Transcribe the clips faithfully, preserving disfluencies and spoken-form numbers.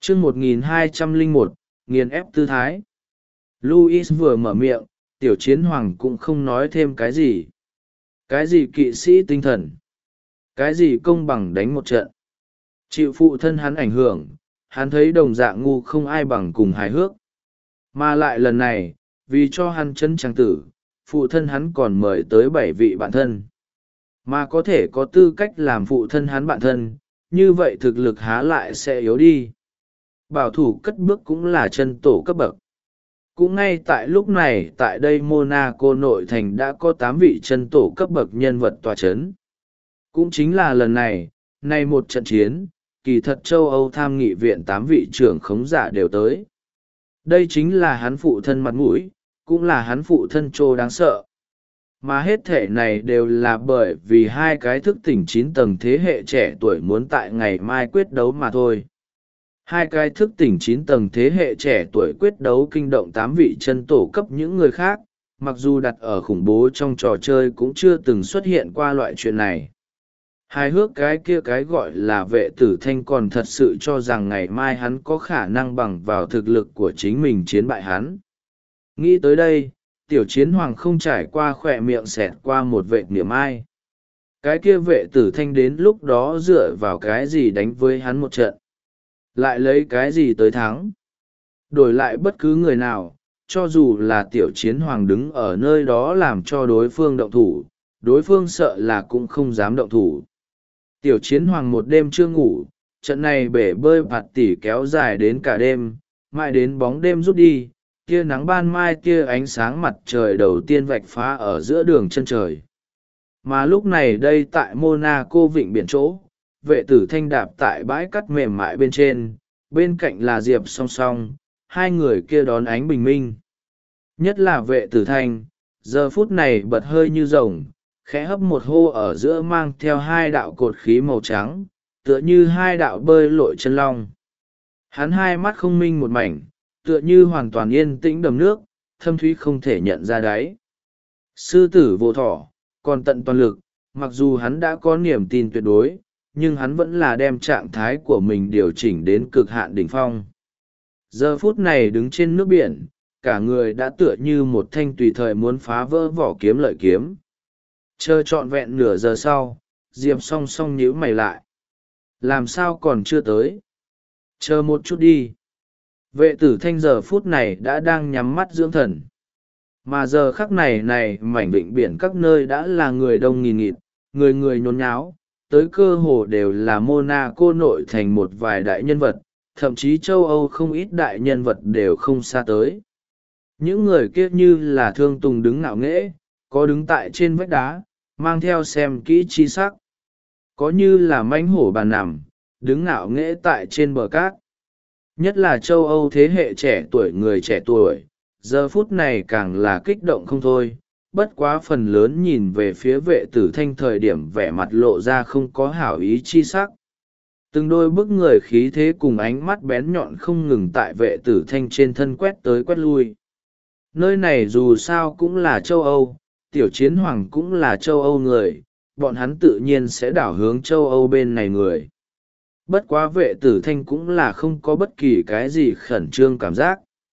chương một nghìn hai trăm lẻ một, nghiền ép tư thái. Louis vừa mở miệng, tiểu chiến hoàng cũng không nói thêm cái gì. Cái gì kỵ sĩ tinh thần? Cái gì công bằng đánh một trận? Chịu phụ thân hắn ảnh hưởng, hắn thấy đồng dạng ngu không ai bằng cùng hài hước. Mà lại lần này, vì cho hắn chân trang tử, phụ thân hắn còn mời tới bảy vị bạn thân. Mà có thể có tư cách làm phụ thân hắn bạn thân, như vậy thực lực há lại sẽ yếu đi. Bảo thủ cất bước cũng là chân tổ cấp bậc. Cũng ngay tại lúc này tại đây Monaco nội thành đã có tám vị chân tổ cấp bậc nhân vật tọa chấn. Cũng chính là lần này, nay một trận chiến, kỳ thật châu Âu tham nghị viện tám vị trưởng khống giả đều tới. Đây chính là hắn phụ thân mặt mũi, cũng là hắn phụ thân trô đáng sợ. Mà hết thể này đều là bởi vì hai cái thức tỉnh chín tầng thế hệ trẻ tuổi muốn tại ngày mai quyết đấu mà thôi. Hai cái thức tỉnh chín tầng thế hệ trẻ tuổi quyết đấu kinh động tám vị chân tổ cấp những người khác, mặc dù đặt ở khủng bố trong trò chơi cũng chưa từng xuất hiện qua loại chuyện này. Hài hước cái kia cái gọi là vệ tử thanh còn thật sự cho rằng ngày mai hắn có khả năng bằng vào thực lực của chính mình chiến bại hắn. Nghĩ tới đây, tiểu chiến hoàng không trải qua khỏe miệng xẹt qua một vệ niềm ai. Cái kia vệ tử thanh đến lúc đó dựa vào cái gì đánh với hắn một trận. Lại lấy cái gì tới thắng. Đổi lại bất cứ người nào, cho dù là tiểu chiến hoàng đứng ở nơi đó làm cho đối phương động thủ, đối phương sợ là cũng không dám động thủ. Tiểu chiến hoàng một đêm chưa ngủ, trận này bể bơi bạt tỉ kéo dài đến cả đêm, mãi đến bóng đêm rút đi, tia nắng ban mai tia ánh sáng mặt trời đầu tiên vạch phá ở giữa đường chân trời. Mà lúc này đây tại Monaco vịnh biển chỗ, vệ tử thanh đạp tại bãi cắt mềm mại bên trên, bên cạnh là Diệp song song, hai người kia đón ánh bình minh. Nhất là vệ tử thanh, giờ phút này bật hơi như rồng, khẽ hấp một hô ở giữa mang theo hai đạo cột khí màu trắng, tựa như hai đạo bơi lội chân long. Hắn hai mắt không minh một mảnh, tựa như hoàn toàn yên tĩnh đầm nước, thâm thúy không thể nhận ra đáy. Sư tử vô thỏ, còn tận toàn lực, mặc dù hắn đã có niềm tin tuyệt đối, nhưng hắn vẫn là đem trạng thái của mình điều chỉnh đến cực hạn đỉnh phong. Giờ phút này đứng trên nước biển, cả người đã tựa như một thanh tùy thời muốn phá vỡ vỏ kiếm lợi kiếm. Chờ trọn vẹn nửa giờ sau, Diệp song song nhíu mày lại. Làm sao còn chưa tới? Chờ một chút đi. Vệ tử thanh giờ phút này đã đang nhắm mắt dưỡng thần. Mà giờ khắc này này mảnh vịnh biển các nơi đã là người đông nghìn nghịt, người người nhốn nháo, tới cơ hồ đều là Monaco nội thành một vài đại nhân vật, thậm chí châu Âu không ít đại nhân vật đều không xa tới. Những người kia như là thương tùng đứng ngạo nghễ, có đứng tại trên vách đá, mang theo xem kỹ chi sắc. Có như là mãnh hổ bàn nằm, đứng ngạo nghễ tại trên bờ cát. Nhất là châu Âu thế hệ trẻ tuổi người trẻ tuổi, giờ phút này càng là kích động không thôi, bất quá phần lớn nhìn về phía vệ tử thanh thời điểm vẻ mặt lộ ra không có hảo ý chi sắc. Từng đôi bức người khí thế cùng ánh mắt bén nhọn không ngừng tại vệ tử thanh trên thân quét tới quét lui. Nơi này dù sao cũng là châu Âu, tiểu chiến hoàng cũng là châu Âu người, bọn hắn tự nhiên sẽ đảo hướng châu Âu bên này người. Bất quá vệ tử thanh cũng là không có bất kỳ cái gì khẩn trương cảm giác.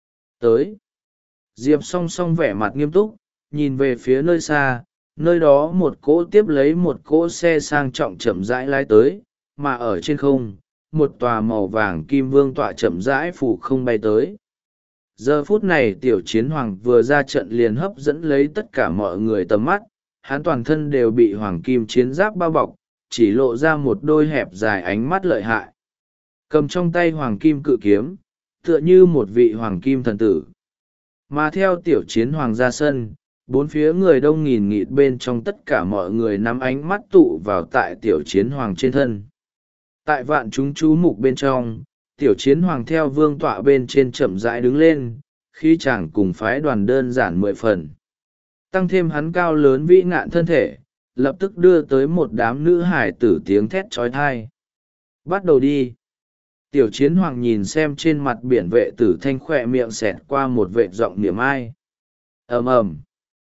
Tới. Diệp song song vẻ mặt nghiêm túc, nhìn về phía nơi xa, nơi đó một cỗ tiếp lấy một cỗ xe sang trọng chậm rãi lái tới, mà ở trên không, một tòa màu vàng kim vương tọa chậm rãi phủ không bay tới. Giờ phút này tiểu chiến hoàng vừa ra trận liền hấp dẫn lấy tất cả mọi người tầm mắt, hắn toàn thân đều bị hoàng kim chiến giáp bao bọc, chỉ lộ ra một đôi hẹp dài ánh mắt lợi hại. Cầm trong tay hoàng kim cự kiếm, tựa như một vị hoàng kim thần tử. Mà theo tiểu chiến hoàng ra sân, bốn phía người đông nghìn nghịt bên trong tất cả mọi người nắm ánh mắt tụ vào tại tiểu chiến hoàng trên thân. Tại vạn chúng chú mục bên trong, tiểu chiến hoàng theo vương tọa bên trên chậm rãi đứng lên, khi chàng cùng phái đoàn đơn giản mười phần. Tăng thêm hắn cao lớn vĩ ngạn thân thể, lập tức đưa tới một đám nữ hải tử tiếng thét trói thai. Bắt đầu đi. Tiểu chiến hoàng nhìn xem trên mặt biển vệ tử thanh khỏe miệng xẹt qua một vệ giọng niềm ai. ầm ầm.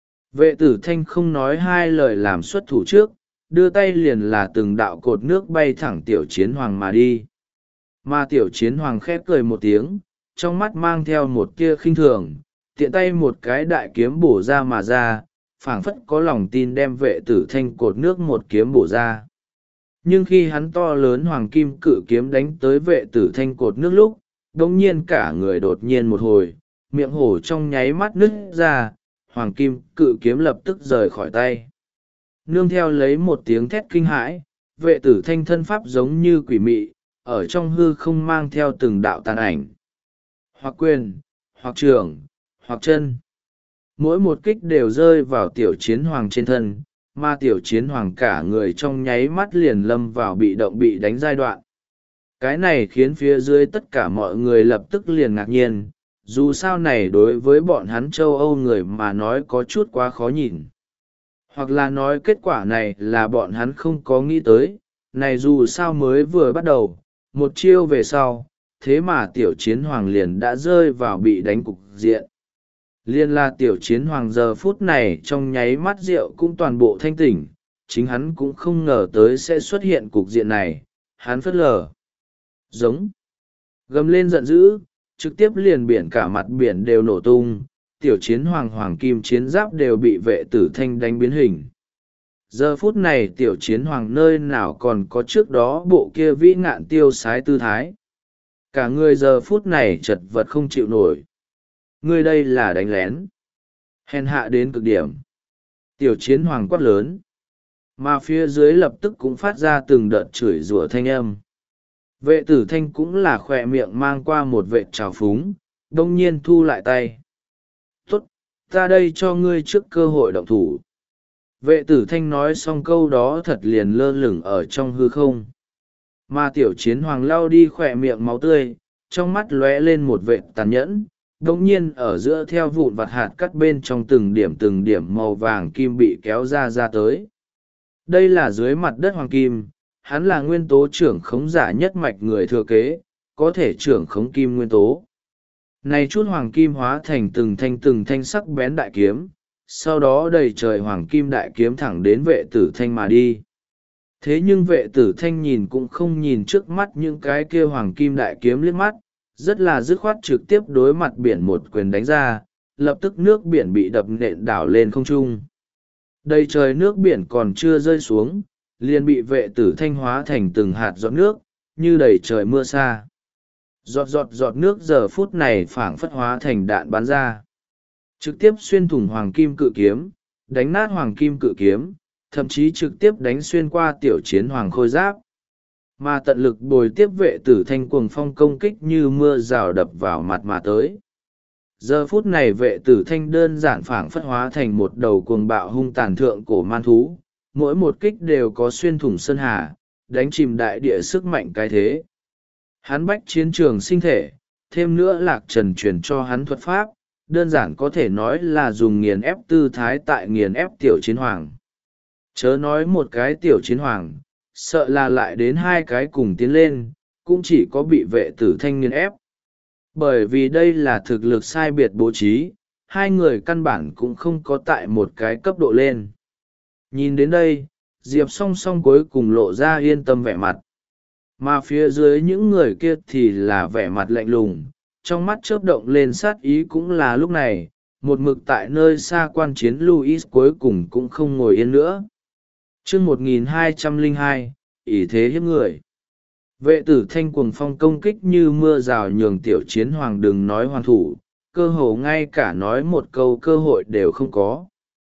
Vệ tử thanh không nói hai lời làm xuất thủ trước, đưa tay liền là từng đạo cột nước bay thẳng tiểu chiến hoàng mà đi. Mà tiểu chiến hoàng khép cười một tiếng, trong mắt mang theo một tia khinh thường, tiện tay một cái đại kiếm bổ ra mà ra, phảng phất có lòng tin đem vệ tử thanh cột nước một kiếm bổ ra. Nhưng khi hắn to lớn hoàng kim cự kiếm đánh tới vệ tử thanh cột nước lúc, đông nhiên cả người đột nhiên một hồi, miệng hổ trong nháy mắt nứt ra, hoàng kim cự kiếm lập tức rời khỏi tay. Nương theo lấy một tiếng thét kinh hãi, vệ tử thanh thân pháp giống như quỷ mị, ở trong hư không mang theo từng đạo tàn ảnh. Hoặc quyền, hoặc trường, hoặc chân. Mỗi một kích đều rơi vào tiểu chiến hoàng trên thân, mà tiểu chiến hoàng cả người trong nháy mắt liền lâm vào bị động bị đánh giai đoạn. Cái này khiến phía dưới tất cả mọi người lập tức liền ngạc nhiên, dù sao này đối với bọn hắn châu Âu người mà nói có chút quá khó nhìn. Hoặc là nói kết quả này là bọn hắn không có nghĩ tới, này dù sao mới vừa bắt đầu, một chiêu về sau, thế mà tiểu chiến hoàng liền đã rơi vào bị đánh cục diện. Liên là tiểu chiến hoàng giờ phút này trong nháy mắt rượu cũng toàn bộ thanh tỉnh, chính hắn cũng không ngờ tới sẽ xuất hiện cục diện này, hắn phớt lờ. Giống. Gầm lên giận dữ, trực tiếp liền biển cả mặt biển đều nổ tung, tiểu chiến hoàng hoàng kim chiến giáp đều bị vệ tử thanh đánh biến hình. Giờ phút này tiểu chiến hoàng nơi nào còn có trước đó bộ kia vĩ ngạn tiêu sái tư thái. Cả người giờ phút này chật vật không chịu nổi. Ngươi đây là đánh lén. Hèn hạ đến cực điểm. Tiểu chiến hoàng quát lớn. Mà phía dưới lập tức cũng phát ra từng đợt chửi rủa thanh âm. Vệ tử thanh cũng là khỏe miệng mang qua một vệ trào phúng, đông nhiên thu lại tay. Tốt, ta đây cho ngươi trước cơ hội động thủ. Vệ tử thanh nói xong câu đó thật liền lơ lửng ở trong hư không. Mà tiểu chiến hoàng lao đi khỏe miệng máu tươi, trong mắt lóe lên một vệ tàn nhẫn, đông nhiên ở giữa theo vụn vặt hạt cắt bên trong từng điểm từng điểm màu vàng kim bị kéo ra ra tới. Đây là dưới mặt đất hoàng kim, hắn là nguyên tố trưởng khống giả nhất mạch người thừa kế, có thể trưởng khống kim nguyên tố. Này chút hoàng kim hóa thành từng thanh từng thanh sắc bén đại kiếm, sau đó đầy trời hoàng kim đại kiếm thẳng đến vệ tử thanh mà đi. Thế nhưng vệ tử thanh nhìn cũng không nhìn trước mắt những cái kia hoàng kim đại kiếm liếc mắt, rất là dứt khoát trực tiếp đối mặt biển một quyền đánh ra, lập tức nước biển bị đập nện đảo lên không trung. Đầy trời nước biển còn chưa rơi xuống, liền bị vệ tử thanh hóa thành từng hạt giọt nước, như đầy trời mưa xa. Giọt giọt giọt nước giờ phút này phảng phất hóa thành đạn bắn ra. Trực tiếp xuyên thủng hoàng kim cự kiếm, đánh nát hoàng kim cự kiếm, thậm chí trực tiếp đánh xuyên qua tiểu chiến hoàng khôi giáp. Mà tận lực bồi tiếp vệ tử thanh cuồng phong công kích như mưa rào đập vào mặt mà tới. Giờ phút này vệ tử thanh đơn giản phảng phất hóa thành một đầu cuồng bạo hung tàn thượng cổ man thú, mỗi một kích đều có xuyên thủng sơn hà, đánh chìm đại địa sức mạnh cái thế. Hắn bách chiến trường sinh thể, thêm nữa lạc trần truyền cho hắn thuật pháp, đơn giản có thể nói là dùng nghiền ép tư thái tại nghiền ép tiểu chiến hoàng. Chớ nói một cái tiểu chiến hoàng, sợ là lại đến hai cái cùng tiến lên, cũng chỉ có bị vệ tử thanh nghiền ép. Bởi vì đây là thực lực sai biệt bố trí, hai người căn bản cũng không có tại một cái cấp độ lên. Nhìn đến đây, Diệp song song cuối cùng lộ ra yên tâm vẻ mặt. Mà phía dưới những người kia thì là vẻ mặt lạnh lùng, trong mắt chớp động lên sát ý cũng là lúc này, một mực tại nơi xa quan chiến Louis cuối cùng cũng không ngồi yên nữa. Chương một nghìn hai trăm lẻ hai, ỷ thế hiếp người. Vệ tử thanh cuồng phong công kích như mưa rào nhường tiểu chiến hoàng đừng nói hoàn thủ, cơ hồ ngay cả nói một câu cơ hội đều không có.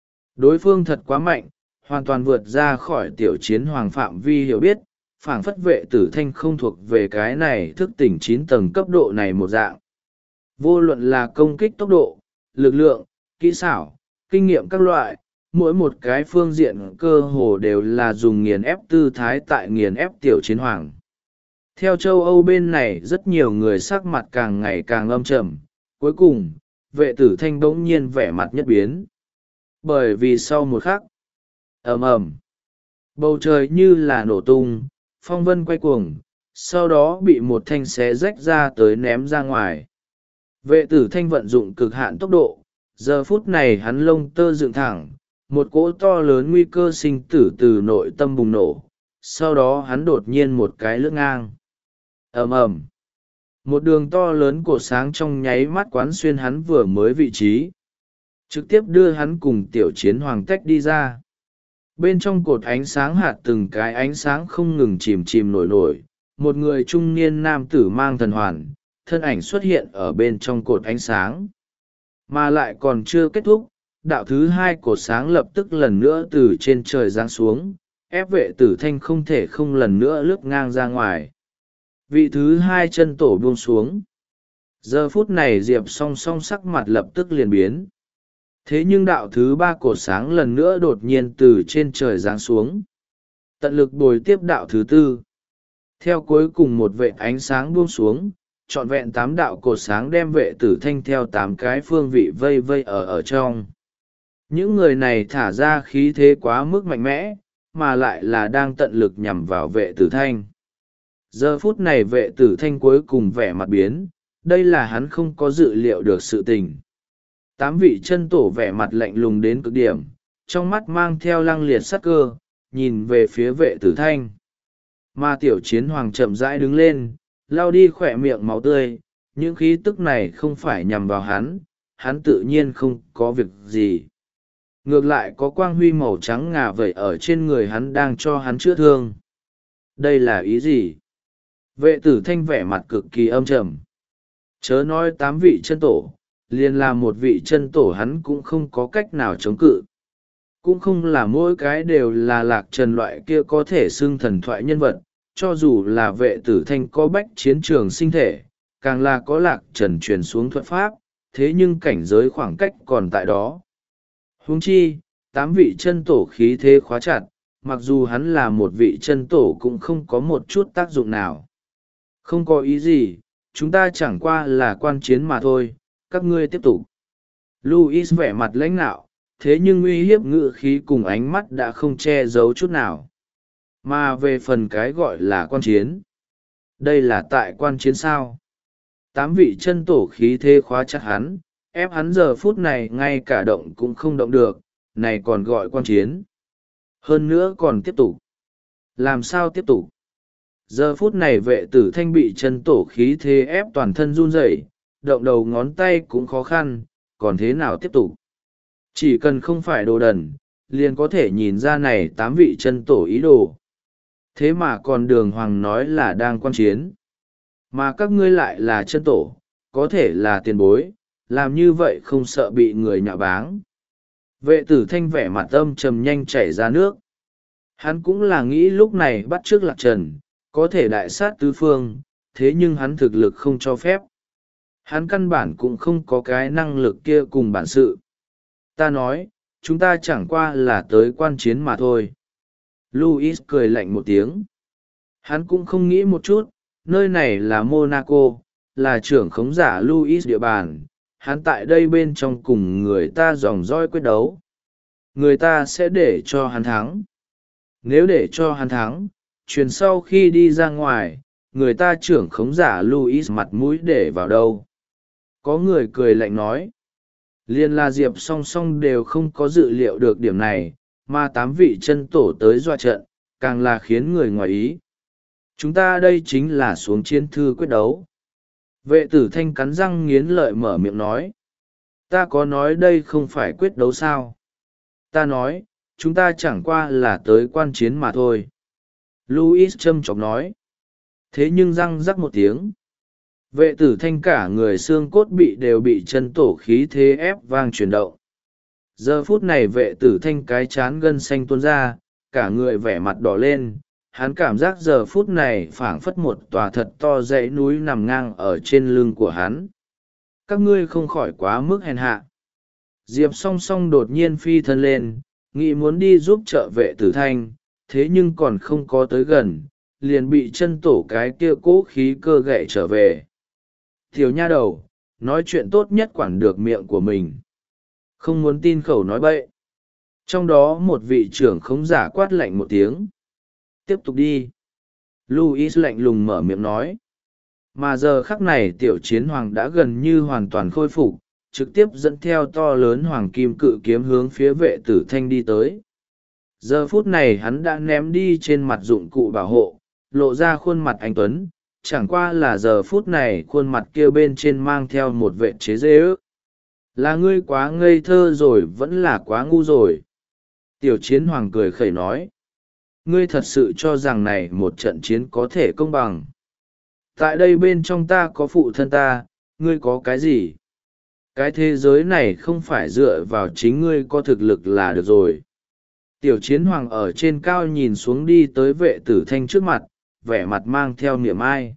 Đối phương thật quá mạnh, hoàn toàn vượt ra khỏi tiểu chiến hoàng phạm vi hiểu biết, phảng phất vệ tử thanh không thuộc về cái này thức tỉnh chín tầng cấp độ này một dạng. Vô luận là công kích tốc độ, lực lượng, kỹ xảo, kinh nghiệm các loại, mỗi một cái phương diện cơ hồ đều là dùng nghiền ép tư thái tại nghiền ép tiểu chiến hoàng. Theo châu Âu bên này rất nhiều người sắc mặt càng ngày càng âm trầm, cuối cùng, vệ tử thanh bỗng nhiên vẻ mặt nhất biến. Bởi vì sau một khắc, ầm ầm, bầu trời như là nổ tung, phong vân quay cuồng, sau đó bị một thanh xé rách ra tới ném ra ngoài. Vệ tử thanh vận dụng cực hạn tốc độ, giờ phút này hắn lông tơ dựng thẳng, một cỗ to lớn nguy cơ sinh tử từ nội tâm bùng nổ, sau đó hắn đột nhiên một cái lướt ngang. ầm ầm, một đường to lớn cột sáng trong nháy mắt quán xuyên hắn vừa mới vị trí, trực tiếp đưa hắn cùng tiểu chiến hoàng tách đi ra. Bên trong cột ánh sáng hạt từng cái ánh sáng không ngừng chìm chìm nổi nổi, một người trung niên nam tử mang thần hoàn, thân ảnh xuất hiện ở bên trong cột ánh sáng. Mà lại còn chưa kết thúc, đạo thứ hai cột sáng lập tức lần nữa từ trên trời giáng xuống, ép vệ tử thanh không thể không lần nữa lướt ngang ra ngoài. Vị thứ hai chân tổ buông xuống. Giờ phút này Diệp song song sắc mặt lập tức liền biến. Thế nhưng đạo thứ ba cột sáng lần nữa đột nhiên từ trên trời giáng xuống. Tận lực bồi tiếp đạo thứ tư. Theo cuối cùng một vệt ánh sáng buông xuống, trọn vẹn tám đạo cột sáng đem vệ tử thanh theo tám cái phương vị vây vây ở ở trong. Những người này thả ra khí thế quá mức mạnh mẽ, mà lại là đang tận lực nhằm vào vệ tử thanh. Giờ phút này vệ tử thanh cuối cùng vẻ mặt biến, đây là hắn không có dự liệu được sự tình. Tám vị chân tổ vẻ mặt lạnh lùng đến cực điểm, trong mắt mang theo lăng liệt sắc cơ, nhìn về phía vệ tử thanh. Mà tiểu chiến hoàng chậm rãi đứng lên, lau đi khỏe miệng máu tươi, những khí tức này không phải nhằm vào hắn, hắn tự nhiên không có việc gì. Ngược lại có quang huy màu trắng ngà vẩy ở trên người hắn đang cho hắn chữa thương. Đây là ý gì? Vệ tử thanh vẻ mặt cực kỳ âm trầm. Chớ nói tám vị chân tổ, liền là một vị chân tổ hắn cũng không có cách nào chống cự. Cũng không là mỗi cái đều là lạc trần loại kia có thể xưng thần thoại nhân vật, cho dù là vệ tử thanh có bách chiến trường sinh thể, càng là có lạc trần truyền xuống thuật pháp, thế nhưng cảnh giới khoảng cách còn tại đó. Huống chi, tám vị chân tổ khí thế khóa chặt, mặc dù hắn là một vị chân tổ cũng không có một chút tác dụng nào. Không có ý gì, chúng ta chẳng qua là quan chiến mà thôi, các ngươi tiếp tục. Louis vẻ mặt lãnh nạo, thế nhưng uy hiếp ngự khí cùng ánh mắt đã không che giấu chút nào. Mà về phần cái gọi là quan chiến, đây là tại quan chiến sao? Tám vị chân tổ khí thế khóa chặt hắn, ép hắn giờ phút này ngay cả động cũng không động được, này còn gọi quan chiến. Hơn nữa còn tiếp tục. Làm sao tiếp tục? Giờ phút này vệ tử thanh bị chân tổ khí thế ép toàn thân run rẩy, động đầu ngón tay cũng khó khăn, còn thế nào tiếp tục? Chỉ cần không phải đồ đần, liền có thể nhìn ra này tám vị chân tổ ý đồ. Thế mà còn đường hoàng nói là đang quan chiến. Mà các ngươi lại là chân tổ, có thể là tiền bối, làm như vậy không sợ bị người nhạo báng. Vệ tử thanh vẻ mặt âm trầm nhanh chảy ra nước. Hắn cũng là nghĩ lúc này bắt chước lạc trần, có thể đại sát tứ phương, thế nhưng hắn thực lực không cho phép. Hắn căn bản cũng không có cái năng lực kia cùng bản sự. Ta nói, chúng ta chẳng qua là tới quan chiến mà thôi. Louis cười lạnh một tiếng. Hắn cũng không nghĩ một chút, nơi này là Monaco, là trưởng khống giả Louis địa bàn. Hắn tại đây bên trong cùng người ta dòng roi quyết đấu. Người ta sẽ để cho hắn thắng. Nếu để cho hắn thắng, truyền sau khi đi ra ngoài, người ta trưởng khống giả Louis mặt mũi để vào đâu. Có người cười lạnh nói. Liên la Diệp song song đều không có dự liệu được điểm này, mà tám vị chân tổ tới dọa trận, càng là khiến người ngoài ý. Chúng ta đây chính là xuống chiến thư quyết đấu. Vệ tử thanh cắn răng nghiến lợi mở miệng nói. Ta có nói đây không phải quyết đấu sao? Ta nói, chúng ta chẳng qua là tới quan chiến mà thôi. Louis châm chọc nói. Thế nhưng răng rắc một tiếng. Vệ tử thanh cả người xương cốt bị đều bị chân tổ khí thế ép vang chuyển động. Giờ phút này vệ tử thanh cái chán gân xanh tuôn ra, cả người vẻ mặt đỏ lên. Hắn cảm giác giờ phút này phảng phất một tòa thật to dãy núi nằm ngang ở trên lưng của hắn. Các ngươi không khỏi quá mức hèn hạ. Diệp song song đột nhiên phi thân lên, nghĩ muốn đi giúp trợ vệ tử thanh, thế nhưng còn không có tới gần, liền bị chân tổ cái kia cố khí cơ gậy trở về. Tiểu nha đầu, nói chuyện tốt nhất quản được miệng của mình. Không muốn tin khẩu nói bậy. Trong đó một vị trưởng khống giả quát lạnh một tiếng. Tiếp tục đi. Louis lạnh lùng mở miệng nói. Mà giờ khắc này tiểu chiến hoàng đã gần như hoàn toàn khôi phục, trực tiếp dẫn theo to lớn hoàng kim cự kiếm hướng phía vệ tử thanh đi tới. Giờ phút này hắn đã ném đi trên mặt dụng cụ bảo hộ, lộ ra khuôn mặt anh tuấn, chẳng qua là giờ phút này khuôn mặt kia bên trên mang theo một vệ chế dê ước. Là ngươi quá ngây thơ rồi, vẫn là quá ngu rồi. Tiểu Chiến Hoàng cười khẩy nói. Ngươi thật sự cho rằng này một trận chiến có thể công bằng. Tại đây bên trong ta có phụ thân ta, ngươi có cái gì? Cái thế giới này không phải dựa vào chính ngươi có thực lực là được rồi. Tiểu Chiến Hoàng ở trên cao nhìn xuống đi tới vệ tử thanh trước mặt, vẻ mặt mang theo niềm ai.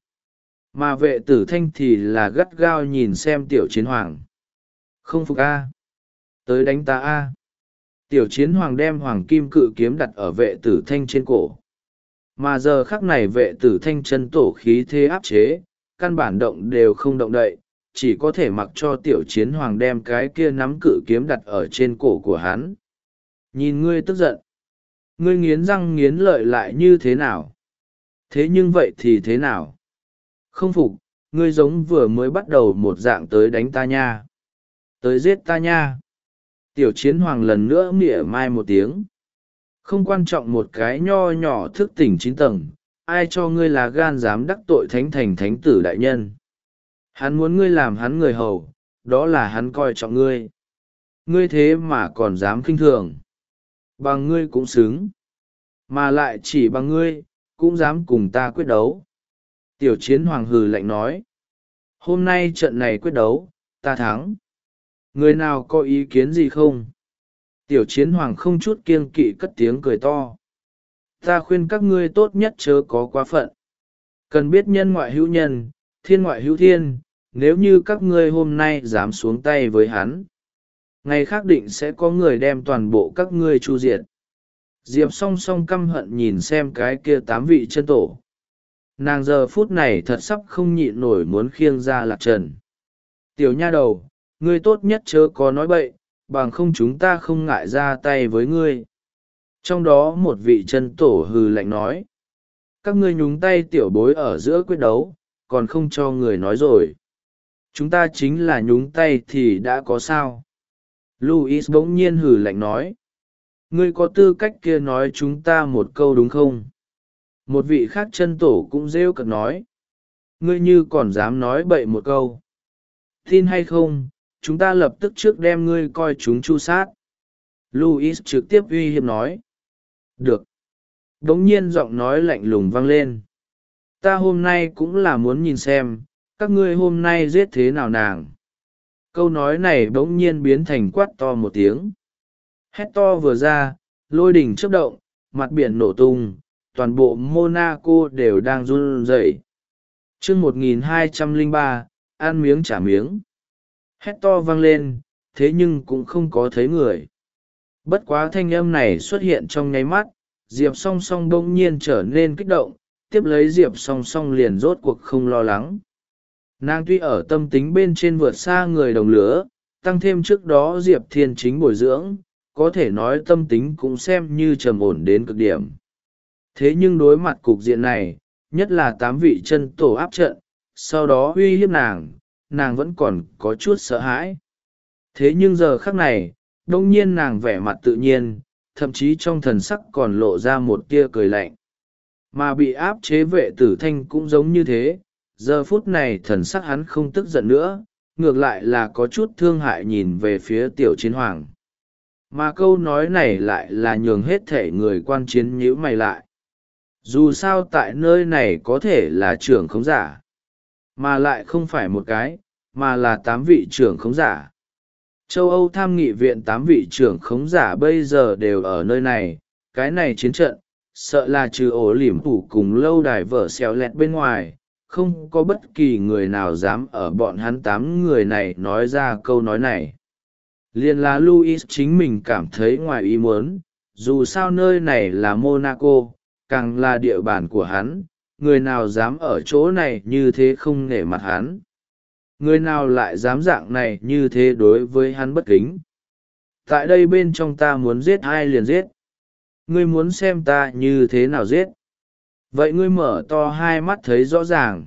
Mà vệ tử thanh thì là gắt gao nhìn xem Tiểu Chiến Hoàng. Không phục a? Tới đánh ta a? Tiểu Chiến Hoàng đem hoàng kim cự kiếm đặt ở vệ tử thanh trên cổ. Mà giờ khắc này vệ tử thanh chân tổ khí thế áp chế, căn bản động đều không động đậy, chỉ có thể mặc cho Tiểu Chiến Hoàng đem cái kia nắm cự kiếm đặt ở trên cổ của hắn. Nhìn ngươi tức giận. Ngươi nghiến răng nghiến lợi lại như thế nào? Thế nhưng vậy thì thế nào? Không phục, ngươi giống vừa mới bắt đầu một dạng tới đánh ta nha. Tới giết ta nha. Tiểu Chiến Hoàng lần nữa mỉa mai một tiếng. Không quan trọng một cái nho nhỏ thức tỉnh chín tầng, ai cho ngươi là gan dám đắc tội thánh thành thánh tử đại nhân. Hắn muốn ngươi làm hắn người hầu, đó là hắn coi trọng ngươi. Ngươi thế mà còn dám khinh thường. Bằng ngươi cũng xứng. Mà lại chỉ bằng ngươi, cũng dám cùng ta quyết đấu. Tiểu Chiến Hoàng hừ lạnh nói. Hôm nay trận này quyết đấu, ta thắng. Người nào có ý kiến gì không? Tiểu Chiến Hoàng không chút kiêng kỵ cất tiếng cười to. Ta khuyên các ngươi tốt nhất chớ có quá phận. Cần biết nhân ngoại hữu nhân, thiên ngoại hữu thiên, nếu như các ngươi hôm nay dám xuống tay với hắn. Ngày khác định sẽ có người đem toàn bộ các ngươi chu diệt. Diệp song song căm hận nhìn xem cái kia tám vị chân tổ. Nàng giờ phút này thật sắp không nhịn nổi muốn khiêng ra lạc trần. Tiểu nha đầu, ngươi tốt nhất chớ có nói bậy, bằng không chúng ta không ngại ra tay với ngươi. Trong đó một vị chân tổ hừ lạnh nói. Các ngươi nhúng tay tiểu bối ở giữa quyết đấu, còn không cho người nói rồi. Chúng ta chính là nhúng tay thì đã có sao. Louis bỗng nhiên hừ lạnh nói. Ngươi có tư cách kia nói chúng ta một câu đúng không? Một vị khác chân tổ cũng rêu cợt nói. Ngươi như còn dám nói bậy một câu. Tin hay không, chúng ta lập tức trước đem ngươi coi chúng chu sát. Louis trực tiếp uy hiếp nói. Được. Đống nhiên giọng nói lạnh lùng vang lên. Ta hôm nay cũng là muốn nhìn xem, các ngươi hôm nay giết thế nào nàng. Câu nói này bỗng nhiên biến thành quát to một tiếng. Hét to vừa ra, lôi đỉnh chớp động, mặt biển nổ tung, toàn bộ Monaco đều đang run rẩy. Chương một nghìn hai trăm lẻ ba, ăn miếng trả miếng. Hét to vang lên, thế nhưng cũng không có thấy người. Bất quá thanh âm này xuất hiện trong nháy mắt, Diệp song song bỗng nhiên trở nên kích động, tiếp lấy Diệp song song liền rốt cuộc không lo lắng. Nàng tuy ở tâm tính bên trên vượt xa người đồng lứa, tăng thêm trước đó Diệp Thiên Chính bồi dưỡng, có thể nói tâm tính cũng xem như trầm ổn đến cực điểm. Thế nhưng đối mặt cục diện này, nhất là tám vị chân tổ áp trận, sau đó uy hiếp nàng, nàng vẫn còn có chút sợ hãi. Thế nhưng giờ khắc này, đông nhiên nàng vẻ mặt tự nhiên, thậm chí trong thần sắc còn lộ ra một tia cười lạnh. Mà bị áp chế vệ tử thanh cũng giống như thế, giờ phút này thần sắc hắn không tức giận nữa, ngược lại là có chút thương hại nhìn về phía Tiểu Chiến Hoàng. Mà câu nói này lại là nhường hết thể người quan chiến nhíu mày lại. Dù sao tại nơi này có thể là trưởng khống giả, mà lại không phải một cái, mà là tám vị trưởng khống giả. Châu Âu tham nghị viện tám vị trưởng khống giả bây giờ đều ở nơi này, cái này chiến trận, sợ là trừ ổ liểm thủ cùng lâu đài vở xèo lẹt bên ngoài, không có bất kỳ người nào dám ở bọn hắn tám người này nói ra câu nói này. Liên là Louis chính mình cảm thấy ngoài ý muốn, dù sao nơi này là Monaco, càng là địa bàn của hắn, người nào dám ở chỗ này như thế không nể mặt hắn. Người nào lại dám dạng này như thế đối với hắn bất kính. Tại đây bên trong ta muốn giết ai liền giết. Ngươi muốn xem ta như thế nào giết. Vậy ngươi mở to hai mắt thấy rõ ràng.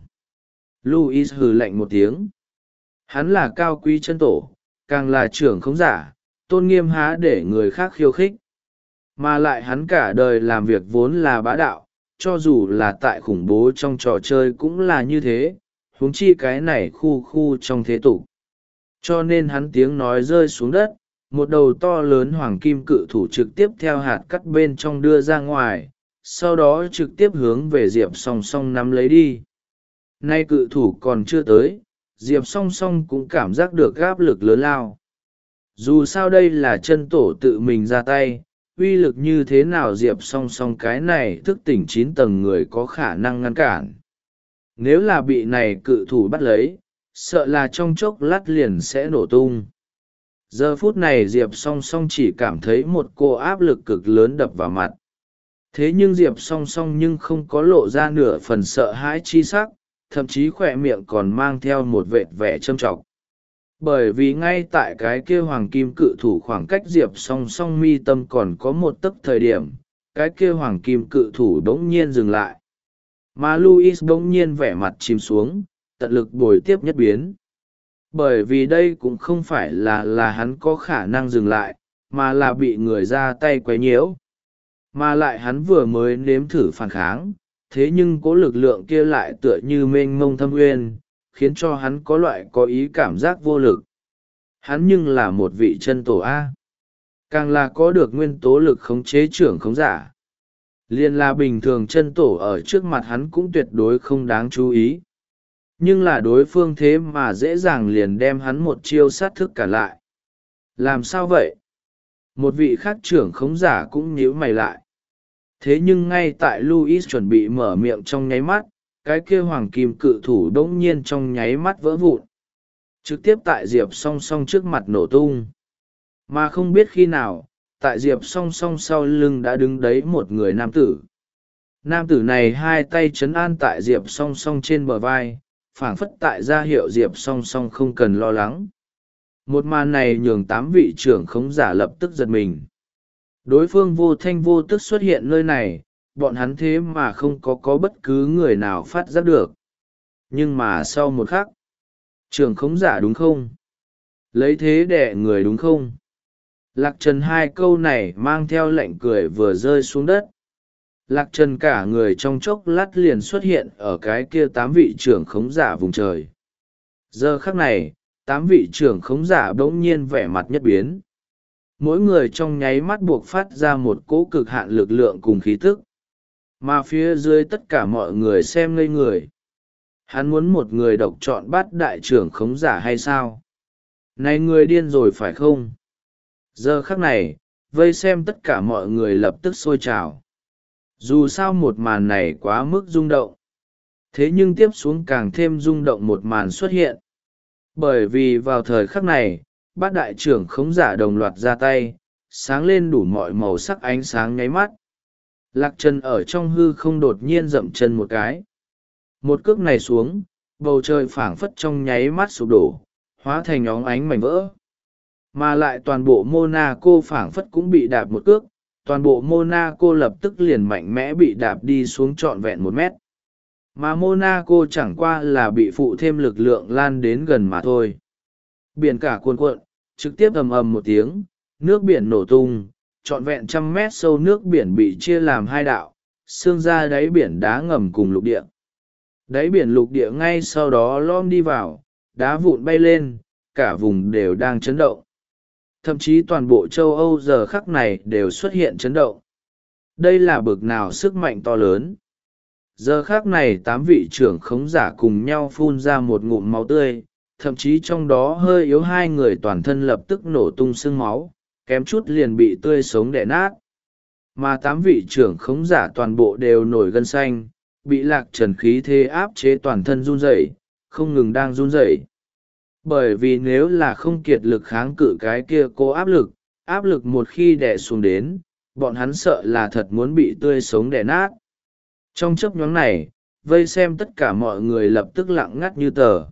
Louis hừ lạnh một tiếng. Hắn là cao quý chân tổ, càng là trưởng khống giả, tôn nghiêm há để người khác khiêu khích. Mà lại hắn cả đời làm việc vốn là bá đạo, cho dù là tại khủng bố trong trò chơi cũng là như thế, huống chi cái này khu khu trong thế tục. Cho nên hắn tiếng nói rơi xuống đất, một đầu to lớn hoàng kim cự thủ trực tiếp theo hạt cắt bên trong đưa ra ngoài, sau đó trực tiếp hướng về Diệp song song nắm lấy đi. Nay cự thủ còn chưa tới, Diệp song song cũng cảm giác được áp lực lớn lao. Dù sao đây là chân tổ tự mình ra tay, uy lực như thế nào Diệp song song cái này thức tỉnh chín tầng người có khả năng ngăn cản. Nếu là bị này cự thủ bắt lấy, sợ là trong chốc lát liền sẽ nổ tung. Giờ phút này Diệp song song chỉ cảm thấy một cô áp lực cực lớn đập vào mặt. Thế nhưng Diệp song song nhưng không có lộ ra nửa phần sợ hãi chi sắc, thậm chí khỏe miệng còn mang theo một vệt vẻ châm trọc. Bởi vì ngay tại cái kia hoàng kim cự thủ khoảng cách Diệp song song mi tâm còn có một tấc thời điểm, cái kia hoàng kim cự thủ đống nhiên dừng lại. Mà Louis đống nhiên vẻ mặt chìm xuống, tận lực bồi tiếp nhất biến. Bởi vì đây cũng không phải là là hắn có khả năng dừng lại, mà là bị người ra tay quấy nhiễu. Mà lại hắn vừa mới nếm thử phản kháng, thế nhưng cố lực lượng kia lại tựa như mênh mông thâm uyên, khiến cho hắn có loại có ý cảm giác vô lực. Hắn nhưng là một vị chân tổ A. Càng là có được nguyên tố lực khống chế trưởng khống giả. Liên là bình thường chân tổ ở trước mặt hắn cũng tuyệt đối không đáng chú ý. Nhưng là đối phương thế mà dễ dàng liền đem hắn một chiêu sát thức cả lại. Làm sao vậy? Một vị khác trưởng khống giả cũng nhíu mày lại. Thế nhưng ngay tại Louis chuẩn bị mở miệng trong nháy mắt, cái kia hoàng kim cự thủ đống nhiên trong nháy mắt vỡ vụn. Trực tiếp tại Diệp song song trước mặt nổ tung. Mà không biết khi nào, tại Diệp song song sau lưng đã đứng đấy một người nam tử. Nam tử này hai tay trấn an tại Diệp song song trên bờ vai, phảng phất tại ra hiệu Diệp song song không cần lo lắng. Một màn này nhường tám vị trưởng khống giả lập tức giật mình. Đối phương vô thanh vô tức xuất hiện nơi này, bọn hắn thế mà không có có bất cứ người nào phát giác được. Nhưng mà sau một khắc, trưởng khống giả đúng không? Lấy thế đẻ người đúng không? Lạc Trần hai câu này mang theo lệnh cười vừa rơi xuống đất. Lạc Trần cả người trong chốc lát liền xuất hiện ở cái kia tám vị trưởng khống giả vùng trời. Giờ khắc này, tám vị trưởng khống giả bỗng nhiên vẻ mặt nhất biến. Mỗi người trong nháy mắt buộc phát ra một cỗ cực hạn lực lượng cùng khí tức. Mà phía dưới tất cả mọi người xem ngây người. Hắn muốn một người độc chọn bát đại trưởng khống giả hay sao? Này người điên rồi phải không? Giờ khắc này, vây xem tất cả mọi người lập tức sôi trào. Dù sao một màn này quá mức rung động. Thế nhưng tiếp xuống càng thêm rung động một màn xuất hiện. Bởi vì vào thời khắc này, bát đại trưởng khống giả đồng loạt ra tay, sáng lên đủ mọi màu sắc ánh sáng nháy mắt. Lạc Trần ở trong hư không đột nhiên dậm chân một cái. Một cước này xuống, bầu trời phảng phất trong nháy mắt sụp đổ, hóa thành óng ánh mảnh vỡ. Mà lại toàn bộ Monaco phảng phất cũng bị đạp một cước, toàn bộ Monaco lập tức liền mạnh mẽ bị đạp đi xuống trọn vẹn một mét. Mà Monaco chẳng qua là bị phụ thêm lực lượng lan đến gần mà thôi. Biển cả cuồn cuộn, trực tiếp ầm ầm một tiếng, nước biển nổ tung, trọn vẹn trăm mét sâu nước biển bị chia làm hai đạo, xương ra đáy biển đá ngầm cùng lục địa. Đáy biển lục địa ngay sau đó lom đi vào, đá vụn bay lên, cả vùng đều đang chấn động. Thậm chí toàn bộ châu Âu giờ khắc này đều xuất hiện chấn động. Đây là bực nào sức mạnh to lớn. Giờ khắc này tám vị trưởng khống giả cùng nhau phun ra một ngụm máu tươi, thậm chí trong đó hơi yếu hai người toàn thân lập tức nổ tung sương máu, kém chút liền bị tươi sống đẻ nát. Mà tám vị trưởng khống giả toàn bộ đều nổi gân xanh, bị Lạc Trần khí thế áp chế toàn thân run rẩy, không ngừng đang run rẩy. Bởi vì nếu là không kiệt lực kháng cự cái kia cô áp lực, áp lực một khi đè xuống đến, bọn hắn sợ là thật muốn bị tươi sống đè nát. Trong chớp nhoáng này, vây xem tất cả mọi người lập tức lặng ngắt như tờ.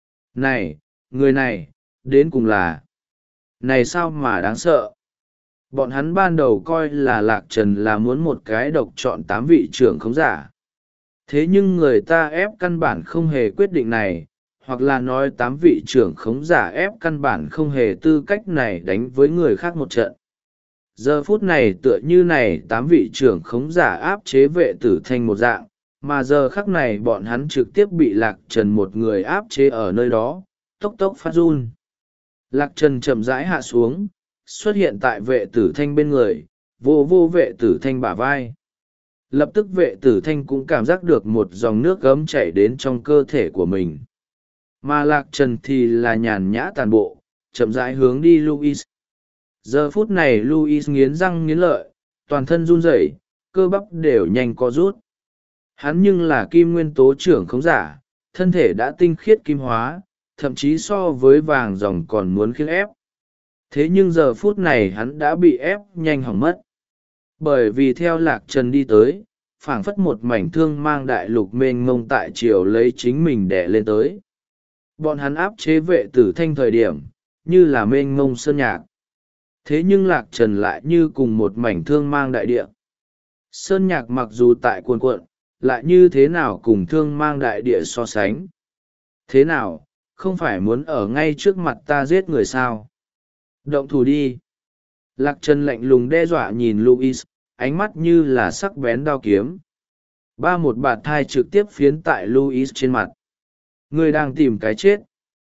Này, người này, đến cùng là... Này sao mà đáng sợ? Bọn hắn ban đầu coi là Lạc Trần là muốn một cái độc chọn tám vị trưởng khống giả. Thế nhưng người ta ép căn bản không hề quyết định này, hoặc là nói tám vị trưởng khống giả ép căn bản không hề tư cách này đánh với người khác một trận. giờ phút này tựa như này tám vị trưởng khống giả áp chế vệ tử thanh một dạng, mà giờ khắc này bọn hắn trực tiếp bị lạc trần một người áp chế ở nơi đó, tốc tốc phát run. Lạc trần chậm rãi hạ xuống, xuất hiện tại vệ tử thanh bên người, vô vô vệ tử thanh bả vai. Lập tức vệ tử thanh cũng cảm giác được một dòng nước gấm chảy đến trong cơ thể của mình. Mà lạc trần thì là nhàn nhã tàn bộ, chậm rãi hướng đi Louis. Giờ phút này Louis nghiến răng nghiến lợi, toàn thân run rẩy, cơ bắp đều nhanh co rút. Hắn nhưng là kim nguyên tố trưởng khống giả, thân thể đã tinh khiết kim hóa, thậm chí so với vàng ròng còn muốn khiêng ép. Thế nhưng giờ phút này hắn đã bị ép nhanh hỏng mất. Bởi vì theo lạc trần đi tới, phảng phất một mảnh thương mang đại lục mênh mông tại chiều lấy chính mình đẻ lên tới. Bọn hắn áp chế vệ tử thanh thời điểm, như là mênh mông sơn nhạc. Thế nhưng lạc trần lại như cùng một mảnh thương mang đại địa. Sơn nhạc mặc dù tại cuồn cuộn, lại như thế nào cùng thương mang đại địa so sánh. Thế nào, không phải muốn ở ngay trước mặt ta giết người sao? Động thủ đi. Lạc trần lạnh lùng đe dọa nhìn Louis, ánh mắt như là sắc bén đao kiếm. Ba một bạt thai trực tiếp phiến tại Louis trên mặt. Người đang tìm cái chết.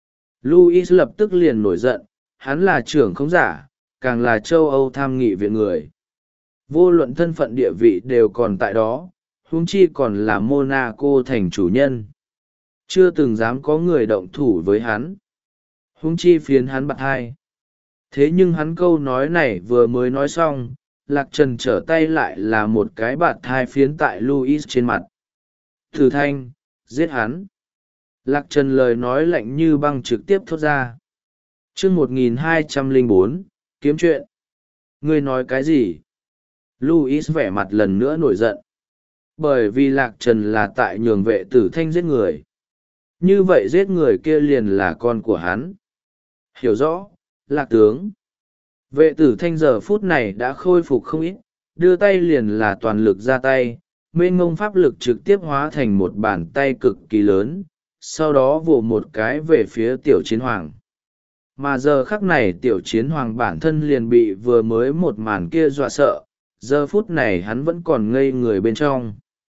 Louis lập tức liền nổi giận, hắn là trưởng khống giả, càng là châu Âu tham nghị viện người. Vô luận thân phận địa vị đều còn tại đó, huống chi còn là Monaco thành chủ nhân. Chưa từng dám có người động thủ với hắn. Huống chi phiến hắn bạt hai. Thế nhưng hắn câu nói này vừa mới nói xong, lạc trần trở tay lại là một cái bạt thai phiến tại Louis trên mặt. Thử thanh, giết hắn. Lạc trần lời nói lạnh như băng trực tiếp thốt ra. chương một nghìn hai trăm lẻ bốn, kiếm chuyện. Ngươi nói cái gì? Louis vẻ mặt lần nữa nổi giận. Bởi vì lạc trần là tại nhường vệ tử thanh giết người. Như vậy giết người kia liền là con của hắn. Hiểu rõ, lạc tướng. Vệ tử thanh giờ phút này đã khôi phục không ít, đưa tay liền là toàn lực ra tay, mênh ngông pháp lực trực tiếp hóa thành một bàn tay cực kỳ lớn, sau đó vồ một cái về phía tiểu chiến hoàng. Mà giờ khắc này tiểu chiến hoàng bản thân liền bị vừa mới một màn kia dọa sợ, giờ phút này hắn vẫn còn ngây người bên trong.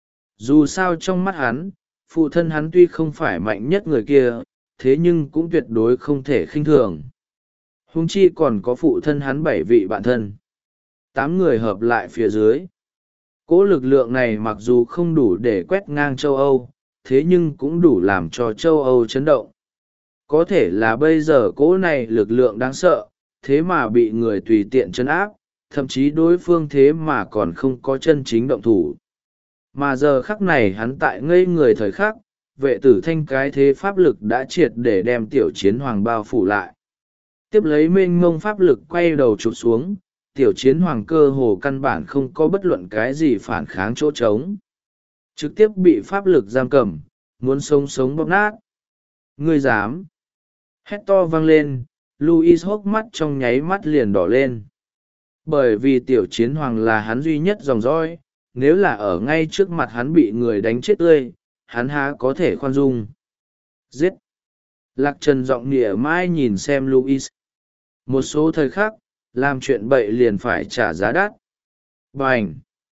Dù sao trong mắt hắn, phụ thân hắn tuy không phải mạnh nhất người kia, thế nhưng cũng tuyệt đối không thể khinh thường. Huống chi còn có phụ thân hắn bảy vị bạn thân. Tám người hợp lại phía dưới. Cỗ lực lượng này mặc dù không đủ để quét ngang châu Âu, thế nhưng cũng đủ làm cho châu Âu chấn động. Có thể là bây giờ cỗ này lực lượng đáng sợ, thế mà bị người tùy tiện trấn áp, thậm chí đối phương thế mà còn không có chân chính động thủ. Mà giờ khắc này hắn tại ngây người thời khắc, vệ tử thanh cái thế pháp lực đã triệt để đem tiểu chiến hoàng bao phủ lại. Tiếp lấy mênh mông pháp lực quay đầu chụp xuống, tiểu chiến hoàng cơ hồ căn bản không có bất luận cái gì phản kháng chỗ trống. Trực tiếp bị pháp lực giam cầm, muốn sống sống bóp nát. Ngươi dám! Hét to vang lên, Louis hốc mắt trong nháy mắt liền đỏ lên. Bởi vì tiểu chiến hoàng là hắn duy nhất dòng dõi, nếu là ở ngay trước mặt hắn bị người đánh chết tươi, hắn há có thể khoan dung. Giết! Lạc trần giọng nịa mai nhìn xem Louis. Một số thời khắc, làm chuyện bậy liền phải trả giá đắt. Bành!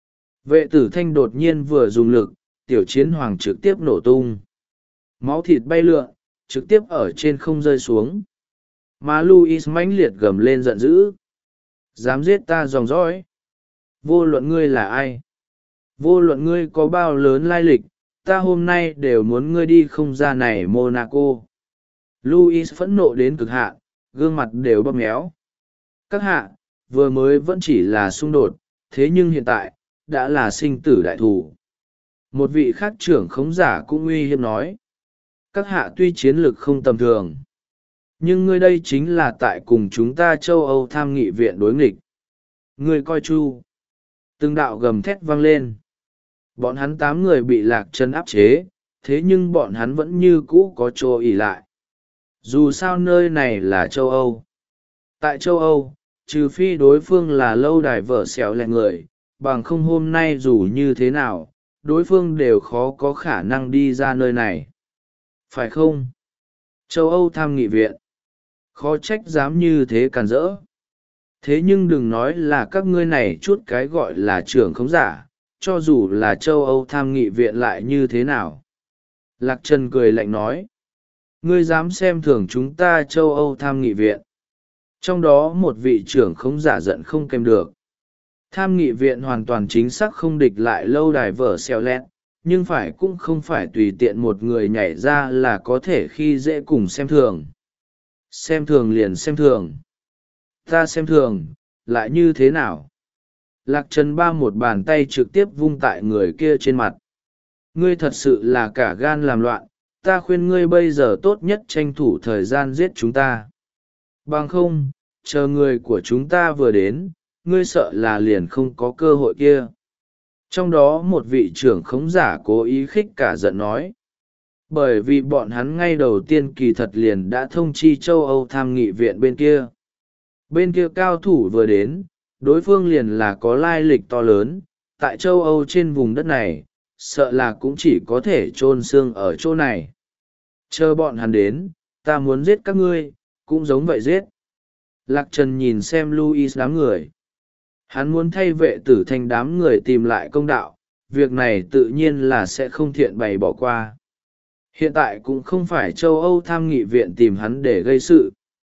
Vệ tử thanh đột nhiên vừa dùng lực, tiểu chiến hoàng trực tiếp nổ tung. Máu thịt bay lượn, trực tiếp ở trên không rơi xuống. Mà Louis mãnh liệt gầm lên giận dữ. Dám giết ta dòng dõi. Vô luận ngươi là ai? Vô luận ngươi có bao lớn lai lịch, ta hôm nay đều muốn ngươi đi không ra này Monaco. Louis phẫn nộ đến cực hạn, gương mặt đều bóp méo. Các hạ, vừa mới vẫn chỉ là xung đột, thế nhưng hiện tại, đã là sinh tử đại thủ. Một vị khác trưởng khống giả cũng uy hiếp nói. Các hạ tuy chiến lược không tầm thường, nhưng ngươi đây chính là tại cùng chúng ta châu Âu tham nghị viện đối nghịch. Ngươi coi chu. Từng đạo gầm thét vang lên. Bọn hắn tám người bị lạc chân áp chế, thế nhưng bọn hắn vẫn như cũ có chỗ ỉ lại. Dù sao nơi này là châu Âu. Tại châu Âu, trừ phi đối phương là lâu đài vợ xẻo lẹ người, bằng không hôm nay dù như thế nào, đối phương đều khó có khả năng đi ra nơi này. Phải không? Châu Âu tham nghị viện. Khó trách dám như thế càn rỡ. Thế nhưng đừng nói là các ngươi này chút cái gọi là trưởng khống giả, cho dù là châu Âu tham nghị viện lại như thế nào. Lạc Trần cười lạnh nói, ngươi dám xem thường chúng ta châu Âu tham nghị viện. Trong đó một vị trưởng khống giả giận không kèm được. Tham nghị viện hoàn toàn chính xác không địch lại lâu đài vở xeo lét, nhưng phải cũng không phải tùy tiện một người nhảy ra là có thể khi dễ cùng xem thường. Xem thường liền xem thường. Ta xem thường, lại như thế nào? Lạc Trần ba một bàn tay trực tiếp vung tại người kia trên mặt. Ngươi thật sự là cả gan làm loạn, ta khuyên ngươi bây giờ tốt nhất tranh thủ thời gian giết chúng ta. Bằng không, chờ người của chúng ta vừa đến, ngươi sợ là liền không có cơ hội kia. Trong đó một vị trưởng khống giả cố ý khích cả giận nói. Bởi vì bọn hắn ngay đầu tiên kỳ thật liền đã thông chi châu Âu tham nghị viện bên kia. Bên kia cao thủ vừa đến, đối phương liền là có lai lịch to lớn, tại châu Âu trên vùng đất này, sợ là cũng chỉ có thể chôn xương ở chỗ này. Chờ bọn hắn đến, ta muốn giết các ngươi, cũng giống vậy giết. Lạc Trần nhìn xem Louis đám người. Hắn muốn thay vệ tử thanh đám người tìm lại công đạo, việc này tự nhiên là sẽ không thiện bày bỏ qua. Hiện tại cũng không phải châu Âu tham nghị viện tìm hắn để gây sự,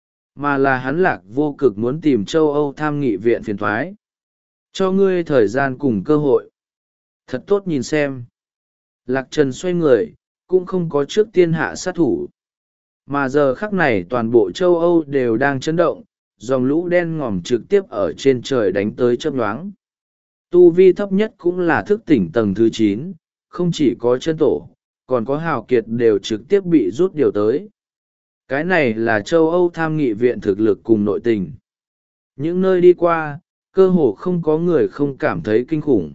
mà là hắn Lạc Vô Cực muốn tìm châu Âu tham nghị viện phiền thoái. Cho ngươi thời gian cùng cơ hội. Thật tốt nhìn xem. Lạc Trần xoay người, cũng không có trước tiên hạ sát thủ. Mà giờ khắc này toàn bộ châu Âu đều đang chấn động, dòng lũ đen ngòm trực tiếp ở trên trời đánh tới chớp nhoáng. Tu vi thấp nhất cũng là thức tỉnh tầng thứ chín, không chỉ có chân tổ, còn có hào kiệt đều trực tiếp bị rút điều tới. Cái này là châu Âu tham nghị viện thực lực cùng nội tình. Những nơi đi qua, cơ hồ không có người không cảm thấy kinh khủng.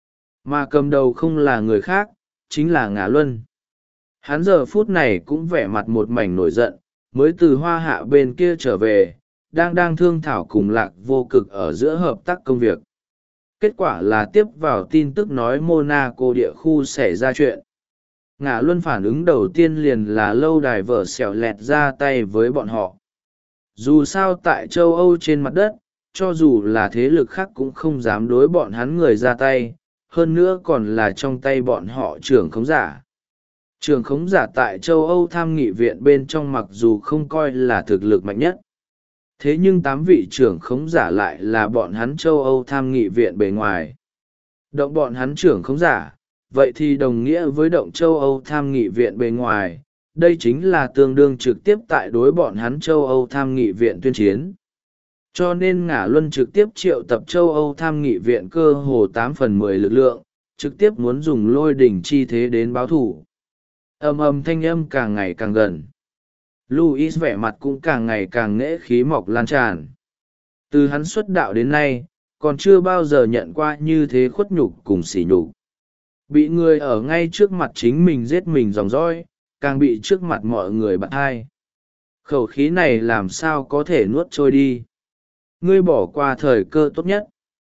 Mà cầm đầu không là người khác, chính là Ngã Luân. Hắn giờ phút này cũng vẻ mặt một mảnh nổi giận, mới từ hoa hạ bên kia trở về, đang đang thương thảo cùng Lạc Vô Cực ở giữa hợp tác công việc. Kết quả là tiếp vào tin tức nói Monaco địa khu xảy ra chuyện. Ngã Luân phản ứng đầu tiên liền là lâu đài vở xẻo lẹt ra tay với bọn họ. Dù sao tại châu Âu trên mặt đất, cho dù là thế lực khác cũng không dám đối bọn hắn người ra tay, hơn nữa còn là trong tay bọn họ trưởng khống giả. Trưởng khống giả tại châu Âu tham nghị viện bên trong mặc dù không coi là thực lực mạnh nhất. Thế nhưng tám vị trưởng khống giả lại là bọn hắn châu Âu tham nghị viện bề ngoài. Động bọn hắn trưởng khống giả, vậy thì đồng nghĩa với động châu Âu tham nghị viện bề ngoài, đây chính là tương đương trực tiếp tại đối bọn hắn châu Âu tham nghị viện tuyên chiến. Cho nên Ngã Luân trực tiếp triệu tập châu Âu tham nghị viện cơ hồ tám phần mười lực lượng, trực tiếp muốn dùng lôi đỉnh chi thế đến báo thủ. Ầm ầm thanh âm càng ngày càng gần. Louis vẻ mặt cũng càng ngày càng nễ khí mọc lan tràn. Từ hắn xuất đạo đến nay, còn chưa bao giờ nhận qua như thế khuất nhục cùng sỉ nhục. Bị người ở ngay trước mặt chính mình giết mình dòng dõi, càng bị trước mặt mọi người bắt hai. Khẩu khí này làm sao có thể nuốt trôi đi. Ngươi bỏ qua thời cơ tốt nhất.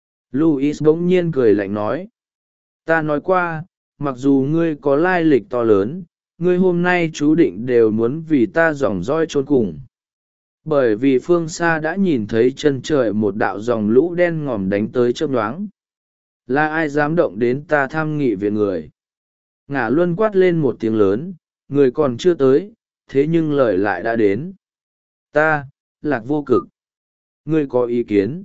Louis bỗng nhiên cười lạnh nói. Ta nói qua, mặc dù ngươi có lai lịch to lớn, ngươi hôm nay chú định đều muốn vì ta dòng roi chôn cùng. Bởi vì phương xa đã nhìn thấy chân trời một đạo dòng lũ đen ngòm đánh tới chớp nhoáng. Là ai dám động đến ta tham nghị viện người? Ngã Luân quát lên một tiếng lớn, người còn chưa tới, thế nhưng lời lại đã đến. Ta, Lạc Vô Cực. Ngươi có ý kiến?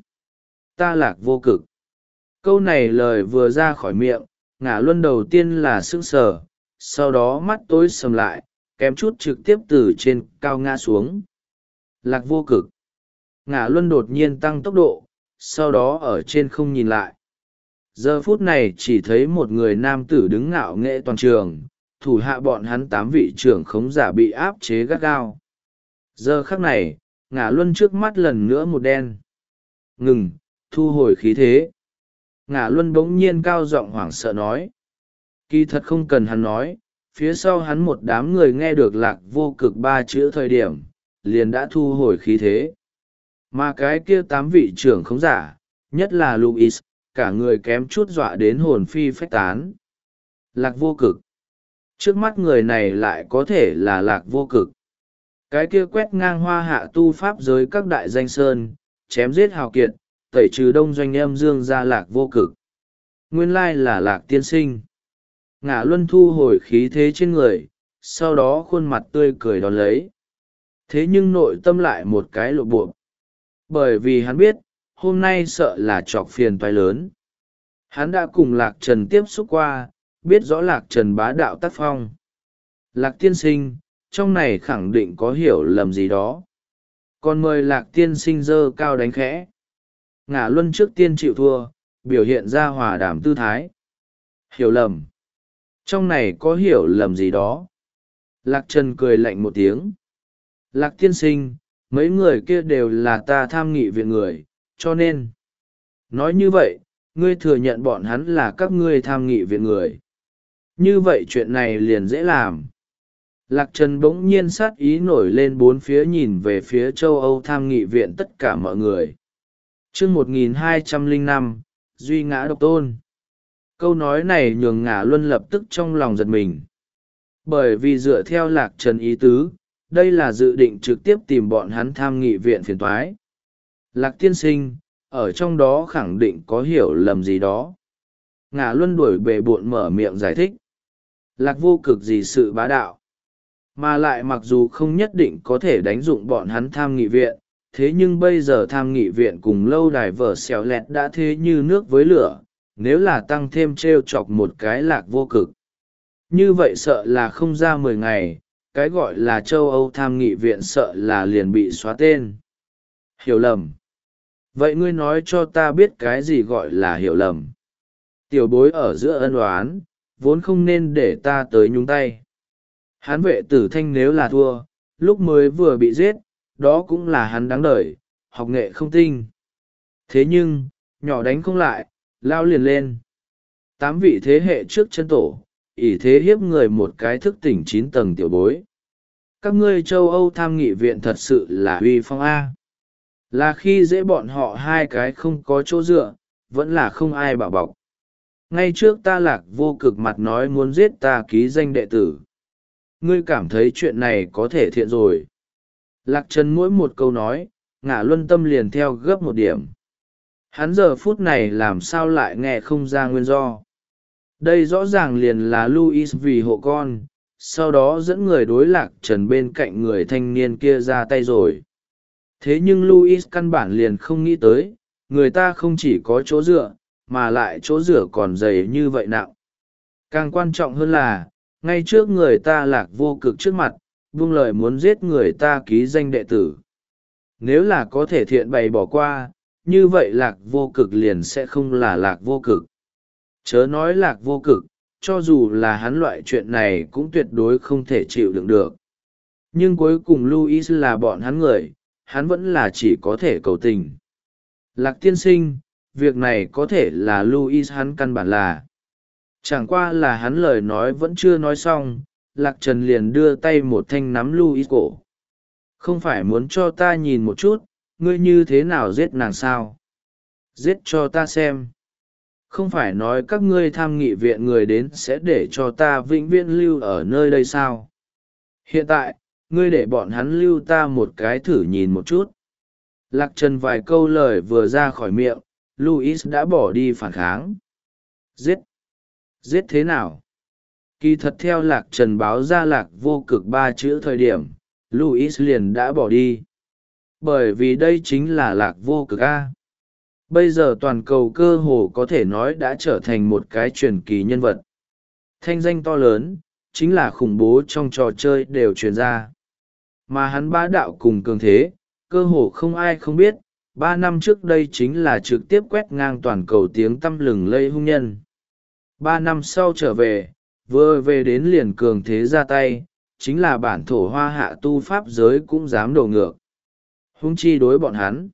Ta Lạc Vô Cực. Câu này lời vừa ra khỏi miệng, Ngã Luân đầu tiên là sững sờ, sau đó mắt tối sầm lại, kém chút trực tiếp từ trên cao ngã xuống. Lạc Vô Cực. Ngã Luân đột nhiên tăng tốc độ, sau đó ở trên không nhìn lại. Giờ phút này chỉ thấy một người nam tử đứng ngạo nghễ toàn trường, thủ hạ bọn hắn tám vị trưởng khống giả bị áp chế gắt gao. Giờ khắc này, Ngã Luân trước mắt lần nữa một đen. Ngừng, thu hồi khí thế. Ngã Luân bỗng nhiên cao giọng hoảng sợ nói. Kỳ thật không cần hắn nói, phía sau hắn một đám người nghe được Lạc Vô Cực ba chữ thời điểm, liền đã thu hồi khí thế. Mà cái kia tám vị trưởng khống giả, nhất là Louis, cả người kém chút dọa đến hồn phi phách tán. Lạc Vô Cực. Trước mắt người này lại có thể là Lạc Vô Cực. Cái kia quét ngang hoa hạ tu pháp giới các đại danh sơn, chém giết hào kiệt, tẩy trừ đông doanh âm dương ra lạc vô cực. Nguyên lai là lạc tiên sinh. Ngã luân thu hồi khí thế trên người, sau đó khuôn mặt tươi cười đón lấy. Thế nhưng nội tâm lại một cái lộ bộ. Bởi vì hắn biết, hôm nay sợ là chọc phiền toái lớn. Hắn đã cùng Lạc Trần tiếp xúc qua, biết rõ Lạc Trần bá đạo tác phong. Lạc tiên sinh, trong này khẳng định có hiểu lầm gì đó. Còn mời Lạc tiên sinh dơ cao đánh khẽ. Ngã luân trước tiên chịu thua, biểu hiện ra hòa đảm tư thái. Hiểu lầm. Trong này có hiểu lầm gì đó. Lạc Trần cười lạnh một tiếng. Lạc tiên sinh, mấy người kia đều là ta tham nghị viện người, cho nên. Nói như vậy, ngươi thừa nhận bọn hắn là các ngươi tham nghị viện người. Như vậy chuyện này liền dễ làm. Lạc Trần bỗng nhiên sát ý nổi lên bốn phía nhìn về phía châu Âu tham nghị viện tất cả mọi người. Chương một nghìn hai trăm lẻ năm, Duy ngã độc tôn. Câu nói này nhường Ngã Luân lập tức trong lòng giật mình. Bởi vì dựa theo Lạc Trần ý tứ, đây là dự định trực tiếp tìm bọn hắn tham nghị viện phiền toái. Lạc tiên sinh, ở trong đó khẳng định có hiểu lầm gì đó. Ngã Luân đuổi bề bộn mở miệng giải thích. Lạc vô cực gì sự bá đạo. Mà lại mặc dù không nhất định có thể đánh dụng bọn hắn tham nghị viện, thế nhưng bây giờ tham nghị viện cùng lâu đài vở xèo lẹt đã thế như nước với lửa, nếu là tăng thêm t r e o chọc một cái lạc vô cực. Như vậy sợ là không ra mười ngày, cái gọi là châu Âu tham nghị viện sợ là liền bị xóa tên. Hiểu lầm. Vậy ngươi nói cho ta biết cái gì gọi là hiểu lầm. Tiểu bối ở giữa ân oán, vốn không nên để ta tới nhúng tay. Hán vệ tử thanh nếu là thua, lúc mới vừa bị giết, đó cũng là hắn đáng đời, học nghệ không tinh. Thế nhưng, nhỏ đánh không lại, lao liền lên. Tám vị thế hệ trước chân tổ, ỷ thế hiếp người một cái thức tỉnh chín tầng tiểu bối. Các ngươi châu Âu tham nghị viện thật sự là uy phong A. Là khi dễ bọn họ hai cái không có chỗ dựa, vẫn là không ai bảo bọc. Ngay trước ta Lạc vô cực mặt nói muốn giết ta ký danh đệ tử. Ngươi cảm thấy chuyện này có thể thiện rồi. Lạc Trần mỗi một câu nói, Ngã Luân tâm liền theo gấp một điểm. Hắn giờ phút này làm sao lại nghe không ra nguyên do. Đây rõ ràng liền là Louis vì hộ con, sau đó dẫn người đối Lạc Trần bên cạnh người thanh niên kia ra tay rồi. Thế nhưng Louis căn bản liền không nghĩ tới, người ta không chỉ có chỗ dựa, mà lại chỗ dựa còn dày như vậy nặng. Càng quan trọng hơn là, ngay trước người ta Lạc vô cực trước mặt, buông lời muốn giết người ta ký danh đệ tử. Nếu là có thể thiện bày bỏ qua, như vậy Lạc vô cực liền sẽ không là Lạc vô cực. Chớ nói Lạc vô cực, cho dù là hắn loại chuyện này cũng tuyệt đối không thể chịu đựng được. Nhưng cuối cùng Louis là bọn hắn người, hắn vẫn là chỉ có thể cầu tình. Lạc tiên sinh, việc này có thể là Louis hắn căn bản là. Chẳng qua là hắn lời nói vẫn chưa nói xong, Lạc Trần liền đưa tay một thanh nắm Louis cổ. Không phải muốn cho ta nhìn một chút, ngươi như thế nào giết nàng sao? Giết cho ta xem. Không phải nói các ngươi tham nghị viện người đến sẽ để cho ta vĩnh viễn lưu ở nơi đây sao? Hiện tại, ngươi để bọn hắn lưu ta một cái thử nhìn một chút. Lạc Trần vài câu lời vừa ra khỏi miệng, Louis đã bỏ đi phản kháng. Giết! Giết thế nào? Kỳ thật theo Lạc Trần báo ra Lạc vô cực ba chữ thời điểm, Louis liền đã bỏ đi. Bởi vì đây chính là Lạc vô cực A. Bây giờ toàn cầu cơ hồ có thể nói đã trở thành một cái truyền kỳ nhân vật. Thanh danh to lớn, chính là khủng bố trong trò chơi đều truyền ra. Mà hắn bá đạo cùng cường thế, cơ hồ không ai không biết, ba năm trước đây chính là trực tiếp quét ngang toàn cầu tiếng tăm lừng lây hung nhân. Ba năm sau trở về, vừa về đến liền cường thế ra tay, chính là bản thổ hoa hạ tu pháp giới cũng dám đổ ngược. Hung chi đối bọn hắn.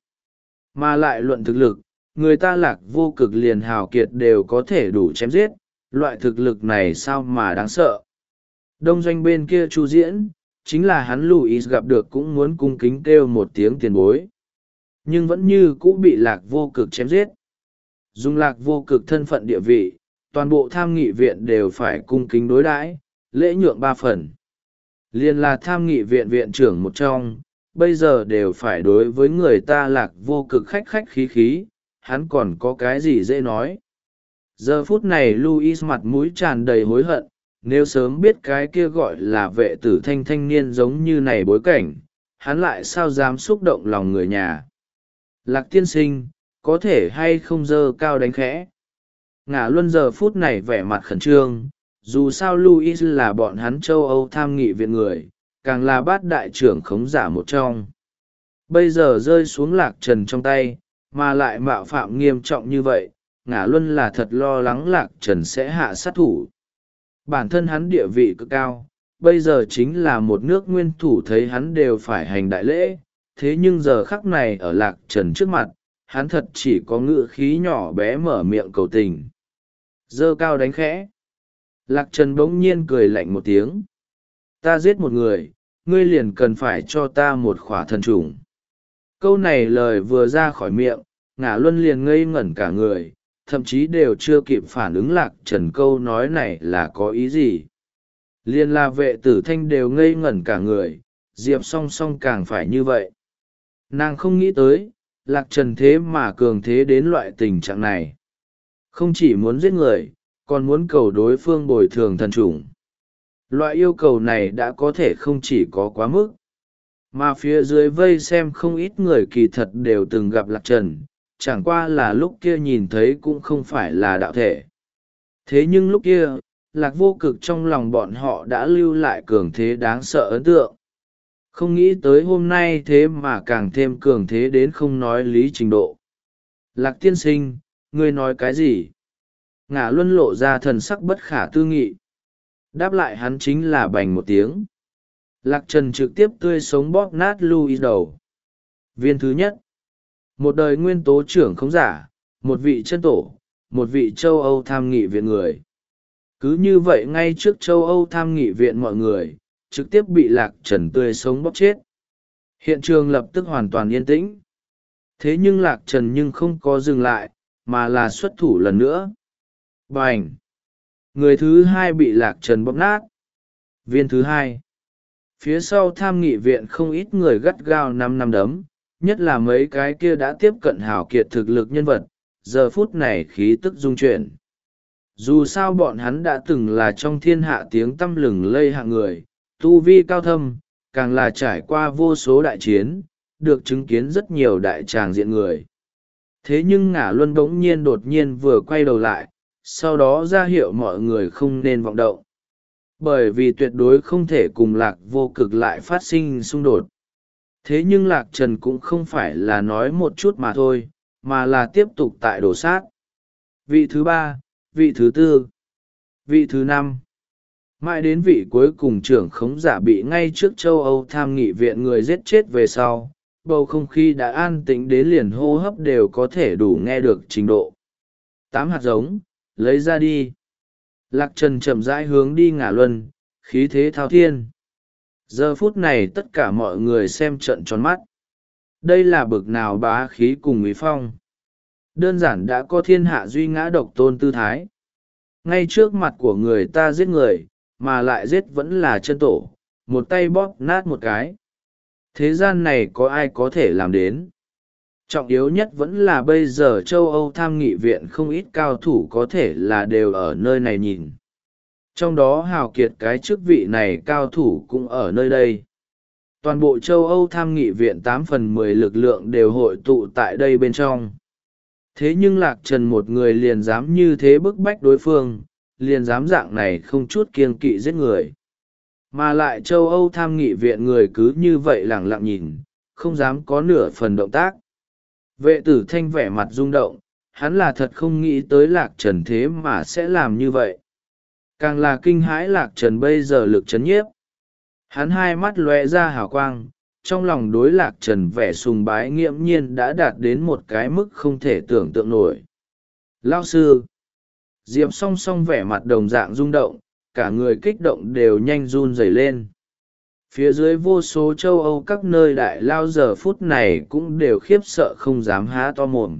Mà lại luận thực lực, người ta Lạc vô cực liền hào kiệt đều có thể đủ chém giết, loại thực lực này sao mà đáng sợ. Đông doanh bên kia Chu Diễn, chính là hắn Louis gặp được cũng muốn cung kính kêu một tiếng tiền bối. Nhưng vẫn như cũ bị Lạc vô cực chém giết. Dùng Lạc vô cực thân phận địa vị, toàn bộ tham nghị viện đều phải cung kính đối đãi, lễ nhượng ba phần. Liên là tham nghị viện viện trưởng một trong, bây giờ đều phải đối với người ta lạc vô cực khách khách khí khí, hắn còn có cái gì dễ nói. Giờ phút này Louis mặt mũi tràn đầy hối hận, nếu sớm biết cái kia gọi là vệ tử thanh thanh niên giống như này bối cảnh, hắn lại sao dám xúc động lòng người nhà. Lạc tiên sinh, có thể hay không dơ cao đánh khẽ. Ngả Luân giờ phút này vẻ mặt khẩn trương, dù sao Louis là bọn hắn châu Âu tham nghị viện người, càng là bát đại trưởng khống giả một trong. Bây giờ rơi xuống Lạc Trần trong tay, mà lại mạo phạm nghiêm trọng như vậy, Ngả Luân là thật lo lắng Lạc Trần sẽ hạ sát thủ. Bản thân hắn địa vị cực cao, bây giờ chính là một nước nguyên thủ thấy hắn đều phải hành đại lễ, thế nhưng giờ khắc này ở Lạc Trần trước mặt, hắn thật chỉ có ngữ khí nhỏ bé mở miệng cầu tình. Dơ cao đánh khẽ. Lạc Trần bỗng nhiên cười lạnh một tiếng. Ta giết một người, ngươi liền cần phải cho ta một khỏa thần trùng. Câu này lời vừa ra khỏi miệng, Ngả Luân liền ngây ngẩn cả người, thậm chí đều chưa kịp phản ứng Lạc Trần câu nói này là có ý gì. Liên là vệ tử thanh đều ngây ngẩn cả người, Diệp song song càng phải như vậy. Nàng không nghĩ tới, Lạc Trần thế mà cường thế đến loại tình trạng này. Không chỉ muốn giết người, còn muốn cầu đối phương bồi thường thần trùng. Loại yêu cầu này đã có thể không chỉ có quá mức. Mà phía dưới vây xem không ít người kỳ thật đều từng gặp Lạc Trần, chẳng qua là lúc kia nhìn thấy cũng không phải là đạo thể. Thế nhưng lúc kia, Lạc Vô Cực trong lòng bọn họ đã lưu lại cường thế đáng sợ ấn tượng. Không nghĩ tới hôm nay thế mà càng thêm cường thế đến không nói lý trình độ. Lạc tiên sinh, ngươi nói cái gì? Ngả Luân lộ ra thần sắc bất khả tư nghị. Đáp lại hắn chính là bành một tiếng. Lạc Trần trực tiếp tươi sống bóp nát Louis đầu. Viên thứ nhất. Một đời nguyên tố trưởng không giả, một vị chân tổ, một vị châu Âu tham nghị viện người. Cứ như vậy ngay trước châu Âu tham nghị viện mọi người, trực tiếp bị Lạc Trần tươi sống bóp chết. Hiện trường lập tức hoàn toàn yên tĩnh. Thế nhưng Lạc Trần nhưng không có dừng lại, mà là xuất thủ lần nữa. Bành! Người thứ hai bị Lạc Trần bóp nát. Viên thứ hai. Phía sau tham nghị viện không ít người gắt gao năm năm đấm, nhất là mấy cái kia đã tiếp cận hào kiệt thực lực nhân vật, giờ phút này khí tức dung chuyển. Dù sao bọn hắn đã từng là trong thiên hạ tiếng tăm lừng lây hạng người, tu vi cao thâm, càng là trải qua vô số đại chiến, được chứng kiến rất nhiều đại tràng diện người. Thế nhưng Ngả Luân bỗng nhiên đột nhiên vừa quay đầu lại, sau đó ra hiệu mọi người không nên vọng động. Bởi vì tuyệt đối không thể cùng Lạc Vô Cực lại phát sinh xung đột. Thế nhưng Lạc Trần cũng không phải là nói một chút mà thôi, mà là tiếp tục tại đổ sát. Vị thứ ba, vị thứ tư, vị thứ năm. Mãi đến vị cuối cùng trưởng khống giả bị ngay trước châu Âu tham nghị viện người giết chết về sau, bầu không khí đã an tĩnh đến liền hô hấp đều có thể đủ nghe được trình độ. Tám hạt giống, lấy ra đi. Lạc Trần chậm rãi hướng đi Ngả Luân, khí thế thao thiên. Giờ phút này tất cả mọi người xem trận tròn mắt. Đây là bực nào bá khí cùng uy phong. Đơn giản đã có thiên hạ duy ngã độc tôn tư thái. Ngay trước mặt của người ta giết người, mà lại giết vẫn là chân tổ, một tay bóp nát một cái. Thế gian này có ai có thể làm đến? Trọng yếu nhất vẫn là bây giờ châu Âu tham nghị viện không ít cao thủ có thể là đều ở nơi này nhìn. Trong đó hào kiệt cái chức vị này cao thủ cũng ở nơi đây. Toàn bộ châu Âu tham nghị viện tám phần mười lực lượng đều hội tụ tại đây bên trong. Thế nhưng Lạc Trần một người liền dám như thế bức bách đối phương, liền dám dạng này không chút kiêng kỵ giết người. Mà lại châu Âu tham nghị viện người cứ như vậy lẳng lặng nhìn, không dám có nửa phần động tác. Vệ tử thanh vẻ mặt rung động, hắn là thật không nghĩ tới Lạc Trần thế mà sẽ làm như vậy. Càng là kinh hãi Lạc Trần bây giờ lực chấn nhiếp. Hắn hai mắt lóe ra hào quang, trong lòng đối Lạc Trần vẻ sùng bái nghiễm nhiên đã đạt đến một cái mức không thể tưởng tượng nổi. Lao sư! Diệp song song vẻ mặt đồng dạng rung động, cả người kích động đều nhanh run rẩy lên. Phía dưới vô số châu Âu các nơi đại lao giờ phút này cũng đều khiếp sợ không dám há to mồm.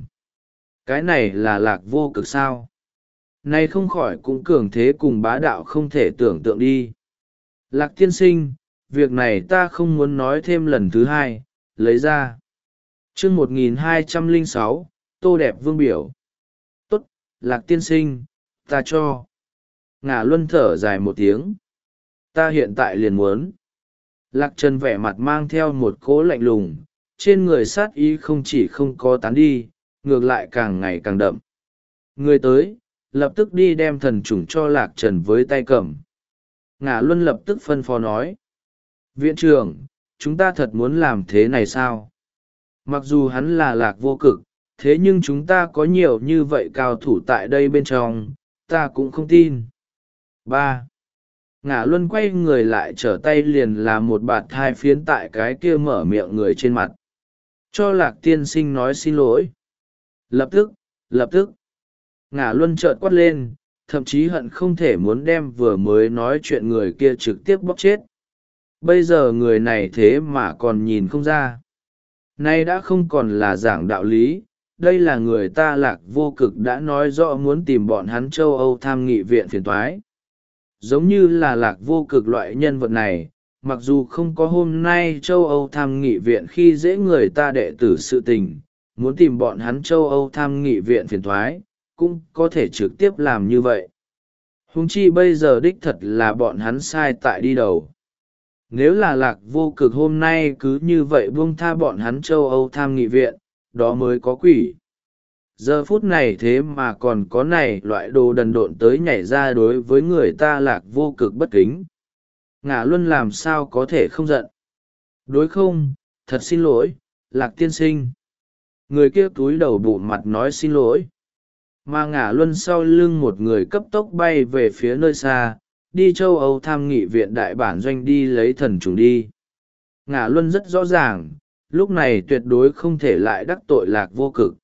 Cái này là Lạc Vô Cực sao? Này không khỏi cũng cường thế cùng bá đạo không thể tưởng tượng đi. Lạc tiên sinh, việc này ta không muốn nói thêm lần thứ hai. Lấy ra. chương một nghìn hai trăm lẻ sáu, tô đẹp vương biểu. Tốt, Lạc tiên sinh, ta cho. Ngả luân thở dài một tiếng. Ta hiện tại liền muốn. Lạc Trần vẻ mặt mang theo một cỗ lạnh lùng, trên người sát ý không chỉ không có tán đi, ngược lại càng ngày càng đậm. Người tới, lập tức đi đem thần trùng cho Lạc Trần với tay cầm. Ngả luân lập tức phân phó nói. Viện trưởng, chúng ta thật muốn làm thế này sao? Mặc dù hắn là Lạc Vô Cực, thế nhưng chúng ta có nhiều như vậy cao thủ tại đây bên trong, ta cũng không tin. ba. Ngả luân quay người lại trở tay liền là một bạt thai phiến tại cái kia mở miệng người trên mặt. Cho Lạc tiên sinh nói xin lỗi. Lập tức, lập tức. Ngả luân trợn quát lên, thậm chí hận không thể muốn đem vừa mới nói chuyện người kia trực tiếp bóc chết. Bây giờ người này thế mà còn nhìn không ra. Nay đã không còn là giảng đạo lý, đây là người ta Lạc Vô Cực đã nói rõ muốn tìm bọn hắn châu Âu tham nghị viện phiền toái. Giống như là Lạc Vô Cực loại nhân vật này, mặc dù không có hôm nay châu Âu tham nghị viện khi dễ người ta đệ tử sự tình, muốn tìm bọn hắn châu Âu tham nghị viện phiền toái, cũng có thể trực tiếp làm như vậy. Huống chi bây giờ đích thật là bọn hắn sai tại đi đầu. Nếu là Lạc Vô Cực hôm nay cứ như vậy buông tha bọn hắn châu Âu tham nghị viện, đó mới có quỷ. Giờ phút này thế mà còn có này loại đồ đần độn tới nhảy ra đối với người ta Lạc Vô Cực bất kính. Ngả luân làm sao có thể không giận. Đối không, thật xin lỗi, Lạc tiên sinh. Người kia túi đầu bụng mặt nói xin lỗi. Mà Ngả luân sau lưng một người cấp tốc bay về phía nơi xa, đi châu Âu tham nghị viện đại bản doanh đi lấy thần trùng đi. Ngả luân rất rõ ràng, lúc này tuyệt đối không thể lại đắc tội Lạc Vô Cực.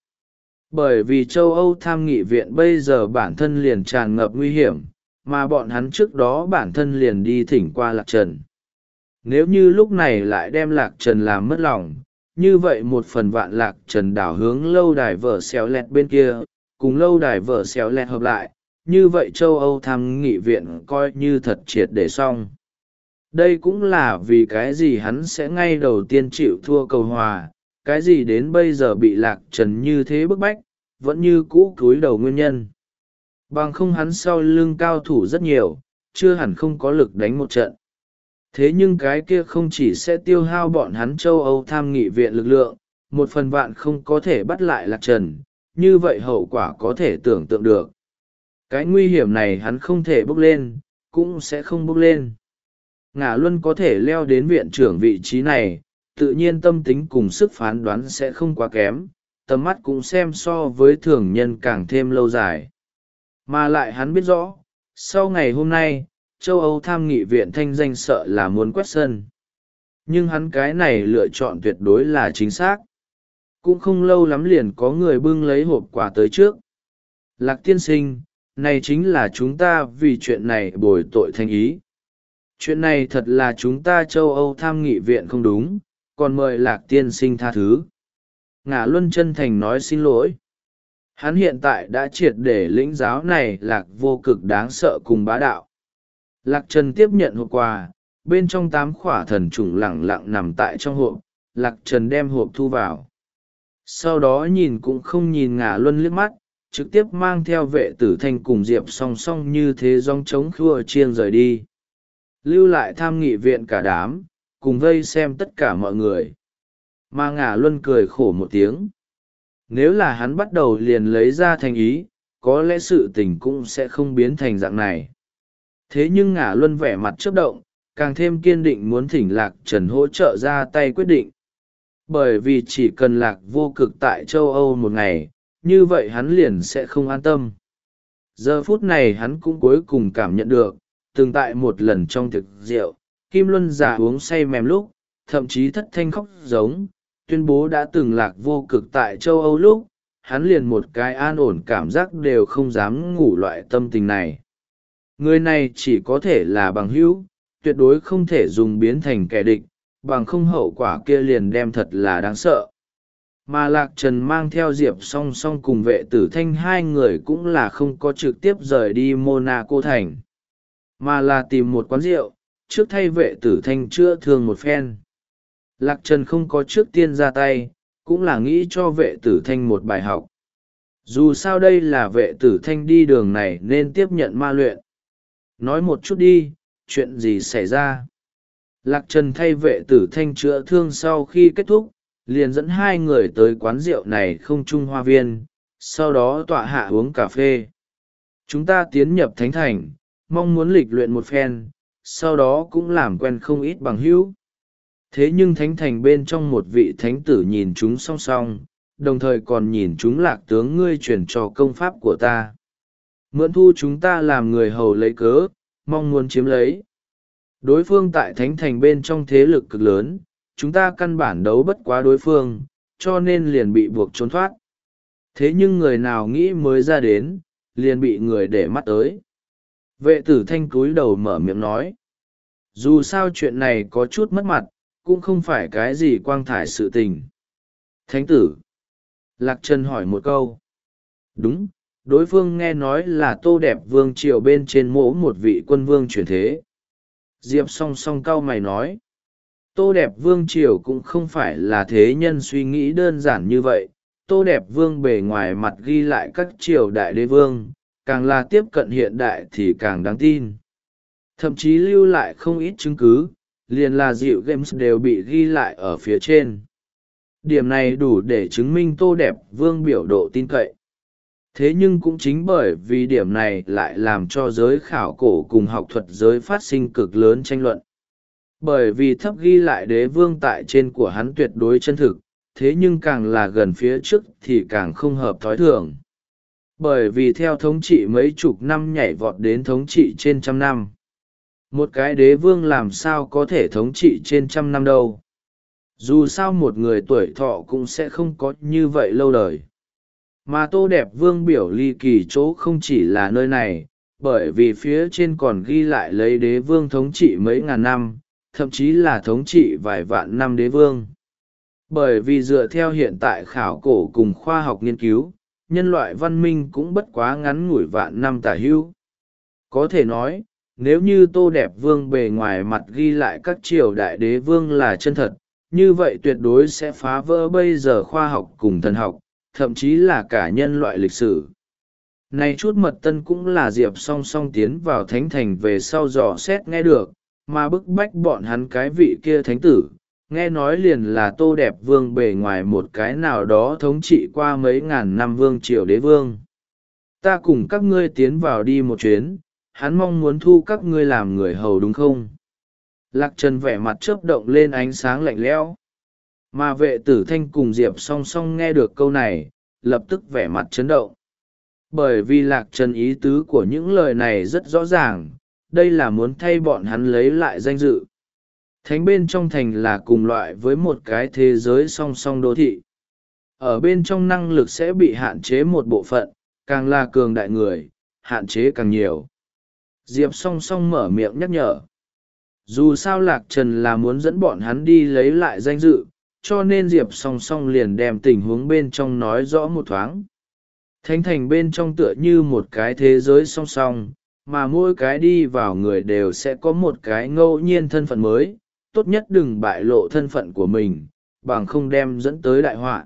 Bởi vì châu Âu tham nghị viện bây giờ bản thân liền tràn ngập nguy hiểm, mà bọn hắn trước đó bản thân liền đi thỉnh qua Lạc Trần. Nếu như lúc này lại đem Lạc Trần làm mất lòng, như vậy một phần vạn Lạc Trần đảo hướng lâu đài vở xéo lẹt bên kia, cùng lâu đài vở xéo lẹt hợp lại, như vậy châu Âu tham nghị viện coi như thật triệt để xong. Đây cũng là vì cái gì hắn sẽ ngay đầu tiên chịu thua cầu hòa, cái gì đến bây giờ bị Lạc Trần như thế bức bách, vẫn như cũ cúi đầu nguyên nhân. Bằng không hắn sau lưng cao thủ rất nhiều, chưa hẳn không có lực đánh một trận. Thế nhưng cái kia không chỉ sẽ tiêu hao bọn hắn châu Âu tham nghị viện lực lượng, một phần vạn không có thể bắt lại Lạc Trần, như vậy hậu quả có thể tưởng tượng được. Cái nguy hiểm này hắn không thể bước lên, cũng sẽ không bước lên. Ngả luân có thể leo đến viện trưởng vị trí này, tự nhiên tâm tính cùng sức phán đoán sẽ không quá kém, tầm mắt cũng xem so với thường nhân càng thêm lâu dài. Mà lại hắn biết rõ, sau ngày hôm nay, châu Âu tham nghị viện thanh danh sợ là muốn quét sân. Nhưng hắn cái này lựa chọn tuyệt đối là chính xác. Cũng không lâu lắm liền có người bưng lấy hộp quà tới trước. Lạc tiên sinh, này chính là chúng ta vì chuyện này bồi tội thanh ý. Chuyện này thật là chúng ta châu Âu tham nghị viện không đúng, còn mời Lạc tiên sinh tha thứ. Ngả luân chân thành nói xin lỗi. Hắn hiện tại đã triệt để lĩnh giáo này Lạc Vô Cực đáng sợ cùng bá đạo. Lạc Trần tiếp nhận hộp quà, bên trong tám khỏa thần trùng lẳng lặng nằm tại trong hộp, Lạc Trần đem hộp thu vào. Sau đó nhìn cũng không nhìn Ngả luân liếc mắt, trực tiếp mang theo vệ tử thanh cùng Diệp song song như thế dòng trống khua chiêng rời đi. Lưu lại tham nghị viện cả đám, cùng vây xem tất cả mọi người. Mà Ngả luân cười khổ một tiếng. Nếu là hắn bắt đầu liền lấy ra thành ý, có lẽ sự tình cũng sẽ không biến thành dạng này. Thế nhưng Ngả luân vẻ mặt chớp động, càng thêm kiên định muốn thỉnh Lạc Trần hỗ trợ ra tay quyết định. Bởi vì chỉ cần Lạc Vô Cực tại châu Âu một ngày, như vậy hắn liền sẽ không an tâm. Giờ phút này hắn cũng cuối cùng cảm nhận được, từng tại một lần trong thực rượu, Kim Luân giả uống say mềm lúc, thậm chí thất thanh khóc giống, tuyên bố đã từng Lạc Vô Cực tại châu Âu lúc, hắn liền một cái an ổn cảm giác đều không dám ngủ loại tâm tình này. Người này chỉ có thể là bằng hữu, tuyệt đối không thể dùng biến thành kẻ địch, bằng không hậu quả kia liền đem thật là đáng sợ. Mà Lạc Trần mang theo Diệp song song cùng vệ tử thanh hai người cũng là không có trực tiếp rời đi Monaco thành, mà là tìm một quán rượu, trước thay vệ tử thanh chữa thương một phen. Lạc Trần không có trước tiên ra tay, cũng là nghĩ cho vệ tử thanh một bài học. Dù sao đây là vệ tử thanh đi đường này nên tiếp nhận ma luyện. Nói một chút đi, chuyện gì xảy ra? Lạc Trần thay vệ tử thanh chữa thương sau khi kết thúc, liền dẫn hai người tới quán rượu này không trung hoa viên, sau đó tọa hạ uống cà phê. Chúng ta tiến nhập thánh thành, mong muốn lịch luyện một phen, sau đó cũng làm quen không ít bằng hữu. Thế nhưng thánh thành bên trong một vị thánh tử nhìn chúng song song, đồng thời còn nhìn chúng lạc tướng ngươi truyền cho công pháp của ta. Mượn thu chúng ta làm người hầu lấy cớ, mong muốn chiếm lấy. Đối phương tại thánh thành bên trong thế lực cực lớn, chúng ta căn bản đấu bất quá đối phương, cho nên liền bị buộc trốn thoát. Thế nhưng người nào nghĩ mới ra đến, liền bị người để mắt tới. Vệ tử thanh cúi đầu mở miệng nói. Dù sao chuyện này có chút mất mặt, cũng không phải cái gì quang thải sự tình. Thánh tử. Lạc Trần hỏi một câu. Đúng, đối phương nghe nói là Tô Đẹp Vương triều bên trên mỗ một vị quân vương chuyển thế. Diệp song song cau mày nói. Tô Đẹp Vương triều cũng không phải là thế nhân suy nghĩ đơn giản như vậy. Tô Đẹp Vương bề ngoài mặt ghi lại các triều đại đế vương, càng là tiếp cận hiện đại thì càng đáng tin. Thậm chí lưu lại không ít chứng cứ, liền là dịu games đều bị ghi lại ở phía trên. Điểm này đủ để chứng minh Tô Đẹp Vương biểu độ tin cậy. Thế nhưng cũng chính bởi vì điểm này lại làm cho giới khảo cổ cùng học thuật giới phát sinh cực lớn tranh luận. Bởi vì thấp ghi lại đế vương tại trên của hắn tuyệt đối chân thực, thế nhưng càng là gần phía trước thì càng không hợp thói thường. Bởi vì theo thống trị mấy chục năm nhảy vọt đến thống trị trên trăm năm. Một cái đế vương làm sao có thể thống trị trên trăm năm đâu. Dù sao một người tuổi thọ cũng sẽ không có như vậy lâu đời. Mà Tô Đẹp Vương biểu ly kỳ chỗ không chỉ là nơi này, bởi vì phía trên còn ghi lại lấy đế vương thống trị mấy ngàn năm, thậm chí là thống trị vài vạn năm đế vương. Bởi vì dựa theo hiện tại khảo cổ cùng khoa học nghiên cứu, nhân loại văn minh cũng bất quá ngắn ngủi vạn năm tả hữu. Có thể nói, nếu như Tô Đẹp Vương bề ngoài mặt ghi lại các triều đại đế vương là chân thật, như vậy tuyệt đối sẽ phá vỡ bây giờ khoa học cùng thần học, thậm chí là cả nhân loại lịch sử. Này chút mật tân cũng là Diệp song song tiến vào thánh thành về sau dò xét nghe được, mà bức bách bọn hắn cái vị kia thánh tử, nghe nói liền là Tô Đẹp Vương bề ngoài một cái nào đó thống trị qua mấy ngàn năm vương triều đế vương. Ta cùng các ngươi tiến vào đi một chuyến, hắn mong muốn thu các ngươi làm người hầu đúng không? Lạc Trần vẻ mặt chớp động lên ánh sáng lạnh lẽo. Mà vệ tử thanh cùng Diệp song song nghe được câu này, lập tức vẻ mặt chấn động. Bởi vì Lạc Trần ý tứ của những lời này rất rõ ràng, đây là muốn thay bọn hắn lấy lại danh dự. Thánh bên trong thành là cùng loại với một cái thế giới song song đô thị. Ở bên trong năng lực sẽ bị hạn chế một bộ phận, càng là cường đại người, hạn chế càng nhiều. Diệp song song mở miệng nhắc nhở. Dù sao Lạc Trần là muốn dẫn bọn hắn đi lấy lại danh dự, cho nên Diệp song song liền đem tình huống bên trong nói rõ một thoáng. Thánh thành bên trong tựa như một cái thế giới song song, mà mỗi cái đi vào người đều sẽ có một cái ngẫu nhiên thân phận mới, tốt nhất đừng bại lộ thân phận của mình, bằng không đem dẫn tới đại họa.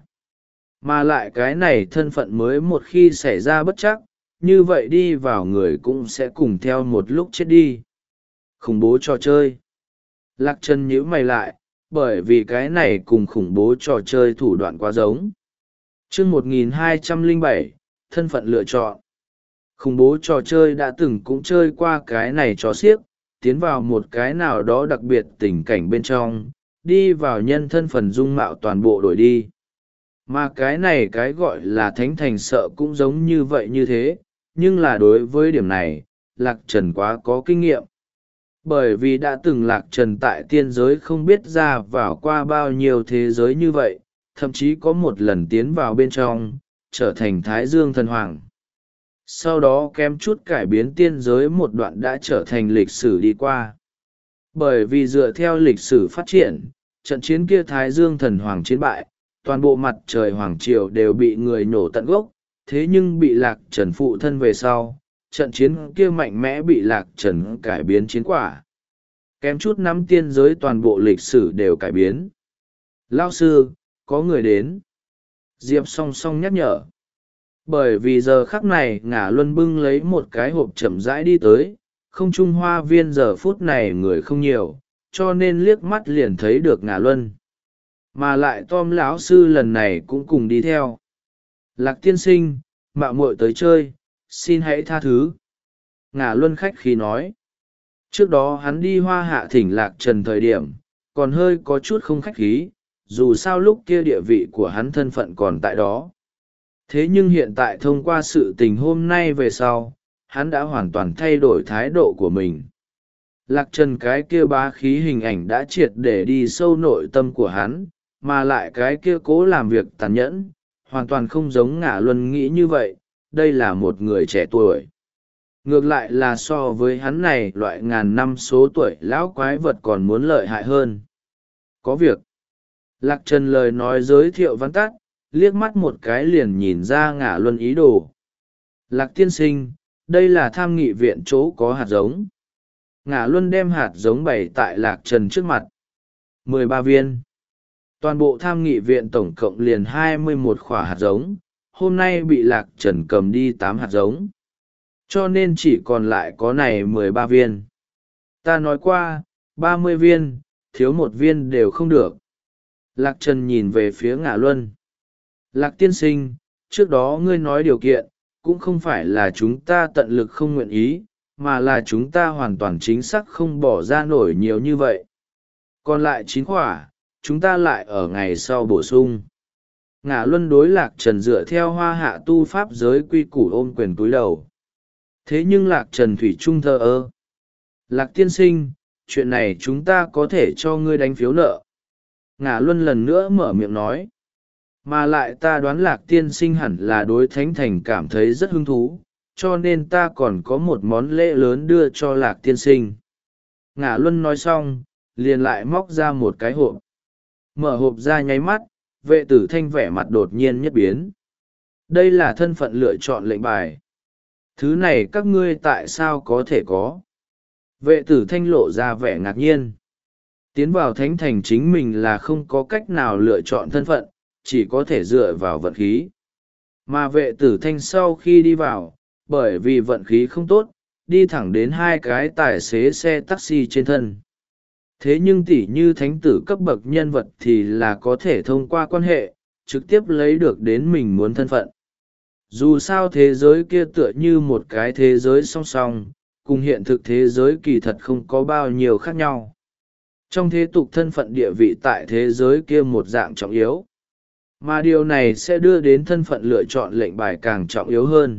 Mà lại cái này thân phận mới một khi xảy ra bất chắc, như vậy đi vào người cũng sẽ cùng theo một lúc chết đi. Khủng bố trò chơi. Lạc Trần nhíu mày lại, bởi vì cái này cùng khủng bố trò chơi thủ đoạn quá giống. Chương một nghìn hai trăm lẻ bảy, thân phận lựa chọn. Khủng bố trò chơi đã từng cũng chơi qua cái này trò xiếc, tiến vào một cái nào đó đặc biệt tình cảnh bên trong, đi vào nhân thân phần dung mạo toàn bộ đổi đi. Mà cái này cái gọi là thánh thành sợ cũng giống như vậy như thế, nhưng là đối với điểm này, Lạc Trần quá có kinh nghiệm. Bởi vì đã từng Lạc Trần tại tiên giới không biết ra vào qua bao nhiêu thế giới như vậy, thậm chí có một lần tiến vào bên trong, trở thành Thái Dương Thần Hoàng. Sau đó kém chút cải biến tiên giới một đoạn đã trở thành lịch sử đi qua. Bởi vì dựa theo lịch sử phát triển, trận chiến kia Thái Dương Thần Hoàng chiến bại, toàn bộ mặt trời Hoàng Triều đều bị người nổ tận gốc, thế nhưng bị Lạc Trần phụ thân về sau, trận chiến kia mạnh mẽ bị Lạc Trần cải biến chiến quả. kém chút nắm tiên giới toàn bộ lịch sử đều cải biến. Lao sư, có người đến. Diệp song song nhắc nhở. Bởi vì giờ khắc này Ngả Luân bưng lấy một cái hộp chậm rãi đi tới, không trung hoa viên giờ phút này người không nhiều, cho nên liếc mắt liền thấy được Ngả Luân. Mà lại Tom lão sư lần này cũng cùng đi theo. Lạc tiên sinh, mạo muội tới chơi, xin hãy tha thứ. Ngả Luân khách khí nói. Trước đó hắn đi Hoa Hạ thỉnh Lạc Trần thời điểm, còn hơi có chút không khách khí, dù sao lúc kia địa vị của hắn thân phận còn tại đó. Thế nhưng hiện tại thông qua sự tình hôm nay về sau, hắn đã hoàn toàn thay đổi thái độ của mình. Lạc Trần cái kia bá khí hình ảnh đã triệt để đi sâu nội tâm của hắn, mà lại cái kia cố làm việc tàn nhẫn, hoàn toàn không giống Ngả Luân nghĩ như vậy, đây là một người trẻ tuổi. Ngược lại là so với hắn này loại ngàn năm số tuổi lão quái vật còn muốn lợi hại hơn. Có việc. Lạc Trần lời nói giới thiệu văn tắt, liếc mắt một cái liền nhìn ra Ngả Luân ý đồ. Lạc tiên sinh, đây là tham nghị viện chỗ có hạt giống. Ngả Luân đem hạt giống bày tại Lạc Trần trước mặt. mười ba viên. Toàn bộ tham nghị viện tổng cộng liền hai mươi mốt khỏa hạt giống, hôm nay bị Lạc Trần cầm đi tám hạt giống. Cho nên chỉ còn lại có này mười ba viên. Ta nói qua, ba mươi viên, thiếu một viên đều không được. Lạc Trần nhìn về phía Ngả Luân. Lạc tiên sinh, trước đó ngươi nói điều kiện, cũng không phải là chúng ta tận lực không nguyện ý, mà là chúng ta hoàn toàn chính xác không bỏ ra nổi nhiều như vậy. Còn lại chín quả, chúng ta lại ở ngày sau bổ sung. Ngả Luân đối Lạc Trần dựa theo Hoa Hạ tu pháp giới quy củ ôm quyền túi đầu. Thế nhưng Lạc Trần thủy chung thờ ơ. Lạc tiên sinh, chuyện này chúng ta có thể cho ngươi đánh phiếu nợ. Ngả Luân lần nữa mở miệng nói. Mà lại ta đoán Lạc tiên sinh hẳn là đối Thánh Thành cảm thấy rất hứng thú, cho nên ta còn có một món lễ lớn đưa cho Lạc tiên sinh. Ngả Luân nói xong, liền lại móc ra một cái hộp. Mở hộp ra nháy mắt, Vệ Tử Thanh vẻ mặt đột nhiên nhất biến. Đây là thân phận lựa chọn lệnh bài. Thứ này các ngươi tại sao có thể có? Vệ Tử Thanh lộ ra vẻ ngạc nhiên. Tiến vào Thánh Thành chính mình là không có cách nào lựa chọn thân phận, chỉ có thể dựa vào vận khí. Mà Vệ Tử Thanh sau khi đi vào, bởi vì vận khí không tốt, đi thẳng đến hai cái tài xế xe taxi trên thân. Thế nhưng tỷ như thánh tử cấp bậc nhân vật thì là có thể thông qua quan hệ, trực tiếp lấy được đến mình muốn thân phận. Dù sao thế giới kia tựa như một cái thế giới song song, cùng hiện thực thế giới kỳ thật không có bao nhiêu khác nhau. Trong thế tục thân phận địa vị tại thế giới kia một dạng trọng yếu. Mà điều này sẽ đưa đến thân phận lựa chọn lệnh bài càng trọng yếu hơn.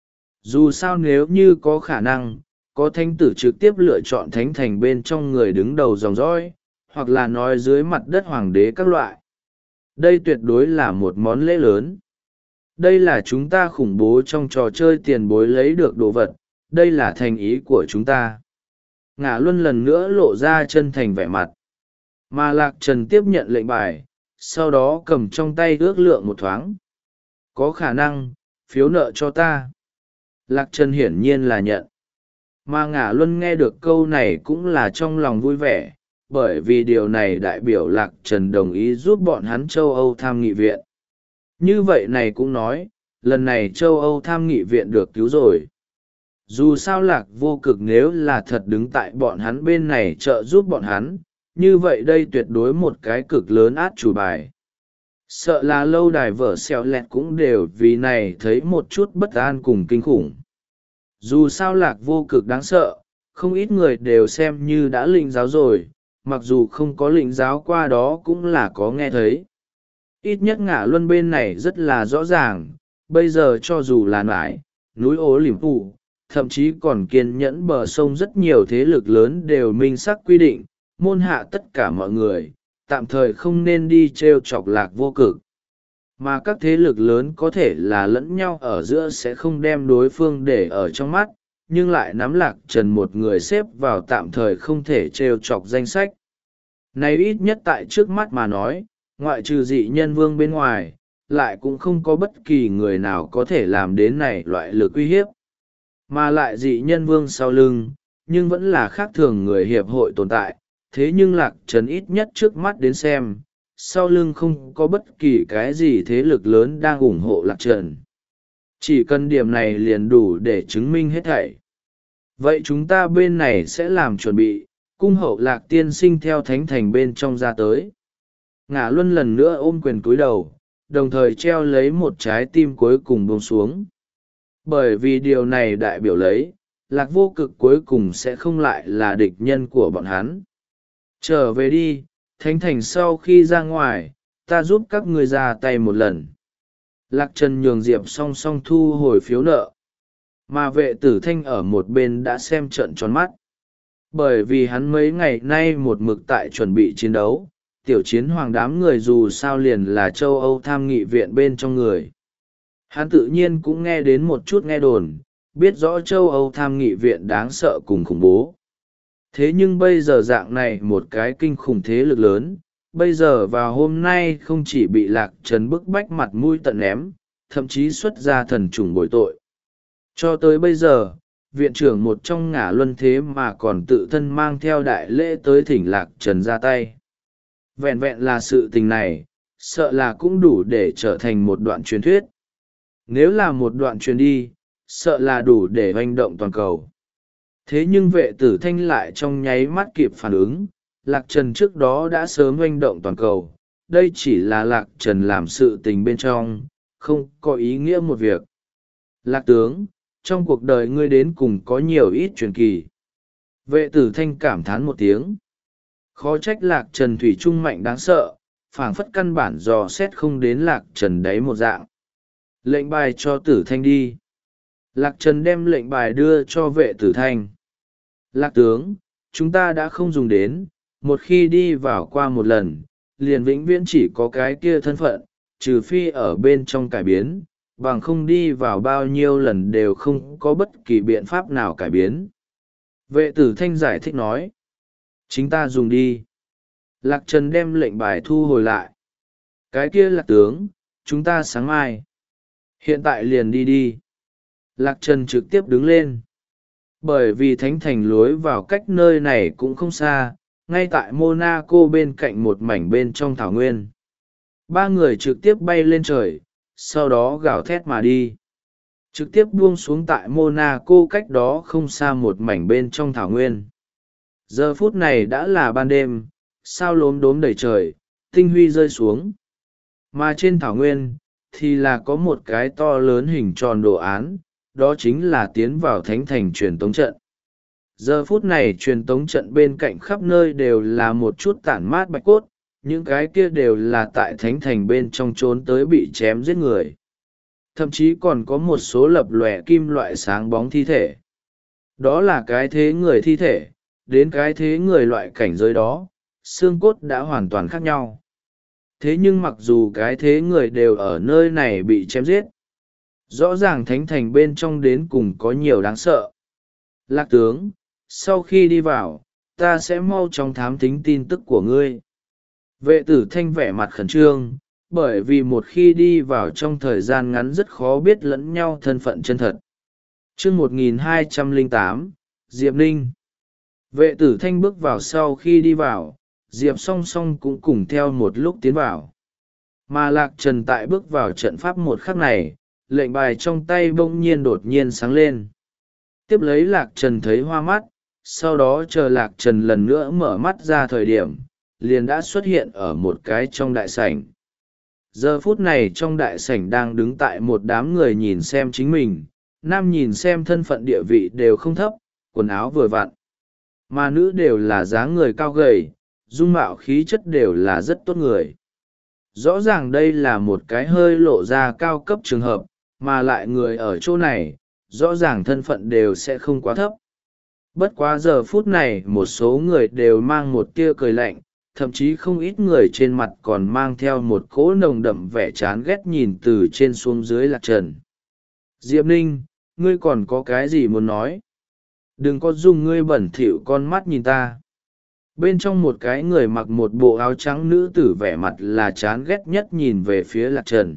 Dù sao nếu như có khả năng, có thánh tử trực tiếp lựa chọn thánh thành bên trong người đứng đầu dòng dõi, hoặc là nói dưới mặt đất hoàng đế các loại. Đây tuyệt đối là một món lễ lớn. Đây là chúng ta khủng bố trong trò chơi tiền bối lấy được đồ vật, đây là thành ý của chúng ta. Ngả Luân lần nữa lộ ra chân thành vẻ mặt. Mà Lạc Trần tiếp nhận lệnh bài, sau đó cầm trong tay ước lượng một thoáng. Có khả năng, phiếu nợ cho ta. Lạc Trần hiển nhiên là nhận. Mà Ngả Luân nghe được câu này cũng là trong lòng vui vẻ, bởi vì điều này đại biểu Lạc Trần đồng ý giúp bọn hắn châu Âu tham nghị viện. Như vậy này cũng nói, lần này châu Âu tham nghị viện được cứu rồi. Dù sao Lạc Vô Cực nếu là thật đứng tại bọn hắn bên này trợ giúp bọn hắn, như vậy đây tuyệt đối một cái cực lớn át chủ bài. Sợ là lâu đài vở xèo lẹt cũng đều vì này thấy một chút bất an cùng kinh khủng. Dù sao Lạc Vô Cực đáng sợ, không ít người đều xem như đã lĩnh giáo rồi, mặc dù không có lĩnh giáo qua đó cũng là có nghe thấy. Ít nhất Ngả Luân bên này rất là rõ ràng, bây giờ cho dù là nải, núi ố liềm phụ, thậm chí còn kiên nhẫn bờ sông rất nhiều thế lực lớn đều minh xác quy định, môn hạ tất cả mọi người, tạm thời không nên đi t r e o chọc Lạc Vô Cực. Mà các thế lực lớn có thể là lẫn nhau ở giữa sẽ không đem đối phương để ở trong mắt, nhưng lại nắm Lạc Trần một người xếp vào tạm thời không thể t r e o chọc danh sách. Này ít nhất tại trước mắt mà nói, ngoại trừ dị nhân vương bên ngoài, lại cũng không có bất kỳ người nào có thể làm đến này loại lực uy hiếp. Mà lại dị nhân vương sau lưng, nhưng vẫn là khác thường người hiệp hội tồn tại. Thế nhưng Lạc Trần ít nhất trước mắt đến xem, sau lưng không có bất kỳ cái gì thế lực lớn đang ủng hộ Lạc Trần. Chỉ cần điểm này liền đủ để chứng minh hết thảy. Vậy chúng ta bên này sẽ làm chuẩn bị, cung hậu Lạc tiên sinh theo thánh thành bên trong ra tới. Ngã Luân lần nữa ôm quyền cúi đầu, đồng thời treo lấy một trái tim cuối cùng buông xuống. Bởi vì điều này đại biểu lấy, Lạc Vô Cực cuối cùng sẽ không lại là địch nhân của bọn hắn. Trở về đi, thánh thành sau khi ra ngoài, ta giúp các ngươi ra tay một lần. Lạc Trần nhường Diệp song song thu hồi phiếu nợ. Mà vệ tử thanh ở một bên đã xem trợn tròn mắt. Bởi vì hắn mấy ngày nay một mực tại chuẩn bị chiến đấu, tiểu chiến hoàng đám người dù sao liền là châu Âu tham nghị viện bên trong người. Hắn tự nhiên cũng nghe đến một chút nghe đồn, biết rõ châu Âu tham nghị viện đáng sợ cùng khủng bố. Thế nhưng bây giờ dạng này một cái kinh khủng thế lực lớn, bây giờ vào hôm nay không chỉ bị Lạc Trần bức bách mặt mũi tận ném, thậm chí xuất ra thần trùng bồi tội. Cho tới bây giờ, viện trưởng một trong Ngả Luân thế mà còn tự thân mang theo đại lễ tới thỉnh Lạc Trần ra tay. Vẹn vẹn là sự tình này, sợ là cũng đủ để trở thành một đoạn truyền thuyết. Nếu là một đoạn truyền đi, sợ là đủ để hoành động toàn cầu. Thế nhưng vệ tử thanh lại trong nháy mắt kịp phản ứng, Lạc Trần trước đó đã sớm hoành động toàn cầu. Đây chỉ là Lạc Trần làm sự tình bên trong, không có ý nghĩa một việc. Lạc tướng, trong cuộc đời ngươi đến cùng có nhiều ít truyền kỳ. Vệ tử thanh cảm thán một tiếng. Khó trách Lạc Trần thủy trung mạnh đáng sợ, phảng phất căn bản dò xét không đến Lạc Trần đấy một dạng. Lệnh bài cho tử thanh đi. Lạc Trần đem lệnh bài đưa cho vệ tử thanh. Lạc tướng, chúng ta đã không dùng đến, một khi đi vào qua một lần, liền vĩnh viễn chỉ có cái kia thân phận, trừ phi ở bên trong cải biến, bằng không đi vào bao nhiêu lần đều không có bất kỳ biện pháp nào cải biến. Vệ tử thanh giải thích nói. Chính ta dùng đi. Lạc Trần đem lệnh bài thu hồi lại. Cái kia Lạc tướng, chúng ta sáng mai. Hiện tại liền đi đi. Lạc Trần trực tiếp đứng lên. Bởi vì thánh thành lối vào cách nơi này cũng không xa, ngay tại Monaco bên cạnh một mảnh bên trong thảo nguyên. Ba người trực tiếp bay lên trời, sau đó gào thét mà đi. Trực tiếp buông xuống tại Monaco cách đó không xa một mảnh bên trong thảo nguyên. Giờ phút này đã là ban đêm, sao lốm đốm đầy trời, tinh huy rơi xuống. Mà trên thảo nguyên, thì là có một cái to lớn hình tròn đồ án, đó chính là tiến vào thánh thành truyền tống trận. Giờ phút này truyền tống trận bên cạnh khắp nơi đều là một chút tản mát bạch cốt, những cái kia đều là tại thánh thành bên trong trốn tới bị chém giết người. Thậm chí còn có một số lập lòe kim loại sáng bóng thi thể. Đó là cái thế người thi thể, đến cái thế người loại cảnh giới đó, xương cốt đã hoàn toàn khác nhau. Thế nhưng mặc dù cái thế người đều ở nơi này bị chém giết, rõ ràng thánh thành bên trong đến cùng có nhiều đáng sợ. Lạc tướng, sau khi đi vào, ta sẽ mau chóng thám thính tin tức của ngươi. Vệ tử thanh vẻ mặt khẩn trương, bởi vì một khi đi vào trong thời gian ngắn rất khó biết lẫn nhau thân phận chân thật. Chương một nghìn hai trăm lẻ tám, Diệp Ninh. Vệ tử thanh bước vào sau khi đi vào, Diệp song song cũng cùng theo một lúc tiến vào. Mà Lạc Trần tại bước vào trận pháp một khắc này, lệnh bài trong tay bỗng nhiên đột nhiên sáng lên. Tiếp lấy Lạc Trần thấy hoa mắt, sau đó chờ Lạc Trần lần nữa mở mắt ra thời điểm, liền đã xuất hiện ở một cái trong đại sảnh. Giờ phút này trong đại sảnh đang đứng tại một đám người nhìn xem chính mình, nam nhìn xem thân phận địa vị đều không thấp, quần áo vừa vặn. Mà nữ đều là dáng người cao gầy, dung mạo khí chất đều là rất tốt người. Rõ ràng đây là một cái hơi lộ ra cao cấp trường hợp, mà lại người ở chỗ này, rõ ràng thân phận đều sẽ không quá thấp. Bất quá giờ phút này một số người đều mang một tia cười lạnh, thậm chí không ít người trên mặt còn mang theo một cỗ nồng đậm vẻ chán ghét nhìn từ trên xuống dưới Lạc Trần. Diệp Ninh, ngươi còn có cái gì muốn nói? Đừng có dùng ngươi bẩn thỉu con mắt nhìn ta. Bên trong một cái người mặc một bộ áo trắng nữ tử vẻ mặt là chán ghét nhất nhìn về phía Lạc Trần.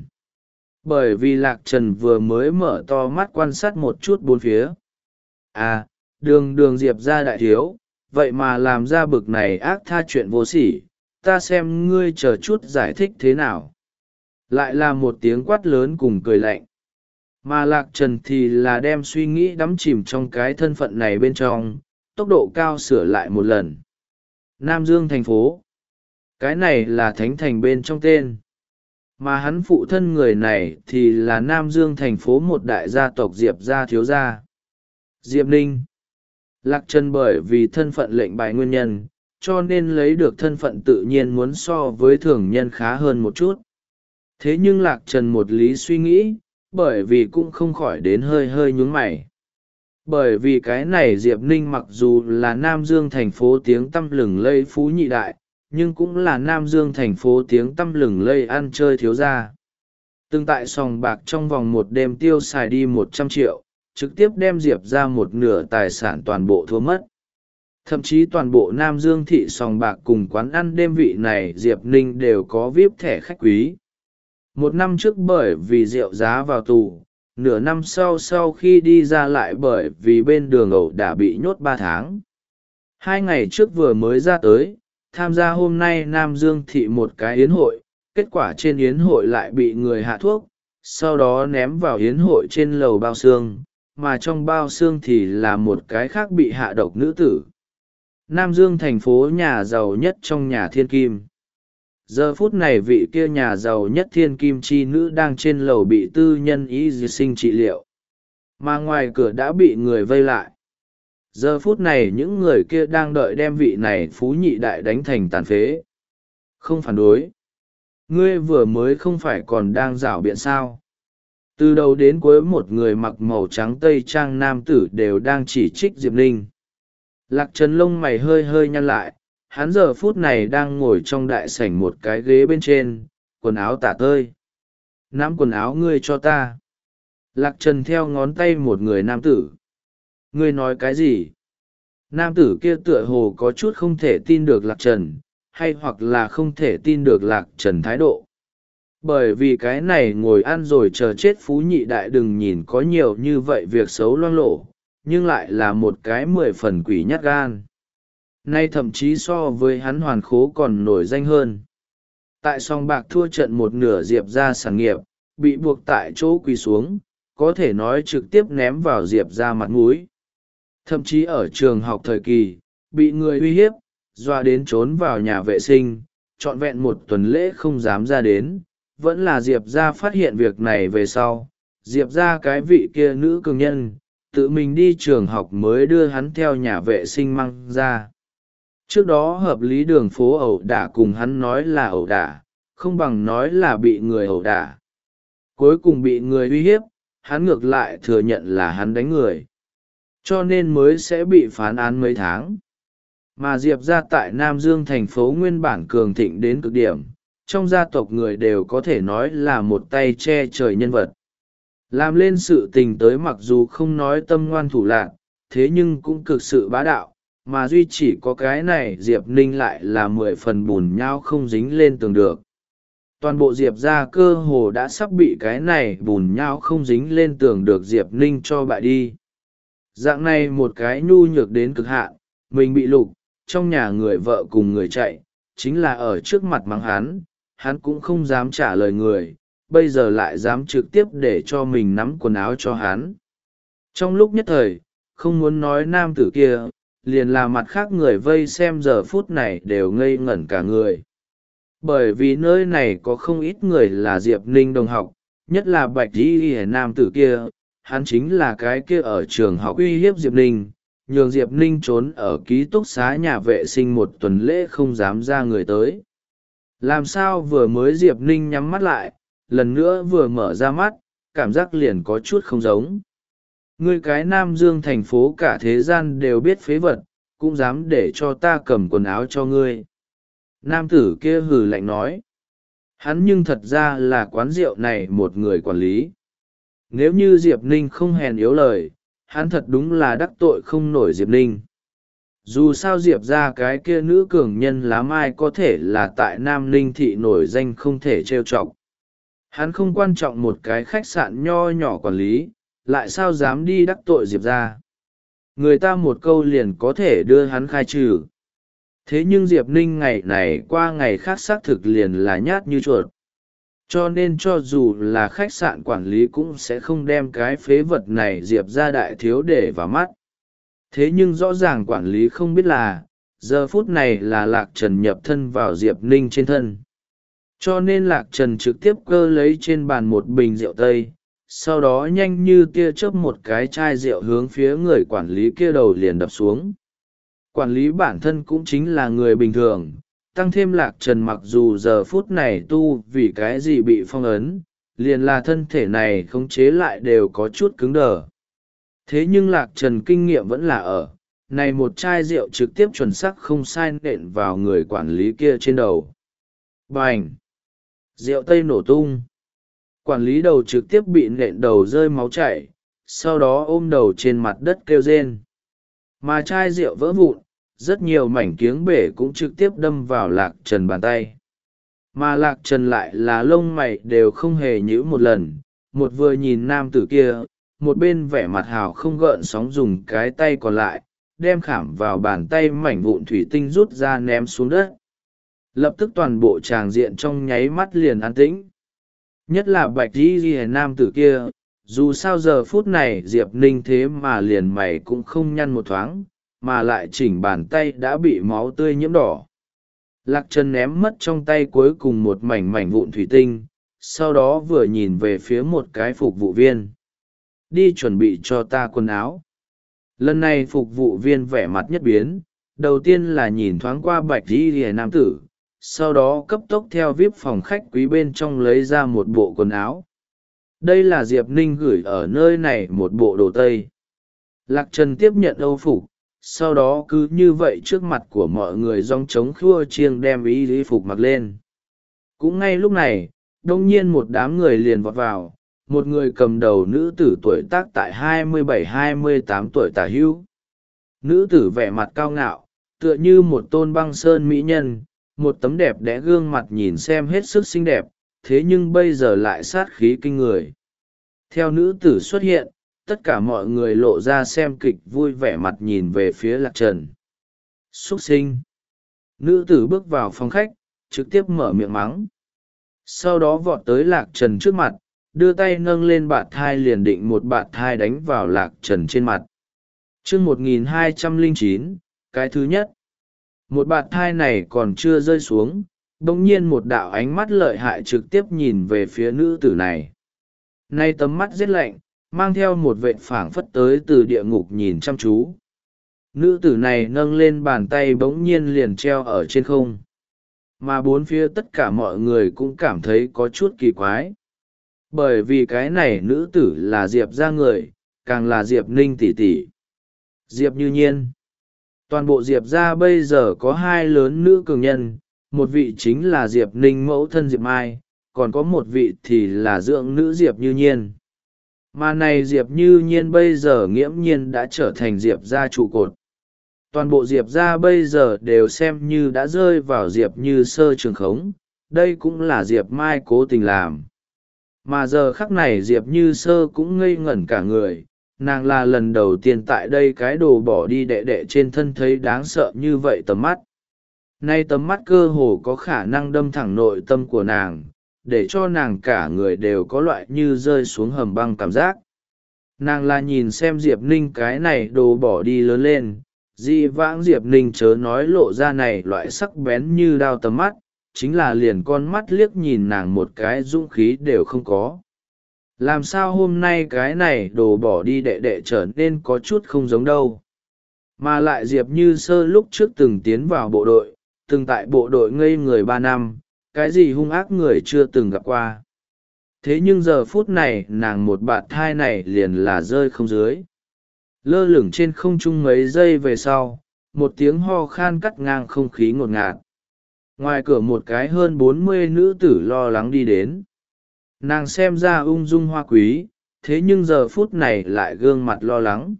Bởi vì Lạc Trần vừa mới mở to mắt quan sát một chút bốn phía. À, đường đường Diệp gia đại thiếu, vậy mà làm ra bực này ác tha chuyện vô sỉ, ta xem ngươi chờ chút giải thích thế nào. Lại là một tiếng quát lớn cùng cười lạnh. Mà Lạc Trần thì là đem suy nghĩ đắm chìm trong cái thân phận này bên trong, tốc độ cao sửa lại một lần. Nam Dương thành phố. Cái này là thánh thành bên trong tên. Mà hắn phụ thân người này thì là Nam Dương thành phố một đại gia tộc Diệp gia thiếu gia. Diệp Ninh. Lạc Trần bởi vì thân phận lệnh bài nguyên nhân, cho nên lấy được thân phận tự nhiên muốn so với thường nhân khá hơn một chút. Thế nhưng Lạc Trần một lý suy nghĩ, bởi vì cũng không khỏi đến hơi hơi nhún mày. Bởi vì cái này Diệp Ninh mặc dù là Nam Dương thành phố tiếng tăm lừng lây phú nhị đại, nhưng cũng là Nam Dương thành phố tiếng tăm lừng lây ăn chơi thiếu gia. Từng tại sòng bạc trong vòng một đêm tiêu xài đi một trăm triệu, trực tiếp đem Diệp ra một nửa tài sản toàn bộ thua mất. Thậm chí toàn bộ Nam Dương thị sòng bạc cùng quán ăn đêm vị này Diệp Ninh đều có víp thẻ khách quý. Một năm trước bởi vì rượu giá vào tù, nửa năm sau sau khi đi ra lại bởi vì bên đường ẩu đã bị nhốt ba tháng. Hai ngày trước vừa mới ra tới, tham gia hôm nay Nam Dương thị một cái yến hội, kết quả trên yến hội lại bị người hạ thuốc, sau đó ném vào yến hội trên lầu bao xương, mà trong bao xương thì là một cái khác bị hạ độc nữ tử. Nam Dương thành phố nhà giàu nhất trong nhà thiên kim. Giờ phút này vị kia nhà giàu nhất thiên kim chi nữ đang trên lầu bị tư nhân y sinh trị liệu, mà ngoài cửa đã bị người vây lại. Giờ phút này những người kia đang đợi đem vị này phú nhị đại đánh thành tàn phế. Không phản đối. Ngươi vừa mới không phải còn đang rảo biện sao? Từ đầu đến cuối một người mặc màu trắng tây trang nam tử đều đang chỉ trích Diệp Ninh. Lạc Trần lông mày hơi hơi nhăn lại, hắn giờ phút này đang ngồi trong đại sảnh một cái ghế bên trên, quần áo tả tơi. Nắm quần áo ngươi cho ta. Lạc Trần theo ngón tay một người nam tử. Ngươi nói cái gì? Nam tử kia tựa hồ có chút không thể tin được Lạc Trần, hay hoặc là không thể tin được Lạc Trần thái độ. Bởi vì cái này ngồi ăn rồi chờ chết phú nhị đại đừng nhìn có nhiều như vậy việc xấu loang lổ, nhưng lại là một cái mười phần quỷ nhát gan. Nay thậm chí so với hắn hoàn khố còn nổi danh hơn. Tại sòng bạc thua trận một nửa Diệp ra sản nghiệp, bị buộc tại chỗ quỳ xuống, có thể nói trực tiếp ném vào Diệp ra mặt mũi. Thậm chí ở trường học thời kỳ, bị người uy hiếp, dọa đến trốn vào nhà vệ sinh, trọn vẹn một tuần lễ không dám ra đến, vẫn là Diệp ra phát hiện việc này về sau. Diệp ra cái vị kia nữ cường nhân, tự mình đi trường học mới đưa hắn theo nhà vệ sinh mang ra. Trước đó hợp lý đường phố ẩu đả cùng hắn nói là ẩu đả, không bằng nói là bị người ẩu đả. Cuối cùng bị người uy hiếp, hắn ngược lại thừa nhận là hắn đánh người. Cho nên mới sẽ bị phán án mấy tháng. Mà Diệp ra tại Nam Dương thành phố nguyên bản cường thịnh đến cực điểm, trong gia tộc người đều có thể nói là một tay che trời nhân vật. Làm lên sự tình tới mặc dù không nói tâm ngoan thủ lạc, thế nhưng cũng cực sự bá đạo, mà duy chỉ có cái này Diệp Ninh lại là mười phần bùn nhau không dính lên tường được. Toàn bộ Diệp ra cơ hồ đã sắp bị cái này bùn nhau không dính lên tường được Diệp Ninh cho bại đi. Dạng này một cái nhu nhược đến cực hạn, mình bị lục, trong nhà người vợ cùng người chạy, chính là ở trước mặt mắng hắn, hắn cũng không dám trả lời người, bây giờ lại dám trực tiếp để cho mình nắm quần áo cho hắn. Trong lúc nhất thời, không muốn nói nam tử kia, liền là mặt khác người vây xem giờ phút này đều ngây ngẩn cả người. Bởi vì nơi này có không ít người là Diệp Ninh đồng học, nhất là bạch y hề nam tử kia, hắn chính là cái kia ở trường học uy hiếp Diệp Ninh, nhường Diệp Ninh trốn ở ký túc xá nhà vệ sinh một tuần lễ không dám ra người tới. Làm sao vừa mới Diệp Ninh nhắm mắt lại, lần nữa vừa mở ra mắt, cảm giác liền có chút không giống. Ngươi cái Nam Dương thành phố cả thế gian đều biết phế vật, cũng dám để cho ta cầm quần áo cho ngươi. Nam tử kia hừ lạnh nói. Hắn nhưng thật ra là quán rượu này một người quản lý. Nếu như Diệp Ninh không hèn yếu lời, hắn thật đúng là đắc tội không nổi Diệp Ninh. Dù sao Diệp ra cái kia nữ cường nhân lá mai có thể là tại Nam Ninh thị nổi danh không thể trêu chọc. Hắn không quan trọng một cái khách sạn nho nhỏ quản lý, lại sao dám đi đắc tội Diệp ra. người ta một câu liền có thể đưa hắn khai trừ. Thế nhưng Diệp Ninh ngày này qua ngày khác xác thực liền là nhát như chuột. Cho nên cho dù là khách sạn quản lý cũng sẽ không đem cái phế vật này Diệp ra đại thiếu để vào mắt. Thế nhưng rõ ràng quản lý không biết là, giờ phút này là Lạc Trần nhập thân vào Diệp Ninh trên thân. Cho nên Lạc Trần trực tiếp cơ lấy trên bàn một bình rượu tây, sau đó nhanh như tia chớp một cái chai rượu hướng phía người quản lý kia đầu liền đập xuống. Quản lý bản thân cũng chính là người bình thường, tăng thêm Lạc Trần mặc dù giờ phút này tu vì cái gì bị phong ấn, liền là thân thể này khống chế lại đều có chút cứng đờ. Thế nhưng Lạc Trần kinh nghiệm vẫn là ở, này một chai rượu trực tiếp chuẩn xác không sai nện vào người quản lý kia trên đầu. Bành! Rượu tây nổ tung. Quản lý đầu trực tiếp bị nện đầu rơi máu chảy, sau đó ôm đầu trên mặt đất kêu rên. Mà chai rượu vỡ vụn, rất nhiều mảnh kiếng bể cũng trực tiếp đâm vào Lạc Trần bàn tay. Mà Lạc Trần lại là lông mày đều không hề nhíu một lần, một vừa nhìn nam tử kia, một bên vẻ mặt hào không gợn sóng dùng cái tay còn lại, đem khảm vào bàn tay mảnh vụn thủy tinh rút ra ném xuống đất. Lập tức toàn bộ tràng diện trong nháy mắt liền an tĩnh. Nhất là bạch y ghi nam tử kia, dù sao giờ phút này Diệp Ninh thế mà liền mày cũng không nhăn một thoáng, mà lại chỉnh bàn tay đã bị máu tươi nhiễm đỏ. Lạc Trần ném mất trong tay cuối cùng một mảnh mảnh vụn thủy tinh, sau đó vừa nhìn về phía một cái phục vụ viên. Đi chuẩn bị cho ta quần áo. Lần này phục vụ viên vẻ mặt nhất biến, đầu tiên là nhìn thoáng qua bạch y ghi nam tử, sau đó cấp tốc theo víp phòng khách quý bên trong lấy ra một bộ quần áo. Đây là Diệp Ninh gửi ở nơi này một bộ đồ tây. Lạc Trần tiếp nhận âu phục, sau đó cứ như vậy trước mặt của mọi người dong trống khua chiêng đem y lý phục mặc lên. Cũng ngay lúc này, đông nhiên một đám người liền vọt vào, một người cầm đầu nữ tử tuổi tác tại hai mươi bảy hai mươi tám tuổi tả hữu. Nữ tử vẻ mặt cao ngạo, tựa như một tôn băng sơn mỹ nhân, một tấm đẹp đẽ gương mặt nhìn xem hết sức xinh đẹp, thế nhưng bây giờ lại sát khí kinh người. Theo nữ tử xuất hiện, tất cả mọi người lộ ra xem kịch vui vẻ mặt nhìn về phía Lạc Trần. Xuất sinh! Nữ tử bước vào phòng khách, trực tiếp mở miệng mắng. Sau đó vọt tới Lạc Trần trước mặt, đưa tay nâng lên bạt thai liền định một bạt thai đánh vào Lạc Trần trên mặt. chương một nghìn hai trăm lẻ chín, cái thứ nhất. Một bạt thai này còn chưa rơi xuống, bỗng nhiên một đạo ánh mắt lợi hại trực tiếp nhìn về phía nữ tử này. Nay tấm mắt rét lạnh, mang theo một vệt phảng phất tới từ địa ngục nhìn chăm chú. Nữ tử này nâng lên bàn tay bỗng nhiên liền treo ở trên không. Mà bốn phía tất cả mọi người cũng cảm thấy có chút kỳ quái. Bởi vì cái này nữ tử là Diệp ra người, càng là Diệp Ninh tỷ tỷ. Diệp Như Nhiên. Toàn bộ Diệp ra bây giờ có hai lớn nữ cường nhân, một vị chính là Diệp Ninh mẫu thân Diệp Mai, còn có một vị thì là dưỡng nữ Diệp Như Nhiên. Mà này Diệp Như Nhiên bây giờ nghiễm nhiên đã trở thành Diệp ra trụ cột. Toàn bộ Diệp ra bây giờ đều xem như đã rơi vào Diệp Như Sơ trường khống, đây cũng là Diệp Mai cố tình làm. Mà giờ khắc này Diệp Như Sơ cũng ngây ngẩn cả người, nàng là lần đầu tiên tại đây cái đồ bỏ đi đệ đệ trên thân thấy đáng sợ như vậy tầm mắt. Nay tầm mắt cơ hồ có khả năng đâm thẳng nội tâm của nàng, để cho nàng cả người đều có loại như rơi xuống hầm băng cảm giác. Nàng là nhìn xem Diệp Ninh cái này đồ bỏ đi lớn lên, dị vãng Diệp Ninh chớ nói lộ ra này loại sắc bén như đao tầm mắt, chính là liền con mắt liếc nhìn nàng một cái dũng khí đều không có. Làm sao hôm nay cái này đồ bỏ đi đệ đệ trở nên có chút không giống đâu. Mà lại Diệp Như Sơ lúc trước từng tiến vào bộ đội, từng tại bộ đội ngây người ba năm, cái gì hung ác người chưa từng gặp qua. Thế nhưng giờ phút này nàng một bạt thai này liền là rơi không dưới. Lơ lửng trên không trung mấy giây về sau, một tiếng ho khan cắt ngang không khí ngột ngạt. Ngoài cửa một cái hơn bốn mươi nữ tử lo lắng đi đến. Nàng xem ra ung dung hoa quý, thế nhưng giờ phút này lại gương mặt lo lắng.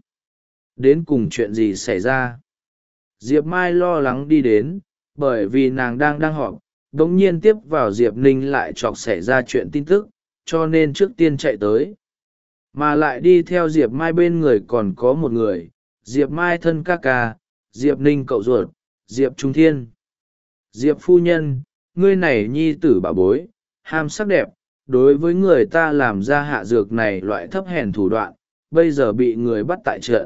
Đến cùng chuyện gì xảy ra? Diệp Mai lo lắng đi đến, bởi vì nàng đang đang họp, đống nhiên tiếp vào Diệp Ninh lại chọc xảy ra chuyện tin tức, cho nên trước tiên chạy tới. Mà lại đi theo Diệp Mai bên người còn có một người, Diệp Mai thân ca ca, Diệp Ninh cậu ruột, Diệp Trung Thiên. Diệp phu nhân, ngươi này nhi tử bảo bối, ham sắc đẹp, đối với người ta làm ra hạ dược này loại thấp hèn thủ đoạn, bây giờ bị người bắt tại trận.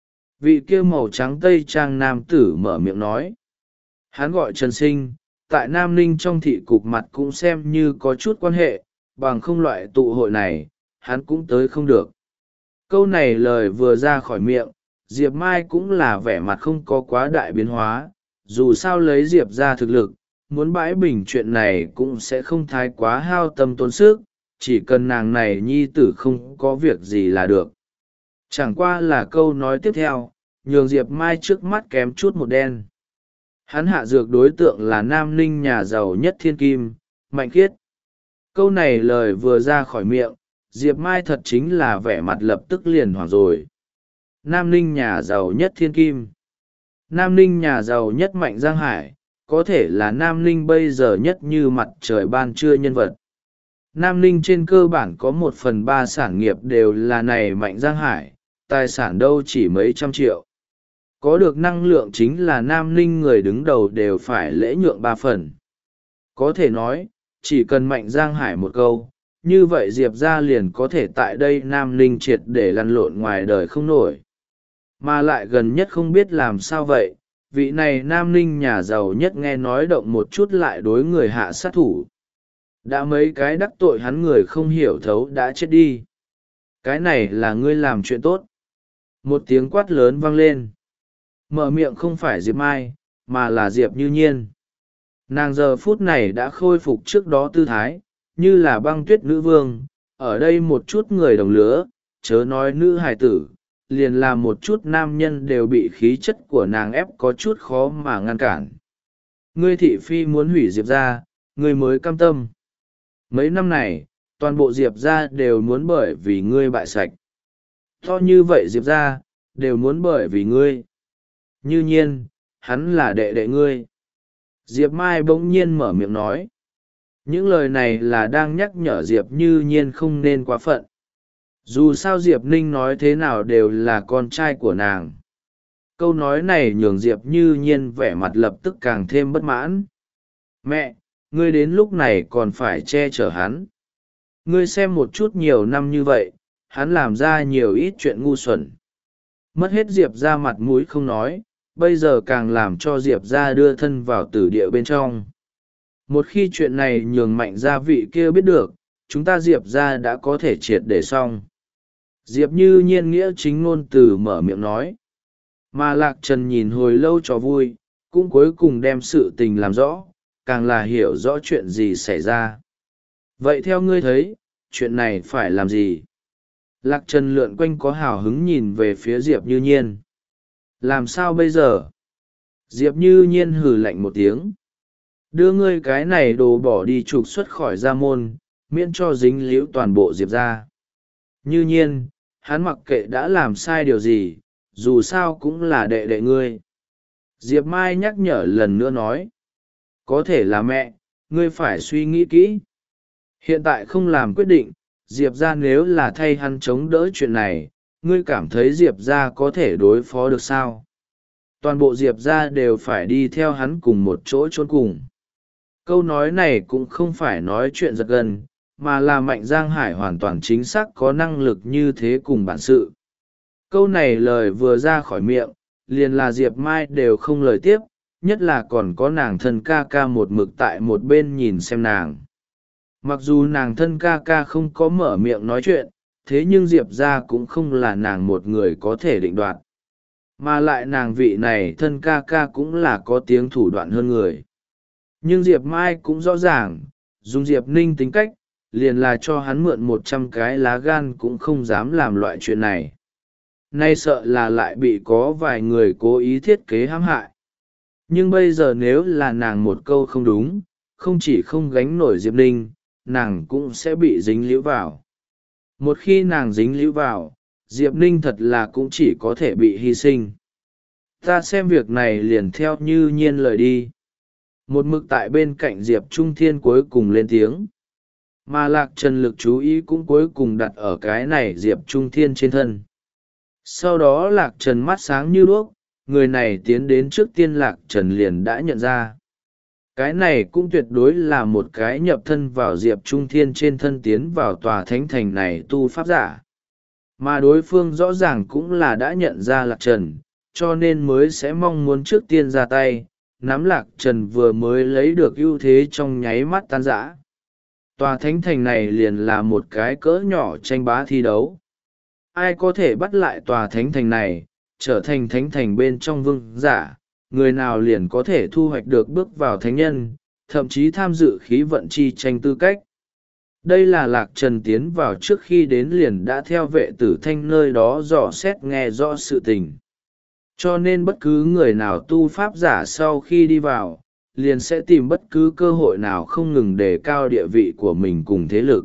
Vị kia màu trắng tây trang nam tử mở miệng nói. Hắn gọi Trần Sinh, tại Nam Ninh trong thị cục mặt cũng xem như có chút quan hệ, bằng không loại tụ hội này, hắn cũng tới không được. Câu này lời vừa ra khỏi miệng, Diệp Mai cũng là vẻ mặt không có quá đại biến hóa, dù sao lấy Diệp ra thực lực, muốn bãi bình chuyện này cũng sẽ không thái quá hao tâm tốn sức, chỉ cần nàng này nhi tử không có việc gì là được. Chẳng qua là câu nói tiếp theo, nhường Diệp Mai trước mắt kém chút một đen. Hắn hạ dược đối tượng là Nam Ninh nhà giàu nhất thiên kim, Mạnh Khiết. Câu này lời vừa ra khỏi miệng, Diệp Mai thật chính là vẻ mặt lập tức liền hoảng rồi. Nam Ninh nhà giàu nhất thiên kim. Nam Ninh nhà giàu nhất Mạnh Giang Hải, có thể là Nam Ninh bây giờ nhất như mặt trời ban trưa nhân vật. Nam Ninh trên cơ bản có một phần ba sản nghiệp đều là này Mạnh Giang Hải, tài sản đâu chỉ mấy trăm triệu. Có được năng lượng chính là Nam Ninh người đứng đầu đều phải lễ nhượng ba phần. Có thể nói, chỉ cần Mạnh Giang Hải một câu, như vậy Diệp ra liền có thể tại đây Nam Ninh triệt để lăn lộn ngoài đời không nổi. Mà lại gần nhất không biết làm sao vậy, vị này Nam Ninh nhà giàu nhất nghe nói động một chút lại đối người hạ sát thủ. Đã mấy cái đắc tội hắn người không hiểu thấu đã chết đi. Cái này là ngươi làm chuyện tốt. Một tiếng quát lớn vang lên. Mở miệng không phải Diệp Mai, mà là Diệp Như Nhiên. Nàng giờ phút này đã khôi phục trước đó tư thái, như là băng tuyết nữ vương, ở đây một chút người đồng lứa, chớ nói nữ hài tử, liền là một chút nam nhân đều bị khí chất của nàng ép có chút khó mà ngăn cản. Ngươi thị phi muốn hủy Diệp ra, ngươi mới cam tâm. Mấy năm này, toàn bộ Diệp ra đều muốn bởi vì ngươi bại sạch. To như vậy Diệp ra, đều muốn bởi vì ngươi. Như Nhiên, hắn là đệ đệ ngươi. Diệp Mai bỗng nhiên mở miệng nói. Những lời này là đang nhắc nhở Diệp Như Nhiên không nên quá phận. Dù sao Diệp Ninh nói thế nào đều là con trai của nàng. Câu nói này nhường Diệp Như Nhiên vẻ mặt lập tức càng thêm bất mãn. Mẹ, ngươi đến lúc này còn phải che chở hắn. Ngươi xem một chút nhiều năm như vậy, hắn làm ra nhiều ít chuyện ngu xuẩn. Mất hết Diệp ra mặt mũi không nói, bây giờ càng làm cho Diệp ra đưa thân vào tử địa bên trong. Một khi chuyện này nhường Mạnh gia vị kia biết được, chúng ta Diệp ra đã có thể triệt để xong. Diệp Như Nhiên nghĩa chính ngôn từ mở miệng nói. Mà Lạc Trần nhìn hồi lâu cho vui, cũng cuối cùng đem sự tình làm rõ, càng là hiểu rõ chuyện gì xảy ra. Vậy theo ngươi thấy, chuyện này phải làm gì? Lạc Trần lượn quanh có hào hứng nhìn về phía Diệp Như Nhiên. Làm sao bây giờ? Diệp Như Nhiên hừ lạnh một tiếng. Đưa ngươi cái này đồ bỏ đi trục xuất khỏi gia môn, miễn cho dính líu toàn bộ Diệp ra. Như Nhiên, hắn mặc kệ đã làm sai điều gì, dù sao cũng là đệ đệ ngươi. Diệp Mai nhắc nhở lần nữa nói. Có thể là mẹ, ngươi phải suy nghĩ kỹ. Hiện tại không làm quyết định, Diệp ra nếu là thay hắn chống đỡ chuyện này, ngươi cảm thấy Diệp ra có thể đối phó được sao? Toàn bộ Diệp ra đều phải đi theo hắn cùng một chỗ chôn cùng. Câu nói này cũng không phải nói chuyện giật gân, mà là Mạnh Giang Hải hoàn toàn chính xác có năng lực như thế cùng bản sự. Câu này lời vừa ra khỏi miệng, liền là Diệp Mai đều không lời tiếp, nhất là còn có nàng thân ca ca một mực tại một bên nhìn xem nàng. Mặc dù nàng thân ca ca không có mở miệng nói chuyện, thế nhưng Diệp ra cũng không là nàng một người có thể định đoạt. Mà lại nàng vị này thân ca ca cũng là có tiếng thủ đoạn hơn người. Nhưng Diệp Mai cũng rõ ràng, dùng Diệp Ninh tính cách, liền là cho hắn mượn một trăm cái lá gan cũng không dám làm loại chuyện này. Nay sợ là lại bị có vài người cố ý thiết kế hãm hại. Nhưng bây giờ nếu là nàng một câu không đúng, không chỉ không gánh nổi Diệp Ninh, nàng cũng sẽ bị dính líu vào. Một khi nàng dính líu vào, Diệp Ninh thật là cũng chỉ có thể bị hy sinh. Ta xem việc này liền theo Như Nhiên lời đi. Một mực tại bên cạnh Diệp Trung Thiên cuối cùng lên tiếng. Mà Lạc Trần lực chú ý cũng cuối cùng đặt ở cái này Diệp Trung Thiên trên thân. Sau đó Lạc Trần mắt sáng như đuốc, người này tiến đến trước tiên Lạc Trần liền đã nhận ra. Cái này cũng tuyệt đối là một cái nhập thân vào Diệp Trung Thiên trên thân tiến vào tòa thánh thành này tu pháp giả. Mà đối phương rõ ràng cũng là đã nhận ra Lạc Trần, cho nên mới sẽ mong muốn trước tiên ra tay, nắm Lạc Trần vừa mới lấy được ưu thế trong nháy mắt tan rã. Tòa thánh thành này liền là một cái cỡ nhỏ tranh bá thi đấu. Ai có thể bắt lại tòa thánh thành này, trở thành thánh thành bên trong vương giả, người nào liền có thể thu hoạch được bước vào thánh nhân, thậm chí tham dự khí vận chi tranh tư cách. Đây là Lạc Trần tiến vào trước khi đến liền đã theo vệ tử thanh nơi đó dò xét nghe rõ sự tình. Cho nên bất cứ người nào tu pháp giả sau khi đi vào, liền sẽ tìm bất cứ cơ hội nào không ngừng đề cao địa vị của mình cùng thế lực.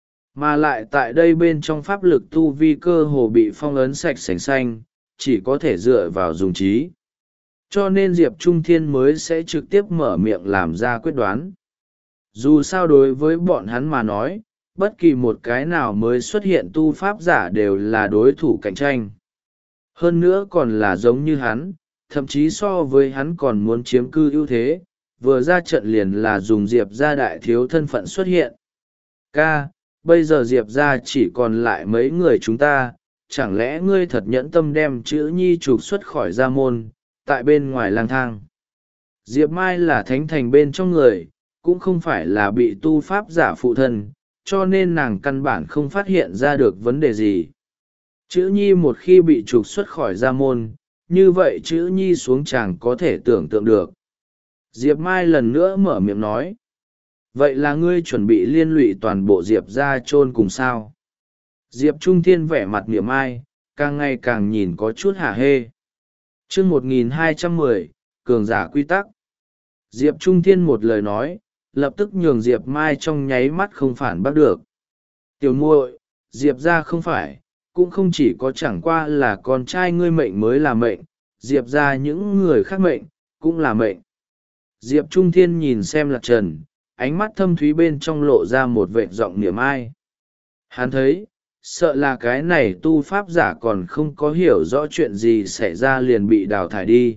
Mà lại tại đây bên trong pháp lực tu vi cơ hồ bị phong ấn sạch sành xanh, chỉ có thể dựa vào dùng trí. Cho nên Diệp Trung Thiên mới sẽ trực tiếp mở miệng làm ra quyết đoán. Dù sao đối với bọn hắn mà nói, bất kỳ một cái nào mới xuất hiện tu pháp giả đều là đối thủ cạnh tranh. Hơn nữa còn là giống như hắn, thậm chí so với hắn còn muốn chiếm cư ưu thế, vừa ra trận liền là dùng Diệp ra đại thiếu thân phận xuất hiện. Ca, bây giờ Diệp ra chỉ còn lại mấy người chúng ta, chẳng lẽ ngươi thật nhẫn tâm đem chữ nhi trục xuất khỏi gia môn, tại bên ngoài lang thang. Diệp Mai là thánh thành bên trong người, cũng không phải là bị tu pháp giả phụ thân, cho nên nàng căn bản không phát hiện ra được vấn đề gì. Chữ nhi một khi bị trục xuất khỏi gia môn, như vậy chữ nhi xuống chàng có thể tưởng tượng được. Diệp Mai lần nữa mở miệng nói. Vậy là ngươi chuẩn bị liên lụy toàn bộ Diệp ra chôn cùng sao? Diệp Trung Thiên vẻ mặt niệm ai, càng ngày càng nhìn có chút hả hê. Chương một nghìn hai trăm mười, cường giả quy tắc. Diệp Trung Thiên một lời nói, lập tức nhường Diệp Mai trong nháy mắt không phản bác được. Tiểu muội, Diệp ra không phải, cũng không chỉ có chẳng qua là con trai ngươi mệnh mới là mệnh, Diệp ra những người khác mệnh, cũng là mệnh. Diệp Trung Thiên nhìn xem Lạc Trần, ánh mắt thâm thúy bên trong lộ ra một vệt giọng niệm ai. Hắn thấy, sợ là cái này tu pháp giả còn không có hiểu rõ chuyện gì xảy ra liền bị đào thải đi.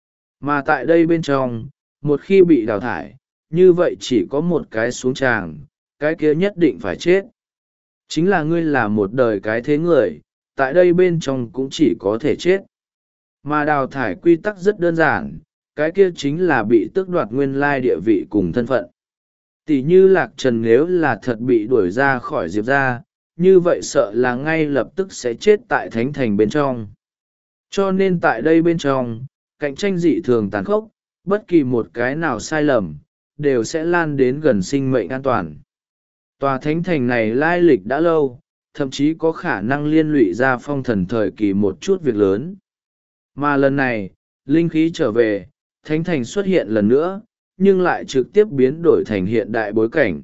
Mà tại đây bên trong, một khi bị đào thải, như vậy chỉ có một cái xuống tràng, cái kia nhất định phải chết. Chính là ngươi là một đời cái thế người, tại đây bên trong cũng chỉ có thể chết. Mà đào thải quy tắc rất đơn giản, cái kia chính là bị tước đoạt nguyên lai địa vị cùng thân phận. Tỷ như Lạc Trần nếu là thật bị đuổi ra khỏi Diệp ra, như vậy sợ là ngay lập tức sẽ chết tại thánh thành bên trong. Cho nên tại đây bên trong, cạnh tranh dị thường tàn khốc, bất kỳ một cái nào sai lầm, đều sẽ lan đến gần sinh mệnh an toàn. Tòa thánh thành này lai lịch đã lâu, thậm chí có khả năng liên lụy ra phong thần thời kỳ một chút việc lớn. Mà lần này, linh khí trở về, thánh thành xuất hiện lần nữa, nhưng lại trực tiếp biến đổi thành hiện đại bối cảnh.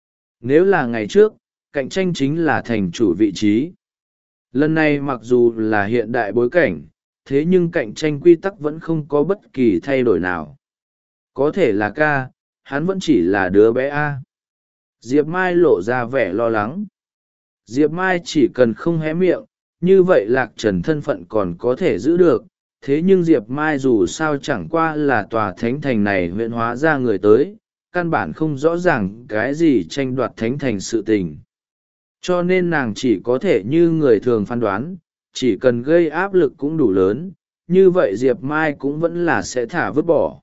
Nếu là ngày trước, cạnh tranh chính là thành chủ vị trí. Lần này mặc dù là hiện đại bối cảnh, thế nhưng cạnh tranh quy tắc vẫn không có bất kỳ thay đổi nào. Có thể là ca, hắn vẫn chỉ là đứa bé A. Diệp Mai lộ ra vẻ lo lắng. Diệp Mai chỉ cần không hé miệng, như vậy Lạc Trần thân phận còn có thể giữ được. Thế nhưng Diệp Mai dù sao chẳng qua là tòa thánh thành này huyện hóa ra người tới, căn bản không rõ ràng cái gì tranh đoạt thánh thành sự tình. Cho nên nàng chỉ có thể như người thường phán đoán, chỉ cần gây áp lực cũng đủ lớn, như vậy Diệp Mai cũng vẫn là sẽ thả vứt bỏ.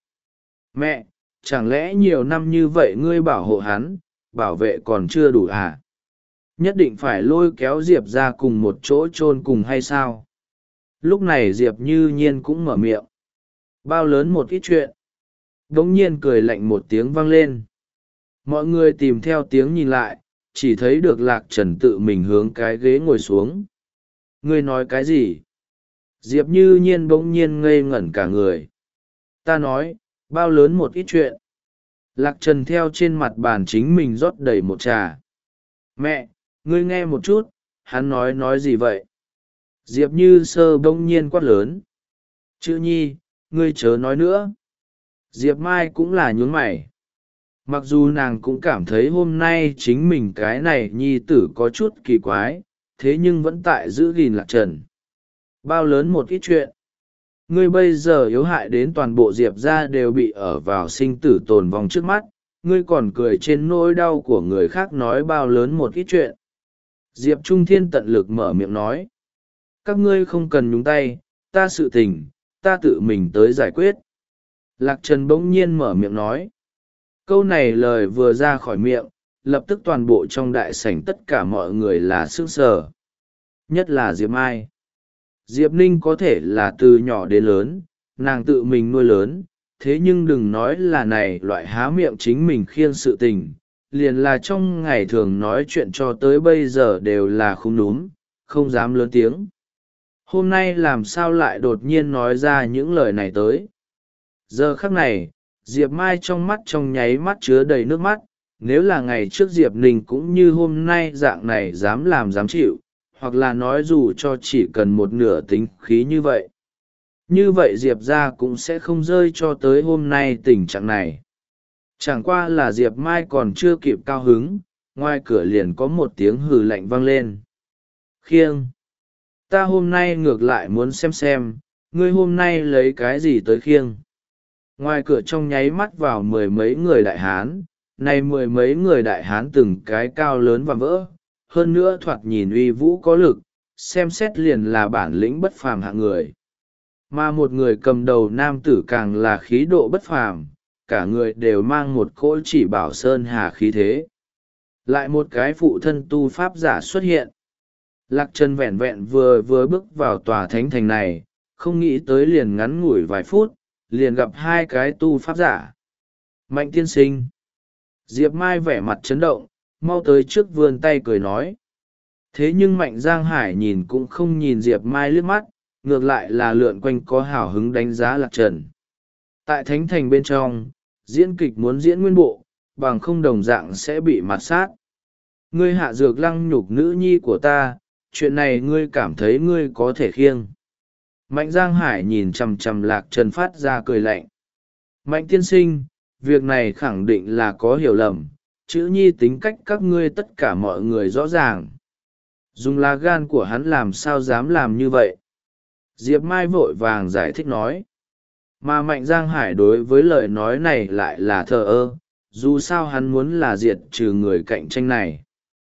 Mẹ, chẳng lẽ nhiều năm như vậy ngươi bảo hộ hắn, bảo vệ còn chưa đủ à? Nhất định phải lôi kéo Diệp ra cùng một chỗ chôn cùng hay sao? Lúc này Diệp Như Nhiên cũng mở miệng. Bao lớn một ít chuyện. Đống nhiên cười lạnh một tiếng vang lên. Mọi người tìm theo tiếng nhìn lại, chỉ thấy được Lạc Trần tự mình hướng cái ghế ngồi xuống. Ngươi nói cái gì? Diệp Như Nhiên bỗng nhiên ngây ngẩn cả người. Ta nói, bao lớn một ít chuyện. Lạc Trần theo trên mặt bàn chính mình rót đầy một trà. Mẹ, ngươi nghe một chút, hắn nói nói gì vậy? Diệp Như Sơ bỗng nhiên quát lớn. Chữ nhi, ngươi chớ nói nữa. Diệp Mai cũng là nhún mày. Mặc dù nàng cũng cảm thấy hôm nay chính mình cái này nhi tử có chút kỳ quái, thế nhưng vẫn tại giữ gìn Lạc Trần. Bao lớn một ít chuyện. Ngươi bây giờ yếu hại đến toàn bộ Diệp ra đều bị ở vào sinh tử tồn vong trước mắt, ngươi còn cười trên nỗi đau của người khác nói bao lớn một ít chuyện. Diệp Trung Thiên tận lực mở miệng nói. Các ngươi không cần nhúng tay, ta sự tình, ta tự mình tới giải quyết. Lạc Trần bỗng nhiên mở miệng nói. Câu này lời vừa ra khỏi miệng, lập tức toàn bộ trong đại sảnh tất cả mọi người là sững sờ. Nhất là Diệp Mai. Diệp Ninh có thể là từ nhỏ đến lớn, nàng tự mình nuôi lớn, thế nhưng đừng nói là này loại há miệng chính mình khiêng sự tình, liền là trong ngày thường nói chuyện cho tới bây giờ đều là không núm, không dám lớn tiếng. Hôm nay làm sao lại đột nhiên nói ra những lời này tới. Giờ khắc này, Diệp Mai trong mắt trong nháy mắt chứa đầy nước mắt, nếu là ngày trước Diệp Ninh cũng như hôm nay dạng này dám làm dám chịu, hoặc là nói dù cho chỉ cần một nửa tính khí như vậy. Như vậy Diệp ra cũng sẽ không rơi cho tới hôm nay tình trạng này. Chẳng qua là Diệp Mai còn chưa kịp cao hứng, ngoài cửa liền có một tiếng hừ lạnh vang lên. Khiêng! Ta hôm nay ngược lại muốn xem xem, ngươi hôm nay lấy cái gì tới khiêng. Ngoài cửa trong nháy mắt vào mười mấy người đại hán, này mười mấy người đại hán từng cái cao lớn và vỡ, hơn nữa thoạt nhìn uy vũ có lực, xem xét liền là bản lĩnh bất phàm hạng người. Mà một người cầm đầu nam tử càng là khí độ bất phàm, cả người đều mang một cỗ chỉ bảo sơn hà khí thế. Lại một cái phụ thân tu pháp giả xuất hiện. Lạc Trần vẹn vẹn vừa vừa bước vào tòa thánh thành này, không nghĩ tới liền ngắn ngủi vài phút, liền gặp hai cái tu pháp giả. Mạnh tiên sinh. Diệp Mai vẻ mặt chấn động, mau tới trước vươn tay cười nói. Thế nhưng Mạnh Giang Hải nhìn cũng không nhìn Diệp Mai liếc mắt, ngược lại là lượn quanh có hào hứng đánh giá Lạc Trần. Tại thánh thành bên trong, diễn kịch muốn diễn nguyên bộ, bằng không đồng dạng sẽ bị mặt sát. Ngươi hạ dược lăng nhục nữ nhi của ta, chuyện này ngươi cảm thấy ngươi có thể khiêng. Mạnh Giang Hải nhìn chằm chằm Lạc Trần phát ra cười lạnh. Mạnh tiên sinh, việc này khẳng định là có hiểu lầm, chữ nhi tính cách các ngươi tất cả mọi người rõ ràng. Dùng lá gan của hắn làm sao dám làm như vậy. Diệp Mai vội vàng giải thích nói. Mà Mạnh Giang Hải đối với lời nói này lại là thờ ơ, dù sao hắn muốn là diệt trừ người cạnh tranh này.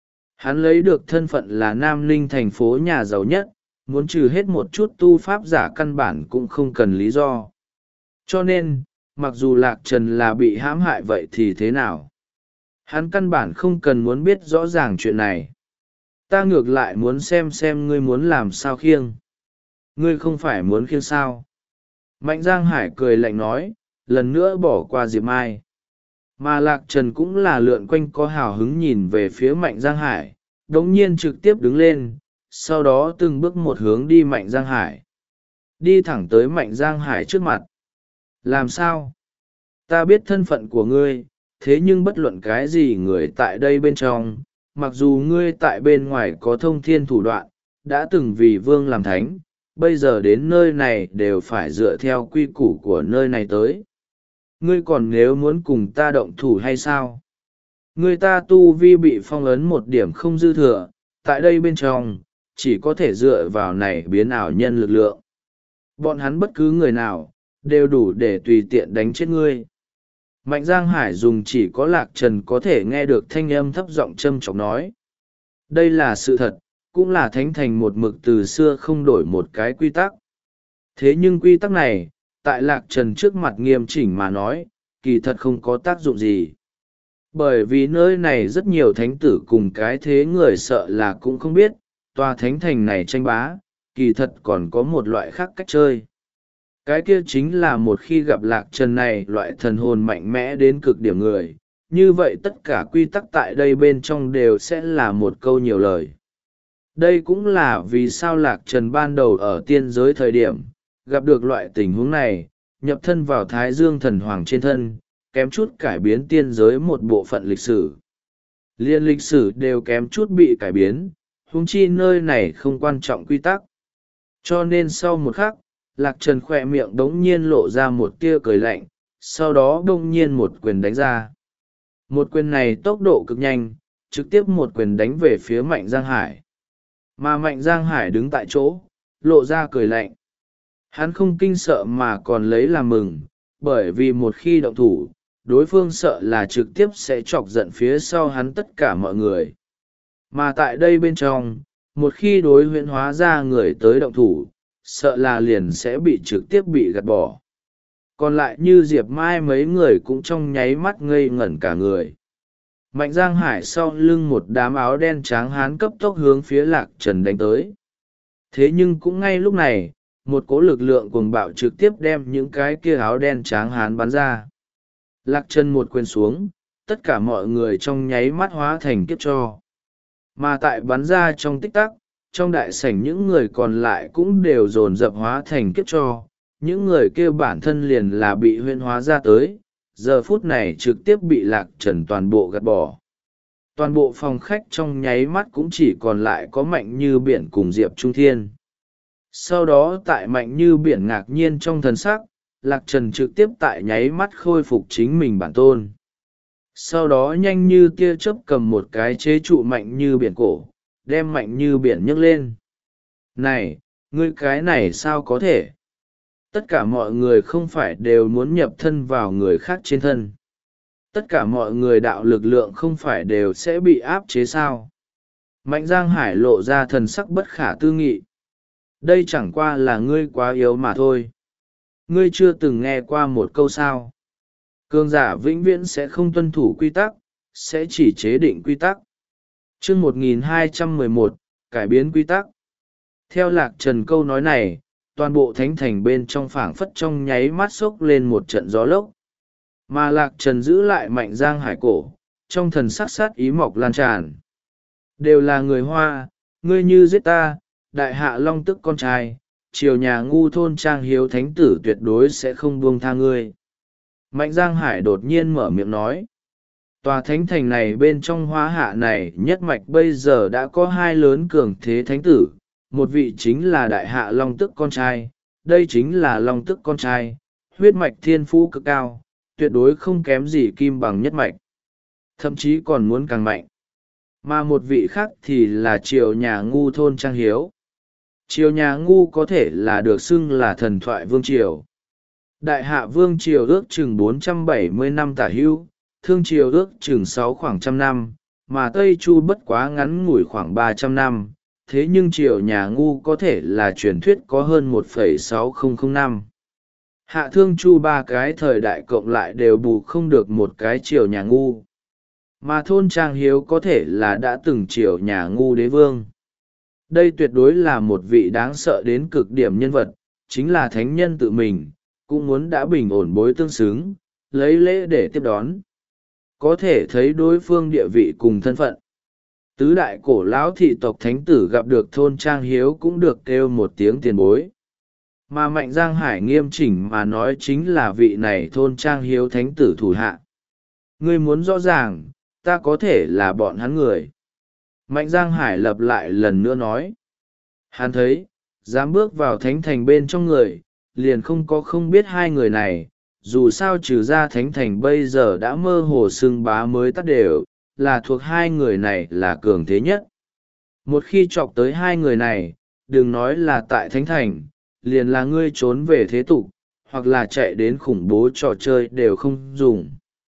Hắn lấy được thân phận là Nam Ninh thành phố nhà giàu nhất, muốn trừ hết một chút tu pháp giả căn bản cũng không cần lý do. Cho nên, mặc dù Lạc Trần là bị hãm hại vậy thì thế nào? Hắn căn bản không cần muốn biết rõ ràng chuyện này. Ta ngược lại muốn xem xem ngươi muốn làm sao khiêng. Ngươi không phải muốn khiêng sao? Mạnh Giang Hải cười lạnh nói, lần nữa bỏ qua Diệp Mai. Mà Lạc Trần cũng là lượn quanh có hào hứng nhìn về phía Mạnh Giang Hải, đống nhiên trực tiếp đứng lên, sau đó từng bước một hướng đi Mạnh Giang Hải. Đi thẳng tới Mạnh Giang Hải trước mặt. Làm sao? Ta biết thân phận của ngươi, thế nhưng bất luận cái gì người tại đây bên trong, mặc dù ngươi tại bên ngoài có thông thiên thủ đoạn, đã từng vì vương làm thánh, bây giờ đến nơi này đều phải dựa theo quy củ của nơi này tới. Ngươi còn nếu muốn cùng ta động thủ hay sao? Người ta tu vi bị phong ấn một điểm không dư thừa, tại đây bên trong, chỉ có thể dựa vào này biến ảo nhân lực lượng. Bọn hắn bất cứ người nào, đều đủ để tùy tiện đánh chết ngươi. Mạnh Giang Hải dùng chỉ có Lạc Trần có thể nghe được thanh âm thấp giọng châm chọc nói. Đây là sự thật, cũng là thánh thành một mực từ xưa không đổi một cái quy tắc. Thế nhưng quy tắc này, tại Lạc Trần trước mặt nghiêm chỉnh mà nói, kỳ thật không có tác dụng gì. Bởi vì nơi này rất nhiều thánh tử cùng cái thế người sợ là cũng không biết, tòa thánh thành này tranh bá, kỳ thật còn có một loại khác cách chơi. Cái kia chính là một khi gặp Lạc Trần này loại thần hồn mạnh mẽ đến cực điểm người, như vậy tất cả quy tắc tại đây bên trong đều sẽ là một câu nhiều lời. Đây cũng là vì sao Lạc Trần ban đầu ở tiên giới thời điểm, gặp được loại tình huống này, nhập thân vào Thái Dương thần hoàng trên thân, kém chút cải biến tiên giới một bộ phận lịch sử. Liên lịch sử đều kém chút bị cải biến, huống chi nơi này không quan trọng quy tắc. Cho nên sau một khắc, Lạc Trần khỏe miệng đống nhiên lộ ra một tia cười lạnh, sau đó đống nhiên một quyền đánh ra. Một quyền này tốc độ cực nhanh, trực tiếp một quyền đánh về phía Mạnh Giang Hải. Mà Mạnh Giang Hải đứng tại chỗ, lộ ra cười lạnh. Hắn không kinh sợ mà còn lấy làm mừng, bởi vì một khi động thủ, đối phương sợ là trực tiếp sẽ chọc giận phía sau hắn tất cả mọi người. Mà tại đây bên trong, một khi đối huyễn hóa ra người tới động thủ, sợ là liền sẽ bị trực tiếp bị gạt bỏ. Còn lại như Diệp Mai mấy người cũng trong nháy mắt ngây ngẩn cả người. Mạnh Giang Hải sau lưng một đám áo đen tráng hán cấp tốc hướng phía Lạc Trần đánh tới. Thế nhưng cũng ngay lúc này, một cỗ lực lượng cuồng bạo trực tiếp đem những cái kia áo đen tráng hán bắn ra. Lạc Trần một quyền xuống, tất cả mọi người trong nháy mắt hóa thành kiếp tro. Mà tại bắn ra trong tích tắc, trong đại sảnh những người còn lại cũng đều dồn dập hóa thành kiếp tro. Những người kia bản thân liền là bị huyễn hóa ra tới, giờ phút này trực tiếp bị Lạc Trần toàn bộ gạt bỏ. Toàn bộ phòng khách trong nháy mắt cũng chỉ còn lại có Mạnh Như Biển cùng Diệp Trung Thiên. Sau đó tại Mạnh Như Biển ngạc nhiên trong thần sắc, Lạc Trần trực tiếp tại nháy mắt khôi phục chính mình bản tôn. Sau đó nhanh như tia chớp cầm một cái chế trụ Mạnh Như Biển cổ, đem Mạnh Như Biển nhấc lên. Này, ngươi cái này sao có thể? Tất cả mọi người không phải đều muốn nhập thân vào người khác trên thân. Tất cả mọi người đạo lực lượng không phải đều sẽ bị áp chế sao? Mạnh Giang Hải lộ ra thần sắc bất khả tư nghị. Đây chẳng qua là ngươi quá yếu mà thôi. Ngươi chưa từng nghe qua một câu sao. Cường giả vĩnh viễn sẽ không tuân thủ quy tắc, sẽ chỉ chế định quy tắc. Chương một nghìn hai trăm mười một, cải biến quy tắc. Theo Lạc Trần câu nói này, toàn bộ thánh thành bên trong phảng phất trong nháy mắt xốc lên một trận gió lốc. Mà Lạc Trần giữ lại Mạnh Giang Hải cổ, trong thần sắc sát ý mọc lan tràn. Đều là người Hoa, ngươi như giết ta, đại hạ long tức con trai, triều nhà ngu thôn trang hiếu thánh tử tuyệt đối sẽ không buông tha ngươi. Mạnh Giang Hải đột nhiên mở miệng nói. Tòa thánh thành này bên trong Hoa hạ này nhất mạch bây giờ đã có hai lớn cường thế thánh tử, một vị chính là đại hạ long tức con trai, đây chính là long tức con trai, huyết mạch thiên phú cực cao, tuyệt đối không kém gì kim bằng nhất mạch, thậm chí còn muốn càng mạnh. Mà một vị khác thì là triều nhà ngu thôn trang hiếu. Triều nhà ngu có thể là được xưng là thần thoại vương triều. Đại hạ vương triều ước chừng bốn trăm bảy mươi năm tả hữu, thương triều ước chừng sáu khoảng trăm năm, mà Tây Chu bất quá ngắn ngủi khoảng ba trăm năm. Thế nhưng triều nhà ngu có thể là truyền thuyết có hơn một phẩy sáu không không năm. Hạ thương chu ba cái thời đại cộng lại đều bù không được một cái triều nhà ngu. Mà thôn trang hiếu có thể là đã từng triều nhà ngu đế vương. Đây tuyệt đối là một vị đáng sợ đến cực điểm nhân vật, chính là thánh nhân tự mình, cũng muốn đã bình ổn bối tương xứng, lấy lễ để tiếp đón. Có thể thấy đối phương địa vị cùng thân phận. Tứ đại cổ lão thị tộc thánh tử gặp được thôn trang hiếu cũng được kêu một tiếng tiền bối. Mà Mạnh Giang Hải nghiêm chỉnh mà nói chính là vị này thôn trang hiếu thánh tử thủ hạ. Ngươi muốn rõ ràng, ta có thể là bọn hắn người. Mạnh Giang Hải lặp lại lần nữa nói. Hắn thấy, dám bước vào thánh thành bên trong người, liền không có không biết hai người này, dù sao trừ ra thánh thành bây giờ đã mơ hồ xưng bá mới tắt đều, là thuộc hai người này là cường thế nhất. Một khi chọc tới hai người này, đừng nói là tại thánh thành, liền là ngươi trốn về thế tục, hoặc là chạy đến khủng bố trò chơi đều không dùng.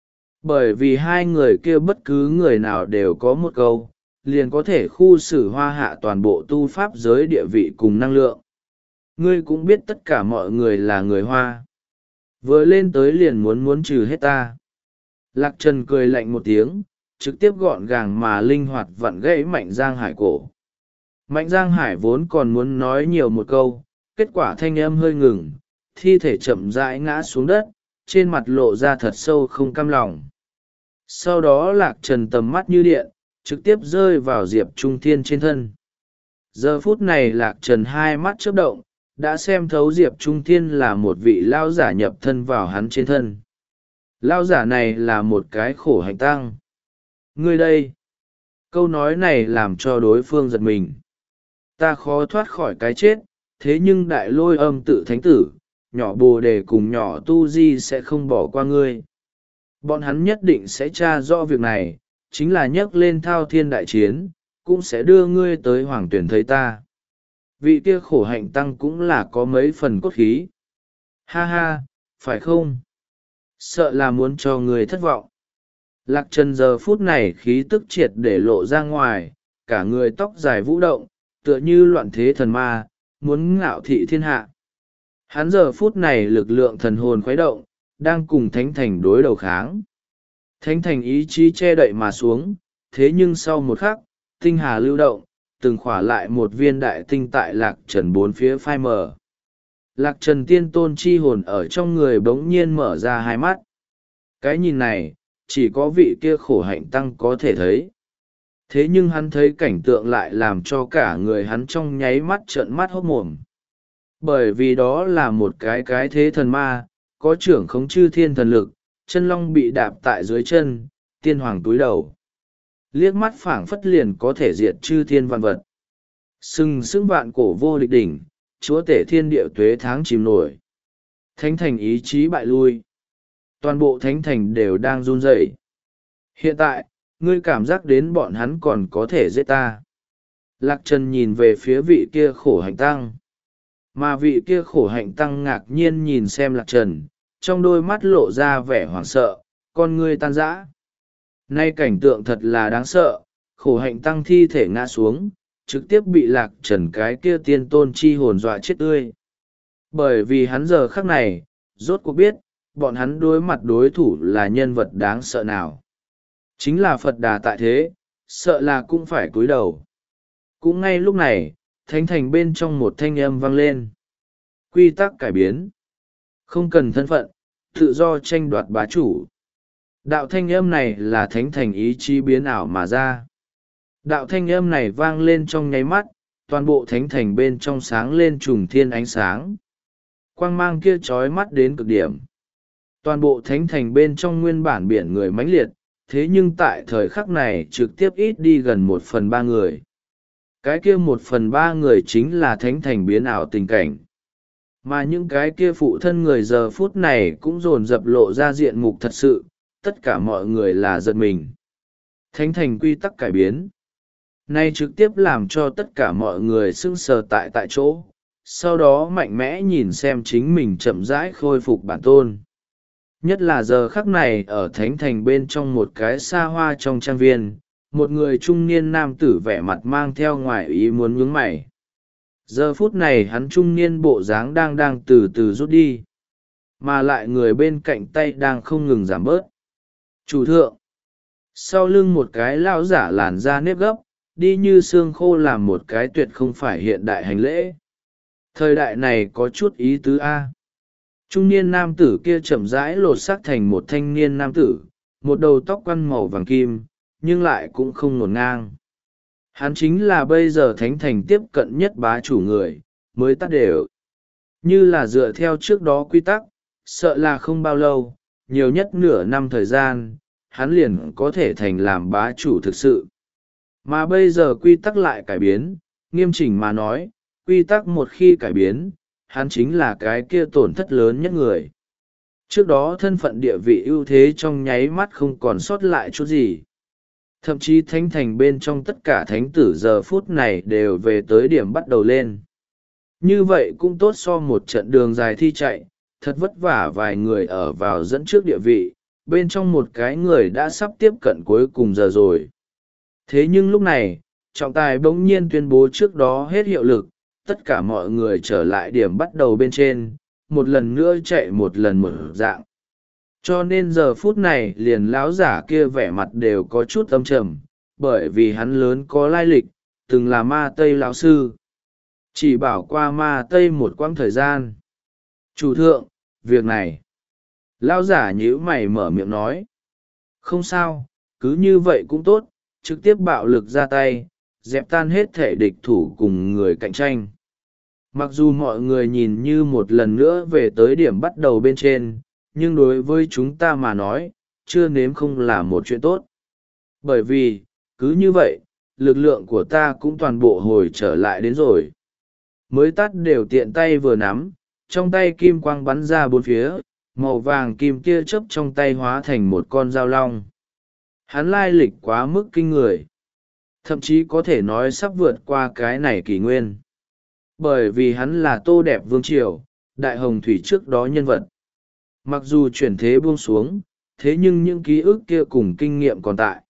Bởi vì hai người kia bất cứ người nào đều có một câu, liền có thể khu xử Hoa hạ toàn bộ tu pháp giới địa vị cùng năng lượng. Ngươi cũng biết tất cả mọi người là người Hoa. Vừa lên tới liền muốn muốn trừ hết ta. Lạc Trần cười lạnh một tiếng, trực tiếp gọn gàng mà linh hoạt vặn gãy Mạnh Giang Hải cổ. Mạnh Giang Hải vốn còn muốn nói nhiều một câu, kết quả thanh âm hơi ngừng, thi thể chậm rãi ngã xuống đất, trên mặt lộ ra thật sâu không cam lòng. Sau đó Lạc Trần tầm mắt như điện, trực tiếp rơi vào Diệp Trung Thiên trên thân. Giờ phút này Lạc Trần hai mắt chớp động, đã xem thấu Diệp Trung Thiên là một vị lao giả nhập thân vào hắn trên thân. Lao giả này là một cái khổ hạnh tăng. Ngươi đây. Câu nói này làm cho đối phương giật mình. Ta khó thoát khỏi cái chết, thế nhưng đại lôi âm tự thánh tử, nhỏ bồ đề cùng nhỏ tu di sẽ không bỏ qua ngươi. Bọn hắn nhất định sẽ tra rõ việc này, chính là nhắc lên thao thiên đại chiến, cũng sẽ đưa ngươi tới hoàng tuyển thấy ta. vị kia khổ hạnh tăng cũng là có mấy phần cốt khí. Ha ha, phải không? Sợ là muốn cho người thất vọng. Lạc Trần giờ phút này khí tức triệt để lộ ra ngoài, cả người tóc dài vũ động, tựa như loạn thế thần ma, muốn ngạo thị thiên hạ. Hắn giờ phút này lực lượng thần hồn khuấy động, đang cùng Thánh Thành đối đầu kháng. Thánh Thành ý chí che đậy mà xuống, thế nhưng sau một khắc, tinh hà lưu động, từng khỏa lại một viên đại tinh tại Lạc Trần bốn phía phai mờ. Lạc Trần tiên tôn chi hồn ở trong người bỗng nhiên mở ra hai mắt. Cái nhìn này, chỉ có vị kia khổ hạnh tăng có thể thấy. Thế nhưng hắn thấy cảnh tượng lại làm cho cả người hắn trong nháy mắt trợn mắt hốt mồm. Bởi vì đó là một cái cái thế thần ma, có trưởng khống chư thiên thần lực, chân long bị đạp tại dưới chân, tiên hoàng túi đầu. Liếc mắt phảng phất liền có thể diệt chư thiên vạn vật. Sừng sững vạn cổ vô địch đỉnh, chúa tể thiên địa tuế tháng chìm nổi. Thánh thành ý chí bại lui. Toàn bộ thánh thành đều đang run rẩy. Hiện tại, ngươi cảm giác đến bọn hắn còn có thể giết ta. Lạc Trần nhìn về phía vị kia khổ hạnh tăng. Mà vị kia khổ hạnh tăng ngạc nhiên nhìn xem Lạc Trần, trong đôi mắt lộ ra vẻ hoảng sợ, con ngươi tan rã. Nay cảnh tượng thật là đáng sợ, khổ hạnh tăng thi thể ngã xuống, trực tiếp bị Lạc Trần cái kia tiên tôn chi hồn dọa chết tươi. Bởi vì hắn giờ khắc này, rốt cuộc biết, bọn hắn đối mặt đối thủ là nhân vật đáng sợ nào. Chính là Phật Đà tại thế, sợ là cũng phải cúi đầu. Cũng ngay lúc này, thánh thành bên trong một thanh âm vang lên. Quy tắc cải biến. Không cần thân phận, tự do tranh đoạt bá chủ. Đạo thanh âm này là thánh thành ý chí biến ảo mà ra. Đạo thanh âm này vang lên trong nháy mắt, toàn bộ thánh thành bên trong sáng lên trùng thiên ánh sáng. Quang mang kia trói mắt đến cực điểm. Toàn bộ thánh thành bên trong nguyên bản biển người mãnh liệt, thế nhưng tại thời khắc này trực tiếp ít đi gần một phần ba người. Cái kia một phần ba người chính là thánh thành biến ảo tình cảnh. Mà những cái kia phụ thân người giờ phút này cũng dồn dập lộ ra diện mục thật sự, tất cả mọi người là giật mình. Thánh thành quy tắc cải biến. Nay trực tiếp làm cho tất cả mọi người sững sờ tại tại chỗ, sau đó mạnh mẽ nhìn xem chính mình chậm rãi khôi phục bản tôn. Nhất là giờ khắc này ở thánh thành bên trong một cái xa hoa trong trang viên, một người trung niên nam tử vẻ mặt mang theo ngoài ý muốn nhướng mày. Giờ phút này hắn trung niên bộ dáng đang đang từ từ rút đi, mà lại người bên cạnh tay đang không ngừng giảm bớt. Chủ thượng, sau lưng một cái lão giả làn da nếp gấp, đi như xương khô làm một cái tuyệt không phải hiện đại hành lễ. Thời đại này có chút ý tứ A. Trung niên nam tử kia chậm rãi lột xác thành một thanh niên nam tử, một đầu tóc quăn màu vàng kim, nhưng lại cũng không ngổn ngang. Hắn chính là bây giờ thánh thành tiếp cận nhất bá chủ người, mới tắt đều. Như là dựa theo trước đó quy tắc, sợ là không bao lâu, nhiều nhất nửa năm thời gian, hắn liền có thể thành làm bá chủ thực sự. Mà bây giờ quy tắc lại cải biến, nghiêm chỉnh mà nói, quy tắc một khi cải biến, hắn chính là cái kia tổn thất lớn nhất người. Trước đó thân phận địa vị ưu thế trong nháy mắt không còn sót lại chút gì. Thậm chí thánh thành bên trong tất cả thánh tử giờ phút này đều về tới điểm bắt đầu lên. Như vậy cũng tốt so một trận đường dài thi chạy, thật vất vả vài người ở vào dẫn trước địa vị, bên trong một cái người đã sắp tiếp cận cuối cùng giờ rồi. Thế nhưng lúc này, trọng tài bỗng nhiên tuyên bố trước đó hết hiệu lực, tất cả mọi người trở lại điểm bắt đầu bên trên, một lần nữa chạy một lần một dạng. Cho nên giờ phút này liền lão giả kia vẻ mặt đều có chút âm trầm, bởi vì hắn lớn có lai lịch, từng là ma tây lão sư. Chỉ bảo qua ma tây một quãng thời gian. Chủ thượng, việc này. Lão giả nhíu mày mở miệng nói. Không sao, cứ như vậy cũng tốt, trực tiếp bạo lực ra tay, dẹp tan hết thể địch thủ cùng người cạnh tranh. Mặc dù mọi người nhìn như một lần nữa về tới điểm bắt đầu bên trên, nhưng đối với chúng ta mà nói, chưa nếm không là một chuyện tốt. Bởi vì, cứ như vậy, lực lượng của ta cũng toàn bộ hồi trở lại đến rồi. Mới tắt đều tiện tay vừa nắm, trong tay kim quang bắn ra bốn phía, màu vàng kim kia chớp trong tay hóa thành một con dao long. Hắn lai lịch quá mức kinh người. Thậm chí có thể nói sắp vượt qua cái này kỷ nguyên. Bởi vì hắn là tô đẹp vương triều, đại hồng thủy trước đó nhân vật. Mặc dù chuyển thế buông xuống, thế nhưng những ký ức kia cùng kinh nghiệm còn tại.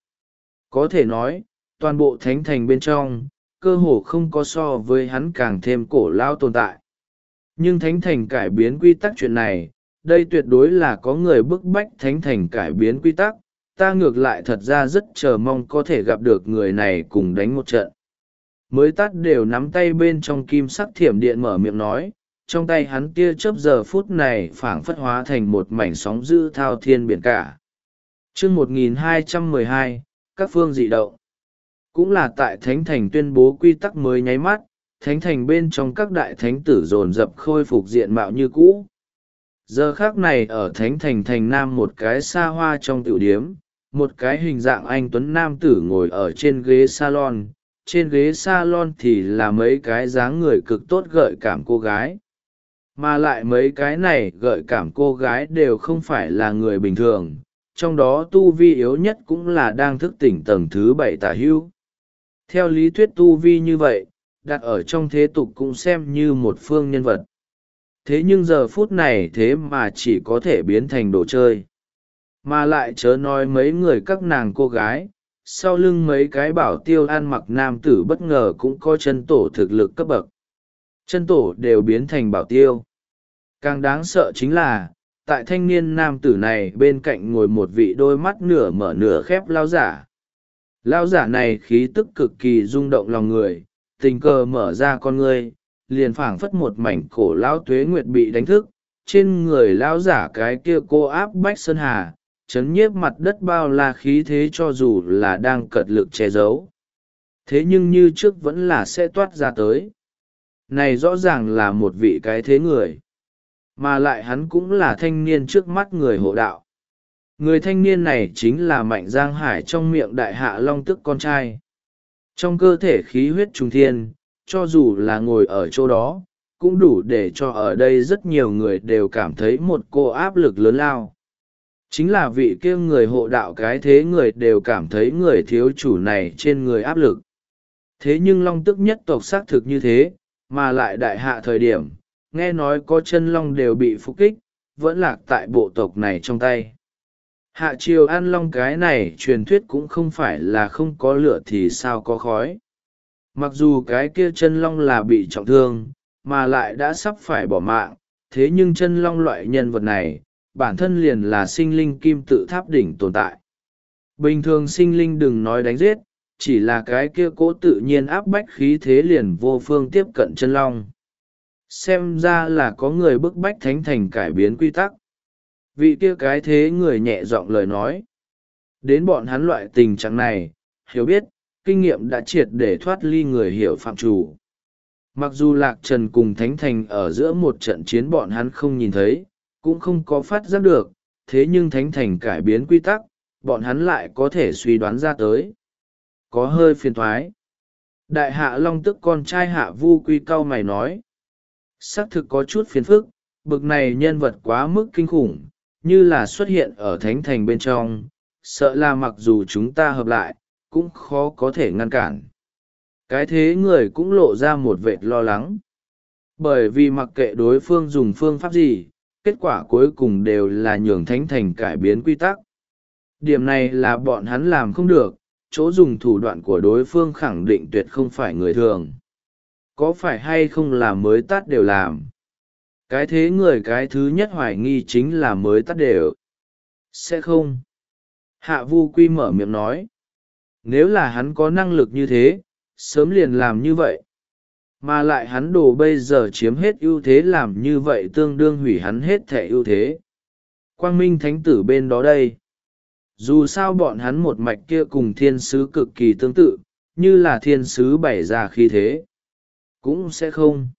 Có thể nói, toàn bộ thánh thành bên trong, cơ hồ không có so với hắn càng thêm cổ lao tồn tại. Nhưng thánh thành cải biến quy tắc chuyện này, đây tuyệt đối là có người bức bách thánh thành cải biến quy tắc, ta ngược lại thật ra rất chờ mong có thể gặp được người này cùng đánh một trận. Mới tắt đều nắm tay bên trong kim sắc thiểm điện mở miệng nói, trong tay hắn tia chớp giờ phút này phảng phất hóa thành một mảnh sóng dữ thao thiên biển cả. Chương một nghìn hai trăm mười hai, các phương dị động. Cũng là tại thánh thành tuyên bố quy tắc mới nháy mắt, thánh thành bên trong các đại thánh tử dồn dập khôi phục diện mạo như cũ. Giờ khác này ở thánh thành thành nam một cái xa hoa trong tiểu điếm, một cái hình dạng anh tuấn nam tử ngồi ở trên ghế salon, trên ghế salon thì là mấy cái dáng người cực tốt gợi cảm cô gái. Mà lại mấy cái này gợi cảm cô gái đều không phải là người bình thường, trong đó tu vi yếu nhất cũng là đang thức tỉnh tầng thứ bảy tả hữu. Theo lý thuyết tu vi như vậy, đặt ở trong thế tục cũng xem như một phương nhân vật. Thế nhưng giờ phút này thế mà chỉ có thể biến thành đồ chơi. Mà lại chớ nói mấy người các nàng cô gái, sau lưng mấy cái bảo tiêu ăn mặc nam tử bất ngờ cũng có chân tổ thực lực cấp bậc. Chân tổ đều biến thành bảo tiêu. Càng đáng sợ chính là, tại thanh niên nam tử này bên cạnh ngồi một vị đôi mắt nửa mở nửa khép lao giả. Lao giả này khí tức cực kỳ rung động lòng người, tình cờ mở ra con ngươi, liền phảng phất một mảnh cổ lão tuế nguyệt bị đánh thức, trên người lão giả cái kia cô áp bách sơn hà, chấn nhiếp mặt đất bao la khí thế cho dù là đang cật lực che giấu. Thế nhưng như trước vẫn là sẽ toát ra tới. Này rõ ràng là một vị cái thế người. Mà lại hắn cũng là thanh niên trước mắt người hộ đạo. Người thanh niên này chính là Mạnh Giang Hải trong miệng đại hạ long tức con trai. Trong cơ thể khí huyết trùng thiên, cho dù là ngồi ở chỗ đó, cũng đủ để cho ở đây rất nhiều người đều cảm thấy một cô áp lực lớn lao. Chính là vị kia người hộ đạo cái thế người đều cảm thấy người thiếu chủ này trên người áp lực. Thế nhưng long tức nhất tộc xác thực như thế, mà lại đại hạ thời điểm, nghe nói có chân long đều bị phục kích, vẫn lạc tại bộ tộc này trong tay. Hạ triều ăn long cái này truyền thuyết cũng không phải là không có lửa thì sao có khói. Mặc dù cái kia chân long là bị trọng thương, mà lại đã sắp phải bỏ mạng, thế nhưng chân long loại nhân vật này, bản thân liền là sinh linh kim tự tháp đỉnh tồn tại. Bình thường sinh linh đừng nói đánh giết, chỉ là cái kia cố tự nhiên áp bách khí thế liền vô phương tiếp cận chân long. Xem ra là có người bức bách thánh thành cải biến quy tắc. Vị kia cái thế người nhẹ giọng lời nói. Đến bọn hắn loại tình trạng này, hiểu biết, kinh nghiệm đã triệt để thoát ly người hiểu phạm chủ. Mặc dù Lạc Trần cùng Thánh Thành ở giữa một trận chiến bọn hắn không nhìn thấy, cũng không có phát giác được, thế nhưng Thánh Thành cải biến quy tắc, bọn hắn lại có thể suy đoán ra tới. Có hơi phiền thoái. Đại hạ long tức con trai Hạ Vu Quy cau mày nói. Xác thực có chút phiền phức, bực này nhân vật quá mức kinh khủng, như là xuất hiện ở Thánh Thành bên trong, sợ là mặc dù chúng ta hợp lại, cũng khó có thể ngăn cản. Cái thế người cũng lộ ra một vệt lo lắng. Bởi vì mặc kệ đối phương dùng phương pháp gì, kết quả cuối cùng đều là nhường Thánh Thành cải biến quy tắc. Điểm này là bọn hắn làm không được, chỗ dùng thủ đoạn của đối phương khẳng định tuyệt không phải người thường. Có phải hay không là mới tắt đều làm? Cái thế người cái thứ nhất hoài nghi chính là mới tắt đều. Sẽ không. Hạ Vu Quy mở miệng nói. Nếu là hắn có năng lực như thế, sớm liền làm như vậy. Mà lại hắn đồ bây giờ chiếm hết ưu thế làm như vậy tương đương hủy hắn hết thẻ ưu thế. Quang Minh Thánh Tử bên đó đây. Dù sao bọn hắn một mạch kia cùng thiên sứ cực kỳ tương tự, như là thiên sứ bày ra khí thế. Cũng sẽ không.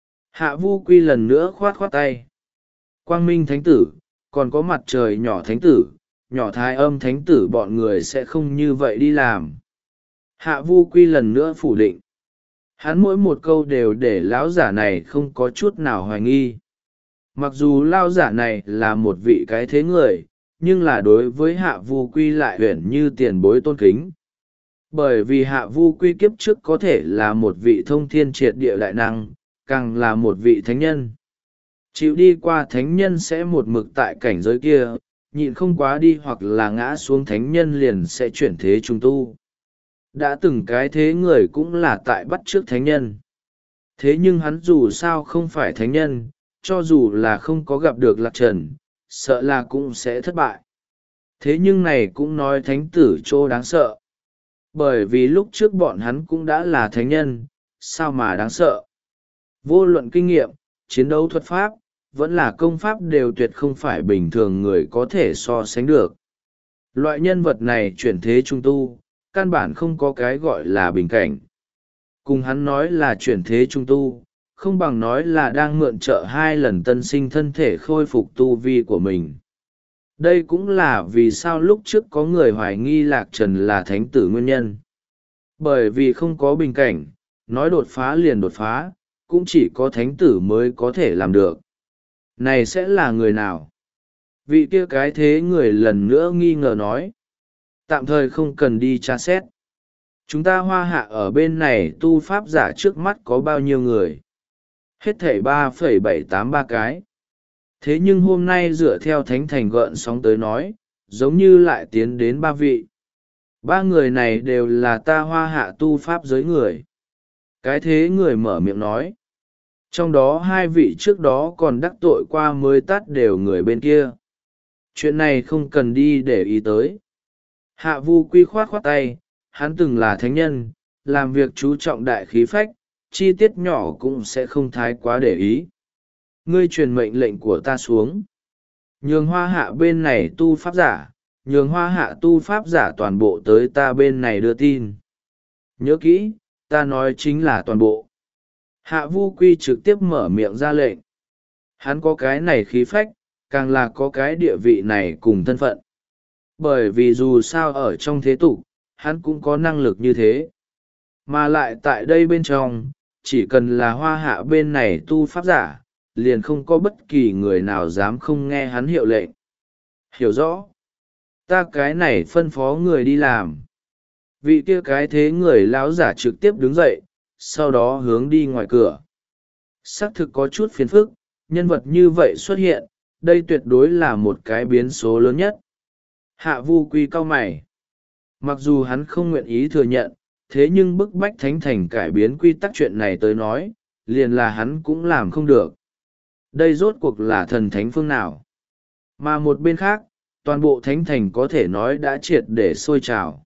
Hạ Vu Quy lần nữa khoát khoát tay. Quang Minh Thánh Tử, còn có mặt trời nhỏ Thánh Tử, nhỏ thái âm Thánh Tử bọn người sẽ không như vậy đi làm. Hạ Vu Quy lần nữa phủ định. Hắn mỗi một câu đều để lão giả này không có chút nào hoài nghi. Mặc dù lão giả này là một vị cái thế người, nhưng là đối với Hạ Vu Quy lại huyền như tiền bối tôn kính. Bởi vì Hạ Vu Quy kiếp trước có thể là một vị thông thiên triệt địa đại năng, càng là một vị thánh nhân. Chịu đi qua thánh nhân sẽ một mực tại cảnh giới kia, nhịn không quá đi hoặc là ngã xuống thánh nhân liền sẽ chuyển thế trung tu. Đã từng cái thế người cũng là tại bắt chước thánh nhân. Thế nhưng hắn dù sao không phải thánh nhân, cho dù là không có gặp được lạc trần, sợ là cũng sẽ thất bại. Thế nhưng này cũng nói thánh tử chỗ đáng sợ. Bởi vì lúc trước bọn hắn cũng đã là thánh nhân, sao mà đáng sợ. Vô luận kinh nghiệm, chiến đấu thuật pháp, vẫn là công pháp đều tuyệt không phải bình thường người có thể so sánh được. Loại nhân vật này chuyển thế trung tu, căn bản không có cái gọi là bình cảnh. Cùng hắn nói là chuyển thế trung tu, không bằng nói là đang mượn trợ hai lần tân sinh thân thể khôi phục tu vi của mình. Đây cũng là vì sao lúc trước có người hoài nghi Lạc Trần là thánh tử nguyên nhân. Bởi vì không có bình cảnh, nói đột phá liền đột phá, cũng chỉ có thánh tử mới có thể làm được. Này sẽ là người nào? Vị kia cái thế người lần nữa nghi ngờ nói. Tạm thời không cần đi tra xét. Chúng ta hoa hạ ở bên này tu pháp giả trước mắt có bao nhiêu người? Hết thảy ba phẩy bảy tám ba cái. Thế nhưng hôm nay dựa theo thánh thành gợn sóng tới nói, giống như lại tiến đến ba vị. Ba người này đều là ta hoa hạ tu pháp giới người. Cái thế người mở miệng nói. Trong đó hai vị trước đó còn đắc tội qua mới tát đều người bên kia. Chuyện này không cần đi để ý tới. Hạ Vu Quy khoát khoát tay, hắn từng là thánh nhân, làm việc chú trọng đại khí phách, chi tiết nhỏ cũng sẽ không thái quá để ý. Ngươi truyền mệnh lệnh của ta xuống. Nhường hoa hạ bên này tu pháp giả, nhường hoa hạ tu pháp giả toàn bộ tới ta bên này đưa tin. Nhớ kỹ, ta nói chính là toàn bộ. Hạ Vu Quy trực tiếp mở miệng ra lệnh. Hắn có cái này khí phách, càng là có cái địa vị này cùng thân phận. Bởi vì dù sao ở trong thế tục, hắn cũng có năng lực như thế. Mà lại tại đây bên trong, chỉ cần là hoa hạ bên này tu pháp giả, liền không có bất kỳ người nào dám không nghe hắn hiệu lệnh. Hiểu rõ. Ta cái này phân phó người đi làm. Vị kia cái thế người lão giả trực tiếp đứng dậy, sau đó hướng đi ngoài cửa. Xác thực có chút phiền phức, nhân vật như vậy xuất hiện, đây tuyệt đối là một cái biến số lớn nhất. Hạ Vu Quy cau mày. Mặc dù hắn không nguyện ý thừa nhận, thế nhưng bức bách thánh thành cải biến quy tắc chuyện này tới nói, liền là hắn cũng làm không được. Đây rốt cuộc là thần thánh phương nào? Mà một bên khác, toàn bộ thánh thành có thể nói đã triệt để sôi trào.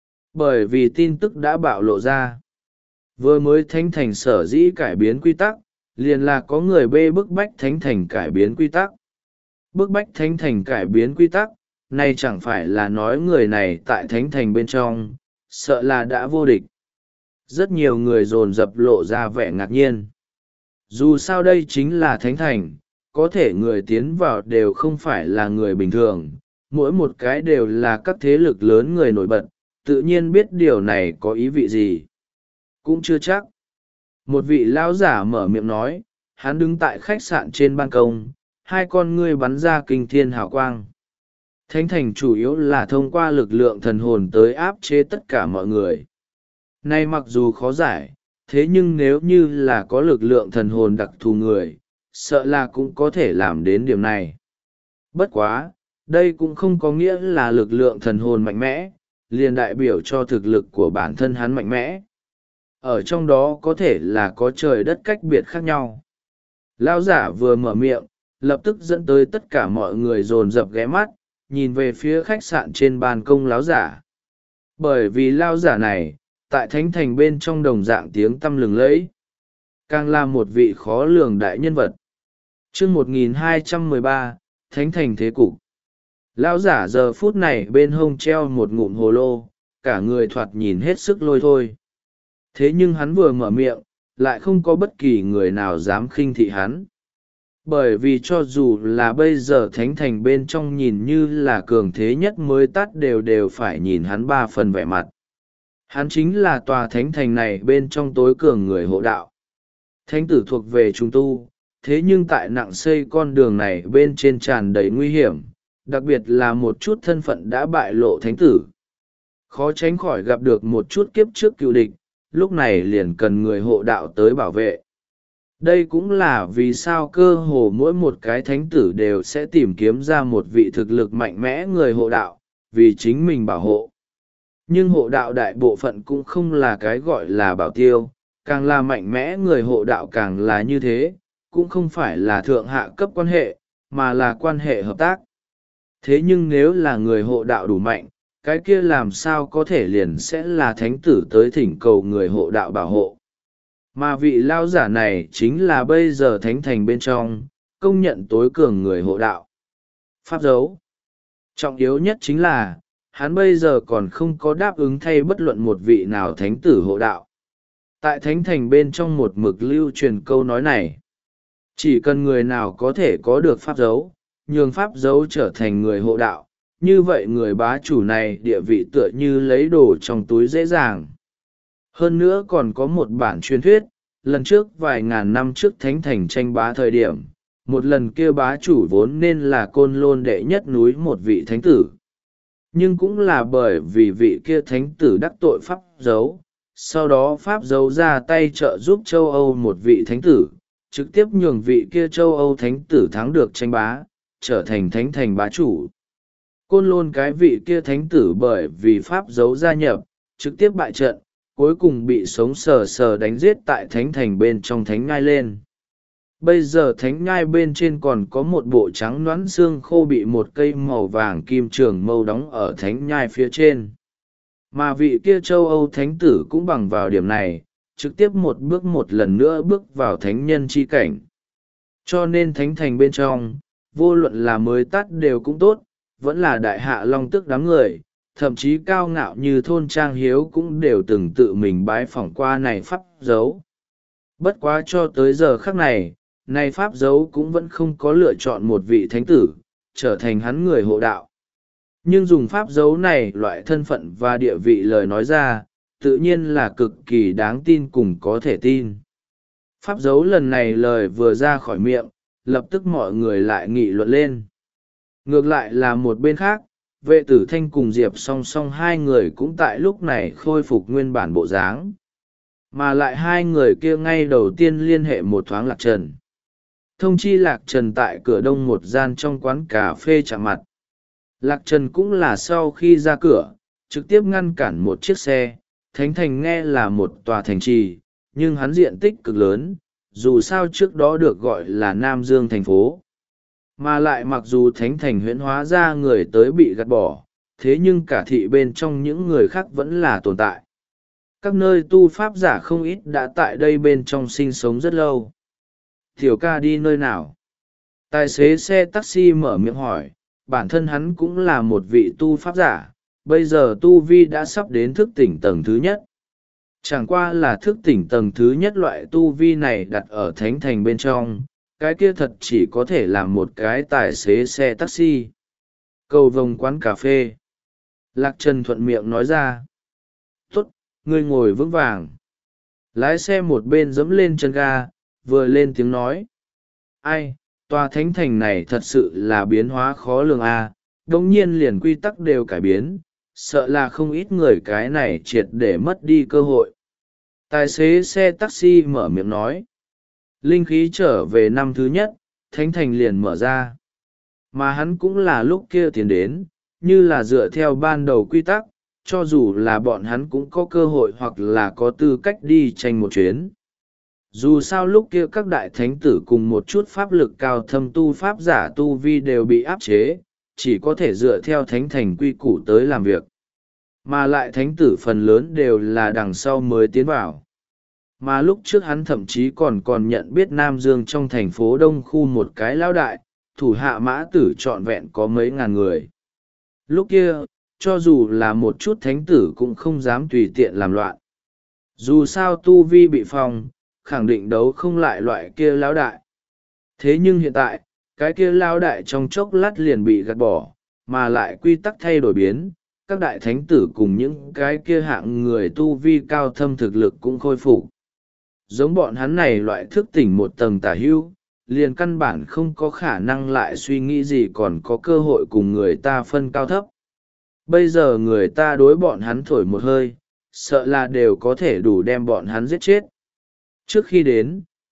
Bởi vì tin tức đã bạo lộ ra. Vừa mới thánh thành sở dĩ cải biến quy tắc, liền là có người bê bức bách thánh thành cải biến quy tắc. Bức bách thánh thành cải biến quy tắc, này chẳng phải là nói người này tại thánh thành bên trong, sợ là đã vô địch. Rất nhiều người dồn dập lộ ra vẻ ngạc nhiên. Dù sao đây chính là thánh thành, có thể người tiến vào đều không phải là người bình thường, mỗi một cái đều là các thế lực lớn người nổi bật, tự nhiên biết điều này có ý vị gì. Cũng chưa chắc. Một vị lão giả mở miệng nói, hắn đứng tại khách sạn trên ban công, hai con ngươi bắn ra kinh thiên hào quang. Thánh thành chủ yếu là thông qua lực lượng thần hồn tới áp chế tất cả mọi người. Nay mặc dù khó giải, thế nhưng nếu như là có lực lượng thần hồn đặc thù người, sợ là cũng có thể làm đến điểm này. Bất quá, đây cũng không có nghĩa là lực lượng thần hồn mạnh mẽ, liền đại biểu cho thực lực của bản thân hắn mạnh mẽ. Ở trong đó có thể là có trời đất cách biệt khác nhau. Lão giả vừa mở miệng, lập tức dẫn tới tất cả mọi người dồn dập ghé mắt, nhìn về phía khách sạn trên ban công lão giả. Bởi vì lão giả này, tại thánh thành bên trong đồng dạng tiếng tăm lừng lẫy, càng là một vị khó lường đại nhân vật. Chương một nghìn hai trăm mười ba, Thánh thành thế cục. Lão giả giờ phút này bên hông treo một ngụm hồ lô, cả người thoạt nhìn hết sức lôi thôi. Thế nhưng hắn vừa mở miệng, lại không có bất kỳ người nào dám khinh thị hắn. Bởi vì cho dù là bây giờ thánh thành bên trong nhìn như là cường thế nhất mới tắt đều đều phải nhìn hắn ba phần vẻ mặt. Hắn chính là tòa thánh thành này bên trong tối cường người hộ đạo. Thánh tử thuộc về trung tu, thế nhưng tại nặng xây con đường này bên trên tràn đầy nguy hiểm, đặc biệt là một chút thân phận đã bại lộ thánh tử. Khó tránh khỏi gặp được một chút kiếp trước cựu địch, lúc này liền cần người hộ đạo tới bảo vệ. đây cũng là vì sao cơ hồ mỗi một cái thánh tử đều sẽ tìm kiếm ra một vị thực lực mạnh mẽ người hộ đạo vì chính mình bảo hộ. Nhưng hộ đạo đại bộ phận cũng không là cái gọi là bảo tiêu, càng là mạnh mẽ người hộ đạo càng là như thế, cũng không phải là thượng hạ cấp quan hệ, mà là quan hệ hợp tác. Thế nhưng nếu là người hộ đạo đủ mạnh, cái kia làm sao có thể liền sẽ là thánh tử tới thỉnh cầu người hộ đạo bảo hộ. Mà vị lao giả này chính là bây giờ thánh thành bên trong, công nhận tối cường người hộ đạo. Pháp dấu. Trọng yếu nhất chính là, hắn bây giờ còn không có đáp ứng thay bất luận một vị nào thánh tử hộ đạo. Tại thánh thành bên trong một mực lưu truyền câu nói này. Chỉ cần người nào có thể có được pháp dấu, nhường pháp dấu trở thành người hộ đạo, như vậy người bá chủ này địa vị tựa như lấy đồ trong túi dễ dàng. Hơn nữa còn có một bản truyền thuyết, lần trước vài ngàn năm trước thánh thành tranh bá thời điểm, một lần kia bá chủ vốn nên là côn lôn đệ nhất núi một vị thánh tử. Nhưng cũng là bởi vì vị kia thánh tử đắc tội pháp dấu, sau đó pháp dấu ra tay trợ giúp châu Âu một vị thánh tử, trực tiếp nhường vị kia châu Âu thánh tử thắng được tranh bá, trở thành thánh thành bá chủ. Côn lôn cái vị kia thánh tử bởi vì pháp dấu gia nhập, trực tiếp bại trận, cuối cùng bị sống sờ sờ đánh giết tại thánh thành bên trong thánh ngai lên. Bây giờ thánh ngai bên trên còn có một bộ trắng nõn xương khô bị một cây màu vàng kim trường mâu đóng ở thánh nhai phía trên. Mà vị kia châu Âu thánh tử cũng bằng vào điểm này, trực tiếp một bước một lần nữa bước vào thánh nhân chi cảnh. Cho nên thánh thành bên trong, vô luận là mới tắt đều cũng tốt, vẫn là đại hạ long tức đám người, thậm chí cao ngạo như thôn trang hiếu cũng đều từng tự mình bái phỏng qua này pháp dấu. Bất quá cho tới giờ khắc này, này pháp dấu cũng vẫn không có lựa chọn một vị thánh tử, trở thành hắn người hộ đạo. Nhưng dùng pháp dấu này loại thân phận và địa vị lời nói ra, tự nhiên là cực kỳ đáng tin cùng có thể tin. Pháp dấu lần này lời vừa ra khỏi miệng, lập tức mọi người lại nghị luận lên. Ngược lại là một bên khác, vệ tử thanh cùng Diệp song song hai người cũng tại lúc này khôi phục nguyên bản bộ dáng. Mà lại hai người kia ngay đầu tiên liên hệ một thoáng Lạc Trần. Thông chi Lạc Trần tại cửa đông một gian trong quán cà phê chạm mặt. Lạc Trần cũng là sau khi ra cửa, trực tiếp ngăn cản một chiếc xe. Thánh thành nghe là một tòa thành trì, nhưng hắn diện tích cực lớn, dù sao trước đó được gọi là Nam Dương thành phố. Mà lại mặc dù thánh thành huyễn hóa ra người tới bị gạt bỏ, thế nhưng cả thị bên trong những người khác vẫn là tồn tại. Các nơi tu pháp giả không ít đã tại đây bên trong sinh sống rất lâu. Tiểu ca đi nơi nào? Tài xế xe taxi mở miệng hỏi, bản thân hắn cũng là một vị tu pháp giả, bây giờ tu vi đã sắp đến thức tỉnh tầng thứ nhất. Chẳng qua là thức tỉnh tầng thứ nhất loại tu vi này đặt ở thánh thành bên trong, cái kia thật chỉ có thể là một cái tài xế xe taxi. Cầu vồng quán cà phê. Lạc Trần thuận miệng nói ra. Tốt, ngươi ngồi vững vàng. Lái xe một bên dẫm lên chân ga, vừa lên tiếng nói. Ai, tòa thánh thành này thật sự là biến hóa khó lường a, à, đống nhiên liền quy tắc đều cải biến, sợ là không ít người cái này triệt để mất đi cơ hội. Tài xế xe taxi mở miệng nói. Linh khí trở về năm thứ nhất, thánh thành liền mở ra. Mà hắn cũng là lúc kia tiến đến, như là dựa theo ban đầu quy tắc, cho dù là bọn hắn cũng có cơ hội hoặc là có tư cách đi tranh một chuyến. Dù sao lúc kia các đại thánh tử cùng một chút pháp lực cao thâm tu pháp giả tu vi đều bị áp chế, chỉ có thể dựa theo thánh thành quy củ tới làm việc. Mà lại thánh tử phần lớn đều là đằng sau mới tiến vào. Mà lúc trước hắn thậm chí còn còn nhận biết Nam Dương trong thành phố Đông khu một cái lão đại, thủ hạ mã tử trọn vẹn có mấy ngàn người. Lúc kia, cho dù là một chút thánh tử cũng không dám tùy tiện làm loạn. Dù sao tu vi bị phong, khẳng định đấu không lại loại kia lão đại. Thế nhưng hiện tại, cái kia lão đại trong chốc lát liền bị gạt bỏ, mà lại quy tắc thay đổi biến, các đại thánh tử cùng những cái kia hạng người tu vi cao thâm thực lực cũng khôi phục. Giống bọn hắn này loại thức tỉnh một tầng tả hưu, liền căn bản không có khả năng lại suy nghĩ gì còn có cơ hội cùng người ta phân cao thấp. Bây giờ người ta đối bọn hắn thổi một hơi, sợ là đều có thể đủ đem bọn hắn giết chết. Trước khi đến,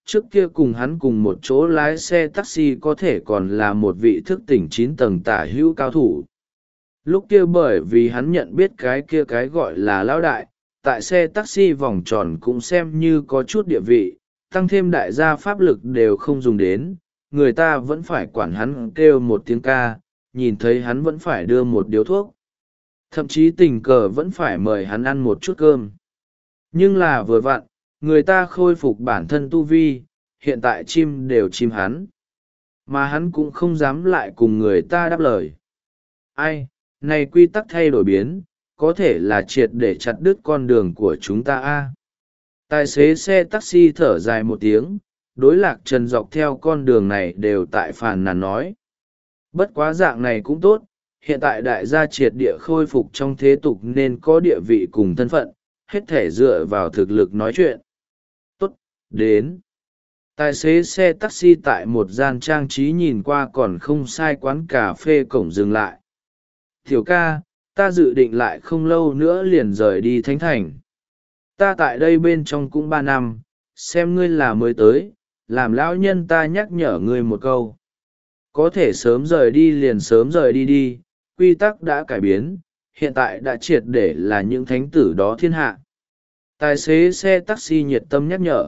trước kia cùng hắn cùng một chỗ lái xe taxi có thể còn là một vị thức tỉnh chín tầng tả hữu cao thủ. Lúc kia bởi vì hắn nhận biết cái kia cái gọi là lão đại, tại xe taxi vòng tròn cũng xem như có chút địa vị, tăng thêm đại gia pháp lực đều không dùng đến, người ta vẫn phải quản hắn kêu một tiếng ca, nhìn thấy hắn vẫn phải đưa một điếu thuốc. Thậm chí tình cờ vẫn phải mời hắn ăn một chút cơm. Nhưng là vừa vặn, người ta khôi phục bản thân tu vi, hiện tại chim đều chim hắn. Mà hắn cũng không dám lại cùng người ta đáp lời. Ai, này quy tắc thay đổi biến, có thể là triệt để chặt đứt con đường của chúng ta a. Tài xế xe taxi thở dài một tiếng, đối Lạc Trần dọc theo con đường này đều tại phàn nàn nói. Bất quá dạng này cũng tốt, hiện tại đại gia triệt địa khôi phục trong thế tục nên có địa vị cùng thân phận, hết thể dựa vào thực lực nói chuyện. Tốt, đến. Tài xế xe taxi tại một gian trang trí nhìn qua còn không sai quán cà phê cổng dừng lại. Tiểu ca, ta dự định lại không lâu nữa liền rời đi Thánh Thành. Ta tại đây bên trong cũng ba năm, xem ngươi là mới tới, làm lão nhân ta nhắc nhở ngươi một câu. Có thể sớm rời đi liền sớm rời đi đi, quy tắc đã cải biến, hiện tại đã triệt để là những thánh tử đó thiên hạ. Tài xế xe taxi nhiệt tâm nhắc nhở.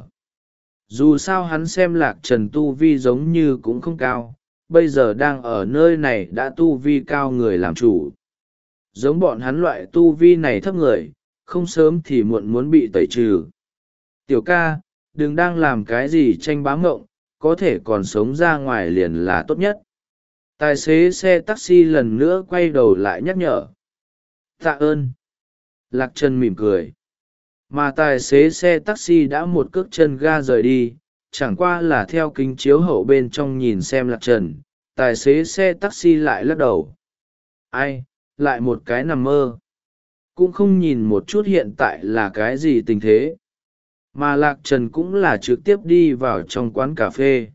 Dù sao hắn xem Lạc Trần tu vi giống như cũng không cao, bây giờ đang ở nơi này đã tu vi cao người làm chủ. Giống bọn hắn loại tu vi này thấp người, không sớm thì muộn muốn bị tẩy trừ. Tiểu ca, đừng đang làm cái gì tranh bá ngộng, có thể còn sống ra ngoài liền là tốt nhất. Tài xế xe taxi lần nữa quay đầu lại nhắc nhở. Tạ ơn. Lạc Trần mỉm cười. Mà tài xế xe taxi đã một cước chân ga rời đi, chẳng qua là theo kính chiếu hậu bên trong nhìn xem Lạc Trần, tài xế xe taxi lại lắc đầu. Ai, lại một cái nằm mơ. Cũng không nhìn một chút hiện tại là cái gì tình thế. Mà Lạc Trần cũng là trực tiếp đi vào trong quán cà phê.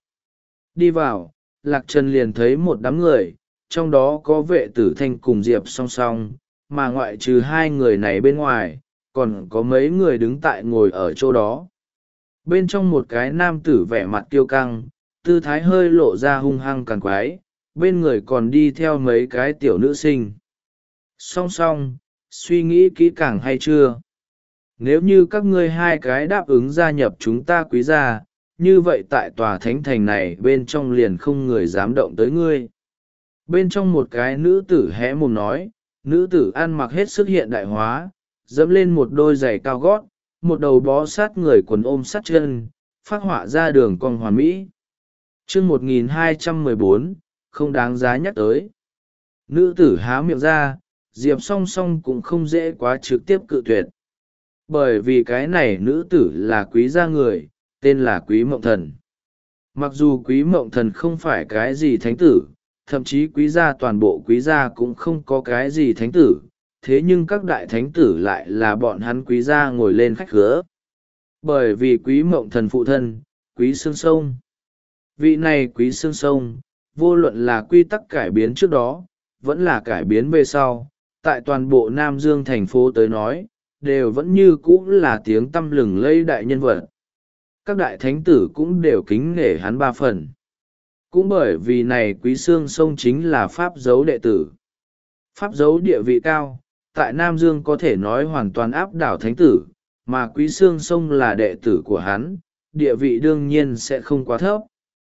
Đi vào, Lạc Trần liền thấy một đám người, trong đó có vệ tử thanh cùng Diệp song song, mà ngoại trừ hai người này bên ngoài, còn có mấy người đứng tại ngồi ở chỗ đó. Bên trong một cái nam tử vẻ mặt kiêu căng, tư thái hơi lộ ra hung hăng càng quái, bên người còn đi theo mấy cái tiểu nữ sinh. Song song, suy nghĩ kỹ càng hay chưa? Nếu như các ngươi hai cái đáp ứng gia nhập chúng ta quý gia, như vậy tại tòa thánh thành này bên trong liền không người dám động tới ngươi. Bên trong một cái nữ tử hé mồm nói, nữ tử ăn mặc hết sức hiện đại hóa, dẫm lên một đôi giày cao gót, một đầu bó sát người quần ôm sát chân, phát họa ra đường cong hoàn mỹ. chương một nghìn hai trăm mười bốn, không đáng giá nhắc tới. Nữ tử há miệng ra, Diệp song song cũng không dễ quá trực tiếp cự tuyệt. Bởi vì cái này nữ tử là quý gia người, tên là Quý Mộng Thần. Mặc dù Quý Mộng Thần không phải cái gì thánh tử, thậm chí quý gia toàn bộ quý gia cũng không có cái gì thánh tử, thế nhưng các đại thánh tử lại là bọn hắn quý gia ngồi lên khách khứa. Bởi vì Quý Mộng Thần phụ thân, Quý Sương Sông. Vị này Quý Sương Sông, vô luận là quy tắc cải biến trước đó, vẫn là cải biến về sau, tại toàn bộ Nam Dương thành phố tới nói, đều vẫn như cũ là tiếng tăm lừng lẫy đại nhân vật. Các đại thánh tử cũng đều kính nể hắn ba phần. Cũng bởi vì này Quý Sương Sông chính là pháp dấu đệ tử. Pháp dấu địa vị cao, tại Nam Dương có thể nói hoàn toàn áp đảo thánh tử, mà Quý Sương Sông là đệ tử của hắn, địa vị đương nhiên sẽ không quá thấp.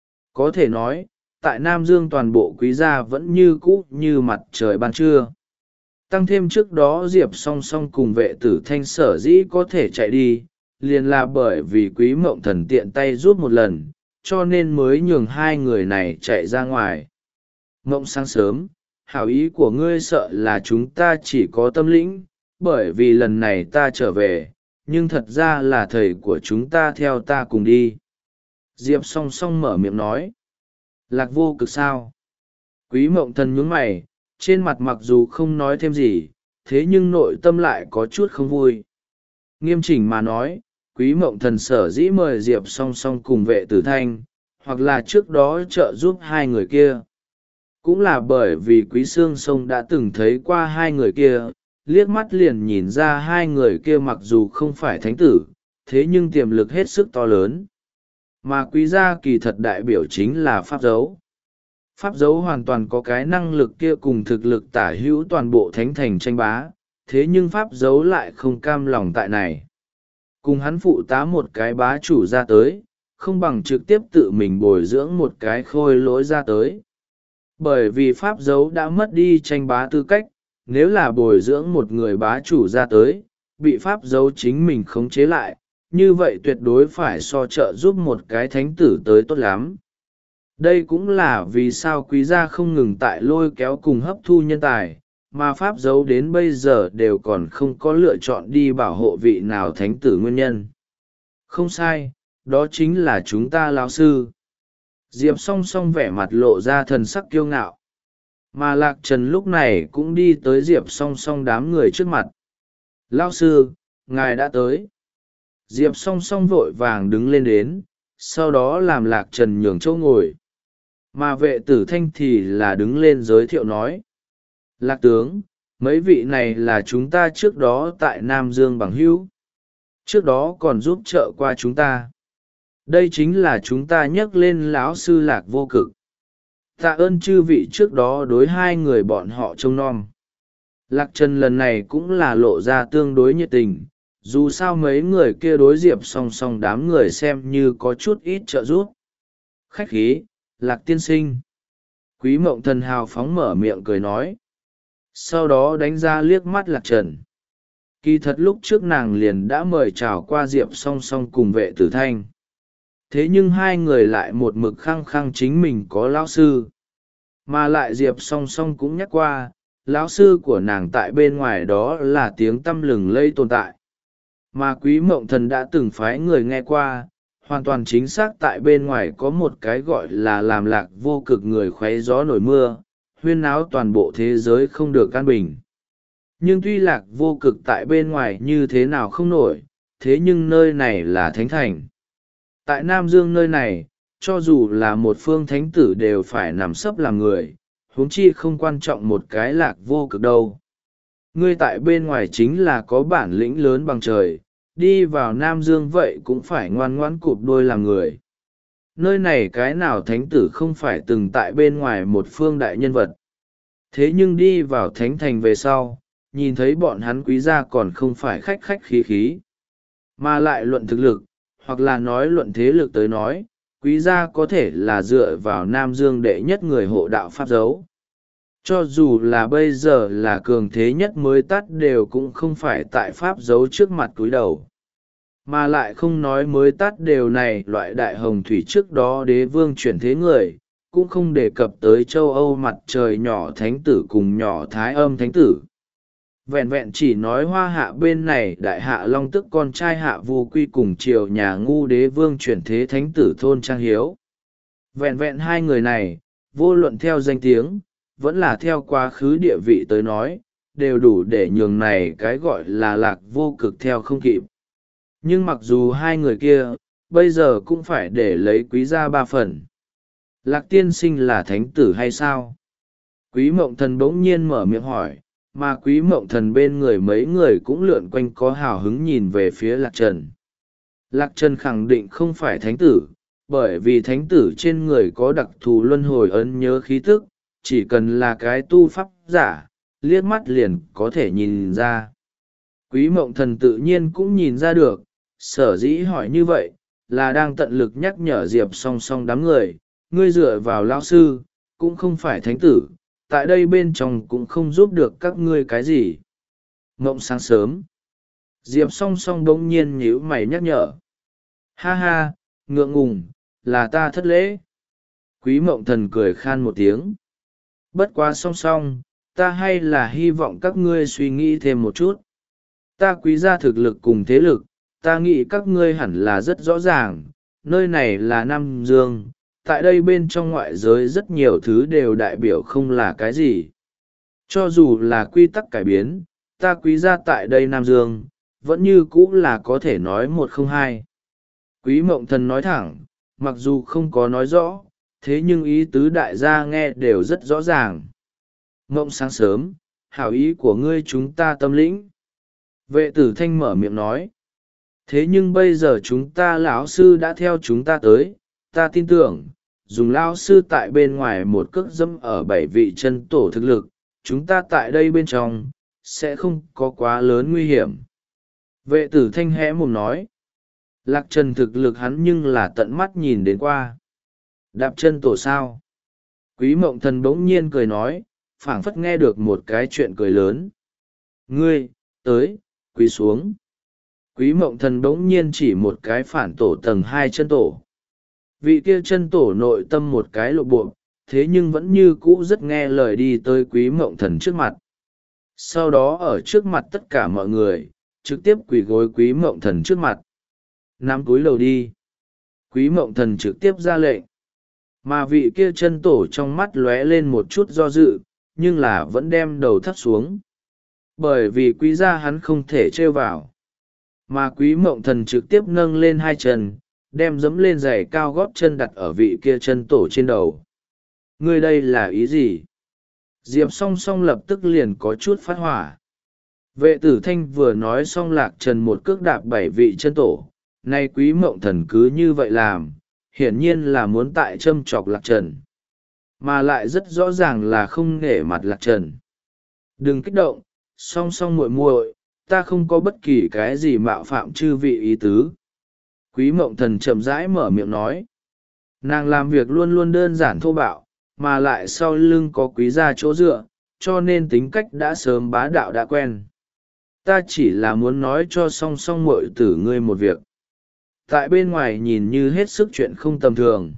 Có thể nói, tại Nam Dương toàn bộ quý gia vẫn như cũ như mặt trời ban trưa. Tăng thêm trước đó Diệp song song cùng vệ tử thanh sở dĩ có thể chạy đi, liền là bởi vì Quý Mộng Thần tiện tay rút một lần, cho nên mới nhường hai người này chạy ra ngoài. Mộng sáng sớm, hảo ý của ngươi sợ là chúng ta chỉ có tâm lĩnh, bởi vì lần này ta trở về, nhưng thật ra là thầy của chúng ta theo ta cùng đi. Diệp song song mở miệng nói. Lạc vô cực sao? Quý Mộng Thần nhướng mày, trên mặt mặc dù không nói thêm gì, thế nhưng nội tâm lại có chút không vui. Nghiêm chỉnh mà nói, Quý Mộng Thần sở dĩ mời Diệp song song cùng vệ tử thanh, hoặc là trước đó trợ giúp hai người kia. Cũng là bởi vì Quý Sương Sông đã từng thấy qua hai người kia, liếc mắt liền nhìn ra hai người kia mặc dù không phải thánh tử, thế nhưng tiềm lực hết sức to lớn. mà quý gia kỳ thật đại biểu chính là pháp dấu. Pháp dấu hoàn toàn có cái năng lực kia cùng thực lực tả hữu toàn bộ thánh thành tranh bá, thế nhưng pháp dấu lại không cam lòng tại này. Cùng hắn phụ tá một cái bá chủ ra tới, không bằng trực tiếp tự mình bồi dưỡng một cái khôi lỗi ra tới. Bởi vì pháp dấu đã mất đi tranh bá tư cách, nếu là bồi dưỡng một người bá chủ ra tới, bị pháp dấu chính mình khống chế lại, như vậy tuyệt đối phải so trợ giúp một cái thánh tử tới tốt lắm. Đây cũng là vì sao quý gia không ngừng tại lôi kéo cùng hấp thu nhân tài, mà pháp dấu đến bây giờ đều còn không có lựa chọn đi bảo hộ vị nào thánh tử nguyên nhân. Không sai, đó chính là chúng ta lão sư. Diệp song song vẻ mặt lộ ra thần sắc kiêu ngạo. Mà Lạc Trần lúc này cũng đi tới Diệp song song đám người trước mặt. Lão sư, ngài đã tới. Diệp song song vội vàng đứng lên đến, sau đó làm Lạc Trần nhường chỗ ngồi. Mà vệ tử thanh thì là đứng lên giới thiệu nói. Lạc tướng, mấy vị này là chúng ta trước đó tại Nam Dương bằng hữu. Trước đó còn giúp trợ qua chúng ta. Đây chính là chúng ta nhắc lên lão sư Lạc Vô Cực. Tạ ơn chư vị trước đó đối hai người bọn họ trông nom. Lạc Trần lần này cũng là lộ ra tương đối nhiệt tình, dù sao mấy người kia đối Diệp song song đám người xem như có chút ít trợ giúp. Khách khí, Lạc tiên sinh. Quý Mộng Thần hào phóng mở miệng cười nói. Sau đó đánh ra liếc mắt Lạc Trần. Kỳ thật lúc trước nàng liền đã mời chào qua Diệp song song cùng vệ tử thanh. Thế nhưng hai người lại một mực khăng khăng chính mình có lão sư. Mà lại Diệp song song cũng nhắc qua, lão sư của nàng tại bên ngoài đó là tiếng tăm lừng lây tồn tại. Mà Quý Mộng Thần đã từng phái người nghe qua, hoàn toàn chính xác tại bên ngoài có một cái gọi là làm Lạc Vô Cực người khoáy gió nổi mưa, huyên náo toàn bộ thế giới không được an bình. Nhưng tuy Lạc Vô Cực tại bên ngoài như thế nào không nổi, thế nhưng nơi này là thánh thành. Tại Nam Dương nơi này, cho dù là một phương thánh tử đều phải nằm sấp làm người, huống chi không quan trọng một cái Lạc Vô Cực đâu. Ngươi tại bên ngoài chính là có bản lĩnh lớn bằng trời, đi vào Nam Dương vậy cũng phải ngoan ngoãn cụp đôi làm người. Nơi này cái nào thánh tử không phải từng tại bên ngoài một phương đại nhân vật. Thế nhưng đi vào thánh thành về sau, nhìn thấy bọn hắn quý gia còn không phải khách khách khí khí. Mà lại luận thực lực, hoặc là nói luận thế lực tới nói, quý gia có thể là dựa vào Nam Dương đệ nhất người hộ đạo pháp dấu. Cho dù là bây giờ là cường thế nhất mới tắt đều cũng không phải tại pháp dấu trước mặt túi đầu. Mà lại không nói mới tắt đều này loại đại hồng thủy trước đó đế vương chuyển thế người, cũng không đề cập tới châu Âu mặt trời nhỏ thánh tử cùng nhỏ thái âm thánh tử. Vẹn vẹn chỉ nói hoa hạ bên này đại hạ long tức con trai hạ vu quy cùng triều nhà ngu đế vương chuyển thế thánh tử thôn trang hiếu. Vẹn vẹn hai người này, vô luận theo danh tiếng, vẫn là theo quá khứ địa vị tới nói, đều đủ để nhường này cái gọi là Lạc Vô Cực theo không kịp. Nhưng mặc dù hai người kia, bây giờ cũng phải để lấy quý gia ba phần. Lạc tiên sinh là thánh tử hay sao? Quý Mộng Thần bỗng nhiên mở miệng hỏi, mà Quý Mộng Thần bên người mấy người cũng lượn quanh có hào hứng nhìn về phía Lạc Trần. Lạc Trần khẳng định không phải thánh tử, bởi vì thánh tử trên người có đặc thù luân hồi ấn nhớ khí tức, chỉ cần là cái tu pháp giả, liếc mắt liền có thể nhìn ra. Quý Mộng Thần tự nhiên cũng nhìn ra được, sở dĩ hỏi như vậy, là đang tận lực nhắc nhở Diệp song song đám người, ngươi dựa vào lão sư, cũng không phải thánh tử, tại đây bên trong cũng không giúp được các ngươi cái gì. Mộng sáng sớm, Diệp song song bỗng nhiên nhíu mày nhắc nhở. Ha ha, ngượng ngùng, là ta thất lễ. Quý Mộng Thần cười khan một tiếng. Bất quá song song, ta hay là hy vọng các ngươi suy nghĩ thêm một chút. Ta quý gia thực lực cùng thế lực, ta nghĩ các ngươi hẳn là rất rõ ràng, nơi này là Nam Dương, tại đây bên trong ngoại giới rất nhiều thứ đều đại biểu không là cái gì. Cho dù là quy tắc cải biến, ta quý gia tại đây Nam Dương, vẫn như cũ là có thể nói một không hai. Quý Mộng Thần nói thẳng, mặc dù không có nói rõ, thế nhưng ý tứ đại gia nghe đều rất rõ ràng. Mộng sáng sớm, hảo ý của ngươi chúng ta tâm lĩnh. Vệ tử thanh mở miệng nói. Thế nhưng bây giờ chúng ta lão sư đã theo chúng ta tới, ta tin tưởng dùng lão sư tại bên ngoài một cước dẫm ở bảy vị chân tổ thực lực, chúng ta tại đây bên trong sẽ không có quá lớn nguy hiểm. Vệ tử thanh hẽ mồm nói. Lạc Trần thực lực hắn nhưng là tận mắt nhìn đến qua. Đạp chân tổ sao? Quý Mộng Thần bỗng nhiên cười nói, phảng phất nghe được một cái chuyện cười lớn. Ngươi, tới, quỳ xuống. Quý Mộng Thần bỗng nhiên chỉ một cái phản tổ tầng hai chân tổ. Vị kia chân tổ nội tâm một cái lộ bộ, thế nhưng vẫn như cũ rất nghe lời đi tới Quý Mộng Thần trước mặt. Sau đó ở trước mặt tất cả mọi người, trực tiếp quỳ gối Quý Mộng Thần trước mặt. Nắm cúi đầu đi. Quý Mộng Thần trực tiếp ra lệnh. Mà vị kia chân tổ trong mắt lóe lên một chút do dự, nhưng là vẫn đem đầu thấp xuống. Bởi vì quý gia hắn không thể trêu vào. Mà Quý Mộng Thần trực tiếp nâng lên hai chân, đem dẫm lên giày cao gót chân đặt ở vị kia chân tổ trên đầu. Ngươi đây là ý gì? Diệp song song lập tức liền có chút phát hỏa. Vệ tử thanh vừa nói xong Lạc Trần một cước đạp bảy vị chân tổ. Nay Quý Mộng Thần cứ như vậy làm, hiển nhiên là muốn tại châm chọc Lạc Trần. Mà lại rất rõ ràng là không nể mặt Lạc Trần. Đừng kích động, song song muội muội, ta không có bất kỳ cái gì mạo phạm chư vị ý tứ. Quý Mộng Thần chậm rãi mở miệng nói. Nàng làm việc luôn luôn đơn giản thô bạo, mà lại sau lưng có quý gia chỗ dựa, cho nên tính cách đã sớm bá đạo đã quen. Ta chỉ là muốn nói cho song song muội tử ngươi một việc. Tại bên ngoài nhìn như hết sức chuyện không tầm thường.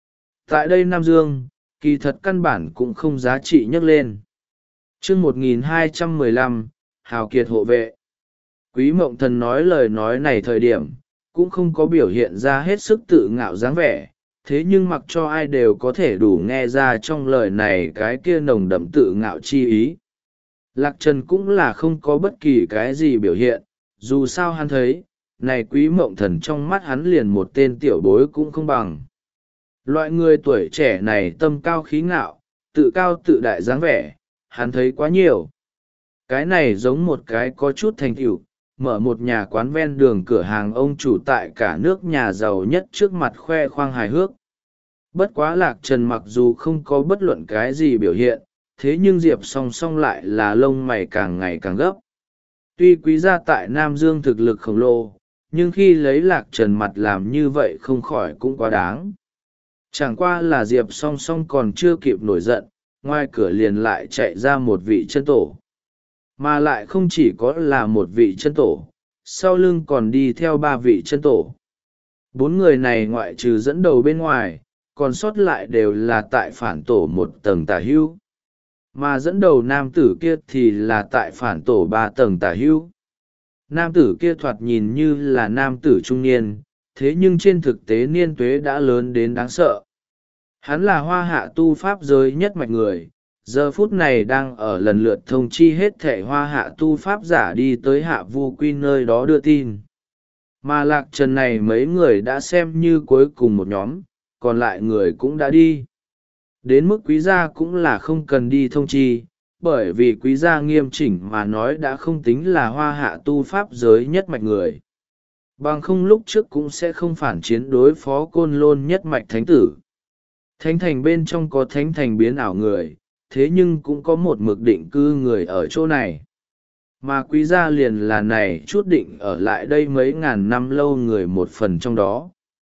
Tại đây Nam Dương, kỳ thật căn bản cũng không giá trị nhắc lên. chương một nghìn hai trăm mười lăm, Hào Kiệt hộ vệ. Quý Mộng Thần nói lời nói này thời điểm, cũng không có biểu hiện ra hết sức tự ngạo dáng vẻ, thế nhưng mặc cho ai đều có thể đủ nghe ra trong lời này cái kia nồng đậm tự ngạo chi ý. Lạc Trần cũng là không có bất kỳ cái gì biểu hiện, dù sao hắn thấy, này Quý Mộng Thần trong mắt hắn liền một tên tiểu bối cũng không bằng. Loại người tuổi trẻ này tâm cao khí ngạo, tự cao tự đại dáng vẻ, hắn thấy quá nhiều. Cái này giống một cái có chút thành tựu, mở một nhà quán ven đường cửa hàng ông chủ tại cả nước nhà giàu nhất trước mặt khoe khoang hài hước. Bất quá Lạc Trần mặc dù không có bất luận cái gì biểu hiện, thế nhưng Diệp song song lại là lông mày càng ngày càng gấp. Tuy quý gia tại Nam Dương thực lực khổng lồ, nhưng khi lấy Lạc Trần mặt làm như vậy không khỏi cũng quá đáng. Chẳng qua là Diệp song song còn chưa kịp nổi giận, ngoài cửa liền lại chạy ra một vị chân tổ. Mà lại không chỉ có là một vị chân tổ, sau lưng còn đi theo ba vị chân tổ. Bốn người này ngoại trừ dẫn đầu bên ngoài, còn sót lại đều là tại phản tổ một tầng tả hưu. Mà dẫn đầu nam tử kia thì là tại phản tổ ba tầng tả hưu. Nam tử kia thoạt nhìn như là nam tử trung niên, thế nhưng trên thực tế niên tuế đã lớn đến đáng sợ. Hắn là hoa hạ tu pháp giới nhất mạch người, giờ phút này đang ở lần lượt thông chi hết thể hoa hạ tu pháp giả đi tới hạ vu quy nơi đó đưa tin. Mà Lạc Trần này mấy người đã xem như cuối cùng một nhóm, còn lại người cũng đã đi. Đến mức quý gia cũng là không cần đi thông chi, bởi vì quý gia nghiêm chỉnh mà nói đã không tính là hoa hạ tu pháp giới nhất mạch người. Bằng không lúc trước cũng sẽ không phản chiến đối phó côn lôn nhất mạch thánh tử. Thánh thành bên trong có thánh thành biến ảo người, thế nhưng cũng có một mực định cư người ở chỗ này. Mà quý gia liền là này chút định ở lại đây mấy ngàn năm lâu người một phần trong đó.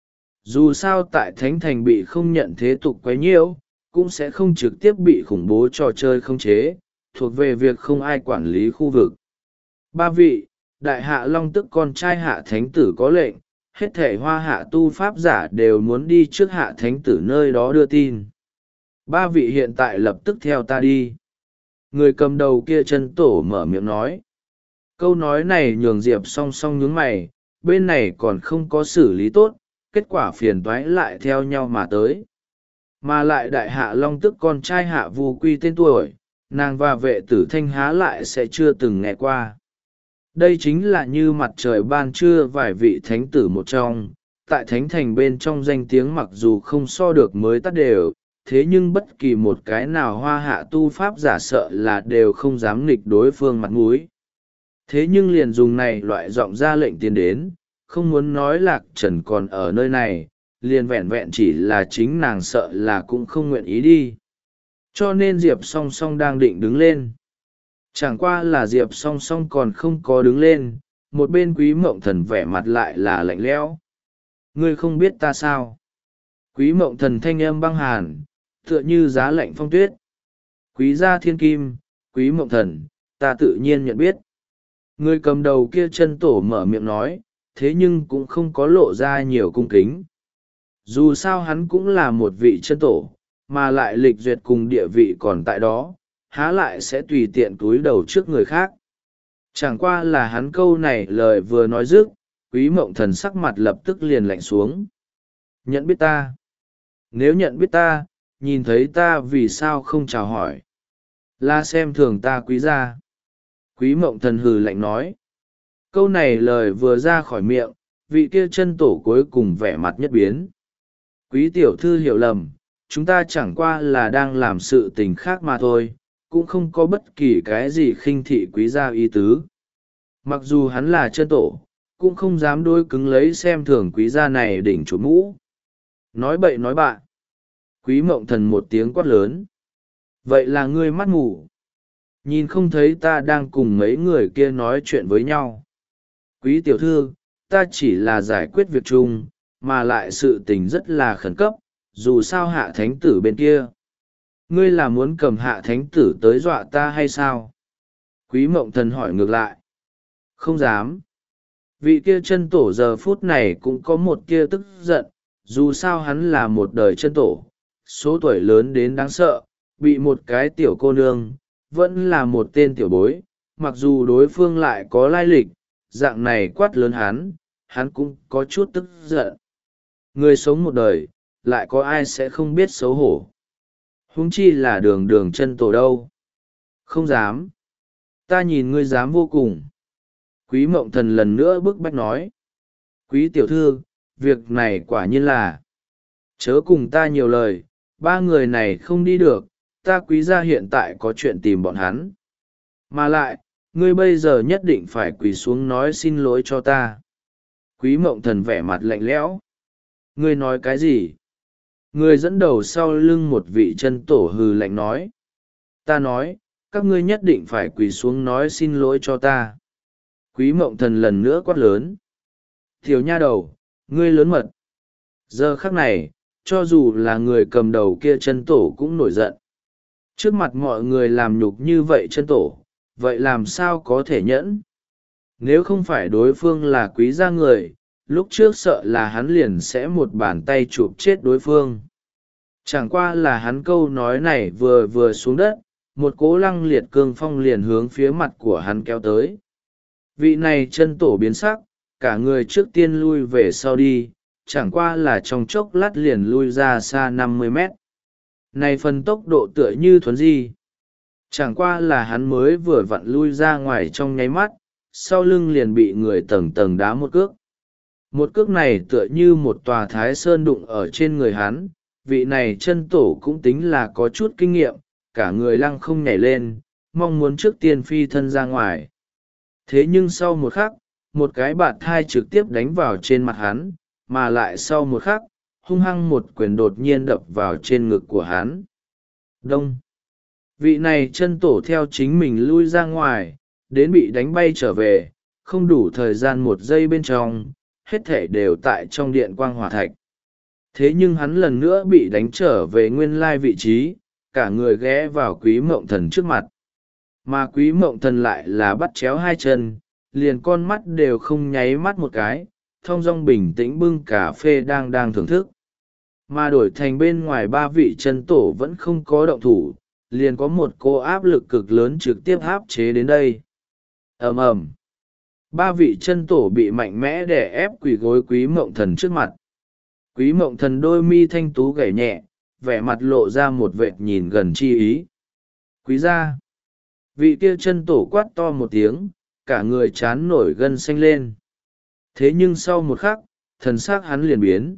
Dù sao tại thánh thành bị không nhận thế tục quấy nhiễu, cũng sẽ không trực tiếp bị khủng bố trò chơi không chế, thuộc về việc không ai quản lý khu vực. Ba vị, đại hạ long tức con trai hạ thánh tử có lệnh, hết thể hoa hạ tu pháp giả đều muốn đi trước hạ thánh tử nơi đó đưa tin. Ba vị hiện tại lập tức theo ta đi. Người cầm đầu kia chân tổ mở miệng nói. Câu nói này nhường Diệp song song nhướng mày, bên này còn không có xử lý tốt, kết quả phiền toái lại theo nhau mà tới. Mà lại đại hạ long tức con trai hạ vu quy tên tuổi, nàng và vệ tử thanh há lại sẽ chưa từng nghe qua. Đây chính là như mặt trời ban trưa vài vị thánh tử một trong, tại thánh thành bên trong danh tiếng mặc dù không so được mới tắt đều, thế nhưng bất kỳ một cái nào hoa hạ tu pháp giả sợ là đều không dám nghịch đối phương mặt mũi. Thế nhưng liền dùng này loại giọng ra lệnh tiến đến, không muốn nói lạc trần còn ở nơi này, liền vẹn vẹn chỉ là chính nàng sợ là cũng không nguyện ý đi. Cho nên Diệp song song đang định đứng lên. Chẳng qua là Diệp song song còn không có đứng lên, một bên Quý Mộng Thần vẻ mặt lại là lạnh lẽo. Ngươi không biết ta sao? Quý Mộng Thần thanh âm băng hàn, tựa như giá lạnh phong tuyết. Quý gia thiên kim, Quý Mộng Thần, ta tự nhiên nhận biết. Người cầm đầu kia chân tổ mở miệng nói, thế nhưng cũng không có lộ ra nhiều cung kính. Dù sao hắn cũng là một vị chân tổ, mà lại lịch duyệt cùng địa vị còn tại đó, há lại sẽ tùy tiện cúi đầu trước người khác. Chẳng qua là hắn câu này lời vừa nói dứt, Quý Mộng Thần sắc mặt lập tức liền lạnh xuống. Nhận biết ta? Nếu nhận biết ta, nhìn thấy ta vì sao không chào hỏi? Là xem thường ta Quý gia. Quý Mộng Thần hừ lạnh nói. Câu này lời vừa ra khỏi miệng, vị kia chân tổ cuối cùng vẻ mặt nhất biến. Quý tiểu thư hiểu lầm, chúng ta chẳng qua là đang làm sự tình khác mà thôi, cũng không có bất kỳ cái gì khinh thị quý gia ý tứ. Mặc dù hắn là chân tổ, cũng không dám đôi cứng lấy xem thường quý gia này đỉnh chủ mũ. Nói bậy nói bạ. Quý Mộng Thần một tiếng quát lớn. Vậy là ngươi mắt mù. Nhìn không thấy ta đang cùng mấy người kia nói chuyện với nhau. Quý tiểu thư, ta chỉ là giải quyết việc chung, mà lại sự tình rất là khẩn cấp, dù sao hạ thánh tử bên kia. Ngươi là muốn cầm hạ thánh tử tới dọa ta hay sao? Quý Mộng Thần hỏi ngược lại. Không dám. Vị kia chân tổ giờ phút này cũng có một kia tức giận, dù sao hắn là một đời chân tổ, số tuổi lớn đến đáng sợ, bị một cái tiểu cô nương, vẫn là một tên tiểu bối, mặc dù đối phương lại có lai lịch, dạng này quát lớn hắn, hắn cũng có chút tức giận. Người sống một đời, lại có ai sẽ không biết xấu hổ. Huống chi là đường đường chân tổ đâu. Không dám. Ta nhìn ngươi dám vô cùng. Quý Mộng Thần lần nữa bức bách nói. Quý tiểu thư, việc này quả nhiên là. Chớ cùng ta nhiều lời, ba người này không đi được, ta quý gia hiện tại có chuyện tìm bọn hắn. Mà lại, ngươi bây giờ nhất định phải quỳ xuống nói xin lỗi cho ta. Quý Mộng Thần vẻ mặt lạnh lẽo. Ngươi nói cái gì? Người dẫn đầu sau lưng một vị chân tổ hừ lạnh nói. Ta nói, các ngươi nhất định phải quỳ xuống nói xin lỗi cho ta. Quý Mộng Thần lần nữa quát lớn. Tiểu nha đầu, ngươi lớn mật. Giờ khắc này, cho dù là người cầm đầu kia chân tổ cũng nổi giận. Trước mặt mọi người làm nhục như vậy chân tổ, vậy làm sao có thể nhẫn? Nếu không phải đối phương là quý gia người, lúc trước sợ là hắn liền sẽ một bàn tay chụp chết đối phương. Chẳng qua là hắn câu nói này vừa vừa xuống đất, một cỗ lăng liệt cương phong liền hướng phía mặt của hắn kéo tới. Vị này chân tổ biến sắc, cả người trước tiên lui về sau đi, chẳng qua là trong chốc lát liền lui ra xa năm mươi mét. Này phần tốc độ tựa như thuấn di. Chẳng qua là hắn mới vừa vặn lui ra ngoài trong nháy mắt, sau lưng liền bị người tầng tầng đá một cước. Một cước này tựa như một tòa thái sơn đụng ở trên người hắn, vị này chân tổ cũng tính là có chút kinh nghiệm, cả người lăng không nhảy lên, mong muốn trước tiên phi thân ra ngoài. Thế nhưng sau một khắc, một cái bạt thai trực tiếp đánh vào trên mặt hắn, mà lại sau một khắc, hung hăng một quyền đột nhiên đập vào trên ngực của hắn. Đông! Vị này chân tổ theo chính mình lui ra ngoài, đến bị đánh bay trở về, không đủ thời gian một giây bên trong, hết thể đều tại trong điện quang hỏa thạch. Thế nhưng hắn lần nữa bị đánh trở về nguyên lai vị trí, cả người ghé vào Quý Mộng Thần trước mặt. Mà Quý Mộng Thần lại là bắt chéo hai chân, liền con mắt đều không nháy mắt một cái, thong dong bình tĩnh bưng cà phê đang đang thưởng thức. Mà đổi thành bên ngoài ba vị chân tổ vẫn không có động thủ, liền có một cô áp lực cực lớn trực tiếp áp chế đến đây. Ầm ầm, ba vị chân tổ bị mạnh mẽ đè ép quỳ gối Quý Mộng Thần trước mặt. Quý Mộng Thần đôi mi thanh tú gảy nhẹ, vẻ mặt lộ ra một vệt nhìn gần chi ý. Quý gia! Vị kia chân tổ quát to một tiếng, cả người chán nổi gân xanh lên. Thế nhưng sau một khắc, thần xác hắn liền biến.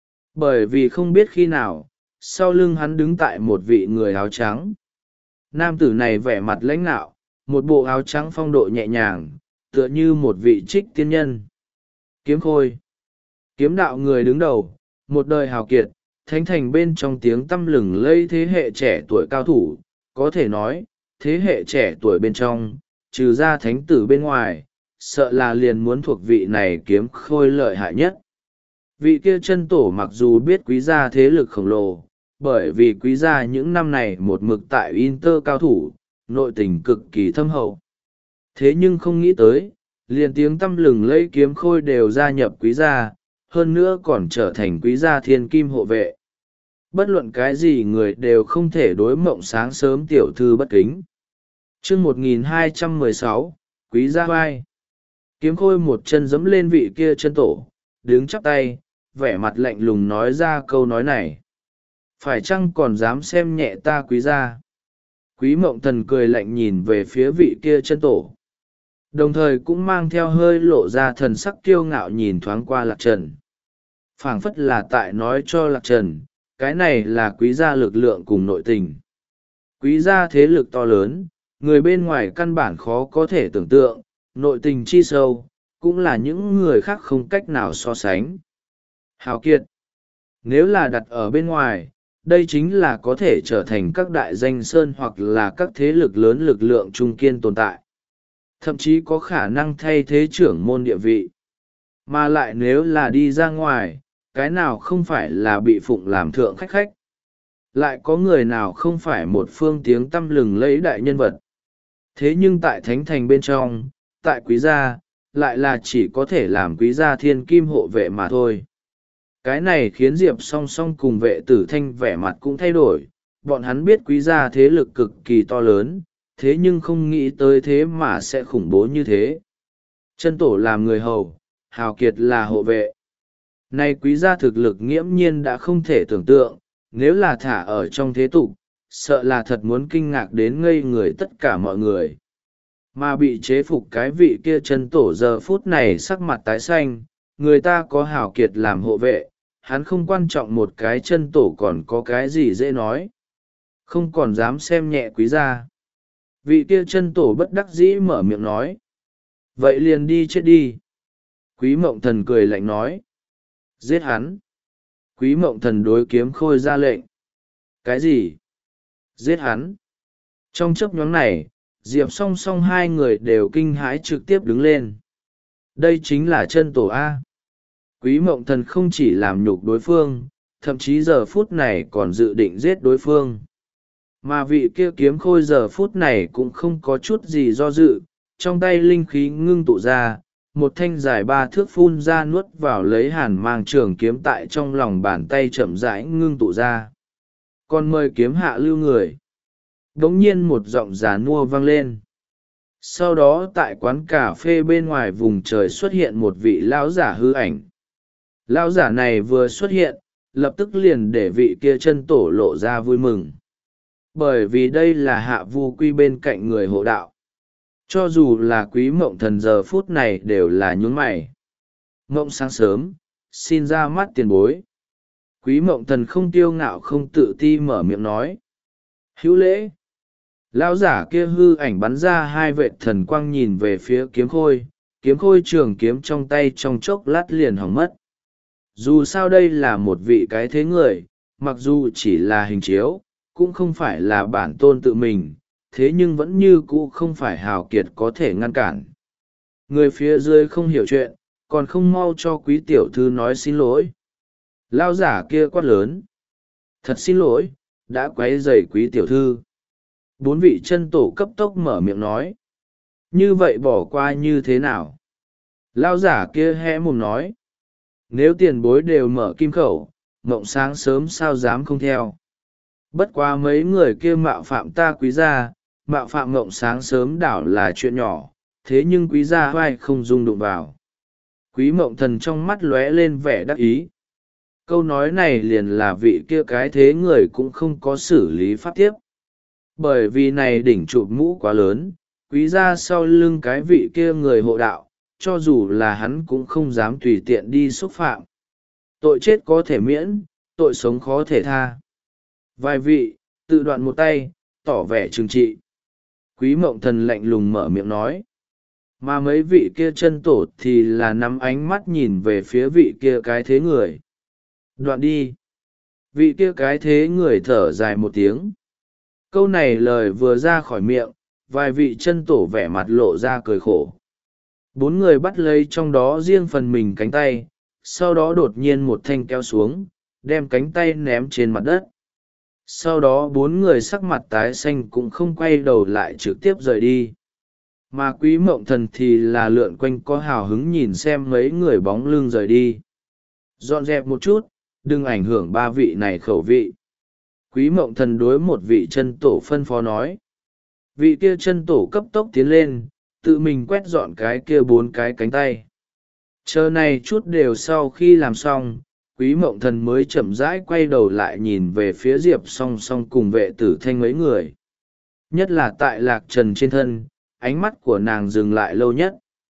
Bởi vì không biết khi nào, sau lưng hắn đứng tại một vị người áo trắng. Nam tử này vẻ mặt lãnh nạo, một bộ áo trắng phong độ nhẹ nhàng, tựa như một vị trích tiên nhân. Kiếm Khôi, kiếm đạo người đứng đầu, một đời hào kiệt, thánh thành bên trong tiếng tăm lừng lây thế hệ trẻ tuổi cao thủ, có thể nói, thế hệ trẻ tuổi bên trong, trừ ra thánh tử bên ngoài, sợ là liền muốn thuộc vị này Kiếm Khôi lợi hại nhất. Vị kia chân tổ mặc dù biết quý gia thế lực khổng lồ, bởi vì quý gia những năm này một mực tại Inter cao thủ, nội tình cực kỳ thâm hậu. Thế nhưng không nghĩ tới, liền tiếng tăm lừng lẫy Kiếm Khôi đều gia nhập quý gia, hơn nữa còn trở thành quý gia thiên kim hộ vệ. Bất luận cái gì người đều không thể đối mộng sáng sớm tiểu thư bất kính. chương một nghìn hai trăm mười sáu, quý gia vai. Kiếm Khôi một chân giẫm lên vị kia chân tổ, đứng chắp tay, vẻ mặt lạnh lùng nói ra câu nói này. Phải chăng còn dám xem nhẹ ta quý gia? Quý mộng thần cười lạnh nhìn về phía vị kia chân tổ, đồng thời cũng mang theo hơi lộ ra thần sắc kiêu ngạo nhìn thoáng qua Lạc Trần. Phảng phất là tại nói cho Lạc Trần, cái này là quý gia lực lượng cùng nội tình. Quý gia thế lực to lớn, người bên ngoài căn bản khó có thể tưởng tượng, nội tình chi sâu, cũng là những người khác không cách nào so sánh. Hào kiệt, nếu là đặt ở bên ngoài, đây chính là có thể trở thành các đại danh sơn hoặc là các thế lực lớn lực lượng trung kiên tồn tại. Thậm chí có khả năng thay thế trưởng môn địa vị. Mà lại nếu là đi ra ngoài, cái nào không phải là bị phụng làm thượng khách khách. Lại có người nào không phải một phương tiếng tăm lừng lẫy đại nhân vật. Thế nhưng tại thánh thành bên trong, tại quý gia, lại là chỉ có thể làm quý gia thiên kim hộ vệ mà thôi. Cái này khiến Diệp song song cùng vệ tử thanh vẻ mặt cũng thay đổi, bọn hắn biết quý gia thế lực cực kỳ to lớn, thế nhưng không nghĩ tới thế mà sẽ khủng bố như thế. Chân tổ làm người hầu, hào kiệt là hộ vệ. Nay quý gia thực lực nghiễm nhiên đã không thể tưởng tượng, nếu là thả ở trong thế tục, sợ là thật muốn kinh ngạc đến ngây người tất cả mọi người. Mà bị chế phục cái vị kia chân tổ giờ phút này sắc mặt tái xanh, người ta có hào kiệt làm hộ vệ, hắn không quan trọng một cái chân tổ còn có cái gì dễ nói. Không còn dám xem nhẹ quý gia. Vị kia chân tổ bất đắc dĩ mở miệng nói. Vậy liền đi chết đi. Quý mộng thần cười lạnh nói. Giết hắn. Quý mộng thần đối Kiếm Khôi ra lệnh. Cái gì? Giết hắn. Trong chớp nhoáng này, Diệp song song hai người đều kinh hãi trực tiếp đứng lên. Đây chính là chân tổ A. Quý mộng thần không chỉ làm nhục đối phương, thậm chí giờ phút này còn dự định giết đối phương. Mà vị kia Kiếm Khôi giờ phút này cũng không có chút gì do dự, trong tay linh khí ngưng tụ ra, một thanh dài ba thước phun ra nuốt vào lấy hàn mang trường kiếm tại trong lòng bàn tay chậm rãi ngưng tụ ra. Còn mời kiếm hạ lưu người. Đống nhiên một giọng già nua vang lên. Sau đó tại quán cà phê bên ngoài vùng trời xuất hiện một vị lão giả hư ảnh. Lão giả này vừa xuất hiện, lập tức liền để vị kia chân tổ lộ ra vui mừng. Bởi vì đây là Hạ Vu Quy bên cạnh người hộ đạo. Cho dù là Quý Mộng Thần giờ phút này đều là nhún mày. Mộng sáng sớm, xin ra mắt tiền bối. Quý Mộng Thần không tiêu ngạo không tự ti mở miệng nói. Hữu lễ. Lão giả kia hư ảnh bắn ra hai vệt thần quang nhìn về phía Kiếm Khôi, Kiếm Khôi trường kiếm trong tay trong chốc lát liền hỏng mất. Dù sao đây là một vị cái thế người, mặc dù chỉ là hình chiếu, cũng không phải là bản tôn tự mình, thế nhưng vẫn như cũ không phải hào kiệt có thể ngăn cản. Người phía dưới không hiểu chuyện, còn không mau cho quý tiểu thư nói xin lỗi. Lao giả kia quát lớn. Thật xin lỗi, đã quấy rầy quý tiểu thư. Bốn vị chân tổ cấp tốc mở miệng nói. Như vậy bỏ qua như thế nào? Lao giả kia hé mồm nói. Nếu tiền bối đều mở kim khẩu, mộng sáng sớm sao dám không theo. Bất quá mấy người kia mạo phạm ta quý gia, mạo phạm mộng sáng sớm đảo là chuyện nhỏ, thế nhưng quý gia vai không dung đụng vào. Quý mộng thần trong mắt lóe lên vẻ đắc ý. Câu nói này liền là vị kia cái thế người cũng không có xử lý pháp tiếp. Bởi vì này đỉnh chụp mũ quá lớn, quý gia sau lưng cái vị kia người hộ đạo, cho dù là hắn cũng không dám tùy tiện đi xúc phạm. Tội chết có thể miễn, tội sống khó thể tha. Vài vị, tự đoạn một tay, tỏ vẻ trừng trị. Quý mộng thần lạnh lùng mở miệng nói. mà mấy vị kia chân tổ thì là nắm ánh mắt nhìn về phía vị kia cái thế người. Đoạn đi. Vị kia cái thế người thở dài một tiếng. Câu này lời vừa ra khỏi miệng, vài vị chân tổ vẻ mặt lộ ra cười khổ. Bốn người bắt lấy trong đó riêng phần mình cánh tay, sau đó đột nhiên một thanh kéo xuống, đem cánh tay ném trên mặt đất. Sau đó bốn người sắc mặt tái xanh cũng không quay đầu lại trực tiếp rời đi. Mà Quý Mộng Thần thì là lượn quanh có hào hứng nhìn xem mấy người bóng lưng rời đi. Dọn dẹp một chút, đừng ảnh hưởng ba vị này khẩu vị. Quý Mộng Thần đối một vị chân tổ phân phó nói. Vị kia chân tổ cấp tốc tiến lên, tự mình quét dọn cái kia bốn cái cánh tay. Chờ này chút đều sau khi làm xong, Quý Mộng Thần mới chậm rãi quay đầu lại nhìn về phía Diệp Song Song cùng vệ tử thanh mấy người. Nhất là tại Lạc Trần trên thân, ánh mắt của nàng dừng lại lâu nhất.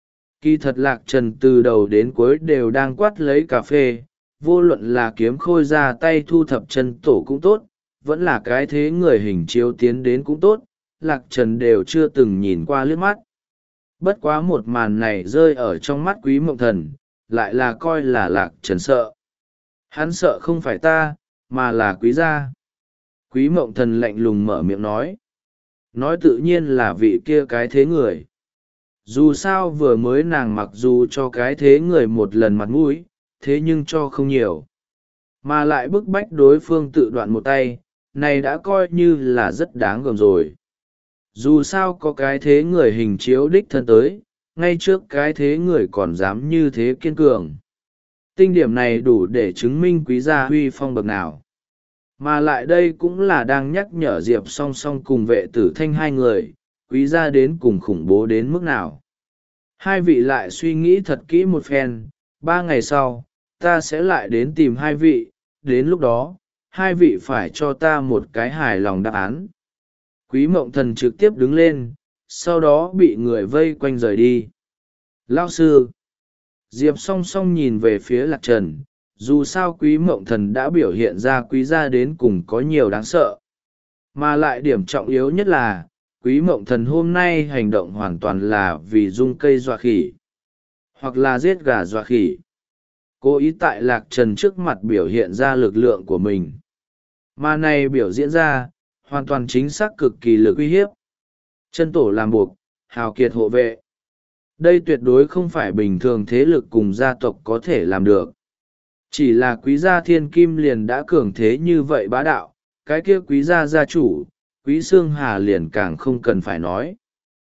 Kỳ thật Lạc Trần từ đầu đến cuối đều đang quát lấy cà phê, vô luận là kiếm khôi ra tay thu thập chân tổ cũng tốt, vẫn là cái thế người hình chiếu tiến đến cũng tốt, Lạc Trần đều chưa từng nhìn qua liếc mắt. Bất quá một màn này rơi ở trong mắt Quý Mộng Thần, lại là coi là Lạc Trần sợ. Hắn sợ không phải ta, mà là Quý gia. Quý Mộng Thần lạnh lùng mở miệng nói. Nói tự nhiên là vị kia cái thế người. Dù sao vừa mới nàng mặc dù cho cái thế người một lần mặt mũi, thế nhưng cho không nhiều. Mà lại bức bách đối phương tự đoạn một tay, này đã coi như là rất đáng gờm rồi. Dù sao có cái thế người hình chiếu đích thân tới, ngay trước cái thế người còn dám như thế kiên cường. Tinh điểm này đủ để chứng minh Quý gia huy phong bậc nào. Mà lại đây cũng là đang nhắc nhở Diệp Song Song cùng vệ tử thanh hai người, Quý gia đến cùng khủng bố đến mức nào. Hai vị lại suy nghĩ thật kỹ một phen, ba ngày sau, ta sẽ lại đến tìm hai vị, đến lúc đó, hai vị phải cho ta một cái hài lòng đáp án. Quý Mộng Thần trực tiếp đứng lên, sau đó bị người vây quanh rời đi. Lao sư. Diệp Song Song nhìn về phía Lạc Trần, dù sao Quý Mộng Thần đã biểu hiện ra Quý gia đến cùng có nhiều đáng sợ. Mà lại điểm trọng yếu nhất là, Quý Mộng Thần hôm nay hành động hoàn toàn là vì dung cây dọa khỉ, hoặc là giết gà dọa khỉ. Cố ý tại Lạc Trần trước mặt biểu hiện ra lực lượng của mình. Mà này biểu diễn ra, hoàn toàn chính xác cực kỳ lực uy hiếp. Chân tổ làm buộc, hào kiệt hộ vệ. Đây tuyệt đối không phải bình thường thế lực cùng gia tộc có thể làm được. Chỉ là Quý gia thiên kim liền đã cường thế như vậy bá đạo, cái kia Quý gia gia chủ, Quý Xương Hà liền càng không cần phải nói.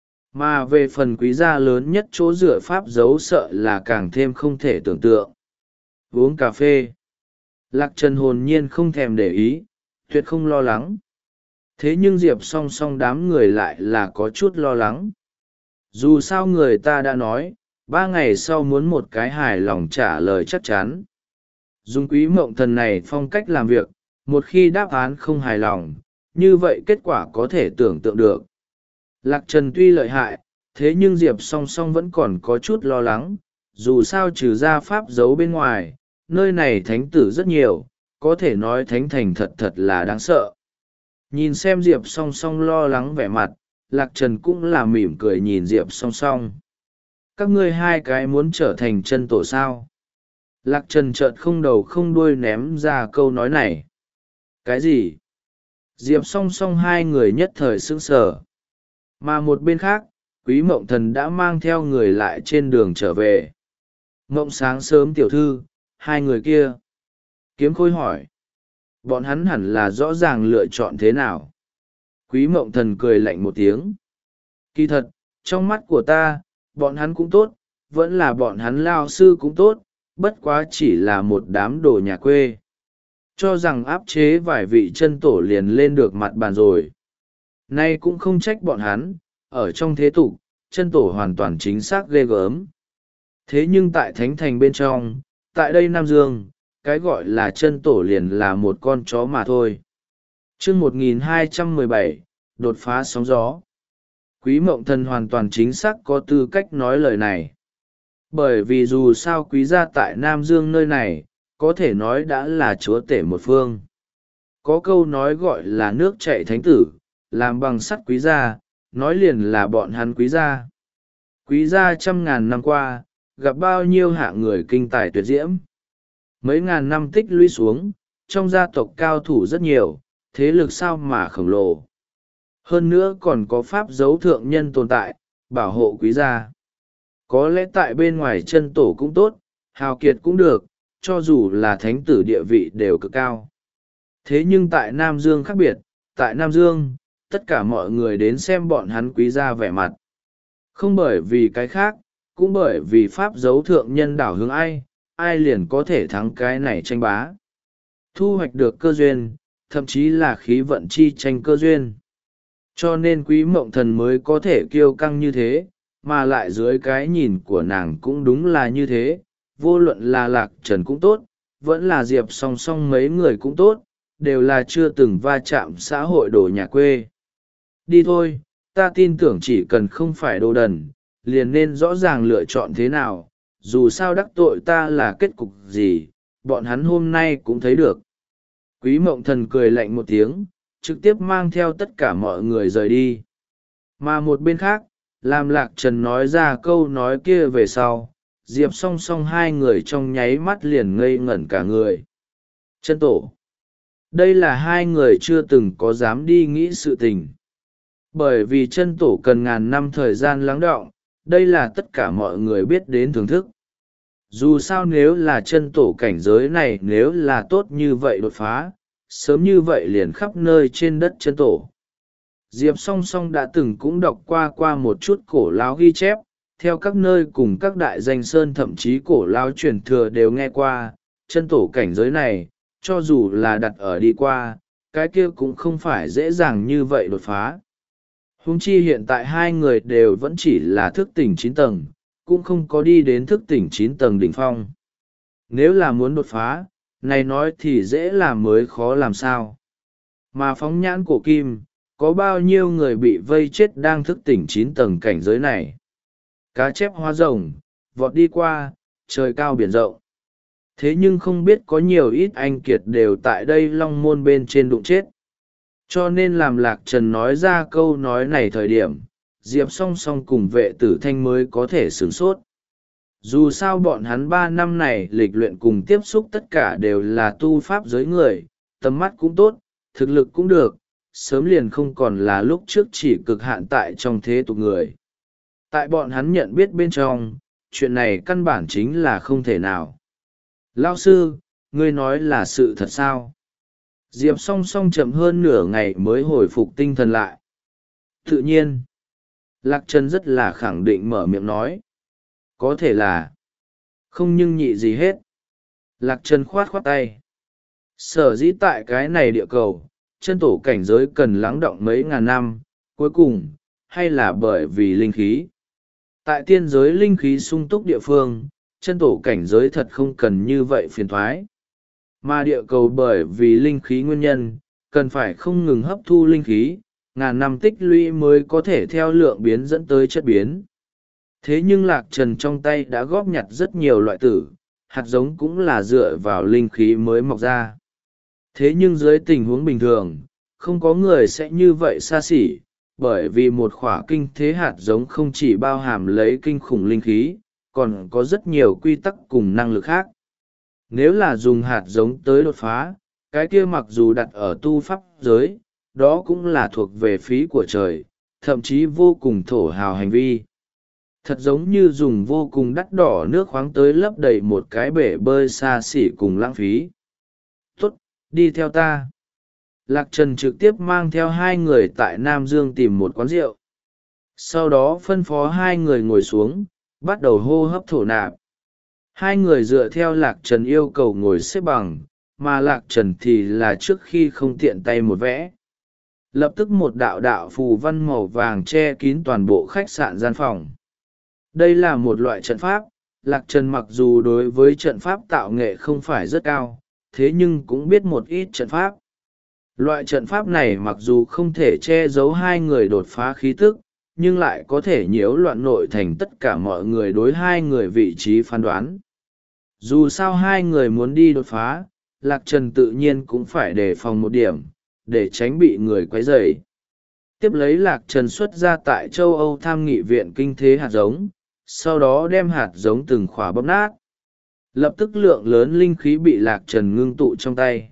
Mà về phần Quý gia lớn nhất chỗ dựa pháp giấu sợ là càng thêm không thể tưởng tượng. Uống cà phê. Lạc Trần hồn nhiên không thèm để ý, tuyệt không lo lắng. Thế nhưng Diệp Song Song đám người lại là có chút lo lắng. Dù sao người ta đã nói, ba ngày sau muốn một cái hài lòng trả lời chắc chắn. Dùng Quý Mộng Thần này phong cách làm việc, một khi đáp án không hài lòng, như vậy kết quả có thể tưởng tượng được. Lạc Trần tuy lợi hại, thế nhưng Diệp Song Song vẫn còn có chút lo lắng, dù sao trừ ra pháp giấu bên ngoài, nơi này thánh tử rất nhiều, có thể nói thánh thành thật thật là đáng sợ. Nhìn xem Diệp Song Song lo lắng vẻ mặt, Lạc Trần cũng là mỉm cười nhìn Diệp Song Song. Các ngươi hai cái muốn trở thành chân tổ sao? Lạc Trần chợt không đầu không đuôi ném ra câu nói này. Cái gì? Diệp Song Song hai người nhất thời sững sờ. Mà một bên khác, Quý Mộng Thần đã mang theo người lại trên đường trở về. Mộng sáng sớm tiểu thư, hai người kia. Kiếm Khôi hỏi. Bọn hắn hẳn là rõ ràng lựa chọn thế nào. Quý Mộng Thần cười lạnh một tiếng. Kỳ thật, trong mắt của ta, bọn hắn cũng tốt, vẫn là bọn hắn lao sư cũng tốt, bất quá chỉ là một đám đồ nhà quê. Cho rằng áp chế vài vị chân tổ liền lên được mặt bàn rồi. Nay cũng không trách bọn hắn, ở trong thế tục, chân tổ hoàn toàn chính xác ghê gớm. Thế nhưng tại Thánh Thành bên trong, tại đây Nam Dương, cái gọi là chân tổ liền là một con chó mà thôi. chương một nghìn hai trăm mười bảy, đột phá sóng gió. Quý Mộng Thần hoàn toàn chính xác có tư cách nói lời này. Bởi vì dù sao Quý gia tại Nam Dương nơi này, có thể nói đã là chúa tể một phương. Có câu nói gọi là nước chảy thánh tử, làm bằng sắt Quý gia, nói liền là bọn hắn Quý gia. Quý gia trăm ngàn năm qua, gặp bao nhiêu hạng người kinh tài tuyệt diễm. Mấy ngàn năm tích lũy xuống, trong gia tộc cao thủ rất nhiều, thế lực sao mà khổng lồ. Hơn nữa còn có pháp dấu thượng nhân tồn tại, bảo hộ quý gia. Có lẽ tại bên ngoài chân tổ cũng tốt, hào kiệt cũng được, cho dù là thánh tử địa vị đều cực cao. Thế nhưng tại Nam Dương khác biệt, tại Nam Dương, tất cả mọi người đến xem bọn hắn quý gia vẻ mặt. Không bởi vì cái khác, cũng bởi vì pháp dấu thượng nhân đảo hướng ai, ai liền có thể thắng cái này tranh bá. Thu hoạch được cơ duyên, thậm chí là khí vận chi tranh cơ duyên. Cho nên quý mộng thần mới có thể kiêu căng như thế, mà lại dưới cái nhìn của nàng cũng đúng là như thế, vô luận là Lạc Trần cũng tốt, vẫn là Diệp song song mấy người cũng tốt, đều là chưa từng va chạm xã hội đồ nhà quê. Đi thôi, ta tin tưởng chỉ cần không phải đồ đần, liền nên rõ ràng lựa chọn thế nào, dù sao đắc tội ta là kết cục gì, bọn hắn hôm nay cũng thấy được. Quý mộng thần cười lạnh một tiếng, trực tiếp mang theo tất cả mọi người rời đi. Mà một bên khác, làm Lạc Trần nói ra câu nói kia về sau, Diệp song song hai người trong nháy mắt liền ngây ngẩn cả người. Chân tổ. Đây là hai người chưa từng có dám đi nghĩ sự tình. Bởi vì chân tổ cần ngàn năm thời gian lắng đọng, đây là tất cả mọi người biết đến thưởng thức. Dù sao nếu là chân tổ cảnh giới này nếu là tốt như vậy đột phá, sớm như vậy liền khắp nơi trên đất chân tổ. Diệp song song đã từng cũng đọc qua qua một chút cổ lão ghi chép, theo các nơi cùng các đại danh sơn thậm chí cổ lão truyền thừa đều nghe qua, chân tổ cảnh giới này, cho dù là đặt ở đi qua, cái kia cũng không phải dễ dàng như vậy đột phá. Huống chi hiện tại hai người đều vẫn chỉ là thức tỉnh chín tầng, cũng không có đi đến thức tỉnh chín tầng đỉnh phong. Nếu là muốn đột phá, này nói thì dễ làm mới khó làm sao. Mà phóng nhãn cổ kim, có bao nhiêu người bị vây chết đang thức tỉnh chín tầng cảnh giới này. Cá chép hóa rồng, vọt đi qua, trời cao biển rộng. Thế nhưng không biết có nhiều ít anh kiệt đều tại đây long môn bên trên đụng chết. Cho nên làm Lạc Trần nói ra câu nói này thời điểm, Diệp song song cùng vệ tử thanh mới có thể sửng sốt. Dù sao bọn hắn ba năm này lịch luyện cùng tiếp xúc tất cả đều là tu pháp giới người, tầm mắt cũng tốt, thực lực cũng được, sớm liền không còn là lúc trước chỉ cực hạn tại trong thế tục người. Tại bọn hắn nhận biết bên trong, chuyện này căn bản chính là không thể nào. Lao sư, ngươi nói là sự thật sao? Diệp song song chậm hơn nửa ngày mới hồi phục tinh thần lại. Tự nhiên, Lạc Trần rất là khẳng định mở miệng nói. Có thể là không nhưng nhị gì hết. Lạc Trần khoát khoát tay. Sở dĩ tại cái này địa cầu, chân tổ cảnh giới cần lắng đọng mấy ngàn năm, cuối cùng, hay là bởi vì linh khí. Tại tiên giới linh khí sung túc địa phương, chân tổ cảnh giới thật không cần như vậy phiền thoái. Mà địa cầu bởi vì linh khí nguyên nhân, cần phải không ngừng hấp thu linh khí, ngàn năm tích lũy mới có thể theo lượng biến dẫn tới chất biến. Thế nhưng Lạc Trần trong tay đã góp nhặt rất nhiều loại tử, hạt giống cũng là dựa vào linh khí mới mọc ra. Thế nhưng dưới tình huống bình thường, không có người sẽ như vậy xa xỉ, bởi vì một khỏa kinh thế hạt giống không chỉ bao hàm lấy kinh khủng linh khí, còn có rất nhiều quy tắc cùng năng lực khác. Nếu là dùng hạt giống tới đột phá, cái kia mặc dù đặt ở tu pháp giới, đó cũng là thuộc về phí của trời, thậm chí vô cùng thổ hào hành vi. Thật giống như dùng vô cùng đắt đỏ nước khoáng tới lấp đầy một cái bể bơi xa xỉ cùng lãng phí. Tốt, đi theo ta. Lạc Trần trực tiếp mang theo hai người tại Nam Dương tìm một quán rượu. Sau đó phân phó hai người ngồi xuống, bắt đầu hô hấp thổ nạp. Hai người dựa theo Lạc Trần yêu cầu ngồi xếp bằng, mà Lạc Trần thì là trước khi không tiện tay một vẽ. Lập tức một đạo đạo phù văn màu vàng che kín toàn bộ khách sạn gian phòng. Đây là một loại trận pháp, Lạc Trần mặc dù đối với trận pháp tạo nghệ không phải rất cao, thế nhưng cũng biết một ít trận pháp. Loại trận pháp này mặc dù không thể che giấu hai người đột phá khí tức, nhưng lại có thể nhiễu loạn nội thành tất cả mọi người đối hai người vị trí phán đoán. Dù sao hai người muốn đi đột phá, Lạc Trần tự nhiên cũng phải đề phòng một điểm, để tránh bị người quấy rầy. Tiếp lấy Lạc Trần xuất ra tại châu Âu tham nghị viện kinh thế hạt giống, sau đó đem hạt giống từng khỏa bóp nát. Lập tức lượng lớn linh khí bị Lạc Trần ngưng tụ trong tay.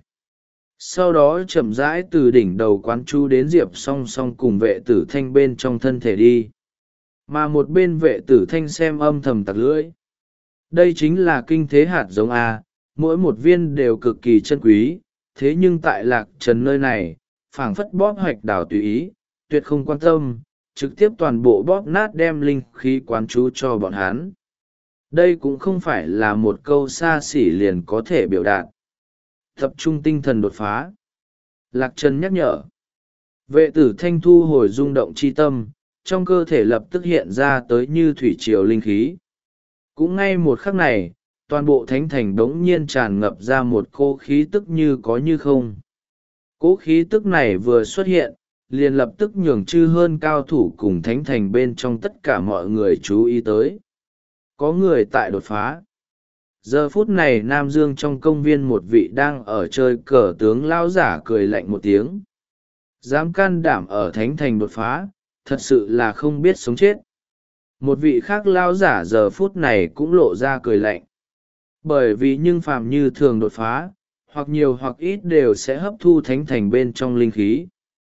Sau đó chậm rãi từ đỉnh đầu quán chú đến Diệp Song Song cùng vệ tử thanh bên trong thân thể đi. Mà một bên vệ tử thanh xem âm thầm tặc lưỡi. Đây chính là kinh thế hạt giống A, mỗi một viên đều cực kỳ chân quý, thế nhưng tại Lạc Trần nơi này, phảng phất bóp hoạch đảo tùy ý, tuyệt không quan tâm, trực tiếp toàn bộ bóp nát đem linh khí quán chú cho bọn hắn. Đây cũng không phải là một câu xa xỉ liền có thể biểu đạt. Tập trung tinh thần đột phá. Lạc Trần nhắc nhở. Vệ tử thanh thu hồi rung động chi tâm, trong cơ thể lập tức hiện ra tới như thủy triều linh khí. Cũng ngay một khắc này, toàn bộ thánh thành đống nhiên tràn ngập ra một cỗ khí tức như có như không. Cỗ khí tức này vừa xuất hiện, liền lập tức nhường chư hơn cao thủ cùng thánh thành bên trong tất cả mọi người chú ý tới. Có người tại đột phá. Giờ phút này Nam Dương trong công viên một vị đang ở chơi cờ tướng lao giả cười lạnh một tiếng. Dám can đảm ở thánh thành đột phá, thật sự là không biết sống chết. Một vị khác lao giả giờ phút này cũng lộ ra cười lạnh. Bởi vì nhưng phàm như thường đột phá, hoặc nhiều hoặc ít đều sẽ hấp thu thánh thành bên trong linh khí.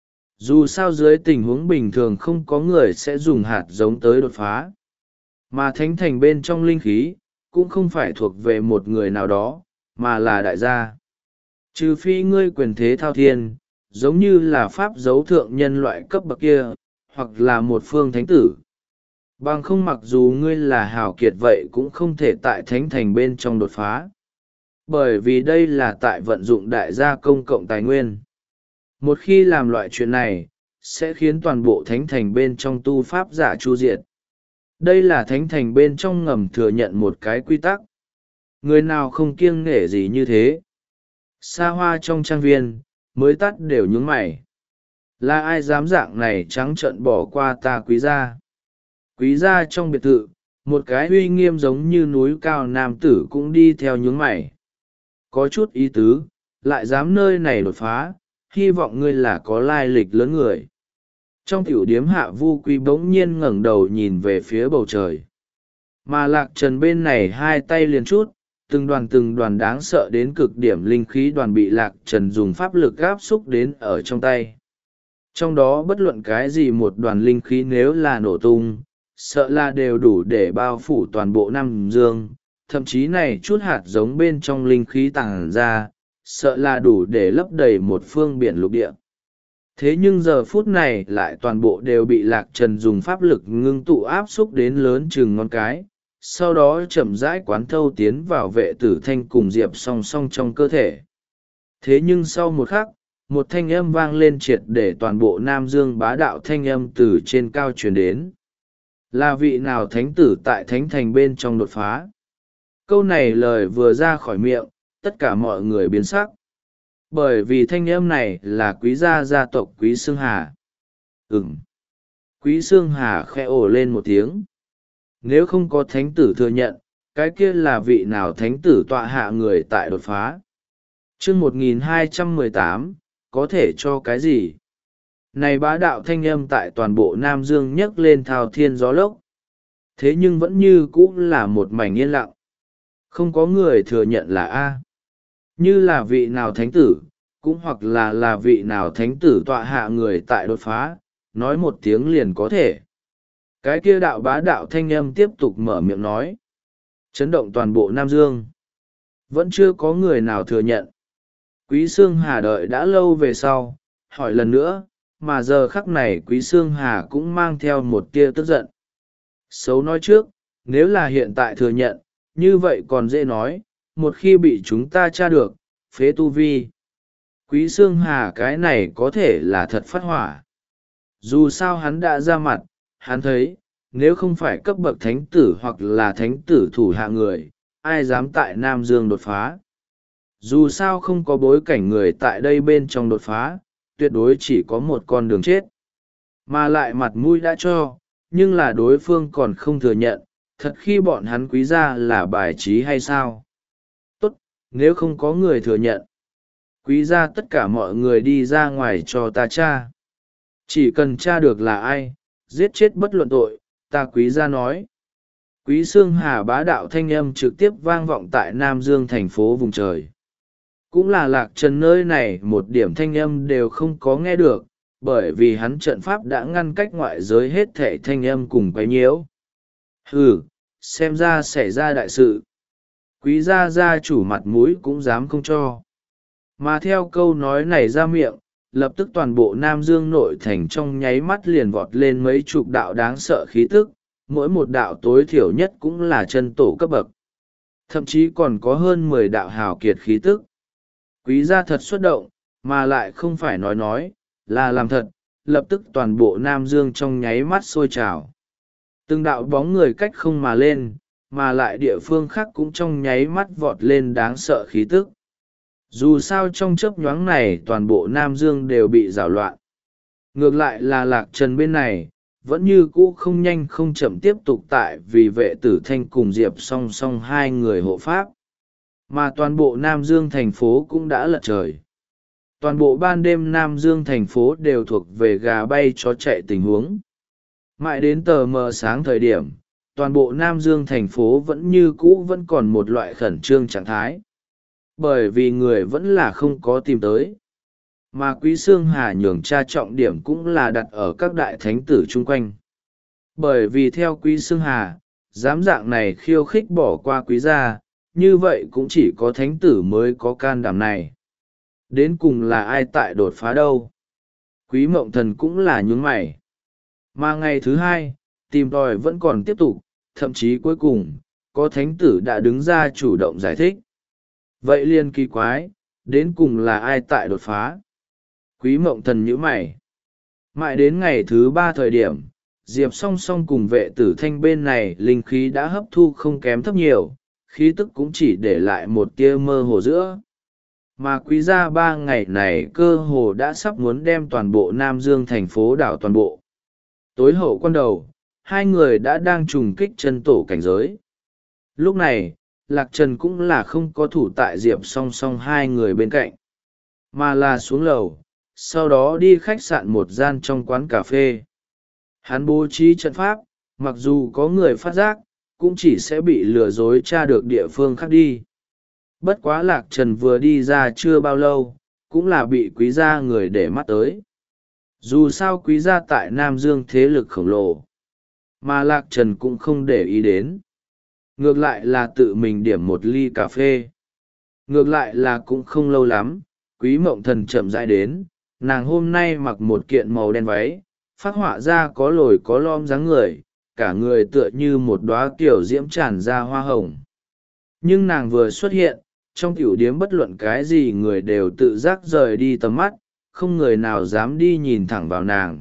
Dù sao dưới tình huống bình thường không có người sẽ dùng hạt giống tới đột phá. Mà thánh thành bên trong linh khí, cũng không phải thuộc về một người nào đó, mà là đại gia. Trừ phi ngươi quyền thế thao thiên, giống như là pháp dấu thượng nhân loại cấp bậc kia, hoặc là một phương thánh tử. Bằng không mặc dù ngươi là hào kiệt vậy cũng không thể tại thánh thành bên trong đột phá. Bởi vì đây là tại vận dụng đại gia công cộng tài nguyên. Một khi làm loại chuyện này, sẽ khiến toàn bộ thánh thành bên trong tu pháp giả chu diệt. Đây là thánh thành bên trong ngầm thừa nhận một cái quy tắc. Người nào không kiêng nể gì như thế. Xa hoa trong trang viên, mới tắt đều nhướng mày. Là ai dám dạng này trắng trợn bỏ qua ta quý gia? Quý gia trong biệt thự, một cái uy nghiêm giống như núi cao nam tử cũng đi theo nhướng mày. Có chút ý tứ, lại dám nơi này đột phá, hy vọng ngươi là có lai lịch lớn người. Trong tiểu điếm Hạ Vu Quý bỗng nhiên ngẩng đầu nhìn về phía bầu trời. Mà Lạc Trần bên này hai tay liền chút, từng đoàn từng đoàn đáng sợ đến cực điểm linh khí đoàn bị Lạc Trần dùng pháp lực áp xúc đến ở trong tay. Trong đó bất luận cái gì một đoàn linh khí nếu là nổ tung, sợ là đều đủ để bao phủ toàn bộ Nam Dương, thậm chí này chút hạt giống bên trong linh khí tàng ra, sợ là đủ để lấp đầy một phương biển lục địa. Thế nhưng giờ phút này lại toàn bộ đều bị Lạc Trần dùng pháp lực ngưng tụ áp xúc đến lớn chừng ngón cái, sau đó chậm rãi quán thâu tiến vào vệ tử thanh cùng Diệp song song trong cơ thể. Thế nhưng sau một khắc, một thanh âm vang lên triệt để toàn bộ Nam Dương bá đạo thanh âm từ trên cao truyền đến. Là vị nào thánh tử tại thánh thành bên trong đột phá? Câu này lời vừa ra khỏi miệng, tất cả mọi người biến sắc. Bởi vì thanh âm này là quý gia gia tộc Quý Sương Hà. Ừm. Quý Sương Hà khẽ ồ lên một tiếng. Nếu không có thánh tử thừa nhận, cái kia là vị nào thánh tử tọa hạ người tại đột phá? Chương một nghìn hai trăm mười tám, có thể cho cái gì? Này bá đạo thanh âm tại toàn bộ Nam Dương nhấc lên thao thiên gió lốc. Thế nhưng vẫn như cũ là một mảnh yên lặng. Không có người thừa nhận là A. Như là vị nào thánh tử, cũng hoặc là là vị nào thánh tử tọa hạ người tại đột phá, nói một tiếng liền có thể. Cái kia đạo bá đạo thanh âm tiếp tục mở miệng nói. Chấn động toàn bộ Nam Dương. Vẫn chưa có người nào thừa nhận. Quý Sương Hà đợi đã lâu về sau, hỏi lần nữa, mà giờ khắc này Quý Sương Hà cũng mang theo một tia tức giận. Xấu nói trước, nếu là hiện tại thừa nhận, như vậy còn dễ nói, một khi bị chúng ta tra được, phế tu vi. Quý Sương Hà cái này có thể là thật phát hỏa. Dù sao hắn đã ra mặt, hắn thấy, nếu không phải cấp bậc thánh tử hoặc là thánh tử thủ hạ người, ai dám tại Nam Dương đột phá. Dù sao không có bối cảnh người tại đây bên trong đột phá, tuyệt đối chỉ có một con đường chết. Mà lại mặt mũi đã cho, nhưng là đối phương còn không thừa nhận, thật khi bọn hắn quý gia là bài trí hay sao? Tốt, nếu không có người thừa nhận, quý gia tất cả mọi người đi ra ngoài cho ta tra. Chỉ cần tra được là ai, giết chết bất luận tội, ta quý gia nói. Quý Xương Hà bá đạo thanh âm trực tiếp vang vọng tại Nam Dương thành phố vùng trời. Cũng là Lạc Trần nơi này một điểm thanh âm đều không có nghe được, bởi vì hắn trận pháp đã ngăn cách ngoại giới hết thảy thanh âm cùng quấy nhiễu. Hừ, xem ra xảy ra đại sự. Quý gia gia chủ mặt mũi cũng dám không cho. Mà theo câu nói này ra miệng, lập tức toàn bộ Nam Dương nội thành trong nháy mắt liền vọt lên mấy chục đạo đáng sợ khí tức, mỗi một đạo tối thiểu nhất cũng là chân tổ cấp bậc. Thậm chí còn có hơn mười đạo hào kiệt khí tức. Quý gia thật xuất động, mà lại không phải nói nói, là làm thật, lập tức toàn bộ Nam Dương trong nháy mắt sôi trào. Từng đạo bóng người cách không mà lên, mà lại địa phương khác cũng trong nháy mắt vọt lên đáng sợ khí tức. Dù sao trong chớp nhoáng này toàn bộ Nam Dương đều bị rào loạn. Ngược lại là Lạc Trần bên này, vẫn như cũ không nhanh không chậm tiếp tục tại vì vệ tử thanh cùng Diệp song song hai người hộ pháp. Mà toàn bộ Nam Dương thành phố cũng đã lật trời. Toàn bộ ban đêm Nam Dương thành phố đều thuộc về gà bay chó chạy tình huống. Mãi đến tờ mờ sáng thời điểm, toàn bộ Nam Dương thành phố vẫn như cũ vẫn còn một loại khẩn trương trạng thái. Bởi vì người vẫn là không có tìm tới. Mà Quý Xương Hà nhường tra trọng điểm cũng là đặt ở các đại thánh tử chung quanh. Bởi vì theo Quý Xương Hà, dám dạng này khiêu khích bỏ qua quý gia, như vậy cũng chỉ có thánh tử mới có can đảm này. Đến cùng là ai tại đột phá đâu? Quý Mộng Thần cũng là nhướng mày. Mà ngày thứ hai, tìm tòi vẫn còn tiếp tục, thậm chí cuối cùng, có thánh tử đã đứng ra chủ động giải thích. Vậy liền kỳ quái, đến cùng là ai tại đột phá? Quý Mộng Thần nhíu mày. Mãi đến ngày thứ ba thời điểm, Diệp song song cùng vệ tử thanh bên này linh khí đã hấp thu không kém thấp nhiều, khí tức cũng chỉ để lại một tia mơ hồ giữa. Mà quý gia ba ngày này cơ hồ đã sắp muốn đem toàn bộ Nam Dương thành phố đảo toàn bộ. Tối hậu quan đầu, hai người đã đang trùng kích chân tổ cảnh giới. Lúc này, Lạc Trần cũng là không có thủ tại Diệp song song hai người bên cạnh, mà là xuống lầu, sau đó đi khách sạn một gian trong quán cà phê. Hắn bố trí trận pháp, mặc dù có người phát giác, cũng chỉ sẽ bị lừa dối tra được địa phương khác đi. Bất quá Lạc Trần vừa đi ra chưa bao lâu, cũng là bị quý gia người để mắt tới. Dù sao quý gia tại Nam Dương thế lực khổng lồ, mà Lạc Trần cũng không để ý đến. Ngược lại là tự mình điểm một ly cà phê. Ngược lại là cũng không lâu lắm, Quý Mộng Thần chậm rãi đến, nàng hôm nay mặc một kiện màu đen váy, phác họa ra có lồi có lõm dáng người, cả người tựa như một đóa kiểu diễm tràn ra hoa hồng. Nhưng nàng vừa xuất hiện, trong tiểu điếm bất luận cái gì người đều tự giác rời đi tầm mắt, không người nào dám đi nhìn thẳng vào nàng.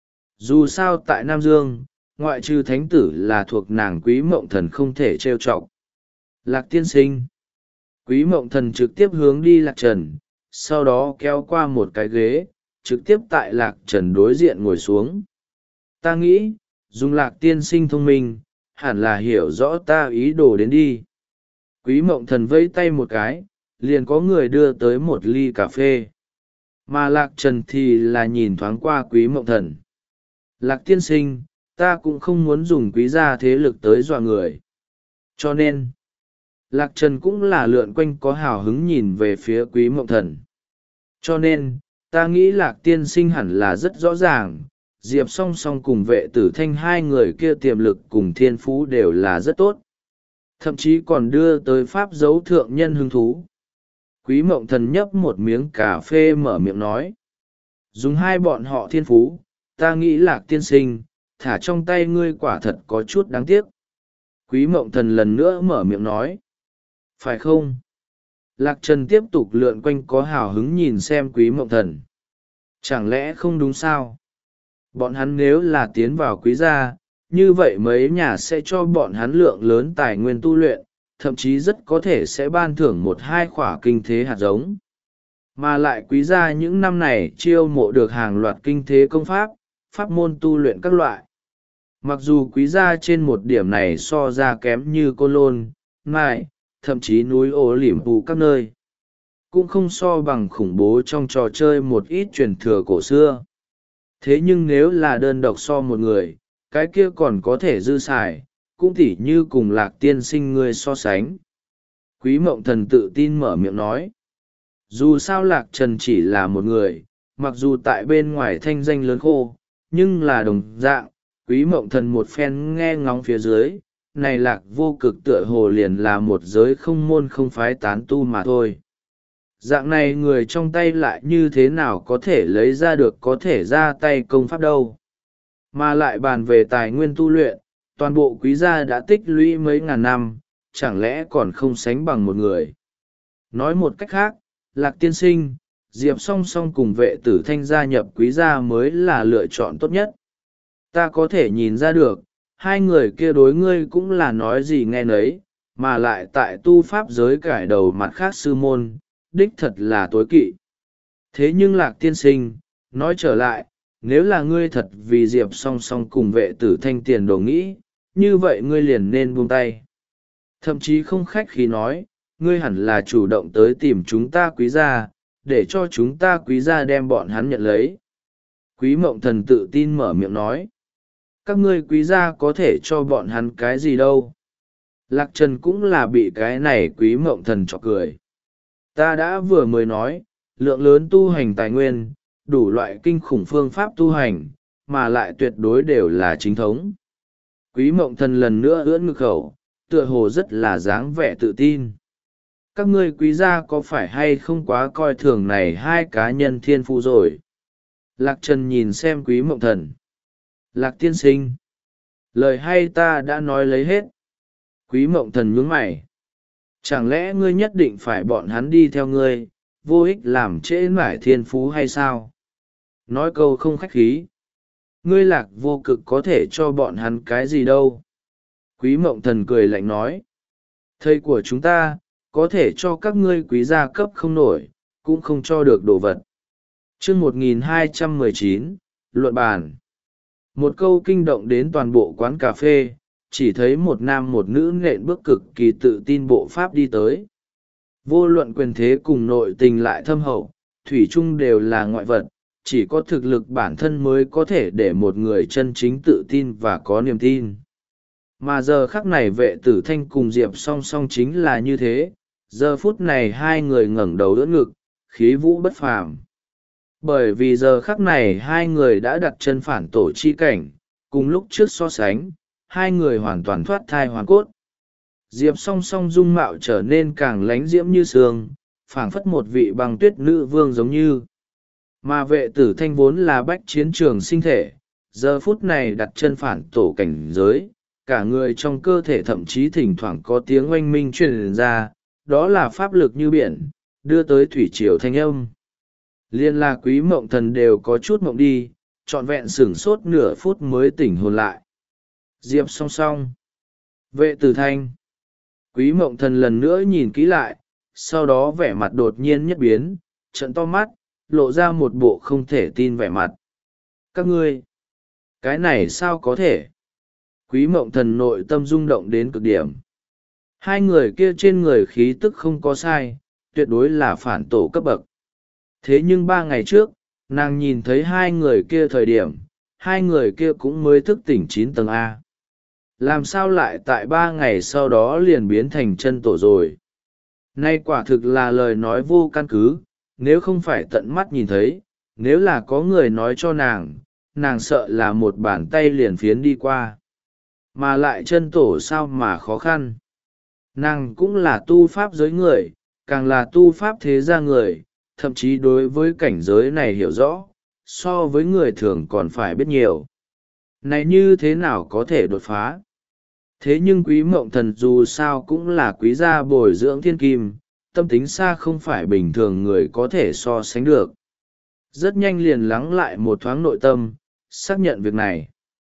Dù sao tại Nam Dương, ngoại trừ thánh tử là thuộc nàng Quý Mộng Thần không thể trêu chọc. Lạc tiên sinh. Quý Mộng Thần trực tiếp hướng đi Lạc Trần, sau đó kéo qua một cái ghế, trực tiếp tại Lạc Trần đối diện ngồi xuống. Ta nghĩ, dùng Lạc tiên sinh thông minh, hẳn là hiểu rõ ta ý đồ đến đi. Quý Mộng Thần vẫy tay một cái, liền có người đưa tới một ly cà phê. Mà Lạc Trần thì là nhìn thoáng qua Quý Mộng Thần. Lạc tiên sinh, ta cũng không muốn dùng quý gia thế lực tới dọa người. Cho nên, Lạc Trần cũng là lượn quanh có hào hứng nhìn về phía Quý Mộng Thần. Cho nên, ta nghĩ Lạc tiên sinh hẳn là rất rõ ràng, Diệp song song cùng vệ tử thanh hai người kia tiềm lực cùng thiên phú đều là rất tốt. Thậm chí còn đưa tới pháp dấu thượng nhân hứng thú. Quý Mộng Thần nhấp một miếng cà phê mở miệng nói. Dùng hai bọn họ thiên phú, ta nghĩ Lạc tiên sinh, thả trong tay ngươi quả thật có chút đáng tiếc. Quý Mộng Thần lần nữa mở miệng nói. Phải không? Lạc Trần tiếp tục lượn quanh có hào hứng nhìn xem Quý Mộng Thần. Chẳng lẽ không đúng sao? Bọn hắn nếu là tiến vào quý gia, như vậy mấy nhà sẽ cho bọn hắn lượng lớn tài nguyên tu luyện, thậm chí rất có thể sẽ ban thưởng một hai khỏa kinh thế hạt giống. Mà lại quý gia những năm này chiêu mộ được hàng loạt kinh thế công pháp, pháp môn tu luyện các loại. Mặc dù quý gia trên một điểm này so ra kém như Côn Lôn, Mai, thậm chí núi ố lỉm phù các nơi, cũng không so bằng khủng bố trong trò chơi một ít truyền thừa cổ xưa. Thế nhưng nếu là đơn độc so một người, cái kia còn có thể dư xài, cũng tỉ như cùng Lạc tiên sinh ngươi so sánh. Quý Mộng Thần tự tin mở miệng nói. Dù sao Lạc Trần chỉ là một người, mặc dù tại bên ngoài thanh danh lớn khô, nhưng là đồng dạng, Quý Mộng Thần một phen nghe ngóng phía dưới, này Lạc Vô Cực tựa hồ liền là một giới không môn không phái tán tu mà thôi. Dạng này người trong tay lại như thế nào có thể lấy ra được có thể ra tay công pháp đâu. Mà lại bàn về tài nguyên tu luyện, toàn bộ quý gia đã tích lũy mấy ngàn năm, chẳng lẽ còn không sánh bằng một người. Nói một cách khác, Lạc tiên sinh, Diệp song song cùng vệ tử thanh gia nhập quý gia mới là lựa chọn tốt nhất. Ta có thể nhìn ra được, hai người kia đối ngươi cũng là nói gì nghe nấy, mà lại tại tu pháp giới cải đầu mặt khác sư môn, đích thật là tối kỵ. Thế nhưng Lạc tiên sinh, nói trở lại, nếu là ngươi thật vì Diệp song song cùng vệ tử thanh tiền đồ nghĩ, như vậy ngươi liền nên buông tay. Thậm chí không khách khí nói, ngươi hẳn là chủ động tới tìm chúng ta quý gia, để cho chúng ta quý gia đem bọn hắn nhận lấy. Quý Mộng Thần tự tin mở miệng nói. Các ngươi quý gia có thể cho bọn hắn cái gì đâu. Lạc Trần cũng là bị cái này Quý Mộng Thần chọc cười. Ta đã vừa mới nói, lượng lớn tu hành tài nguyên, đủ loại kinh khủng phương pháp tu hành, mà lại tuyệt đối đều là chính thống. Quý Mộng Thần lần nữa ưỡn ngực khẩu, tựa hồ rất là dáng vẻ tự tin. Các ngươi quý gia có phải hay không quá coi thường này hai cá nhân thiên phu rồi? Lạc Trần nhìn xem Quý Mộng Thần. Lạc tiên sinh. Lời hay ta đã nói lấy hết. Quý Mộng Thần nhướng mày. Chẳng lẽ ngươi nhất định phải bọn hắn đi theo ngươi, vô ích làm trễ mải thiên phú hay sao? Nói câu không khách khí. Ngươi Lạc Vô Cực có thể cho bọn hắn cái gì đâu? Quý Mộng Thần cười lạnh nói. Thầy của chúng ta, có thể cho các ngươi quý gia cấp không nổi, cũng không cho được đồ vật. chương một nghìn hai trăm mười chín, luận bàn. Một câu kinh động đến toàn bộ quán cà phê, chỉ thấy một nam một nữ nện bước cực kỳ tự tin bộ pháp đi tới. Vô luận quyền thế cùng nội tình lại thâm hậu, thủy chung đều là ngoại vật, chỉ có thực lực bản thân mới có thể để một người chân chính tự tin và có niềm tin. Mà giờ khắc này vệ tử thanh cùng Diệp song song chính là như thế, giờ phút này hai người ngẩng đầu đỡ ngực, khí vũ bất phàm. Bởi vì giờ khắc này hai người đã đặt chân phản tổ chi cảnh, cùng lúc trước so sánh, hai người hoàn toàn thoát thai hoàn cốt. Diệp song song dung mạo trở nên càng lánh diễm như sương, phảng phất một vị băng tuyết nữ vương giống như. Mà vệ tử thanh vốn là bách chiến trường sinh thể, giờ phút này đặt chân phản tổ cảnh giới, cả người trong cơ thể thậm chí thỉnh thoảng có tiếng oanh minh truyền ra, đó là pháp lực như biển, đưa tới thủy triều thanh âm. Liên là Quý Mộng Thần đều có chút mộng đi, trọn vẹn sửng sốt nửa phút mới tỉnh hồn lại. Diệp song song. Vệ tử thanh. Quý Mộng Thần lần nữa nhìn kỹ lại, sau đó vẻ mặt đột nhiên nhất biến, trợn to mắt, lộ ra một bộ không thể tin vẻ mặt. Các ngươi, cái này sao có thể? Quý Mộng Thần nội tâm rung động đến cực điểm. Hai người kia trên người khí tức không có sai, tuyệt đối là phản tổ cấp bậc. Thế nhưng ba ngày trước, nàng nhìn thấy hai người kia thời điểm, hai người kia cũng mới thức tỉnh chín tầng A. Làm sao lại tại ba ngày sau đó liền biến thành chân tổ rồi? Nay quả thực là lời nói vô căn cứ, nếu không phải tận mắt nhìn thấy, nếu là có người nói cho nàng, nàng sợ là một bàn tay liền phiến đi qua. Mà lại chân tổ sao mà khó khăn. Nàng cũng là tu pháp giới người, càng là tu pháp thế gia người, thậm chí đối với cảnh giới này hiểu rõ, so với người thường còn phải biết nhiều. Này như thế nào có thể đột phá? Thế nhưng Quý Mộng Thần dù sao cũng là quý gia bồi dưỡng thiên kim, tâm tính xa không phải bình thường người có thể so sánh được. Rất nhanh liền lắng lại một thoáng nội tâm, xác nhận việc này.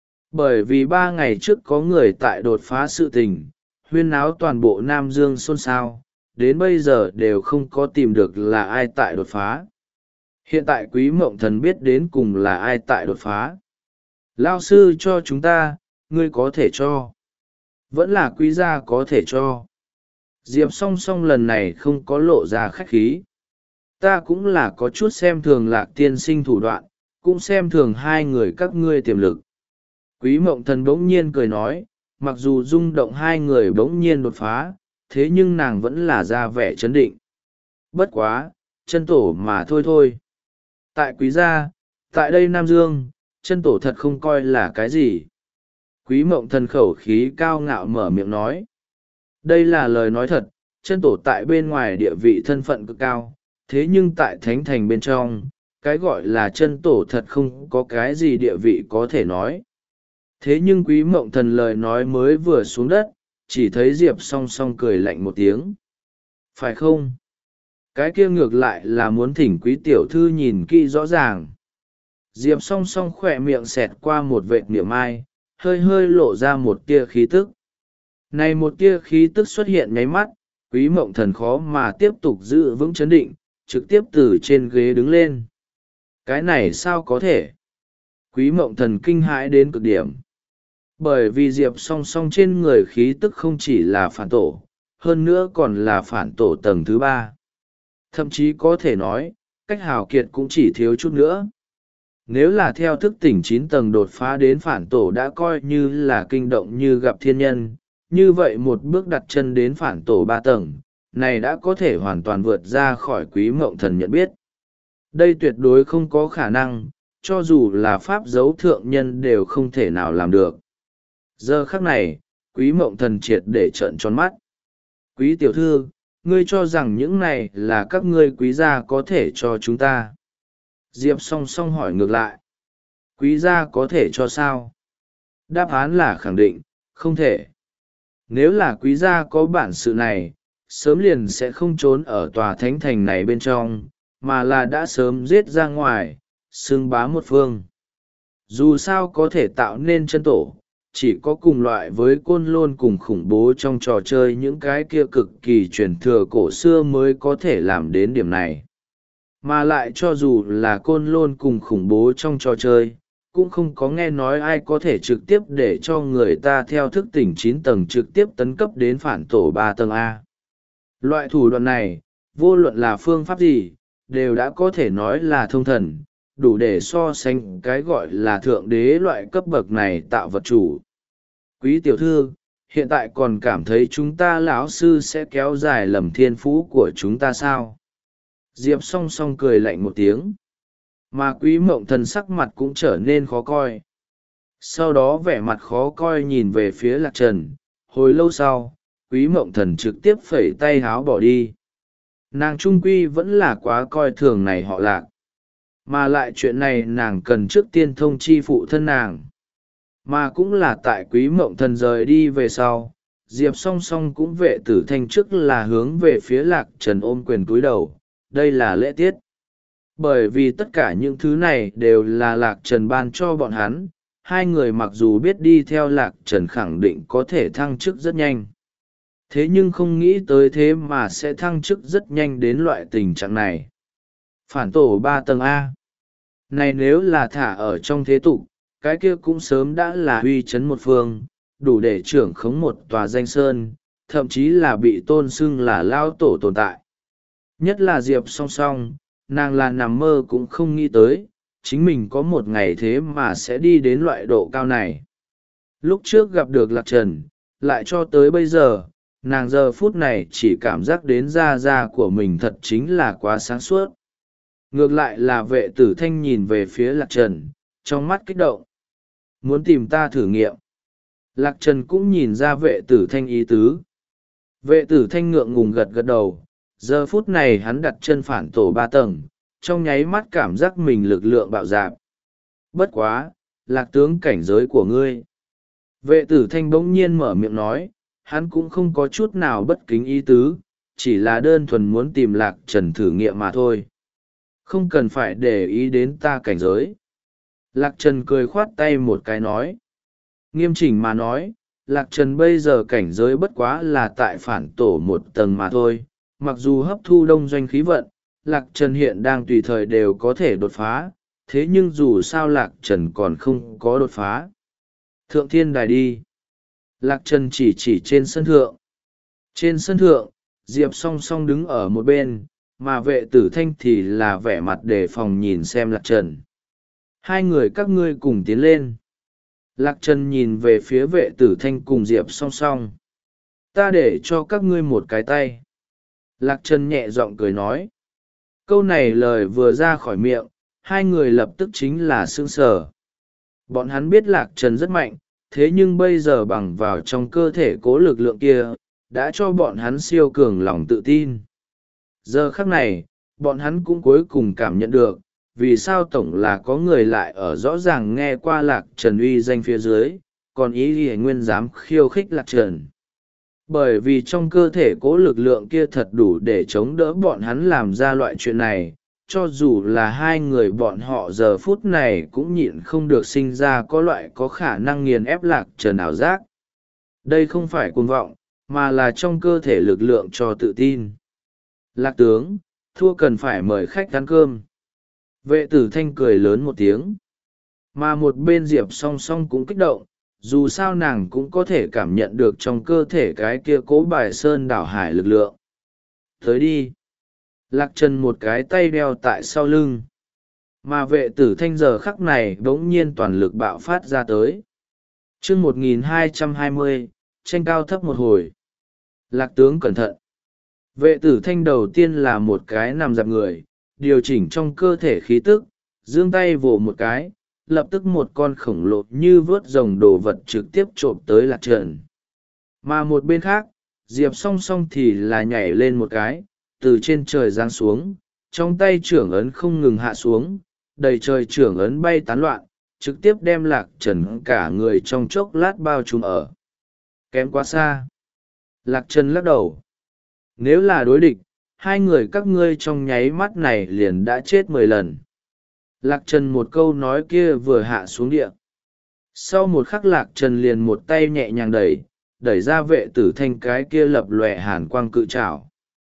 Bởi vì ba ngày trước có người tại đột phá sự tình, huyên náo toàn bộ Nam Dương xôn xao, đến bây giờ đều không có tìm được là ai tại đột phá. Hiện tại Quý Mộng Thần biết đến cùng là ai tại đột phá. Lao sư cho chúng ta, ngươi có thể cho. Vẫn là quý gia có thể cho. Diệp song song lần này không có lộ ra khách khí. Ta cũng là có chút xem thường Lạc tiên sinh thủ đoạn, cũng xem thường hai người các ngươi tiềm lực. Quý Mộng Thần bỗng nhiên cười nói, mặc dù rung động hai người bỗng nhiên đột phá, thế nhưng nàng vẫn là ra vẻ chấn định. Bất quá, chân tổ mà thôi thôi. Tại quý gia, tại đây Nam Dương, chân tổ thật không coi là cái gì. Quý mộng thần khẩu khí cao ngạo mở miệng nói. Đây là lời nói thật, chân tổ tại bên ngoài địa vị thân phận cực cao, thế nhưng tại thánh thành bên trong, cái gọi là chân tổ thật không có cái gì địa vị có thể nói. Thế nhưng quý mộng thần lời nói mới vừa xuống đất, chỉ thấy Diệp song song cười lạnh một tiếng. Phải không? Cái kia ngược lại là muốn thỉnh quý tiểu thư nhìn kỹ rõ ràng. Diệp song song khỏe miệng xẹt qua một vệt niệm ai, hơi hơi lộ ra một tia khí tức. Này một tia khí tức xuất hiện nháy mắt, quý mộng thần khó mà tiếp tục giữ vững chấn định, trực tiếp từ trên ghế đứng lên. Cái này sao có thể? Quý mộng thần kinh hãi đến cực điểm. Bởi vì Diệp song song trên người khí tức không chỉ là phản tổ, hơn nữa còn là phản tổ tầng thứ ba. Thậm chí có thể nói, cách hào kiệt cũng chỉ thiếu chút nữa. Nếu là theo thức tỉnh chín tầng đột phá đến phản tổ đã coi như là kinh động như gặp thiên nhân, như vậy một bước đặt chân đến phản tổ ba tầng, này đã có thể hoàn toàn vượt ra khỏi quý mộng thần nhận biết. Đây tuyệt đối không có khả năng, cho dù là pháp dấu thượng nhân đều không thể nào làm được. Giờ khắc này, quý mộng thần triệt để trợn tròn mắt. Quý tiểu thư, ngươi cho rằng những này là các ngươi quý gia có thể cho chúng ta. Diệp song song hỏi ngược lại. Quý gia có thể cho sao? Đáp án là khẳng định, không thể. Nếu là quý gia có bản sự này, sớm liền sẽ không trốn ở tòa thánh thành này bên trong, mà là đã sớm giết ra ngoài, xưng bá một phương. Dù sao có thể tạo nên chân tổ, chỉ có cùng loại với côn lôn cùng khủng bố trong trò chơi những cái kia cực kỳ truyền thừa cổ xưa mới có thể làm đến điểm này. Mà lại cho dù là côn lôn cùng khủng bố trong trò chơi, cũng không có nghe nói ai có thể trực tiếp để cho người ta theo thức tỉnh chín tầng trực tiếp tấn cấp đến phản tổ ba tầng A. Loại thủ đoạn này, vô luận là phương pháp gì, đều đã có thể nói là thông thần, đủ để so sánh cái gọi là thượng đế loại cấp bậc này tạo vật chủ. Quý tiểu thư, hiện tại còn cảm thấy chúng ta lão sư sẽ kéo dài lầm thiên phú của chúng ta sao? Diệp song song cười lạnh một tiếng. Mà quý mộng thần sắc mặt cũng trở nên khó coi. Sau đó vẻ mặt khó coi nhìn về phía Lạc Trần, hồi lâu sau, quý mộng thần trực tiếp phẩy tay háo bỏ đi. Nàng trung quy vẫn là quá coi thường này họ Lạc. Mà lại chuyện này nàng cần trước tiên thông chi phụ thân nàng. Mà cũng là tại quý mộng thần rời đi về sau, Diệp song song cũng vệ tử thanh trước là hướng về phía Lạc Trần ôm quyền cúi đầu, đây là lễ tiết. Bởi vì tất cả những thứ này đều là Lạc Trần ban cho bọn hắn, hai người mặc dù biết đi theo Lạc Trần khẳng định có thể thăng chức rất nhanh. Thế nhưng không nghĩ tới thế mà sẽ thăng chức rất nhanh đến loại tình trạng này. Phản tổ ba tầng A. Này nếu là thả ở trong thế tục, cái kia cũng sớm đã là uy chấn một phương, đủ để trưởng khống một tòa danh sơn, thậm chí là bị tôn xưng là lao tổ tồn tại. Nhất là Diệp song song, nàng là nằm mơ cũng không nghĩ tới, chính mình có một ngày thế mà sẽ đi đến loại độ cao này. Lúc trước gặp được Lạc Trần, lại cho tới bây giờ, nàng giờ phút này chỉ cảm giác đến da da của mình thật chính là quá sáng suốt. Ngược lại là vệ tử thanh nhìn về phía Lạc Trần, trong mắt kích động. Muốn tìm ta thử nghiệm. Lạc Trần cũng nhìn ra vệ tử thanh ý tứ. Vệ tử thanh ngượng ngùng gật gật đầu, giờ phút này hắn đặt chân phản tổ ba tầng, trong nháy mắt cảm giác mình lực lượng bạo dạp. Bất quá, Lạc tướng cảnh giới của ngươi. Vệ tử thanh bỗng nhiên mở miệng nói, hắn cũng không có chút nào bất kính ý tứ, chỉ là đơn thuần muốn tìm Lạc Trần thử nghiệm mà thôi. Không cần phải để ý đến ta cảnh giới. Lạc Trần cười khoát tay một cái nói. Nghiêm chỉnh mà nói, Lạc Trần bây giờ cảnh giới bất quá là tại phản tổ một tầng mà thôi. Mặc dù hấp thu đông doanh khí vận, Lạc Trần hiện đang tùy thời đều có thể đột phá, thế nhưng dù sao Lạc Trần còn không có đột phá. Thượng thiên đài đi. Lạc Trần chỉ chỉ trên sân thượng. Trên sân thượng, Diệp song song đứng ở một bên, mà vệ tử thanh thì là vẻ mặt đề phòng nhìn xem Lạc Trần. Hai người các ngươi cùng tiến lên. Lạc Trần nhìn về phía vệ tử thanh cùng Diệp song song. Ta để cho các ngươi một cái tay. Lạc Trần nhẹ giọng cười nói. Câu này lời vừa ra khỏi miệng, hai người lập tức chính là sững sờ. Bọn hắn biết Lạc Trần rất mạnh, thế nhưng bây giờ bằng vào trong cơ thể cố lực lượng kia, đã cho bọn hắn siêu cường lòng tự tin. Giờ khắc này, bọn hắn cũng cuối cùng cảm nhận được, vì sao tổng là có người lại ở rõ ràng nghe qua Lạc Trần uy danh phía dưới, còn ý ghi nguyên dám khiêu khích Lạc Trần. Bởi vì trong cơ thể cố lực lượng kia thật đủ để chống đỡ bọn hắn làm ra loại chuyện này, cho dù là hai người bọn họ giờ phút này cũng nhịn không được sinh ra có loại có khả năng nghiền ép Lạc Trần ảo giác. Đây không phải cuồng vọng, mà là trong cơ thể lực lượng cho tự tin. Lạc tướng, thua cần phải mời khách ăn cơm. Vệ tử thanh cười lớn một tiếng. Mà một bên Diệp song song cũng kích động, dù sao nàng cũng có thể cảm nhận được trong cơ thể cái kia cố bài sơn đảo hải lực lượng. Tới đi. Lạc Trần một cái tay đeo tại sau lưng. Mà vệ tử thanh giờ khắc này bỗng nhiên toàn lực bạo phát ra tới. chương một nghìn hai trăm hai mươi, tranh cao thấp một hồi. Lạc tướng cẩn thận. Vệ tử thanh đầu tiên là một cái nằm dạp người, điều chỉnh trong cơ thể khí tức, giương tay vồ một cái, lập tức một con khổng lồ như vớt rồng đồ vật trực tiếp trộm tới Lạc Trần. Mà một bên khác, Diệp song song thì là nhảy lên một cái, từ trên trời giáng xuống, trong tay trưởng ấn không ngừng hạ xuống, đầy trời trưởng ấn bay tán loạn, trực tiếp đem Lạc Trần cả người trong chốc lát bao trùm ở. Kém quá xa. Lạc Trần lắc đầu. Nếu là đối địch, hai người các ngươi trong nháy mắt này liền đã chết mười lần. Lạc Trần một câu nói kia vừa hạ xuống địa. Sau một khắc Lạc Trần liền một tay nhẹ nhàng đẩy, đẩy ra vệ tử thanh cái kia lập lòe hàn quang cự trảo.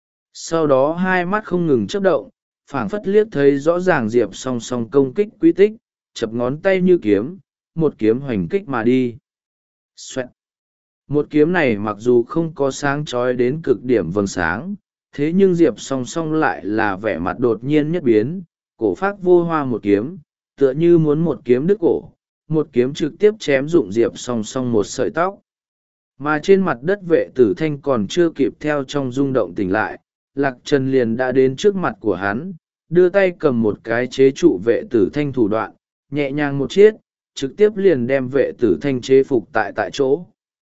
Sau đó hai mắt không ngừng chớp động, phảng phất liếc thấy rõ ràng Diệp song song công kích quy tích, chập ngón tay như kiếm, một kiếm hoành kích mà đi. Xoẹt. Một kiếm này mặc dù không có sáng trói đến cực điểm vầng sáng, thế nhưng Diệp song song lại là vẻ mặt đột nhiên nhất biến, cổ phác vô hoa một kiếm, tựa như muốn một kiếm đứt cổ, một kiếm trực tiếp chém dụng Diệp song song một sợi tóc. Mà trên mặt đất vệ tử thanh còn chưa kịp theo trong rung động tỉnh lại, Lạc Trần liền đã đến trước mặt của hắn, đưa tay cầm một cái chế trụ vệ tử thanh thủ đoạn, nhẹ nhàng một chiết, trực tiếp liền đem vệ tử thanh chế phục tại tại chỗ.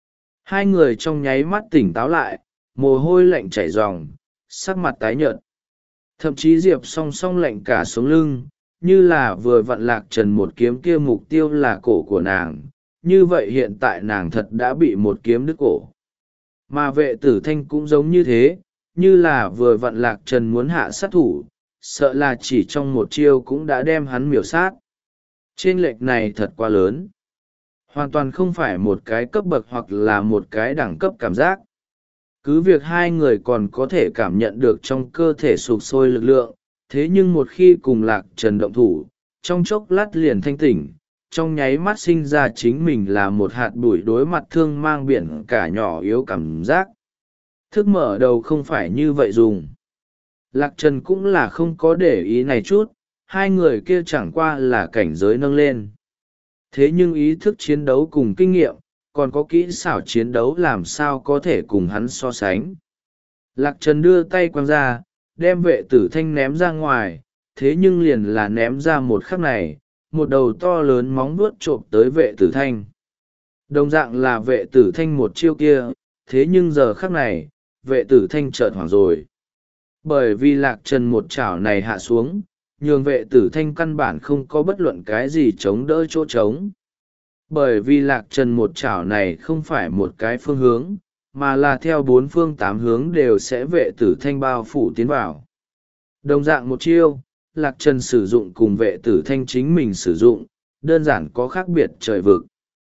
Hai người trong nháy mắt tỉnh táo lại, mồ hôi lạnh chảy ròng, sắc mặt tái nhợt. Thậm chí Diệp song song lạnh cả sống lưng, như là vừa vặn Lạc Trần một kiếm kia mục tiêu là cổ của nàng, như vậy hiện tại nàng thật đã bị một kiếm đứt cổ. Mà vệ tử thanh cũng giống như thế, như là vừa vặn Lạc Trần muốn hạ sát thủ, sợ là chỉ trong một chiêu cũng đã đem hắn miểu sát. Chênh lệch này thật quá lớn. Hoàn toàn không phải một cái cấp bậc hoặc là một cái đẳng cấp cảm giác. Cứ việc hai người còn có thể cảm nhận được trong cơ thể sụp sôi lực lượng, thế nhưng một khi cùng Lạc Trần động thủ, trong chốc lát liền thanh tỉnh, trong nháy mắt sinh ra chính mình là một hạt bụi đối mặt thương mang biển cả nhỏ yếu cảm giác. Thức mở đầu không phải như vậy dùng. Lạc Trần cũng là không có để ý này chút, hai người kia chẳng qua là cảnh giới nâng lên. Thế nhưng ý thức chiến đấu cùng kinh nghiệm, còn có kỹ xảo chiến đấu làm sao có thể cùng hắn so sánh. Lạc Trần đưa tay quăng ra, đem vệ tử thanh ném ra ngoài, thế nhưng liền là ném ra một khắc này, một đầu to lớn móng vuốt trộm tới vệ tử thanh. Đồng dạng là vệ tử thanh một chiêu kia, thế nhưng giờ khắc này, vệ tử thanh chợt hoảng rồi. Bởi vì Lạc Trần một chảo này hạ xuống, nhường vệ tử thanh căn bản không có bất luận cái gì chống đỡ chỗ trống. Bởi vì Lạc Trần một chảo này không phải một cái phương hướng, mà là theo bốn phương tám hướng đều sẽ vệ tử thanh bao phủ tiến vào. Đồng dạng một chiêu, Lạc Trần sử dụng cùng vệ tử thanh chính mình sử dụng, đơn giản có khác biệt trời vực.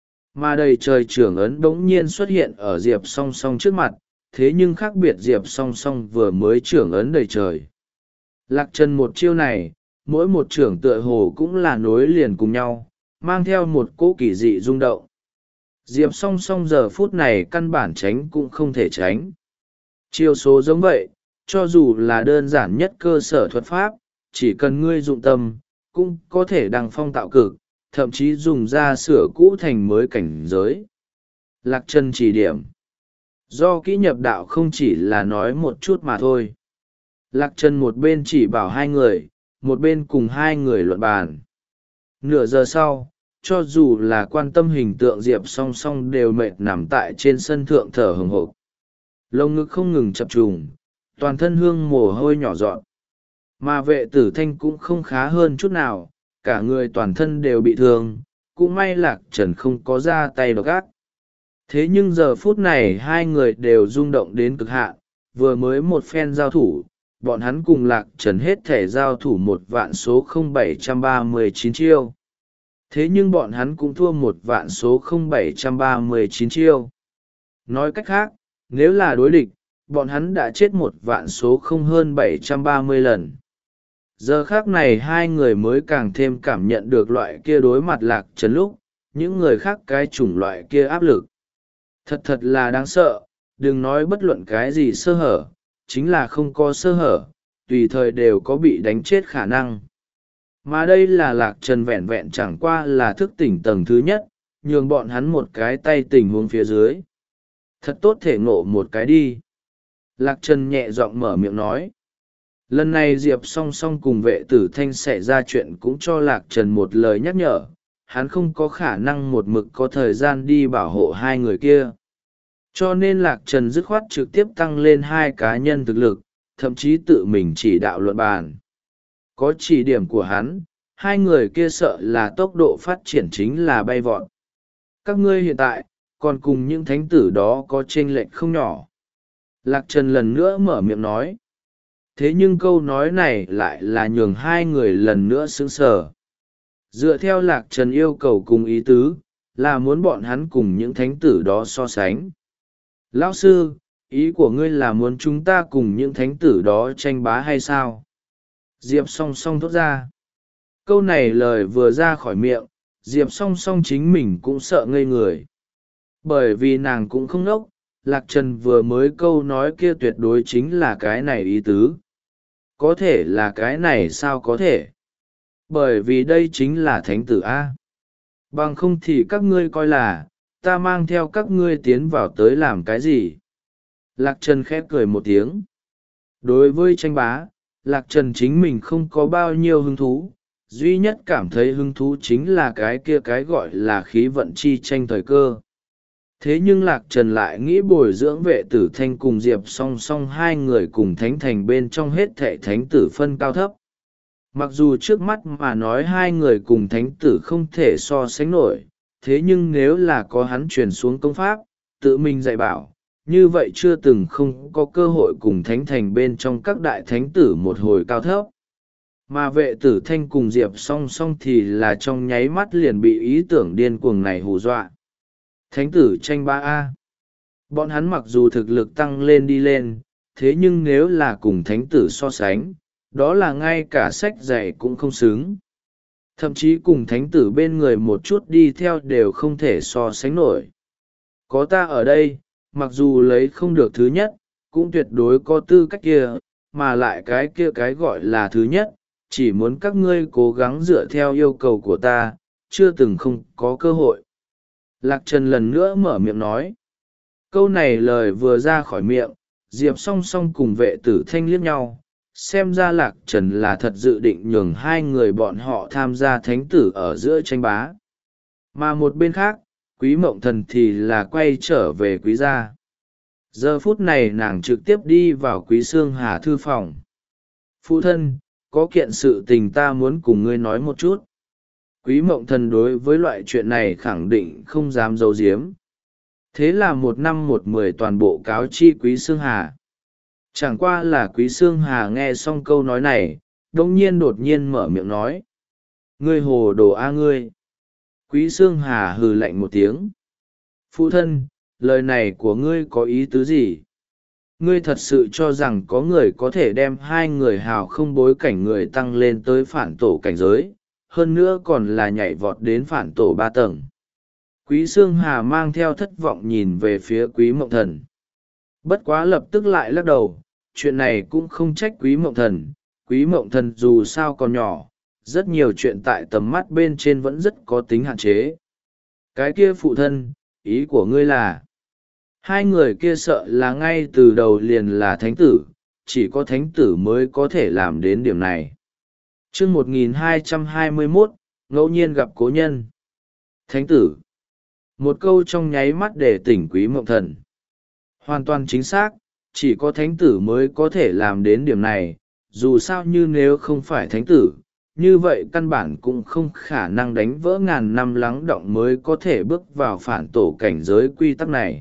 Mà đầy trời trưởng ấn bỗng nhiên xuất hiện ở Diệp song song trước mặt, thế nhưng khác biệt Diệp song song vừa mới trưởng ấn đầy trời. Lạc Trần một chiêu này, mỗi một trưởng tựa hồ cũng là nối liền cùng nhau, mang theo một cỗ kỳ dị rung động. Diệp song song giờ phút này căn bản tránh cũng không thể tránh. Chiêu số giống vậy, cho dù là đơn giản nhất cơ sở thuật pháp, chỉ cần ngươi dụng tâm, cũng có thể đăng phong tạo cực, thậm chí dùng ra sửa cũ thành mới cảnh giới. Lạc Trần chỉ điểm. Do kỹ nhập đạo không chỉ là nói một chút mà thôi. Lạc Trần một bên chỉ bảo hai người, một bên cùng hai người luận bàn. Nửa giờ sau, cho dù là quan tâm hình tượng Diệp song song đều mệt nằm tại trên sân thượng thở hừng hộp. Lồng ngực không ngừng chập trùng, toàn thân hương mồ hôi nhỏ giọt. Mà vệ tử thanh cũng không khá hơn chút nào, cả người toàn thân đều bị thương, cũng may Lạc Trần không có ra tay độc ác. Thế nhưng giờ phút này hai người đều rung động đến cực hạn, vừa mới một phen giao thủ, bọn hắn cùng Lạc Trần hết thể giao thủ một vạn số không bảy trăm ba mươi chín chiêu. Thế nhưng bọn hắn cũng thua một vạn số không bảy trăm ba mươi chín chiêu. Nói cách khác, nếu là đối địch, bọn hắn đã chết một vạn số không hơn bảy trăm ba mươi lần. Giờ khác này hai người mới càng thêm cảm nhận được loại kia đối mặt Lạc Trần lúc, những người khác cái chủng loại kia áp lực. Thật thật là đáng sợ, đừng nói bất luận cái gì sơ hở, chính là không có sơ hở, tùy thời đều có bị đánh chết khả năng. Mà đây là Lạc Trần vẹn vẹn chẳng qua là thức tỉnh tầng thứ nhất, nhường bọn hắn một cái tay tình huống phía dưới. Thật tốt thể ngộ một cái đi. Lạc Trần nhẹ giọng mở miệng nói. Lần này Diệp song song cùng vệ tử thanh xảy ra chuyện cũng cho Lạc Trần một lời nhắc nhở, hắn không có khả năng một mực có thời gian đi bảo hộ hai người kia. Cho nên Lạc Trần dứt khoát trực tiếp tăng lên hai cá nhân thực lực, thậm chí tự mình chỉ đạo luận bàn. Có chỉ điểm của hắn, hai người kia sợ là tốc độ phát triển chính là bay vọt. Các ngươi hiện tại, còn cùng những thánh tử đó có chênh lệch không nhỏ. Lạc Trần lần nữa mở miệng nói. Thế nhưng câu nói này lại là nhường hai người lần nữa sững sờ. Dựa theo Lạc Trần yêu cầu cùng ý tứ, là muốn bọn hắn cùng những thánh tử đó so sánh. Lão sư, ý của ngươi là muốn chúng ta cùng những thánh tử đó tranh bá hay sao? Diệp song song thốt ra. Câu này lời vừa ra khỏi miệng, Diệp song song chính mình cũng sợ ngây người. Bởi vì nàng cũng không ngốc, Lạc Trần vừa mới câu nói kia tuyệt đối chính là cái này ý tứ. Có thể là cái này sao có thể? Bởi vì đây chính là thánh tử A. Bằng không thì các ngươi coi là, ta mang theo các ngươi tiến vào tới làm cái gì? Lạc Trần khẽ cười một tiếng. Đối với tranh bá, Lạc Trần chính mình không có bao nhiêu hứng thú, duy nhất cảm thấy hứng thú chính là cái kia cái gọi là khí vận chi tranh thời cơ. Thế nhưng Lạc Trần lại nghĩ bồi dưỡng vệ tử thanh cùng Diệp song song hai người cùng thánh thành bên trong hết thệ thánh tử phân cao thấp. Mặc dù trước mắt mà nói hai người cùng thánh tử không thể so sánh nổi, thế nhưng nếu là có hắn truyền xuống công pháp, tự mình dạy bảo, như vậy chưa từng không có cơ hội cùng thánh thành bên trong các đại thánh tử một hồi cao thấp. Mà vệ tử thanh cùng Diệp song song thì là trong nháy mắt liền bị ý tưởng điên cuồng này hù dọa. Thánh tử tranh ba A. Bọn hắn mặc dù thực lực tăng lên đi lên, thế nhưng nếu là cùng thánh tử so sánh, đó là ngay cả sách dạy cũng không xứng. Thậm chí cùng thánh tử bên người một chút đi theo đều không thể so sánh nổi. Có ta ở đây, mặc dù lấy không được thứ nhất, cũng tuyệt đối có tư cách kia, mà lại cái kia cái gọi là thứ nhất, chỉ muốn các ngươi cố gắng dựa theo yêu cầu của ta, chưa từng không có cơ hội. Lạc Trần lần nữa mở miệng nói. Câu này lời vừa ra khỏi miệng, Diệp song song cùng vệ tử thanh liếc nhau, xem ra Lạc Trần là thật dự định nhường hai người bọn họ tham gia thánh tử ở giữa tranh bá. Mà một bên khác, Quý Mộng Thần thì là quay trở về Quý gia. Giờ phút này nàng trực tiếp đi vào Quý Xương Hà thư phòng. Phụ thân, có kiện sự tình ta muốn cùng ngươi nói một chút. Quý Mộng Thần đối với loại chuyện này khẳng định không dám giấu giếm. Thế là một năm một mười toàn bộ cáo chi Quý Xương Hà. Chẳng qua là Quý Xương Hà nghe xong câu nói này, đông nhiên đột nhiên mở miệng nói. Ngươi hồ đồ a ngươi. Quý Xương Hà hừ lạnh một tiếng. Phụ thân, lời này của ngươi có ý tứ gì? Ngươi thật sự cho rằng có người có thể đem hai người hào không bối cảnh người tăng lên tới phản tổ cảnh giới, hơn nữa còn là nhảy vọt đến phản tổ ba tầng. Quý Xương Hà mang theo thất vọng nhìn về phía Quý Mộng Thần. Bất quá lập tức lại lắc đầu, chuyện này cũng không trách Quý Mộng Thần. Quý Mộng Thần dù sao còn nhỏ, rất nhiều chuyện tại tầm mắt bên trên vẫn rất có tính hạn chế. Cái kia phụ thân, ý của ngươi là, hai người kia sợ là ngay từ đầu liền là thánh tử, chỉ có thánh tử mới có thể làm đến điểm này. Chương một nghìn hai trăm hai mươi mốt, ngẫu nhiên gặp cố nhân. Thánh tử. Một câu trong nháy mắt để tỉnh Quý Mộng Thần. Hoàn toàn chính xác, chỉ có thánh tử mới có thể làm đến điểm này, dù sao như nếu không phải thánh tử, như vậy căn bản cũng không khả năng đánh vỡ ngàn năm lắng đọng mới có thể bước vào phản tổ cảnh giới quy tắc này.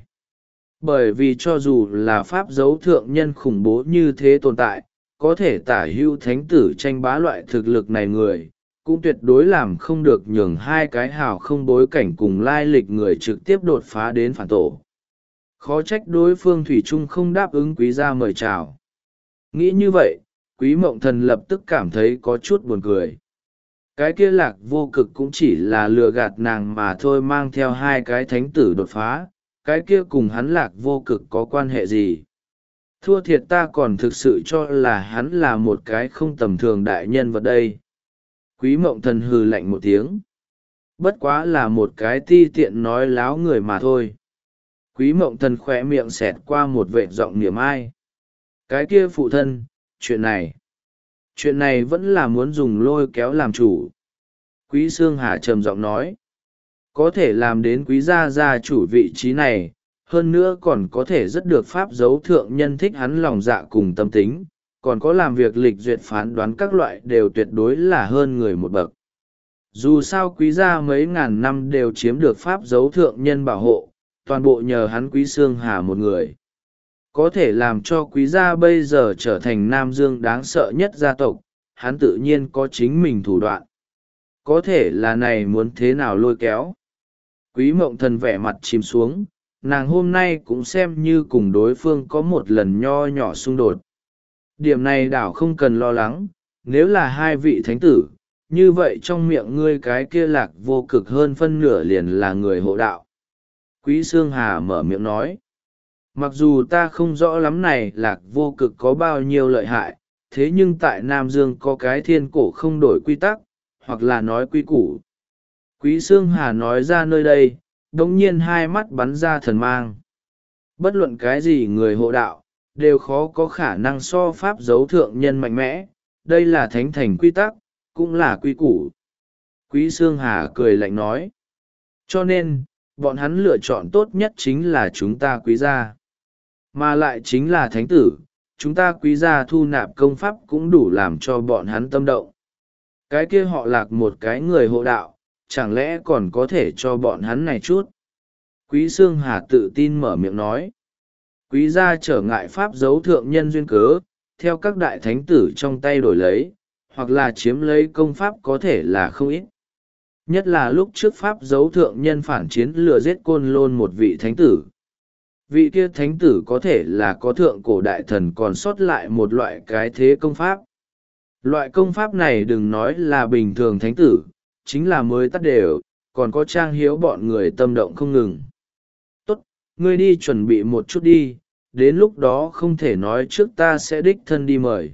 Bởi vì cho dù là pháp dấu thượng nhân khủng bố như thế tồn tại, có thể tả hữu thánh tử tranh bá loại thực lực này người, cũng tuyệt đối làm không được nhường hai cái hào không bối cảnh cùng lai lịch người trực tiếp đột phá đến phản tổ. Khó trách đối phương thủy chung không đáp ứng quý gia mời chào. Nghĩ như vậy, Quý Mộng Thần lập tức cảm thấy có chút buồn cười. Cái kia Lạc Vô Cực cũng chỉ là lừa gạt nàng mà thôi, mang theo hai cái thánh tử đột phá, cái kia cùng hắn Lạc Vô Cực có quan hệ gì? Thua thiệt ta còn thực sự cho là hắn là một cái không tầm thường đại nhân vật đây. Quý Mộng Thần hừ lạnh một tiếng. Bất quá là một cái ti tiện nói láo người mà thôi. Quý Mộng Thần khỏe miệng xẹt qua một vệt giọng niềm ai. Cái kia phụ thân, chuyện này. Chuyện này vẫn là muốn dùng lôi kéo làm chủ. Quý Sương Hà trầm giọng nói. Có thể làm đến quý gia gia chủ vị trí này, hơn nữa còn có thể rất được pháp dấu thượng nhân thích hắn lòng dạ cùng tâm tính, còn có làm việc lịch duyệt phán đoán các loại đều tuyệt đối là hơn người một bậc. Dù sao quý gia mấy ngàn năm đều chiếm được pháp dấu thượng nhân bảo hộ, toàn bộ nhờ hắn Quý Sương Hà một người. Có thể làm cho quý gia bây giờ trở thành Nam Dương đáng sợ nhất gia tộc, hắn tự nhiên có chính mình thủ đoạn. Có thể là này muốn thế nào lôi kéo. Quý Mộng Thần vẻ mặt chìm xuống, nàng hôm nay cũng xem như cùng đối phương có một lần nho nhỏ xung đột. Điểm này đảo không cần lo lắng, nếu là hai vị thánh tử, như vậy trong miệng ngươi cái kia Lạc Vô Cực hơn phân nửa liền là người hộ đạo. Quý Sương Hà mở miệng nói. Mặc dù ta không rõ lắm này Lạc Vô Cực có bao nhiêu lợi hại, thế nhưng tại Nam Dương có cái thiên cổ không đổi quy tắc, hoặc là nói quy củ. Quý Sương Hà nói ra nơi đây, đồng nhiên hai mắt bắn ra thần mang. Bất luận cái gì người hộ đạo, đều khó có khả năng so pháp dấu thượng nhân mạnh mẽ, đây là thánh thành quy tắc, cũng là quy củ. Quý Sương Hà cười lạnh nói. Cho nên, bọn hắn lựa chọn tốt nhất chính là chúng ta quý gia. Mà lại chính là thánh tử, chúng ta quý gia thu nạp công pháp cũng đủ làm cho bọn hắn tâm động. Cái kia họ Lạc một cái người hộ đạo, chẳng lẽ còn có thể cho bọn hắn này chút. Quý Sương Hà tự tin mở miệng nói. Quý gia trở ngại pháp dấu thượng nhân duyên cớ, theo các đại thánh tử trong tay đổi lấy, hoặc là chiếm lấy công pháp có thể là không ít. Nhất là lúc trước pháp dấu thượng nhân phản chiến lừa giết Côn Lôn một vị thánh tử. Vị kia thánh tử có thể là có thượng cổ đại thần còn sót lại một loại cái thế công pháp. Loại công pháp này đừng nói là bình thường thánh tử, chính là mới tắt đều, còn có trang hiếu bọn người tâm động không ngừng. Tốt, ngươi đi chuẩn bị một chút đi, đến lúc đó không thể nói trước ta sẽ đích thân đi mời.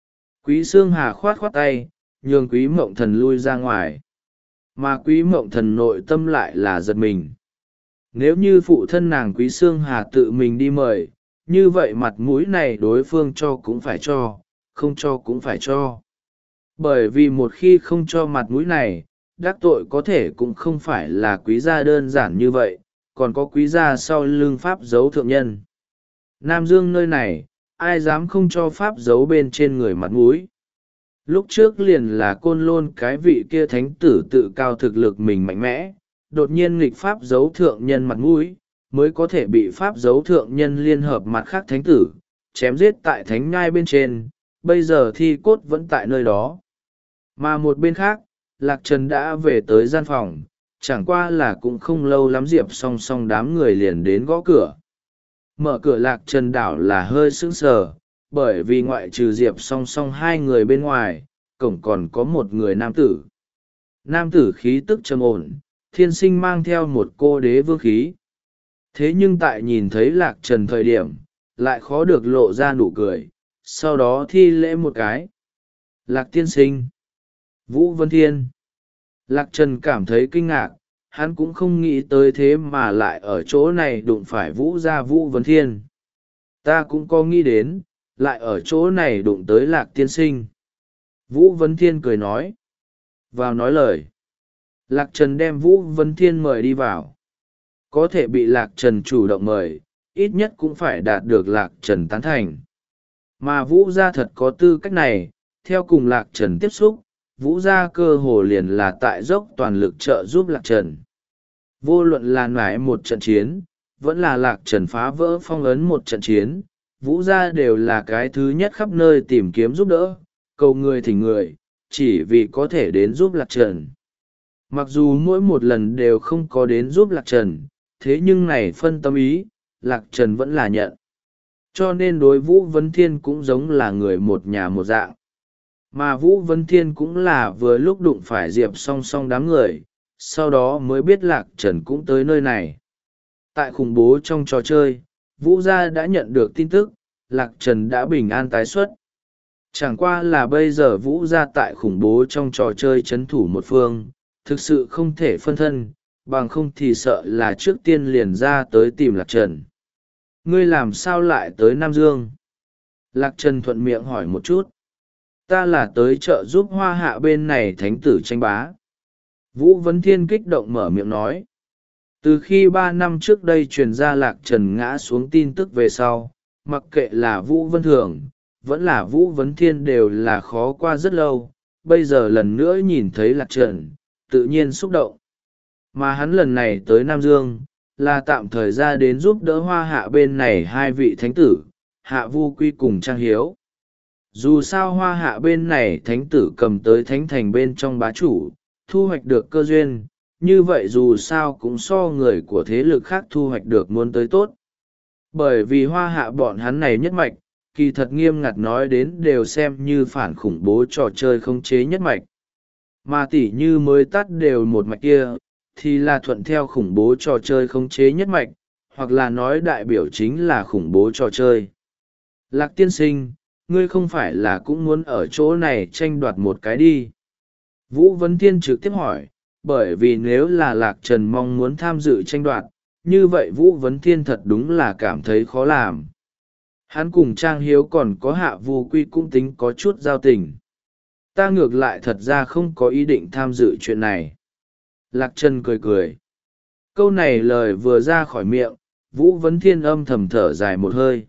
Quý Sương Hà khoát khoát tay, nhường Quý Mộng Thần lui ra ngoài. Mà Quý Mộng Thần nội tâm lại là giật mình. Nếu như phụ thân nàng Quý Sương Hà tự mình đi mời, như vậy mặt mũi này đối phương cho cũng phải cho, không cho cũng phải cho. Bởi vì một khi không cho mặt mũi này, đắc tội có thể cũng không phải là quý gia đơn giản như vậy, còn có quý gia sau lưng pháp dấu thượng nhân. Nam Dương nơi này, ai dám không cho pháp dấu bên trên người mặt mũi. Lúc trước liền là Côn Lôn cái vị kia thánh tử tự cao thực lực mình mạnh mẽ, đột nhiên nghịch pháp dấu thượng nhân mặt mũi, mới có thể bị pháp dấu thượng nhân liên hợp mặt khác thánh tử, chém giết tại thánh ngai bên trên, bây giờ thi cốt vẫn tại nơi đó. Mà một bên khác, Lạc Trần đã về tới gian phòng, chẳng qua là cũng không lâu lắm Diệp song song đám người liền đến gõ cửa. Mở cửa Lạc Trần đảo là hơi sững sờ, bởi vì ngoại trừ Diệp song song hai người bên ngoài, cổng còn có một người nam tử. Nam tử khí tức trầm ổn, thiên sinh mang theo một cô đế vương khí. Thế nhưng tại nhìn thấy Lạc Trần thời điểm, lại khó được lộ ra nụ cười, sau đó thi lễ một cái. Lạc tiên sinh. Vũ Vân Thiên. Lạc Trần cảm thấy kinh ngạc, hắn cũng không nghĩ tới thế mà lại ở chỗ này đụng phải Vũ gia Vũ Vân Thiên. Ta cũng có nghĩ đến, lại ở chỗ này đụng tới Lạc tiên sinh. Vũ Vân Thiên cười nói. Vào nói lời. Lạc Trần đem Vũ Vân Thiên mời đi vào. Có thể bị Lạc Trần chủ động mời, ít nhất cũng phải đạt được Lạc Trần tán thành. Mà Vũ gia thật có tư cách này, theo cùng Lạc Trần tiếp xúc, Vũ gia cơ hồ liền là tại dốc toàn lực trợ giúp Lạc Trần. Vô luận là nải một trận chiến, vẫn là Lạc Trần phá vỡ phong ấn một trận chiến, Vũ gia đều là cái thứ nhất khắp nơi tìm kiếm giúp đỡ, cầu người thỉnh người, chỉ vì có thể đến giúp Lạc Trần. Mặc dù mỗi một lần đều không có đến giúp Lạc Trần, thế nhưng này phân tâm ý, Lạc Trần vẫn là nhận. Cho nên đối Vũ Vân Thiên cũng giống là người một nhà một dạng. Mà Vũ Vân Thiên cũng là vừa lúc đụng phải Diệp song song đám người, sau đó mới biết Lạc Trần cũng tới nơi này. Tại khủng bố trong trò chơi, Vũ gia đã nhận được tin tức, Lạc Trần đã bình an tái xuất. Chẳng qua là bây giờ Vũ gia tại khủng bố trong trò chơi trấn thủ một phương, thực sự không thể phân thân, bằng không thì sợ là trước tiên liền ra tới tìm Lạc Trần. Ngươi làm sao lại tới Nam Dương? Lạc Trần thuận miệng hỏi một chút. Ta là tới trợ giúp Hoa Hạ bên này thánh tử tranh bá. Vũ Vân Thiên kích động mở miệng nói. Từ khi ba năm trước đây truyền ra Lạc Trần ngã xuống tin tức về sau, mặc kệ là Vũ Vân Thường, vẫn là Vũ Vân Thiên đều là khó qua rất lâu, bây giờ lần nữa nhìn thấy Lạc Trần, tự nhiên xúc động. Mà hắn lần này tới Nam Dương, là tạm thời ra đến giúp đỡ Hoa Hạ bên này hai vị thánh tử, Hạ Vu Quy cùng Trang Hiếu. Dù sao Hoa Hạ bên này thánh tử cầm tới thánh thành bên trong bá chủ, thu hoạch được cơ duyên, như vậy dù sao cũng so người của thế lực khác thu hoạch được muốn tới tốt. Bởi vì Hoa Hạ bọn hắn này nhất mạch, kỳ thật nghiêm ngặt nói đến đều xem như phản khủng bố trò chơi không chế nhất mạch. Mà tỉ như mới tắt đều một mạch kia, thì là thuận theo khủng bố trò chơi không chế nhất mạch, hoặc là nói đại biểu chính là khủng bố trò chơi. Lạc tiên sinh, ngươi không phải là cũng muốn ở chỗ này tranh đoạt một cái đi. Vũ Vân Thiên trực tiếp hỏi, bởi vì nếu là Lạc Trần mong muốn tham dự tranh đoạt, như vậy Vũ Vân Thiên thật đúng là cảm thấy khó làm. Hắn cùng Trang Hiếu còn có Hạ Vu Quy cũng tính có chút giao tình. Ta ngược lại thật ra không có ý định tham dự chuyện này. Lạc Trần cười cười. Câu này lời vừa ra khỏi miệng, Vũ Vân Thiên âm thầm thở dài một hơi.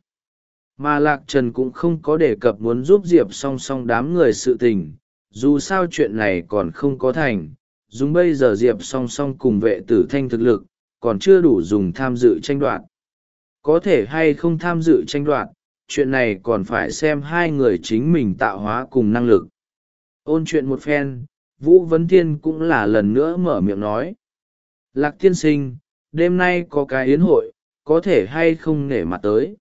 Mà Lạc Trần cũng không có đề cập muốn giúp Diệp song song đám người sự tình, dù sao chuyện này còn không có thành, dùng bây giờ Diệp song song cùng vệ tử thanh thực lực, còn chưa đủ dùng tham dự tranh đoạt. Có thể hay không tham dự tranh đoạt, chuyện này còn phải xem hai người chính mình tạo hóa cùng năng lực. Ôn chuyện một phen, Vũ Vân Thiên cũng là lần nữa mở miệng nói. Lạc tiên sinh, đêm nay có cái yến hội, có thể hay không nể mặt tới?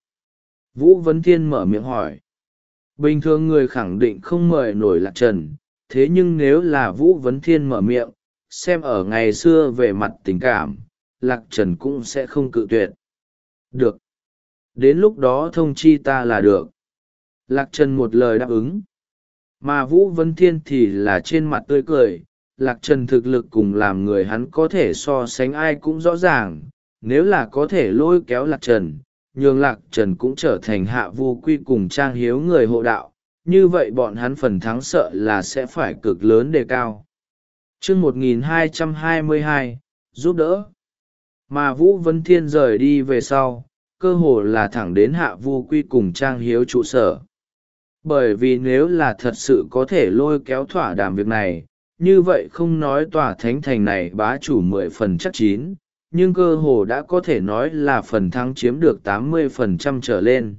Vũ Vân Thiên mở miệng hỏi. Bình thường người khẳng định không mời nổi Lạc Trần, thế nhưng nếu là Vũ Vân Thiên mở miệng, xem ở ngày xưa về mặt tình cảm, Lạc Trần cũng sẽ không cự tuyệt. Được. Đến lúc đó thông chi ta là được. Lạc Trần một lời đáp ứng. Mà Vũ Vân Thiên thì là trên mặt tươi cười, Lạc Trần thực lực cùng làm người hắn có thể so sánh ai cũng rõ ràng, nếu là có thể lôi kéo Lạc Trần, nhường Lạc Trần cũng trở thành Hạ Vu Quy cùng Trang Hiếu người hộ đạo, như vậy bọn hắn phần thắng sợ là sẽ phải cực lớn đề cao. Chương một nghìn hai trăm hai mươi hai, giúp đỡ. Mà Vũ Vân Thiên rời đi về sau, cơ hồ là thẳng đến Hạ Vu Quy cùng Trang Hiếu trụ sở. Bởi vì nếu là thật sự có thể lôi kéo thỏa đàm việc này, như vậy không nói tòa thánh thành này bá chủ mười phần chắc chín, nhưng cơ hồ đã có thể nói là phần thắng chiếm được tám mươi phần trăm trở lên.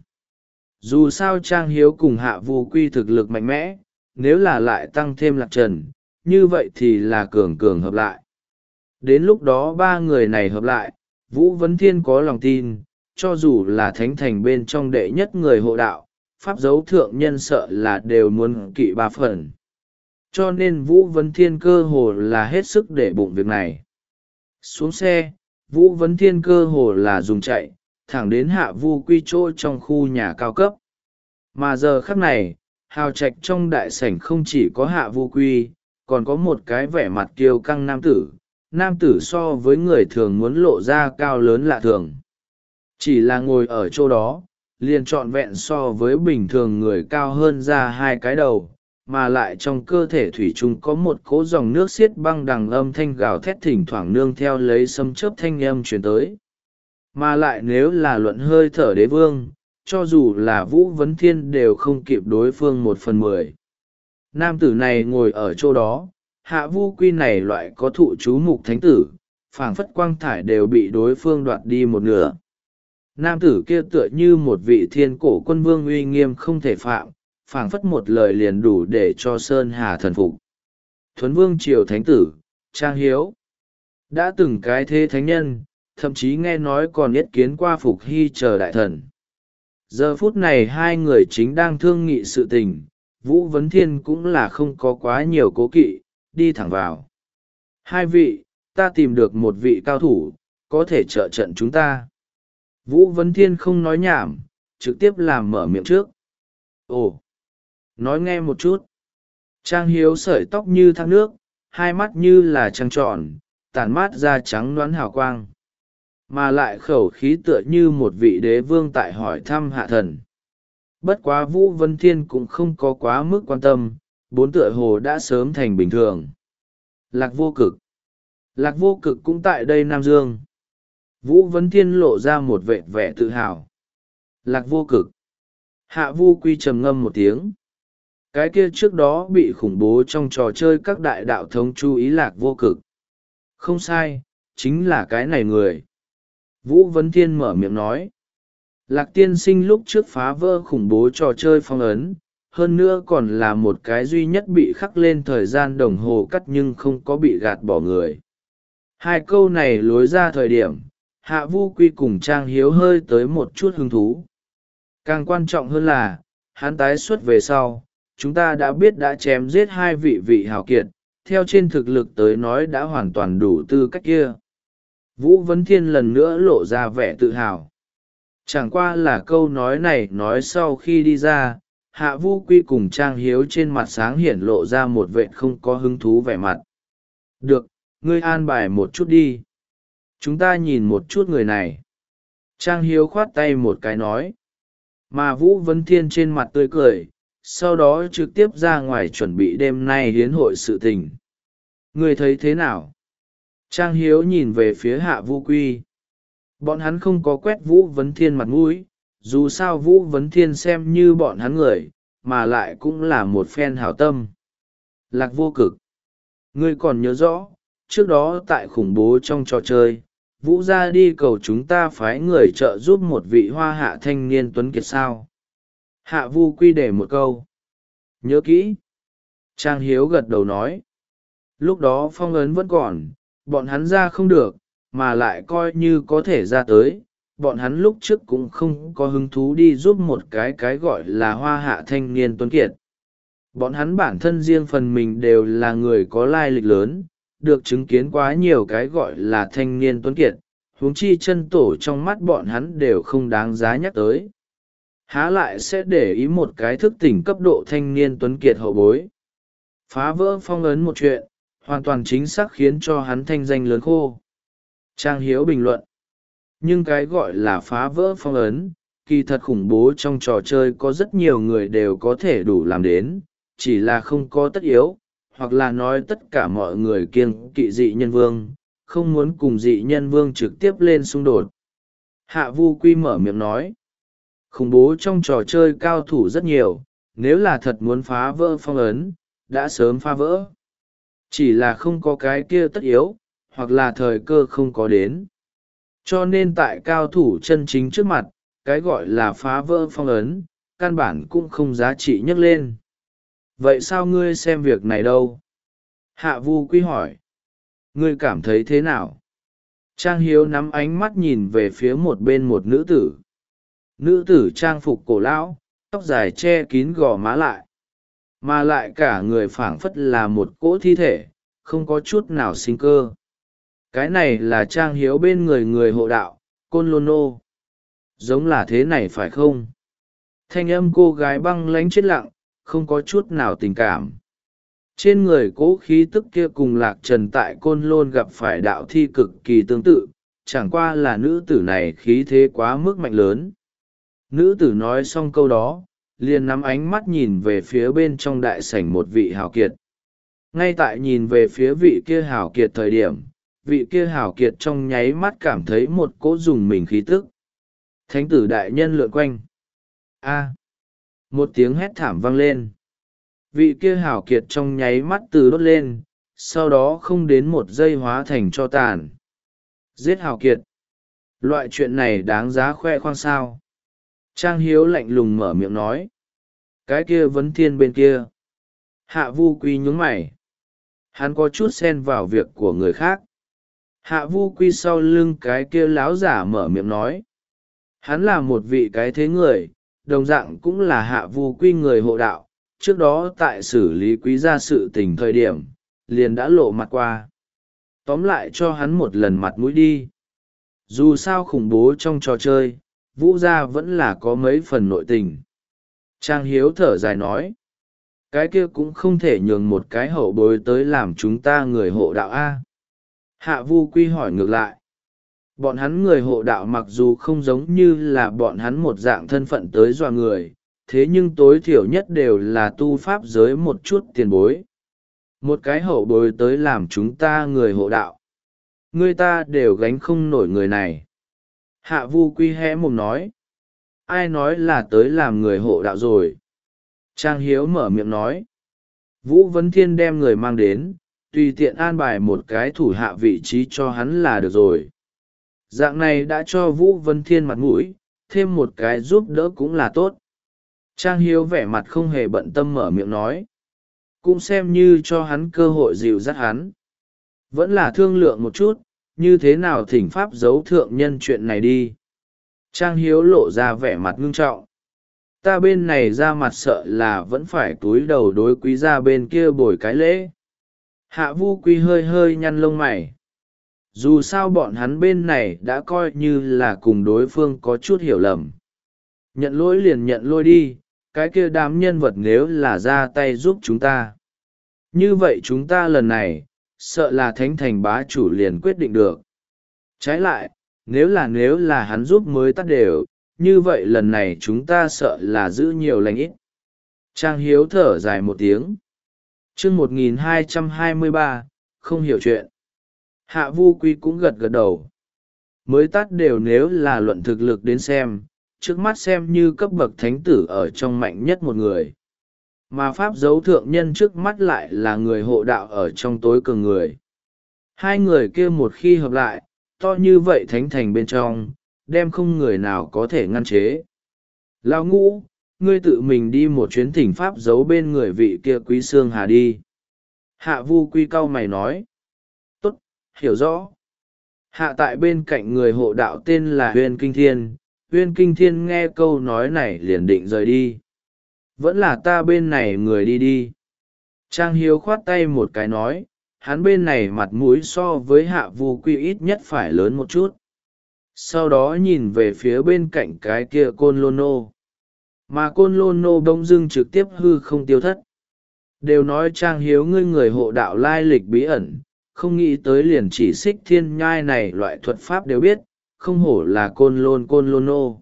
Dù sao Trang Hiếu cùng Hạ Vu Quy thực lực mạnh mẽ, nếu là lại tăng thêm Lạc Trần, như vậy thì là cường cường hợp lại. Đến lúc đó ba người này hợp lại, Vũ Vân Thiên có lòng tin, cho dù là thánh thành bên trong đệ nhất người hộ đạo, pháp dấu thượng nhân sợ là đều muốn kỵ ba phần. Cho nên Vũ Vân Thiên cơ hồ là hết sức để bụng việc này. Xuống xe, Vũ Vân Thiên cơ hồ là dùng chạy, thẳng đến Hạ Vu Quy chỗ trong khu nhà cao cấp. Mà giờ khắc này, hào trạch trong đại sảnh không chỉ có Hạ Vu Quy, còn có một cái vẻ mặt kiêu căng nam tử. Nam tử so với người thường muốn lộ ra cao lớn lạ thường. Chỉ là ngồi ở chỗ đó, liền trọn vẹn so với bình thường người cao hơn ra hai cái đầu, mà lại trong cơ thể thủy chung có một cỗ dòng nước xiết băng đằng âm thanh gào thét thỉnh thoảng nương theo lấy sấm chớp thanh âm truyền tới. Mà lại nếu là luận hơi thở đế vương, cho dù là Vũ Vấn Thiên đều không kịp đối phương một phần mười. Nam tử này ngồi ở chỗ đó, Hạ Vu Quy này loại có thụ chú mục thánh tử, phảng phất quang thải đều bị đối phương đoạt đi một nửa. Nam tử kia tựa như một vị thiên cổ quân vương uy nghiêm không thể phạm, phảng phất một lời liền đủ để cho Sơn Hà thần phục. Thuấn Vương Triều Thánh Tử, Trang Hiếu. Đã từng cái thế thánh nhân, thậm chí nghe nói còn yết kiến qua Phục Hy chờ đại thần. Giờ phút này hai người chính đang thương nghị sự tình, Vũ Vấn Thiên cũng là không có quá nhiều cố kỵ, đi thẳng vào. Hai vị, ta tìm được một vị cao thủ, có thể trợ trận chúng ta. Vũ Vấn Thiên không nói nhảm, trực tiếp làm mở miệng trước. Ồ, nói nghe một chút. Trang Hiếu sợi tóc như thác nước, hai mắt như là trăng tròn, tản mát ra trắng đoán hào quang. Mà lại khẩu khí tựa như một vị đế vương tại hỏi thăm hạ thần. Bất quá Vũ Vấn Thiên cũng không có quá mức quan tâm, bốn tựa hồ đã sớm thành bình thường. Lạc Vô Cực. Lạc Vô Cực cũng tại đây Nam Dương. Vũ Vấn Thiên lộ ra một vẻ vẻ tự hào. Lạc Vô Cực. Hạ Vu Quy trầm ngâm một tiếng. Cái kia trước đó bị khủng bố trong trò chơi các đại đạo thống chú ý Lạc Vô Cực. Không sai, chính là cái này người. Vũ Vấn Thiên mở miệng nói. Lạc tiên sinh lúc trước phá vỡ khủng bố trò chơi phong ấn, hơn nữa còn là một cái duy nhất bị khắc lên thời gian đồng hồ cắt nhưng không có bị gạt bỏ người. Hai câu này lối ra thời điểm, Hạ Vu Quy cùng Trang Hiếu hơi tới một chút hứng thú. Càng quan trọng hơn là, hắn tái xuất về sau, chúng ta đã biết đã chém giết hai vị vị hào kiệt, theo trên thực lực tới nói đã hoàn toàn đủ tư cách kia. Vũ Vấn Thiên lần nữa lộ ra vẻ tự hào. Chẳng qua là câu nói này nói sau khi đi ra, Hạ Vu Quy cùng Trang Hiếu trên mặt sáng hiển lộ ra một vẻ không có hứng thú vẻ mặt. Được, ngươi an bài một chút đi. Chúng ta nhìn một chút người này. Trang Hiếu khoát tay một cái nói. Mà Vũ Vấn Thiên trên mặt tươi cười, sau đó trực tiếp ra ngoài chuẩn bị đêm nay hiến hội sự tình. Ngươi thấy thế nào? Trang Hiếu nhìn về phía Hạ Vu Quy. Bọn hắn không có quét Vũ Vấn Thiên mặt mũi, dù sao Vũ Vấn Thiên xem như bọn hắn người, mà lại cũng là một phen hảo tâm. Lạc Vô Cực. Ngươi còn nhớ rõ, trước đó tại khủng bố trong trò chơi, Vũ ra đi cầu chúng ta phái người trợ giúp một vị hoa hạ thanh niên tuấn kiệt sao. Hạ Vu Quy để một câu. Nhớ kỹ. Trang Hiếu gật đầu nói. Lúc đó phong ấn vẫn còn, bọn hắn ra không được, mà lại coi như có thể ra tới. Bọn hắn lúc trước cũng không có hứng thú đi giúp một cái cái gọi là hoa hạ thanh niên tuấn kiệt. Bọn hắn bản thân riêng phần mình đều là người có lai lịch lớn, được chứng kiến quá nhiều cái gọi là thanh niên tuấn kiệt, huống chi chân tổ trong mắt bọn hắn đều không đáng giá nhắc tới. Há lại sẽ để ý một cái thức tỉnh cấp độ thanh niên tuấn kiệt hậu bối. Phá vỡ phong ấn một chuyện, hoàn toàn chính xác khiến cho hắn thanh danh lớn khô. Trang Hiếu bình luận. Nhưng cái gọi là phá vỡ phong ấn, kỳ thật khủng bố trong trò chơi có rất nhiều người đều có thể đủ làm đến, chỉ là không có tất yếu, hoặc là nói tất cả mọi người kiêng kỵ dị nhân vương, không muốn cùng dị nhân vương trực tiếp lên xung đột. Hạ Vu Quy mở miệng nói. Khủng bố trong trò chơi cao thủ rất nhiều, nếu là thật muốn phá vỡ phong ấn, đã sớm phá vỡ. Chỉ là không có cái kia tất yếu, hoặc là thời cơ không có đến. Cho nên tại cao thủ chân chính trước mặt, cái gọi là phá vỡ phong ấn, căn bản cũng không giá trị nhắc lên. Vậy sao ngươi xem việc này đâu? Hạ Vu Quy hỏi. Ngươi cảm thấy thế nào? Trang Hiếu nắm ánh mắt nhìn về phía một bên một nữ tử. Nữ tử trang phục cổ lão, tóc dài che kín gò má lại. Mà lại cả người phảng phất là một cỗ thi thể, không có chút nào sinh cơ. Cái này là Trang Hiếu bên người người hộ đạo, Côn Lôn Nô. Giống là thế này phải không? Thanh âm cô gái băng lánh chết lặng, không có chút nào tình cảm. Trên người cỗ khí tức kia cùng Lạc Trần tại Côn Lôn gặp phải đạo thi cực kỳ tương tự, chẳng qua là nữ tử này khí thế quá mức mạnh lớn. Nữ tử nói xong câu đó, liền nắm ánh mắt nhìn về phía bên trong đại sảnh một vị hào kiệt. Ngay tại nhìn về phía vị kia hào kiệt thời điểm, vị kia hào kiệt trong nháy mắt cảm thấy một cỗ dùng mình khí tức. Thánh tử đại nhân lượn quanh. A. Một tiếng hét thảm vang lên. Vị kia hào kiệt trong nháy mắt từ đốt lên, sau đó không đến một giây hóa thành tro tàn. Giết hào kiệt. Loại chuyện này đáng giá khoe khoang sao. Trang Hiếu lạnh lùng mở miệng nói. Cái kia vấn thiên bên kia. Hạ Vu Quy nhướng mày. Hắn có chút xen vào việc của người khác. Hạ Vu Quy sau lưng cái kia láo giả mở miệng nói. Hắn là một vị cái thế người, đồng dạng cũng là Hạ Vu Quy người hộ đạo. Trước đó tại xử lý quý gia sự tình thời điểm, liền đã lộ mặt qua. Tóm lại cho hắn một lần mặt mũi đi. Dù sao khủng bố trong trò chơi, Vũ gia vẫn là có mấy phần nội tình. Trang Hiếu thở dài nói. Cái kia cũng không thể nhường một cái hậu bối tới làm chúng ta người hộ đạo A. Hạ Vu Quy hỏi ngược lại. Bọn hắn người hộ đạo mặc dù không giống như là bọn hắn một dạng thân phận tới dọa người, thế nhưng tối thiểu nhất đều là tu pháp giới một chút tiền bối. Một cái hậu bối tới làm chúng ta người hộ đạo. Người ta đều gánh không nổi người này. Hạ Vu Quy hé mồm nói. Ai nói là tới làm người hộ đạo rồi? Trang Hiếu mở miệng nói. Vũ Vấn Thiên đem người mang đến, tùy tiện an bài một cái thủ hạ vị trí cho hắn là được rồi. Dạng này đã cho Vũ Vấn Thiên mặt mũi, thêm một cái giúp đỡ cũng là tốt. Trang Hiếu vẻ mặt không hề bận tâm mở miệng nói. Cũng xem như cho hắn cơ hội dịu dắt hắn. Vẫn là thương lượng một chút, như thế nào thỉnh pháp giấu thượng nhân chuyện này đi. Trang Hiếu lộ ra vẻ mặt ngưng trọng. Ta bên này ra mặt sợ là vẫn phải túi đầu đối quý gia bên kia bồi cái lễ. Hạ Vu Quy hơi hơi nhăn lông mày. Dù sao bọn hắn bên này đã coi như là cùng đối phương có chút hiểu lầm. Nhận lỗi liền nhận lỗi đi, cái kia đám nhân vật nếu là ra tay giúp chúng ta. Như vậy chúng ta lần này, sợ là thánh thành bá chủ liền quyết định được. Trái lại, nếu là nếu là hắn giúp mới tắt đều, như vậy lần này chúng ta sợ là giữ nhiều lành ít. Trang Hiếu thở dài một tiếng. chương một nghìn hai trăm hai mươi ba, không hiểu chuyện. Hạ Vu Quy cũng gật gật đầu. Mới tắt đều nếu là luận thực lực đến xem, trước mắt xem như cấp bậc thánh tử ở trong mạnh nhất một người. Mà pháp dấu thượng nhân trước mắt lại là người hộ đạo ở trong tối cường người. Hai người kia một khi hợp lại, to như vậy thánh thành bên trong, đem không người nào có thể ngăn chế. Lão Ngũ, ngươi tự mình đi một chuyến thỉnh pháp giấu bên người vị kia Quý Sương Hà đi. Hạ Vu Quy cau mày nói. Tốt, hiểu rõ. Hạ tại bên cạnh người hộ đạo tên là Huyên Kinh Thiên. Huyên Kinh Thiên nghe câu nói này liền định rời đi. Vẫn là ta bên này người đi đi. Trang Hiếu khoát tay một cái nói, hắn bên này mặt mũi so với Hạ Vu Quy ít nhất phải lớn một chút. Sau đó nhìn về phía bên cạnh cái kia Côn Lôn Nô. Mà Côn Lôn Nô bỗng dưng trực tiếp hư không tiêu thất. Đều nói Trang Hiếu ngươi người hộ đạo lai lịch bí ẩn, không nghĩ tới liền chỉ xích thiên nhai này loại thuật pháp đều biết, không hổ là Côn Lôn Côn Lôn Nô.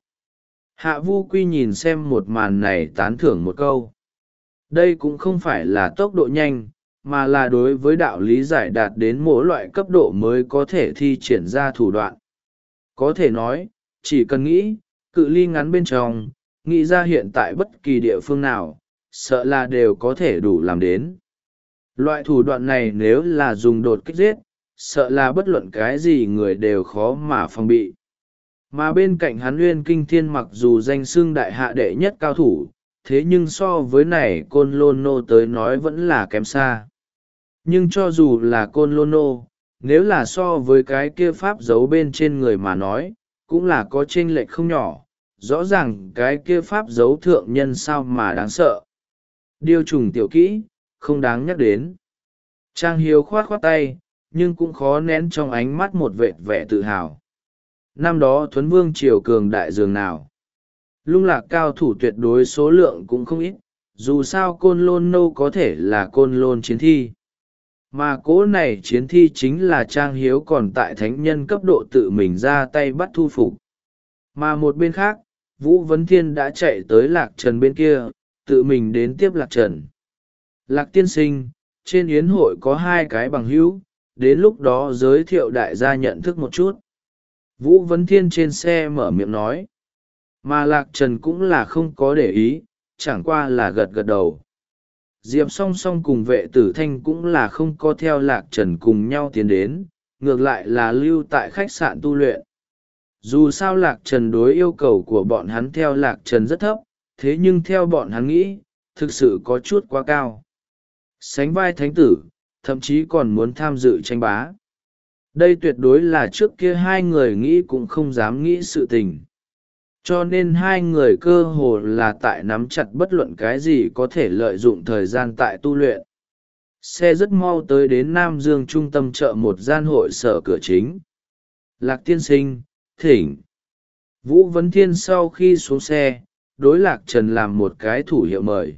Hạ Vu Quy nhìn xem một màn này tán thưởng một câu. Đây cũng không phải là tốc độ nhanh, mà là đối với đạo lý giải đạt đến mỗi loại cấp độ mới có thể thi triển ra thủ đoạn. Có thể nói, chỉ cần nghĩ, cự ly ngắn bên trong, nghĩ ra hiện tại bất kỳ địa phương nào, sợ là đều có thể đủ làm đến. Loại thủ đoạn này nếu là dùng đột kích giết, sợ là bất luận cái gì người đều khó mà phòng bị. Mà bên cạnh hắn Uyên Kinh Thiên mặc dù danh xưng đại hạ đệ nhất cao thủ, thế nhưng so với này Côn Lôn Nô tới nói vẫn là kém xa. Nhưng cho dù là Côn Lôn Nô, nếu là so với cái kia pháp giấu bên trên người mà nói, cũng là có chênh lệch không nhỏ, rõ ràng cái kia pháp giấu thượng nhân sao mà đáng sợ. Điều trùng tiểu kỹ, không đáng nhắc đến. Trang Hiếu khoát khoát tay, nhưng cũng khó nén trong ánh mắt một vệt vẻ tự hào. Năm đó Thuấn Vương triều cường đại dường nào. Lung lạc cao thủ tuyệt đối số lượng cũng không ít, dù sao côn lôn nô có thể là côn lôn chiến thi, mà cỗ này chiến thi chính là Trang Hiếu còn tại thánh nhân cấp độ tự mình ra tay bắt thu phục. Mà một bên khác, Vũ Vấn Thiên đã chạy tới Lạc Trần bên kia, tự mình đến tiếp Lạc Trần. Lạc tiên sinh, trên yến hội có hai cái bằng hữu, đến lúc đó giới thiệu đại gia nhận thức một chút. Vũ Vấn Thiên trên xe mở miệng nói. Mà Lạc Trần cũng là không có để ý, chẳng qua là gật gật đầu. Diệp song song cùng vệ tử thanh cũng là không có theo Lạc Trần cùng nhau tiến đến, ngược lại là lưu tại khách sạn tu luyện. Dù sao Lạc Trần đối yêu cầu của bọn hắn theo Lạc Trần rất thấp, thế nhưng theo bọn hắn nghĩ, thực sự có chút quá cao. Sánh vai thánh tử, thậm chí còn muốn tham dự tranh bá. Đây tuyệt đối là trước kia hai người nghĩ cũng không dám nghĩ sự tình. Cho nên hai người cơ hồ là tại nắm chặt bất luận cái gì có thể lợi dụng thời gian tại tu luyện. Xe rất mau tới đến Nam Dương trung tâm chợ một gian hội sở cửa chính. Lạc tiên sinh, thỉnh. Vũ Vấn Thiên sau khi xuống xe, đối Lạc Trần làm một cái thủ hiệu mời.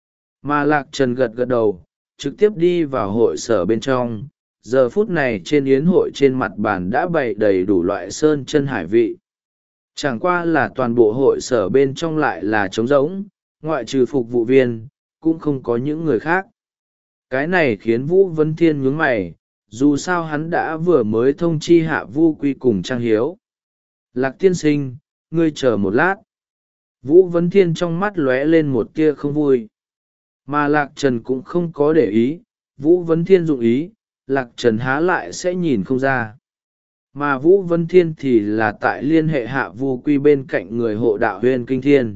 Mà Lạc Trần gật gật đầu, trực tiếp đi vào hội sở bên trong. Giờ phút này trên yến hội trên mặt bàn đã bày đầy đủ loại sơn chân hải vị. Chẳng qua là toàn bộ hội sở bên trong lại là trống rỗng, ngoại trừ phục vụ viên, cũng không có những người khác. Cái này khiến Vũ Vấn Thiên nhướng mày, dù sao hắn đã vừa mới thông chi Hạ Vu Quy cùng Trang Hiếu. Lạc tiên sinh, ngươi chờ một lát. Vũ Vấn Thiên trong mắt lóe lên một tia không vui. Mà Lạc Trần cũng không có để ý, Vũ Vấn Thiên dụng ý, Lạc Trần há lại sẽ nhìn không ra. Mà Vũ Vấn Thiên thì là tại liên hệ Hạ Vu Quy bên cạnh người hộ đạo Huyền Kinh Thiên.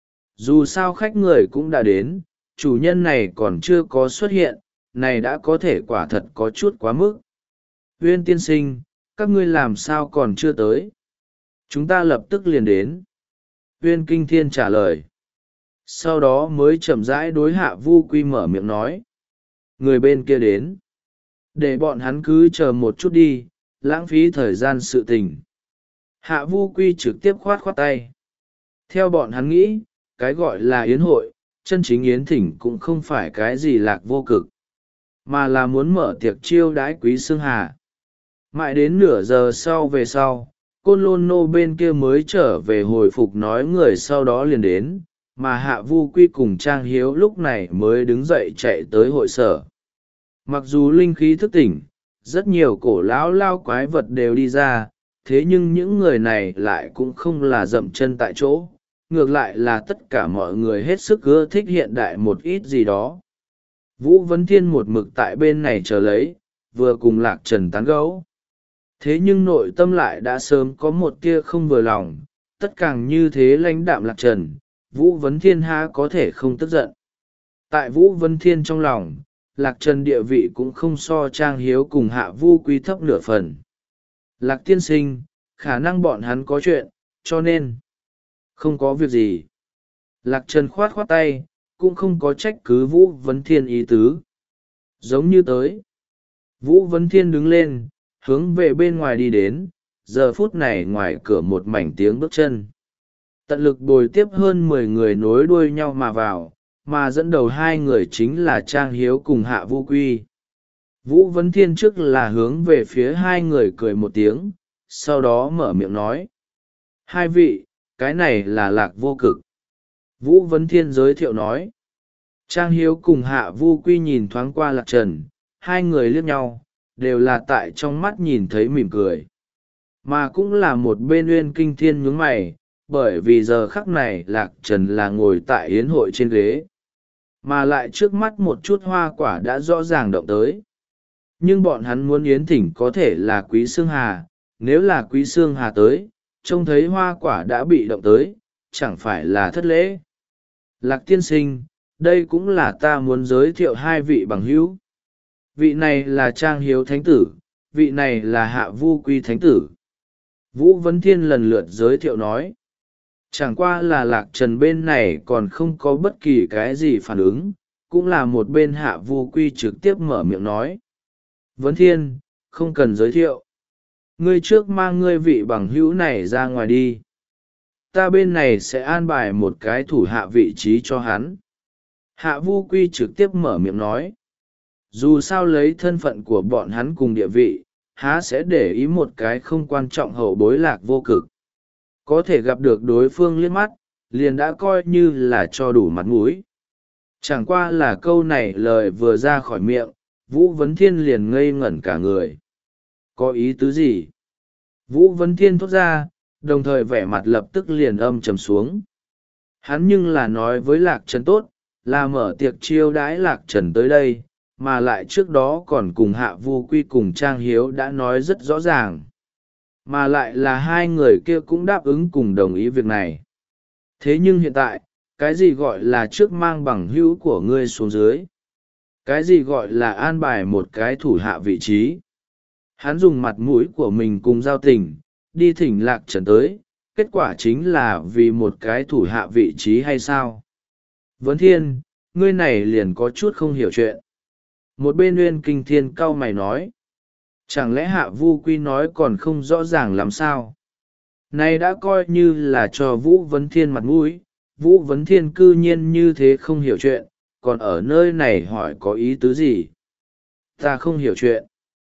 Dù sao khách người cũng đã đến, chủ nhân này còn chưa có xuất hiện, này đã có thể quả thật có chút quá mức. Huyền tiên sinh, các ngươi làm sao còn chưa tới? Chúng ta lập tức liền đến. Huyền Kinh Thiên trả lời. Sau đó mới chậm rãi đối Hạ Vu Quy mở miệng nói. Người bên kia đến. Để bọn hắn cứ chờ một chút đi, lãng phí thời gian sự tình. Hạ Vu Quy trực tiếp khoát khoát tay. Theo bọn hắn nghĩ, cái gọi là yến hội, chân chính yến thỉnh cũng không phải cái gì lạc vô cực, mà là muốn mở tiệc chiêu đãi Quý Xương Hà. Mãi đến nửa giờ sau về sau, Côn Lôn Nô bên kia mới trở về hồi phục nói người sau đó liền đến, mà Hạ Vu Quy cùng Trang Hiếu lúc này mới đứng dậy chạy tới hội sở. Mặc dù linh khí thức tỉnh, rất nhiều cổ lão lao quái vật đều đi ra, thế nhưng những người này lại cũng không là dậm chân tại chỗ, ngược lại là tất cả mọi người hết sức ưa thích hiện đại một ít gì đó. Vũ Vấn Thiên một mực tại bên này chờ lấy, vừa cùng Lạc Trần tán gẫu. Thế nhưng nội tâm lại đã sớm có một tia không vừa lòng, tất càng như thế lãnh đạm Lạc Trần, Vũ Vấn Thiên há có thể không tức giận. Tại Vũ Vấn Thiên trong lòng, Lạc Trần địa vị cũng không so Trang Hiếu cùng Hạ Vu Quy thấp nửa phần. Lạc tiên sinh, khả năng bọn hắn có chuyện, cho nên không có việc gì. Lạc Trần khoát khoát tay, cũng không có trách cứ Vũ Vấn Thiên ý tứ. Giống như tới. Vũ Vấn Thiên đứng lên, hướng về bên ngoài đi đến, giờ phút này ngoài cửa một mảnh tiếng bước chân. Tận lực bồi tiếp hơn mười người nối đuôi nhau mà vào, mà dẫn đầu hai người chính là Trang Hiếu cùng Hạ Vu Quy. Vũ Vấn Thiên trước là hướng về phía hai người cười một tiếng, sau đó mở miệng nói. Hai vị, cái này là Lạc Vô Cực. Vũ Vấn Thiên giới thiệu nói. Trang Hiếu cùng Hạ Vu Quy nhìn thoáng qua Lạc Trần, hai người liếc nhau, đều là tại trong mắt nhìn thấy mỉm cười. Mà cũng là một bên Uyên Kinh Thiên nhướng mày, bởi vì giờ khắc này Lạc Trần là ngồi tại yến hội trên ghế. Mà lại trước mắt một chút hoa quả đã rõ ràng động tới. Nhưng bọn hắn muốn yến thỉnh có thể là Quý Xương Hà, nếu là Quý Xương Hà tới, trông thấy hoa quả đã bị động tới, chẳng phải là thất lễ. Lạc tiên sinh, đây cũng là ta muốn giới thiệu hai vị bằng hữu. Vị này là Trang Hiếu Thánh Tử, vị này là Hạ Vu Quy Thánh Tử. Vũ Vấn Thiên lần lượt giới thiệu nói. Chẳng qua là Lạc Trần bên này còn không có bất kỳ cái gì phản ứng, cũng là một bên Hạ Vu Quy trực tiếp mở miệng nói. Vấn Thiên, không cần giới thiệu. Ngươi trước mang ngươi vị bằng hữu này ra ngoài đi. Ta bên này sẽ an bài một cái thủ hạ vị trí cho hắn. Hạ Vu Quy trực tiếp mở miệng nói. Dù sao lấy thân phận của bọn hắn cùng địa vị, há sẽ để ý một cái không quan trọng hậu bối Lạc Vô Cực. Có thể gặp được đối phương liếc mắt, liền đã coi như là cho đủ mặt mũi. Chẳng qua là câu này lời vừa ra khỏi miệng, Vũ Vấn Thiên liền ngây ngẩn cả người. Có ý tứ gì? Vũ Vấn Thiên thốt ra, đồng thời vẻ mặt lập tức liền âm trầm xuống. Hắn nhưng là nói với Lạc Trần tốt, là mở tiệc chiêu đãi Lạc Trần tới đây, mà lại trước đó còn cùng Hạ Vu Quy cùng Trang Hiếu đã nói rất rõ ràng. Mà lại là hai người kia cũng đáp ứng cùng đồng ý việc này. Thế nhưng hiện tại, cái gì gọi là trước mang bằng hữu của ngươi xuống dưới? Cái gì gọi là an bài một cái thủ hạ vị trí? Hắn dùng mặt mũi của mình cùng giao tình, đi thỉnh Lạc Trần tới, kết quả chính là vì một cái thủ hạ vị trí hay sao? Vấn Thiên, ngươi này liền có chút không hiểu chuyện. Một bên Nguyên Kinh Thiên cau mày nói. Chẳng lẽ Hạ Vu Quy nói còn không rõ ràng làm sao? Này đã coi như là cho Vũ Vấn Thiên mặt mũi, Vũ Vấn Thiên cư nhiên như thế không hiểu chuyện, còn ở nơi này hỏi có ý tứ gì? Ta không hiểu chuyện.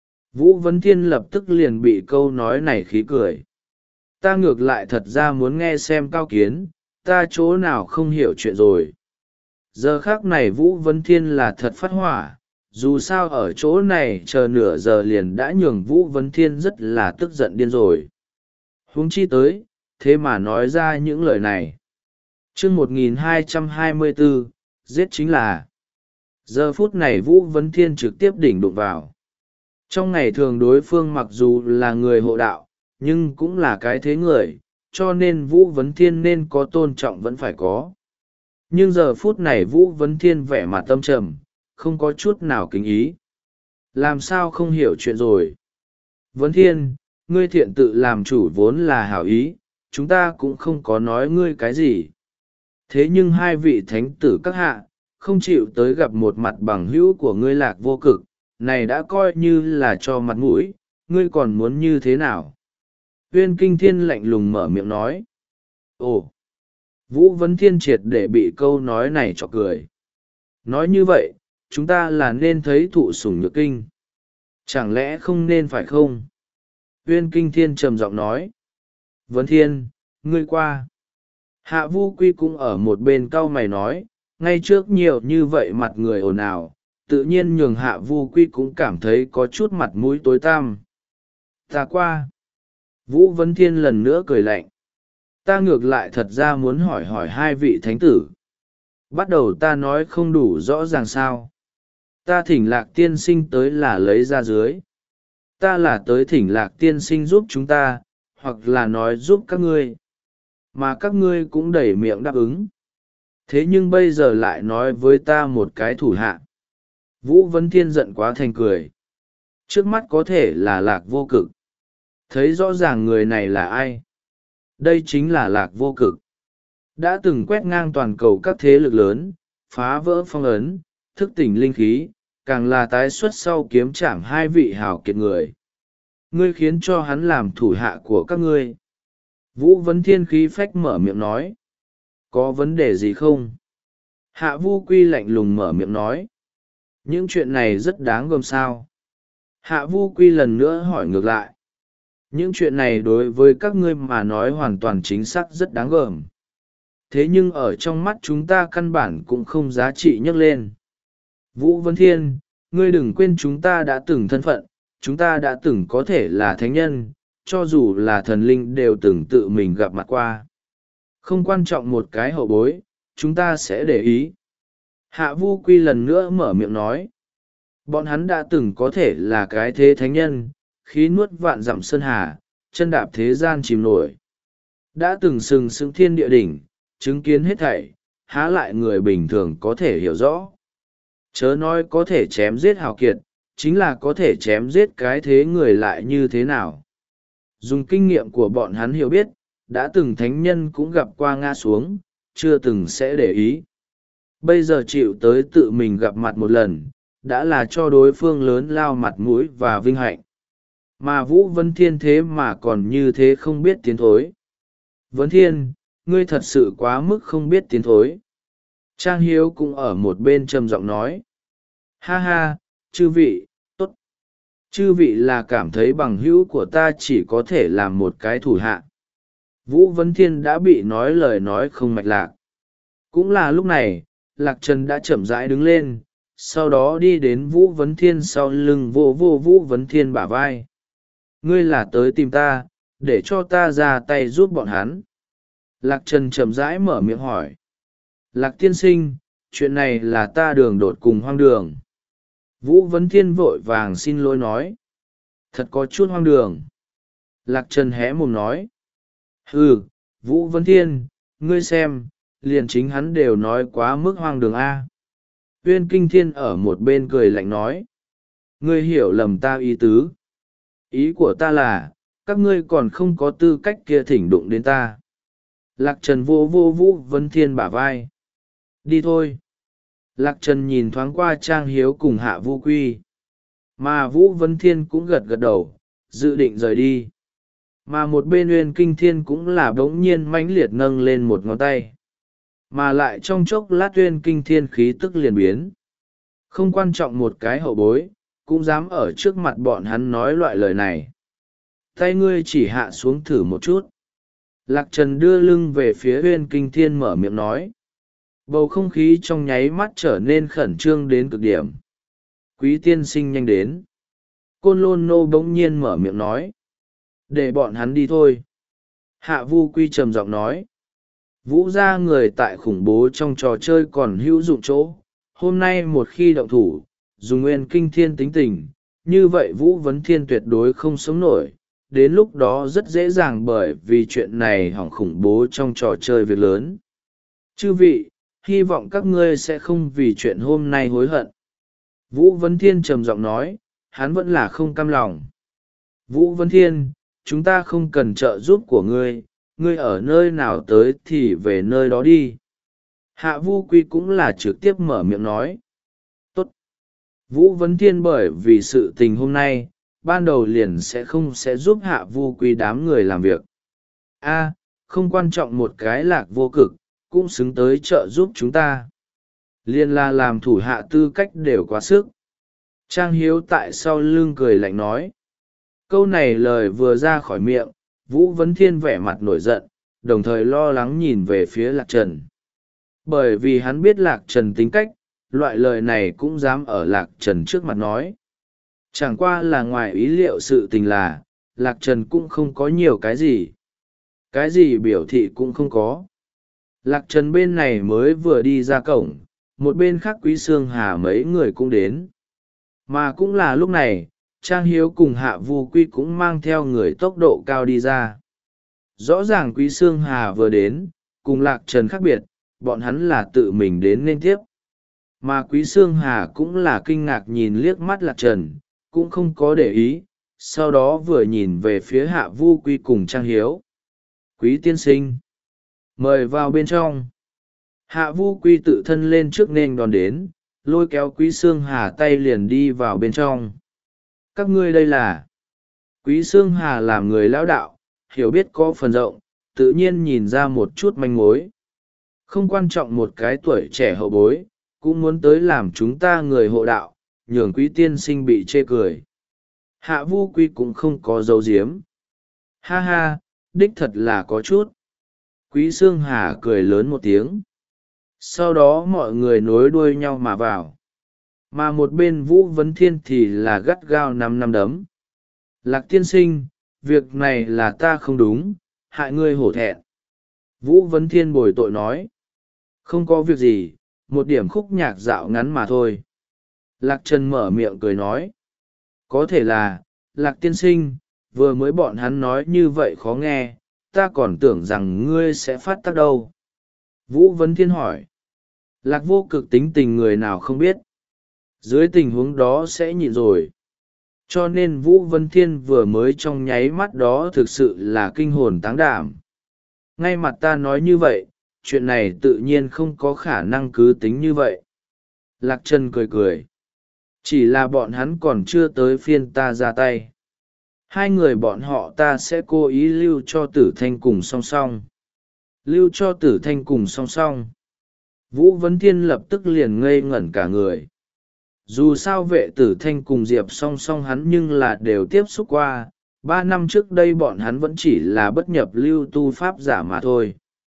Vũ Vấn Thiên lập tức liền bị câu nói này khí cười. Ta ngược lại thật ra muốn nghe xem Cao Kiến, ta chỗ nào không hiểu chuyện rồi. Giờ khác này Vũ Vấn Thiên là thật phát hỏa, dù sao ở chỗ này chờ nửa giờ liền đã nhường Vũ Vấn Thiên rất là tức giận điên rồi. Huống chi tới, thế mà nói ra những lời này. Chương một nghìn hai trăm hai mươi bốn, giết chính là. Giờ phút này Vũ Vấn Thiên trực tiếp đỉnh đụng vào. Trong ngày thường đối phương mặc dù là người hộ đạo, nhưng cũng là cái thế người, cho nên Vũ Vấn Thiên nên có tôn trọng vẫn phải có. Nhưng giờ phút này Vũ Vấn Thiên vẻ mặt tâm trầm, không có chút nào kính ý. Làm sao không hiểu chuyện rồi? Vấn Thiên, ngươi thiện tự làm chủ vốn là hảo ý, chúng ta cũng không có nói ngươi cái gì. Thế nhưng hai vị thánh tử các hạ, không chịu tới gặp một mặt bằng hữu của ngươi Lạc Vô Cực, này đã coi như là cho mặt mũi, ngươi còn muốn như thế nào? Uyên Kinh Thiên lạnh lùng mở miệng nói. Ồ! Vũ Vấn Thiên triệt để bị câu nói này chọc cười. Nói như vậy, chúng ta là nên thấy thụ sủng nhược kinh. Chẳng lẽ không nên phải không? Uyên Kinh Thiên trầm giọng nói. Vấn Thiên, ngươi qua. Hạ Vu Quy cũng ở một bên cau mày nói, ngay trước nhiều như vậy mặt người ồn ào, tự nhiên nhường Hạ Vu Quy cũng cảm thấy có chút mặt mũi tối tăm. Ta qua. Vũ Vấn Thiên lần nữa cười lạnh. Ta ngược lại thật ra muốn hỏi hỏi hai vị thánh tử. Bắt đầu ta nói không đủ rõ ràng sao. Ta thỉnh Lạc tiên sinh tới là lấy ra dưới. Ta là tới thỉnh Lạc tiên sinh giúp chúng ta, hoặc là nói giúp các ngươi. Mà các ngươi cũng đẩy miệng đáp ứng. Thế nhưng bây giờ lại nói với ta một cái thủ hạ. Vũ Vấn Thiên giận quá thành cười. Trước mắt có thể là Lạc Vô Cực. Thấy rõ ràng người này là ai? Đây chính là Lạc Vô Cực. Đã từng quét ngang toàn cầu các thế lực lớn, phá vỡ phong ấn, thức tỉnh linh khí, càng là tái xuất sau kiếm chạm hai vị hảo kiệt người. Ngươi khiến cho hắn làm thủ hạ của các ngươi. Vũ Vấn Thiên khí phách mở miệng nói. Có vấn đề gì không? Hạ Vu Quy lạnh lùng mở miệng nói. Những chuyện này rất đáng gờm sao. Hạ Vu Quy lần nữa hỏi ngược lại. Những chuyện này đối với các ngươi mà nói hoàn toàn chính xác rất đáng gờm. Thế nhưng ở trong mắt chúng ta căn bản cũng không giá trị nhắc lên. Vũ Vấn Thiên, ngươi đừng quên chúng ta đã từng thân phận, chúng ta đã từng có thể là thánh nhân, cho dù là thần linh đều từng tự mình gặp mặt qua. Không quan trọng một cái hậu bối, chúng ta sẽ để ý. Hạ Vu Quy lần nữa mở miệng nói. Bọn hắn đã từng có thể là cái thế thánh nhân, khí nuốt vạn dặm sơn hà, chân đạp thế gian chìm nổi. Đã từng sừng sững thiên địa đỉnh, chứng kiến hết thảy, há lại người bình thường có thể hiểu rõ. Chớ nói có thể chém giết hào kiệt, chính là có thể chém giết cái thế người lại như thế nào. Dùng kinh nghiệm của bọn hắn hiểu biết, đã từng thánh nhân cũng gặp qua ngã xuống, chưa từng sẽ để ý. Bây giờ chịu tới tự mình gặp mặt một lần, đã là cho đối phương lớn lao mặt mũi và vinh hạnh. Mà Vũ Vấn Thiên thế mà còn như thế không biết tiến thối. Vấn Thiên, ngươi thật sự quá mức không biết tiến thối. Trang Hiếu cũng ở một bên trầm giọng nói. Ha ha, chư vị, tốt. Chư vị là cảm thấy bằng hữu của ta chỉ có thể làm một cái thủ hạ. Vũ Vấn Thiên đã bị nói lời nói không mạch lạc. Cũng là lúc này, Lạc Trần đã chậm rãi đứng lên, sau đó đi đến Vũ Vấn Thiên sau lưng vô vô Vũ Vấn Thiên bả vai. Ngươi là tới tìm ta, để cho ta ra tay giúp bọn hắn. Lạc Trần chậm rãi mở miệng hỏi. Lạc tiên sinh, chuyện này là ta đường đột cùng hoang đường. Vũ Vấn Thiên vội vàng xin lỗi nói. Thật có chút hoang đường. Lạc Trần hé mồm nói. Ừ, Vũ Vấn Thiên, ngươi xem, liền chính hắn đều nói quá mức hoang đường A. Uyên Kinh Thiên ở một bên cười lạnh nói. Ngươi hiểu lầm ta ý tứ. Ý của ta là, các ngươi còn không có tư cách kia thỉnh đụng đến ta. Lạc Trần vô vô Vũ Vấn Thiên bả vai. Đi thôi. Lạc Trần nhìn thoáng qua Trang Hiếu cùng Hạ Vu Quy. Mà Vũ Vấn Thiên cũng gật gật đầu, dự định rời đi. Mà một bên Uyên Kinh Thiên cũng là bỗng nhiên mãnh liệt nâng lên một ngón tay. Mà lại trong chốc lát Uyên Kinh Thiên khí tức liền biến. Không quan trọng một cái hậu bối, cũng dám ở trước mặt bọn hắn nói loại lời này. Tay ngươi chỉ hạ xuống thử một chút. Lạc Trần đưa lưng về phía Uyên Kinh Thiên mở miệng nói. Bầu không khí trong nháy mắt trở nên khẩn trương đến cực điểm. Quý tiên sinh nhanh đến. Côn Lôn Nô bỗng nhiên mở miệng nói. Để bọn hắn đi thôi. Hạ Vu Quy trầm giọng nói. Vũ gia người tại khủng bố trong trò chơi còn hữu dụng chỗ. Hôm nay một khi động thủ, dùng Nguyên Kinh Thiên tính tình, như vậy Vũ Vấn Thiên tuyệt đối không sống nổi. Đến lúc đó rất dễ dàng bởi vì chuyện này hỏng khủng bố trong trò chơi việc lớn. Chư vị, hy vọng các ngươi sẽ không vì chuyện hôm nay hối hận. Vũ Vấn Thiên trầm giọng nói, hắn vẫn là không cam lòng. Vũ Vấn Thiên, chúng ta không cần trợ giúp của ngươi, ngươi ở nơi nào tới thì về nơi đó đi. Hạ Vu Quy cũng là trực tiếp mở miệng nói. Tốt. Vũ Vấn Thiên bởi vì sự tình hôm nay, ban đầu liền sẽ không sẽ giúp Hạ Vu Quy đám người làm việc. A, không quan trọng một cái Lạc Vô Cực, cũng xứng tới trợ giúp chúng ta. Liên là làm thủ hạ tư cách đều quá sức. Trang Hiếu tại sau lưng cười lạnh nói. Câu này lời vừa ra khỏi miệng, Vũ Vấn Thiên vẻ mặt nổi giận, đồng thời lo lắng nhìn về phía Lạc Trần. Bởi vì hắn biết Lạc Trần tính cách, loại lời này cũng dám ở Lạc Trần trước mặt nói. Chẳng qua là ngoài ý liệu sự tình là, Lạc Trần cũng không có nhiều cái gì. Cái gì biểu thị cũng không có. Lạc Trần bên này mới vừa đi ra cổng, một bên khác Quý Sương Hà mấy người cũng đến. Mà cũng là lúc này, Trang Hiếu cùng Hạ Vu Quy cũng mang theo người tốc độ cao đi ra. Rõ ràng Quý Sương Hà vừa đến, cùng Lạc Trần khác biệt, bọn hắn là tự mình đến nên tiếp. Mà Quý Sương Hà cũng là kinh ngạc nhìn liếc mắt Lạc Trần, cũng không có để ý, sau đó vừa nhìn về phía Hạ Vu Quy cùng Trang Hiếu. Quý tiên sinh, mời vào bên trong. Hạ Vu Quy tự thân lên trước nên đón đến, lôi kéo Quý Sương Hà tay liền đi vào bên trong. Các ngươi đây là... Quý Sương Hà làm người lão đạo, hiểu biết có phần rộng, tự nhiên nhìn ra một chút manh mối. Không quan trọng một cái tuổi trẻ hậu bối, cũng muốn tới làm chúng ta người hộ đạo, nhường Quý tiên sinh bị chê cười. Hạ Vu Quy cũng không có dấu diếm. Ha ha, đích thật là có chút. Quý Sương Hà cười lớn một tiếng. Sau đó mọi người nối đuôi nhau mà vào. Mà một bên Vũ Vấn Thiên thì là gắt gao năm năm đấm. Lạc tiên sinh, việc này là ta không đúng, hại ngươi hổ thẹn. Vũ Vấn Thiên bồi tội nói. Không có việc gì, một điểm khúc nhạc dạo ngắn mà thôi. Lạc Trần mở miệng cười nói. Có thể là, Lạc tiên sinh, vừa mới bọn hắn nói như vậy khó nghe, ta còn tưởng rằng ngươi sẽ phát tác đâu. Vũ Vấn Thiên hỏi. Lạc Vô Cực tính tình người nào không biết. Dưới tình huống đó sẽ nhịn rồi. Cho nên Vũ Vấn Thiên vừa mới trong nháy mắt đó thực sự là kinh hồn táng đảm. Ngay mặt ta nói như vậy, chuyện này tự nhiên không có khả năng cứ tính như vậy. Lạc Trần cười cười. Chỉ là bọn hắn còn chưa tới phiên ta ra tay. Hai người bọn họ ta sẽ cố ý lưu cho Tử Thanh cùng song song. Lưu cho Tử Thanh cùng song song. Vũ Vấn Thiên lập tức liền ngây ngẩn cả người. Dù sao vệ tử thanh cùng Diệp song song hắn nhưng là đều tiếp xúc qua, ba năm trước đây bọn hắn vẫn chỉ là bất nhập lưu tu pháp giả mà thôi.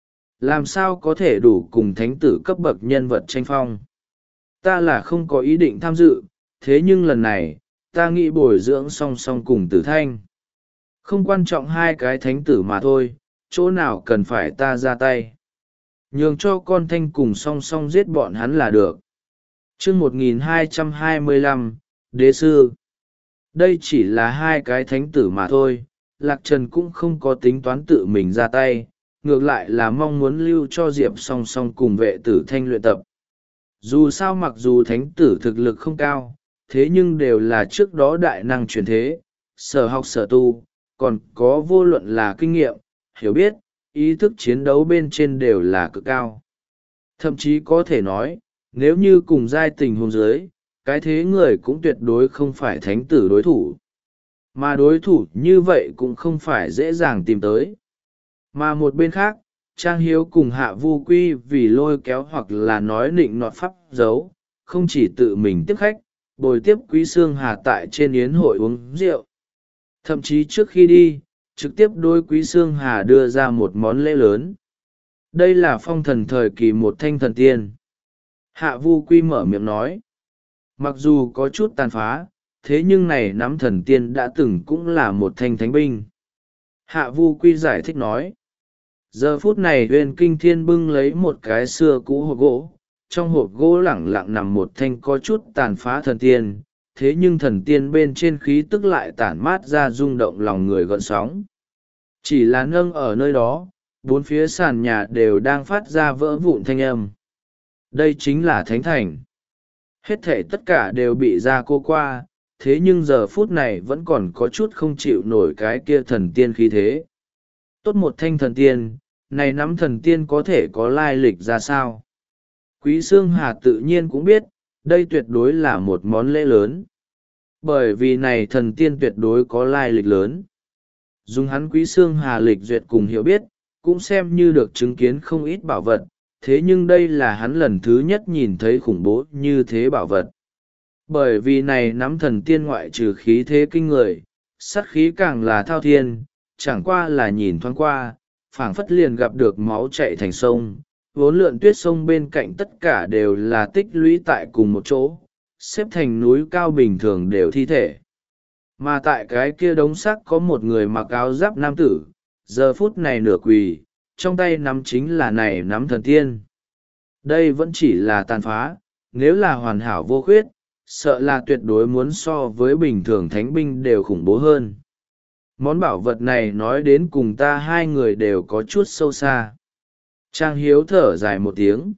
Làm sao có thể đủ cùng thánh tử cấp bậc nhân vật tranh phong? Ta là không có ý định tham dự, thế nhưng lần này, ta nghĩ bồi dưỡng song song cùng tử thanh. Không quan trọng hai cái thánh tử mà thôi, chỗ nào cần phải ta ra tay. Nhường cho con thanh cùng song song giết bọn hắn là được. Chương một nghìn hai trăm hai mươi lăm, Đế Sư. Đây chỉ là hai cái thánh tử mà thôi, Lạc Trần cũng không có tính toán tự mình ra tay, ngược lại là mong muốn lưu cho Diệp song song cùng vệ tử thanh luyện tập. Dù sao mặc dù thánh tử thực lực không cao, thế nhưng đều là trước đó đại năng truyền thế, sở học sở tu, còn có vô luận là kinh nghiệm, hiểu biết, ý thức chiến đấu bên trên đều là cực cao. Thậm chí có thể nói, nếu như cùng giai tình huống dưới, cái thế người cũng tuyệt đối không phải thánh tử đối thủ. Mà đối thủ như vậy cũng không phải dễ dàng tìm tới. Mà một bên khác, Trang Hiếu cùng Hạ Vu Quy vì lôi kéo hoặc là nói nịnh nọt pháp giấu, không chỉ tự mình tiếp khách, bồi tiếp Quý Sương Hà tại trên yến hội uống rượu. Thậm chí trước khi đi, trực tiếp đôi Quý Sương Hà đưa ra một món lễ lớn. Đây là phong thần thời kỳ một thanh thần tiên. Hạ Vu Quy mở miệng nói. Mặc dù có chút tàn phá, thế nhưng này nắm thần tiên đã từng cũng là một thanh thánh binh. Hạ Vu Quy giải thích nói. Giờ phút này huyền kinh thiên bưng lấy một cái xưa cũ hộp gỗ, trong hộp gỗ lẳng lặng nằm một thanh có chút tàn phá thần tiên, thế nhưng thần tiên bên trên khí tức lại tản mát ra rung động lòng người gợn sóng. Chỉ là nâng ở nơi đó, bốn phía sàn nhà đều đang phát ra vỡ vụn thanh âm. Đây chính là thánh thành. Hết thể tất cả đều bị ra cô qua, thế nhưng giờ phút này vẫn còn có chút không chịu nổi cái kia thần tiên khí thế. Tốt một thanh thần tiên, này nắm thần tiên có thể có lai lịch ra sao? Quý Sương Hà tự nhiên cũng biết, đây tuyệt đối là một món lễ lớn. Bởi vì này thần tiên tuyệt đối có lai lịch lớn. Dùng hắn Quý Sương Hà lịch duyệt cùng hiểu biết, cũng xem như được chứng kiến không ít bảo vật, thế nhưng đây là hắn lần thứ nhất nhìn thấy khủng bố như thế bảo vật. Bởi vì này nắm thần tiên ngoại trừ khí thế kinh người, sát khí càng là thao thiên, chẳng qua là nhìn thoáng qua, phảng phất liền gặp được máu chạy thành sông, vốn lượn tuyết sông bên cạnh tất cả đều là tích lũy tại cùng một chỗ, xếp thành núi cao bình thường đều thi thể. Mà tại cái kia đống xác có một người mặc áo giáp nam tử, giờ phút này nửa quỳ, trong tay nắm chính là này nắm thần tiên. Đây vẫn chỉ là tàn phá, nếu là hoàn hảo vô khuyết, sợ là tuyệt đối muốn so với bình thường thánh binh đều khủng bố hơn. Món bảo vật này nói đến cùng ta hai người đều có chút sâu xa. Trang Hiếu thở dài một tiếng.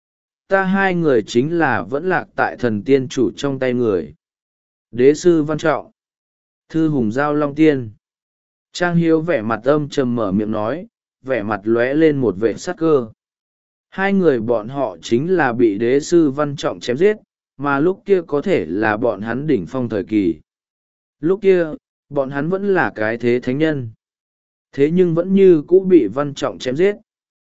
Ta hai người chính là vẫn lạc tại thần tiên chủ trong tay người. Đế sư Văn Trọng. Thư hùng giao long tiên. Trang Hiếu vẻ mặt âm trầm mở miệng nói, vẻ mặt lóe lên một vẻ sắc cơ. Hai người bọn họ chính là bị đế sư Văn Trọng chém giết, mà lúc kia có thể là bọn hắn đỉnh phong thời kỳ. Lúc kia, bọn hắn vẫn là cái thế thánh nhân. Thế nhưng vẫn như cũ bị Văn Trọng chém giết.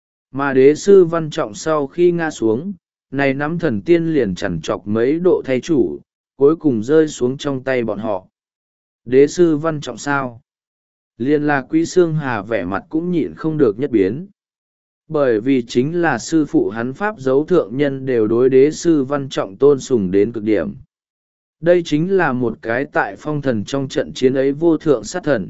Mà đế sư Văn Trọng sau khi ngã xuống, này nắm thần tiên liền chẳng chọc mấy độ thay chủ, cuối cùng rơi xuống trong tay bọn họ. Đế sư Văn Trọng sao? Liên là Quý Sương Hà vẻ mặt cũng nhịn không được nhất biến. Bởi vì chính là sư phụ hắn pháp dấu thượng nhân đều đối đế sư Văn Trọng tôn sùng đến cực điểm. Đây chính là một cái tại phong thần trong trận chiến ấy vô thượng sát thần.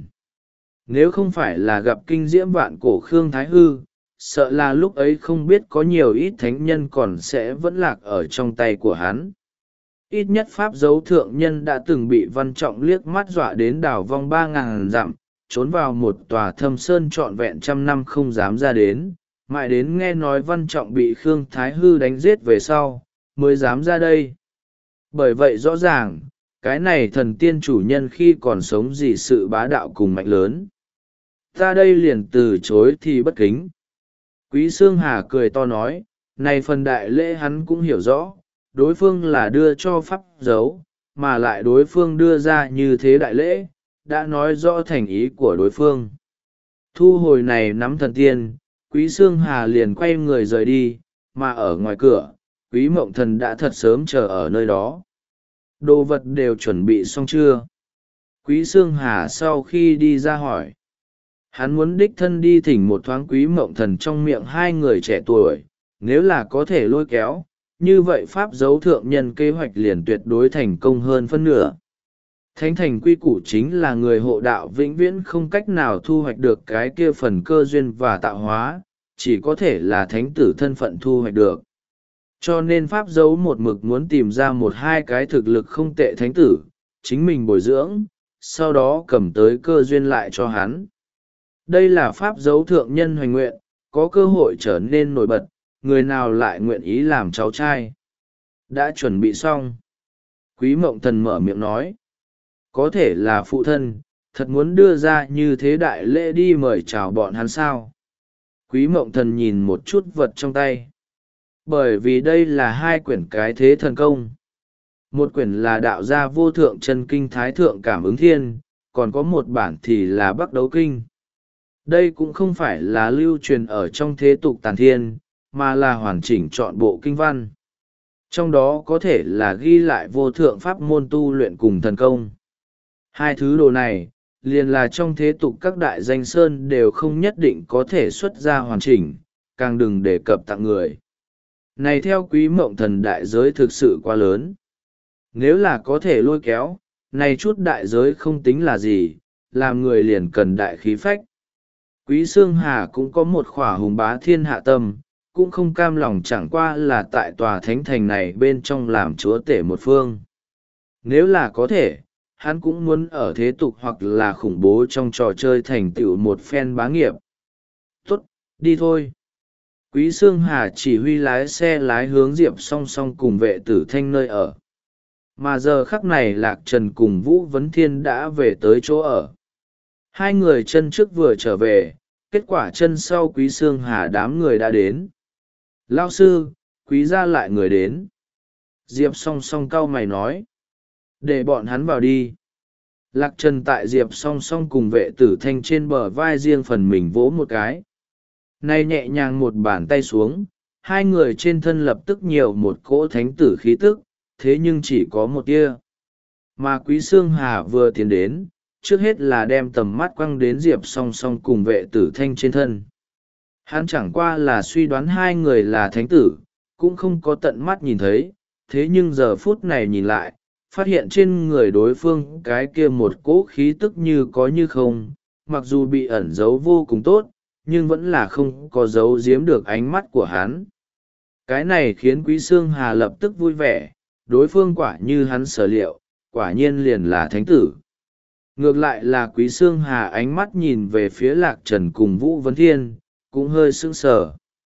Nếu không phải là gặp kinh diễm vạn cổ Khương Thái Hư, sợ là lúc ấy không biết có nhiều ít thánh nhân còn sẽ vẫn lạc ở trong tay của hắn. Ít nhất pháp dấu thượng nhân đã từng bị Văn Trọng liếc mắt dọa đến đảo vong ba ngàn dặm, trốn vào một tòa thâm sơn trọn vẹn trăm năm không dám ra đến, mãi đến nghe nói Văn Trọng bị Khương Thái Hư đánh giết về sau, mới dám ra đây. Bởi vậy rõ ràng, cái này thần tiên chủ nhân khi còn sống gì sự bá đạo cùng mạnh lớn. Ta đây liền từ chối thì bất kính. Quý Sương Hà cười to nói, này phần đại lễ hắn cũng hiểu rõ, đối phương là đưa cho pháp dấu, mà lại đối phương đưa ra như thế đại lễ, đã nói rõ thành ý của đối phương. Thu hồi này nắm thần tiên, Quý Sương Hà liền quay người rời đi, mà ở ngoài cửa Quý Mộng Thần đã thật sớm chờ ở nơi đó. Đồ vật đều chuẩn bị xong chưa? Quý Xương Hà sau khi đi ra hỏi. Hắn muốn đích thân đi thỉnh một thoáng Quý Mộng Thần trong miệng hai người trẻ tuổi, nếu là có thể lôi kéo, như vậy pháp dấu thượng nhân kế hoạch liền tuyệt đối thành công hơn phân nửa. Thánh thành quy củ chính là người hộ đạo vĩnh viễn không cách nào thu hoạch được cái kia phần cơ duyên và tạo hóa, chỉ có thể là thánh tử thân phận thu hoạch được. Cho nên pháp dấu một mực muốn tìm ra một hai cái thực lực không tệ thánh tử, chính mình bồi dưỡng, sau đó cầm tới cơ duyên lại cho hắn. Đây là pháp dấu thượng nhân hoành nguyện, có cơ hội trở nên nổi bật, người nào lại nguyện ý làm cháu trai. Đã chuẩn bị xong. Quý Mộng Thần mở miệng nói. Có thể là phụ thân, thật muốn đưa ra như thế đại lễ đi mời chào bọn hắn sao? Quý Mộng Thần nhìn một chút vật trong tay. Bởi vì đây là hai quyển cái thế thần công. Một quyển là đạo gia vô thượng chân kinh thái thượng cảm ứng thiên, còn có một bản thì là bắc đấu kinh. Đây cũng không phải là lưu truyền ở trong thế tục tàn thiên, mà là hoàn chỉnh trọn bộ kinh văn. Trong đó có thể là ghi lại vô thượng pháp môn tu luyện cùng thần công. Hai thứ đồ này, liền là trong thế tục các đại danh sơn đều không nhất định có thể xuất ra hoàn chỉnh, càng đừng đề cập tặng người. Này theo Quý Mộng Thần đại giới thực sự quá lớn. Nếu là có thể lôi kéo, này chút đại giới không tính là gì, làm người liền cần đại khí phách. Quý Xương Hà cũng có một khỏa hùng bá thiên hạ tâm, cũng không cam lòng chẳng qua là tại tòa thánh thành này bên trong làm chúa tể một phương. Nếu là có thể, hắn cũng muốn ở thế tục hoặc là khủng bố trong trò chơi thành tựu một phen bá nghiệp. Tốt, đi thôi. Quý Xương Hà chỉ huy lái xe lái hướng Diệp Song Song cùng Vệ Tử Thanh nơi ở. Mà giờ khắc này Lạc Trần cùng Vũ Vấn Thiên đã về tới chỗ ở. Hai người chân trước vừa trở về, kết quả chân sau Quý Xương Hà đám người đã đến. Lao sư, Quý gia lại người đến. Diệp Song Song cau mày nói. Để bọn hắn vào đi. Lạc Trần tại Diệp Song Song cùng Vệ Tử Thanh trên bờ vai riêng phần mình vỗ một cái. Nay nhẹ nhàng một bàn tay xuống, hai người trên thân lập tức nhiều một cỗ thánh tử khí tức, thế nhưng chỉ có một tia. Mà Quý Xương Hà vừa tiến đến, trước hết là đem tầm mắt quăng đến Diệp Song Song cùng Vệ Tử Thanh trên thân. Hắn chẳng qua là suy đoán hai người là thánh tử, cũng không có tận mắt nhìn thấy, thế nhưng giờ phút này nhìn lại, phát hiện trên người đối phương cái kia một cỗ khí tức như có như không, mặc dù bị ẩn giấu vô cùng tốt, nhưng vẫn là không có giấu giếm được ánh mắt của hắn. Cái này khiến Quý Xương Hà lập tức vui vẻ, đối phương quả như hắn sở liệu, quả nhiên liền là thánh tử. Ngược lại là Quý Xương Hà ánh mắt nhìn về phía Lạc Trần cùng Vũ Vấn Thiên, cũng hơi sững sờ.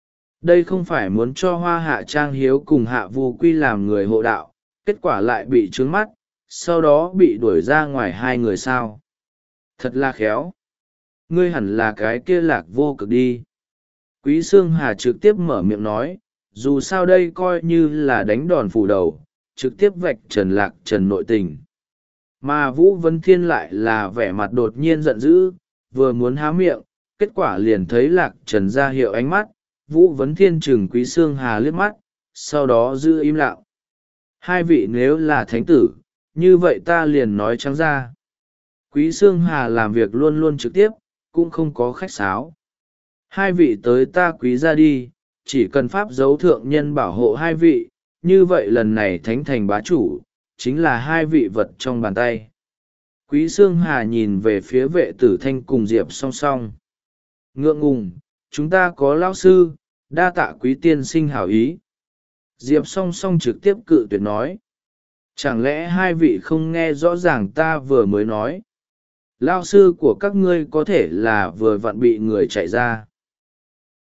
Đây không phải muốn cho Hoa Hạ Trang Hiếu cùng Hạ Vu Quy làm người hộ đạo, kết quả lại bị trướng mắt, sau đó bị đuổi ra ngoài hai người sao. Thật là khéo. Ngươi hẳn là cái kia Lạc Vô Cực đi. Quý Xương Hà trực tiếp mở miệng nói, dù sao đây coi như là đánh đòn phủ đầu, trực tiếp vạch trần Lạc Trần nội tình. Mà Vũ Vấn Thiên lại là vẻ mặt đột nhiên giận dữ, vừa muốn há miệng, kết quả liền thấy Lạc Trần ra hiệu ánh mắt, Vũ Vấn Thiên trừng Quý Xương Hà liếc mắt, sau đó giữ im lặng. Hai vị nếu là thánh tử, như vậy ta liền nói trắng ra. Quý Xương Hà làm việc luôn luôn trực tiếp, cũng không có khách sáo. Hai vị tới ta Quý gia đi, chỉ cần pháp dấu thượng nhân bảo hộ hai vị, như vậy lần này thánh thành bá chủ, chính là hai vị vật trong bàn tay. Quý Xương Hà nhìn về phía Vệ Tử Thanh cùng Diệp Song Song. Ngượng ngùng, chúng ta có lão sư, đa tạ Quý tiên sinh hảo ý. Diệp Song Song trực tiếp cự tuyệt nói. Chẳng lẽ hai vị không nghe rõ ràng ta vừa mới nói? Lão sư của các ngươi có thể là vừa vặn bị người chạy ra.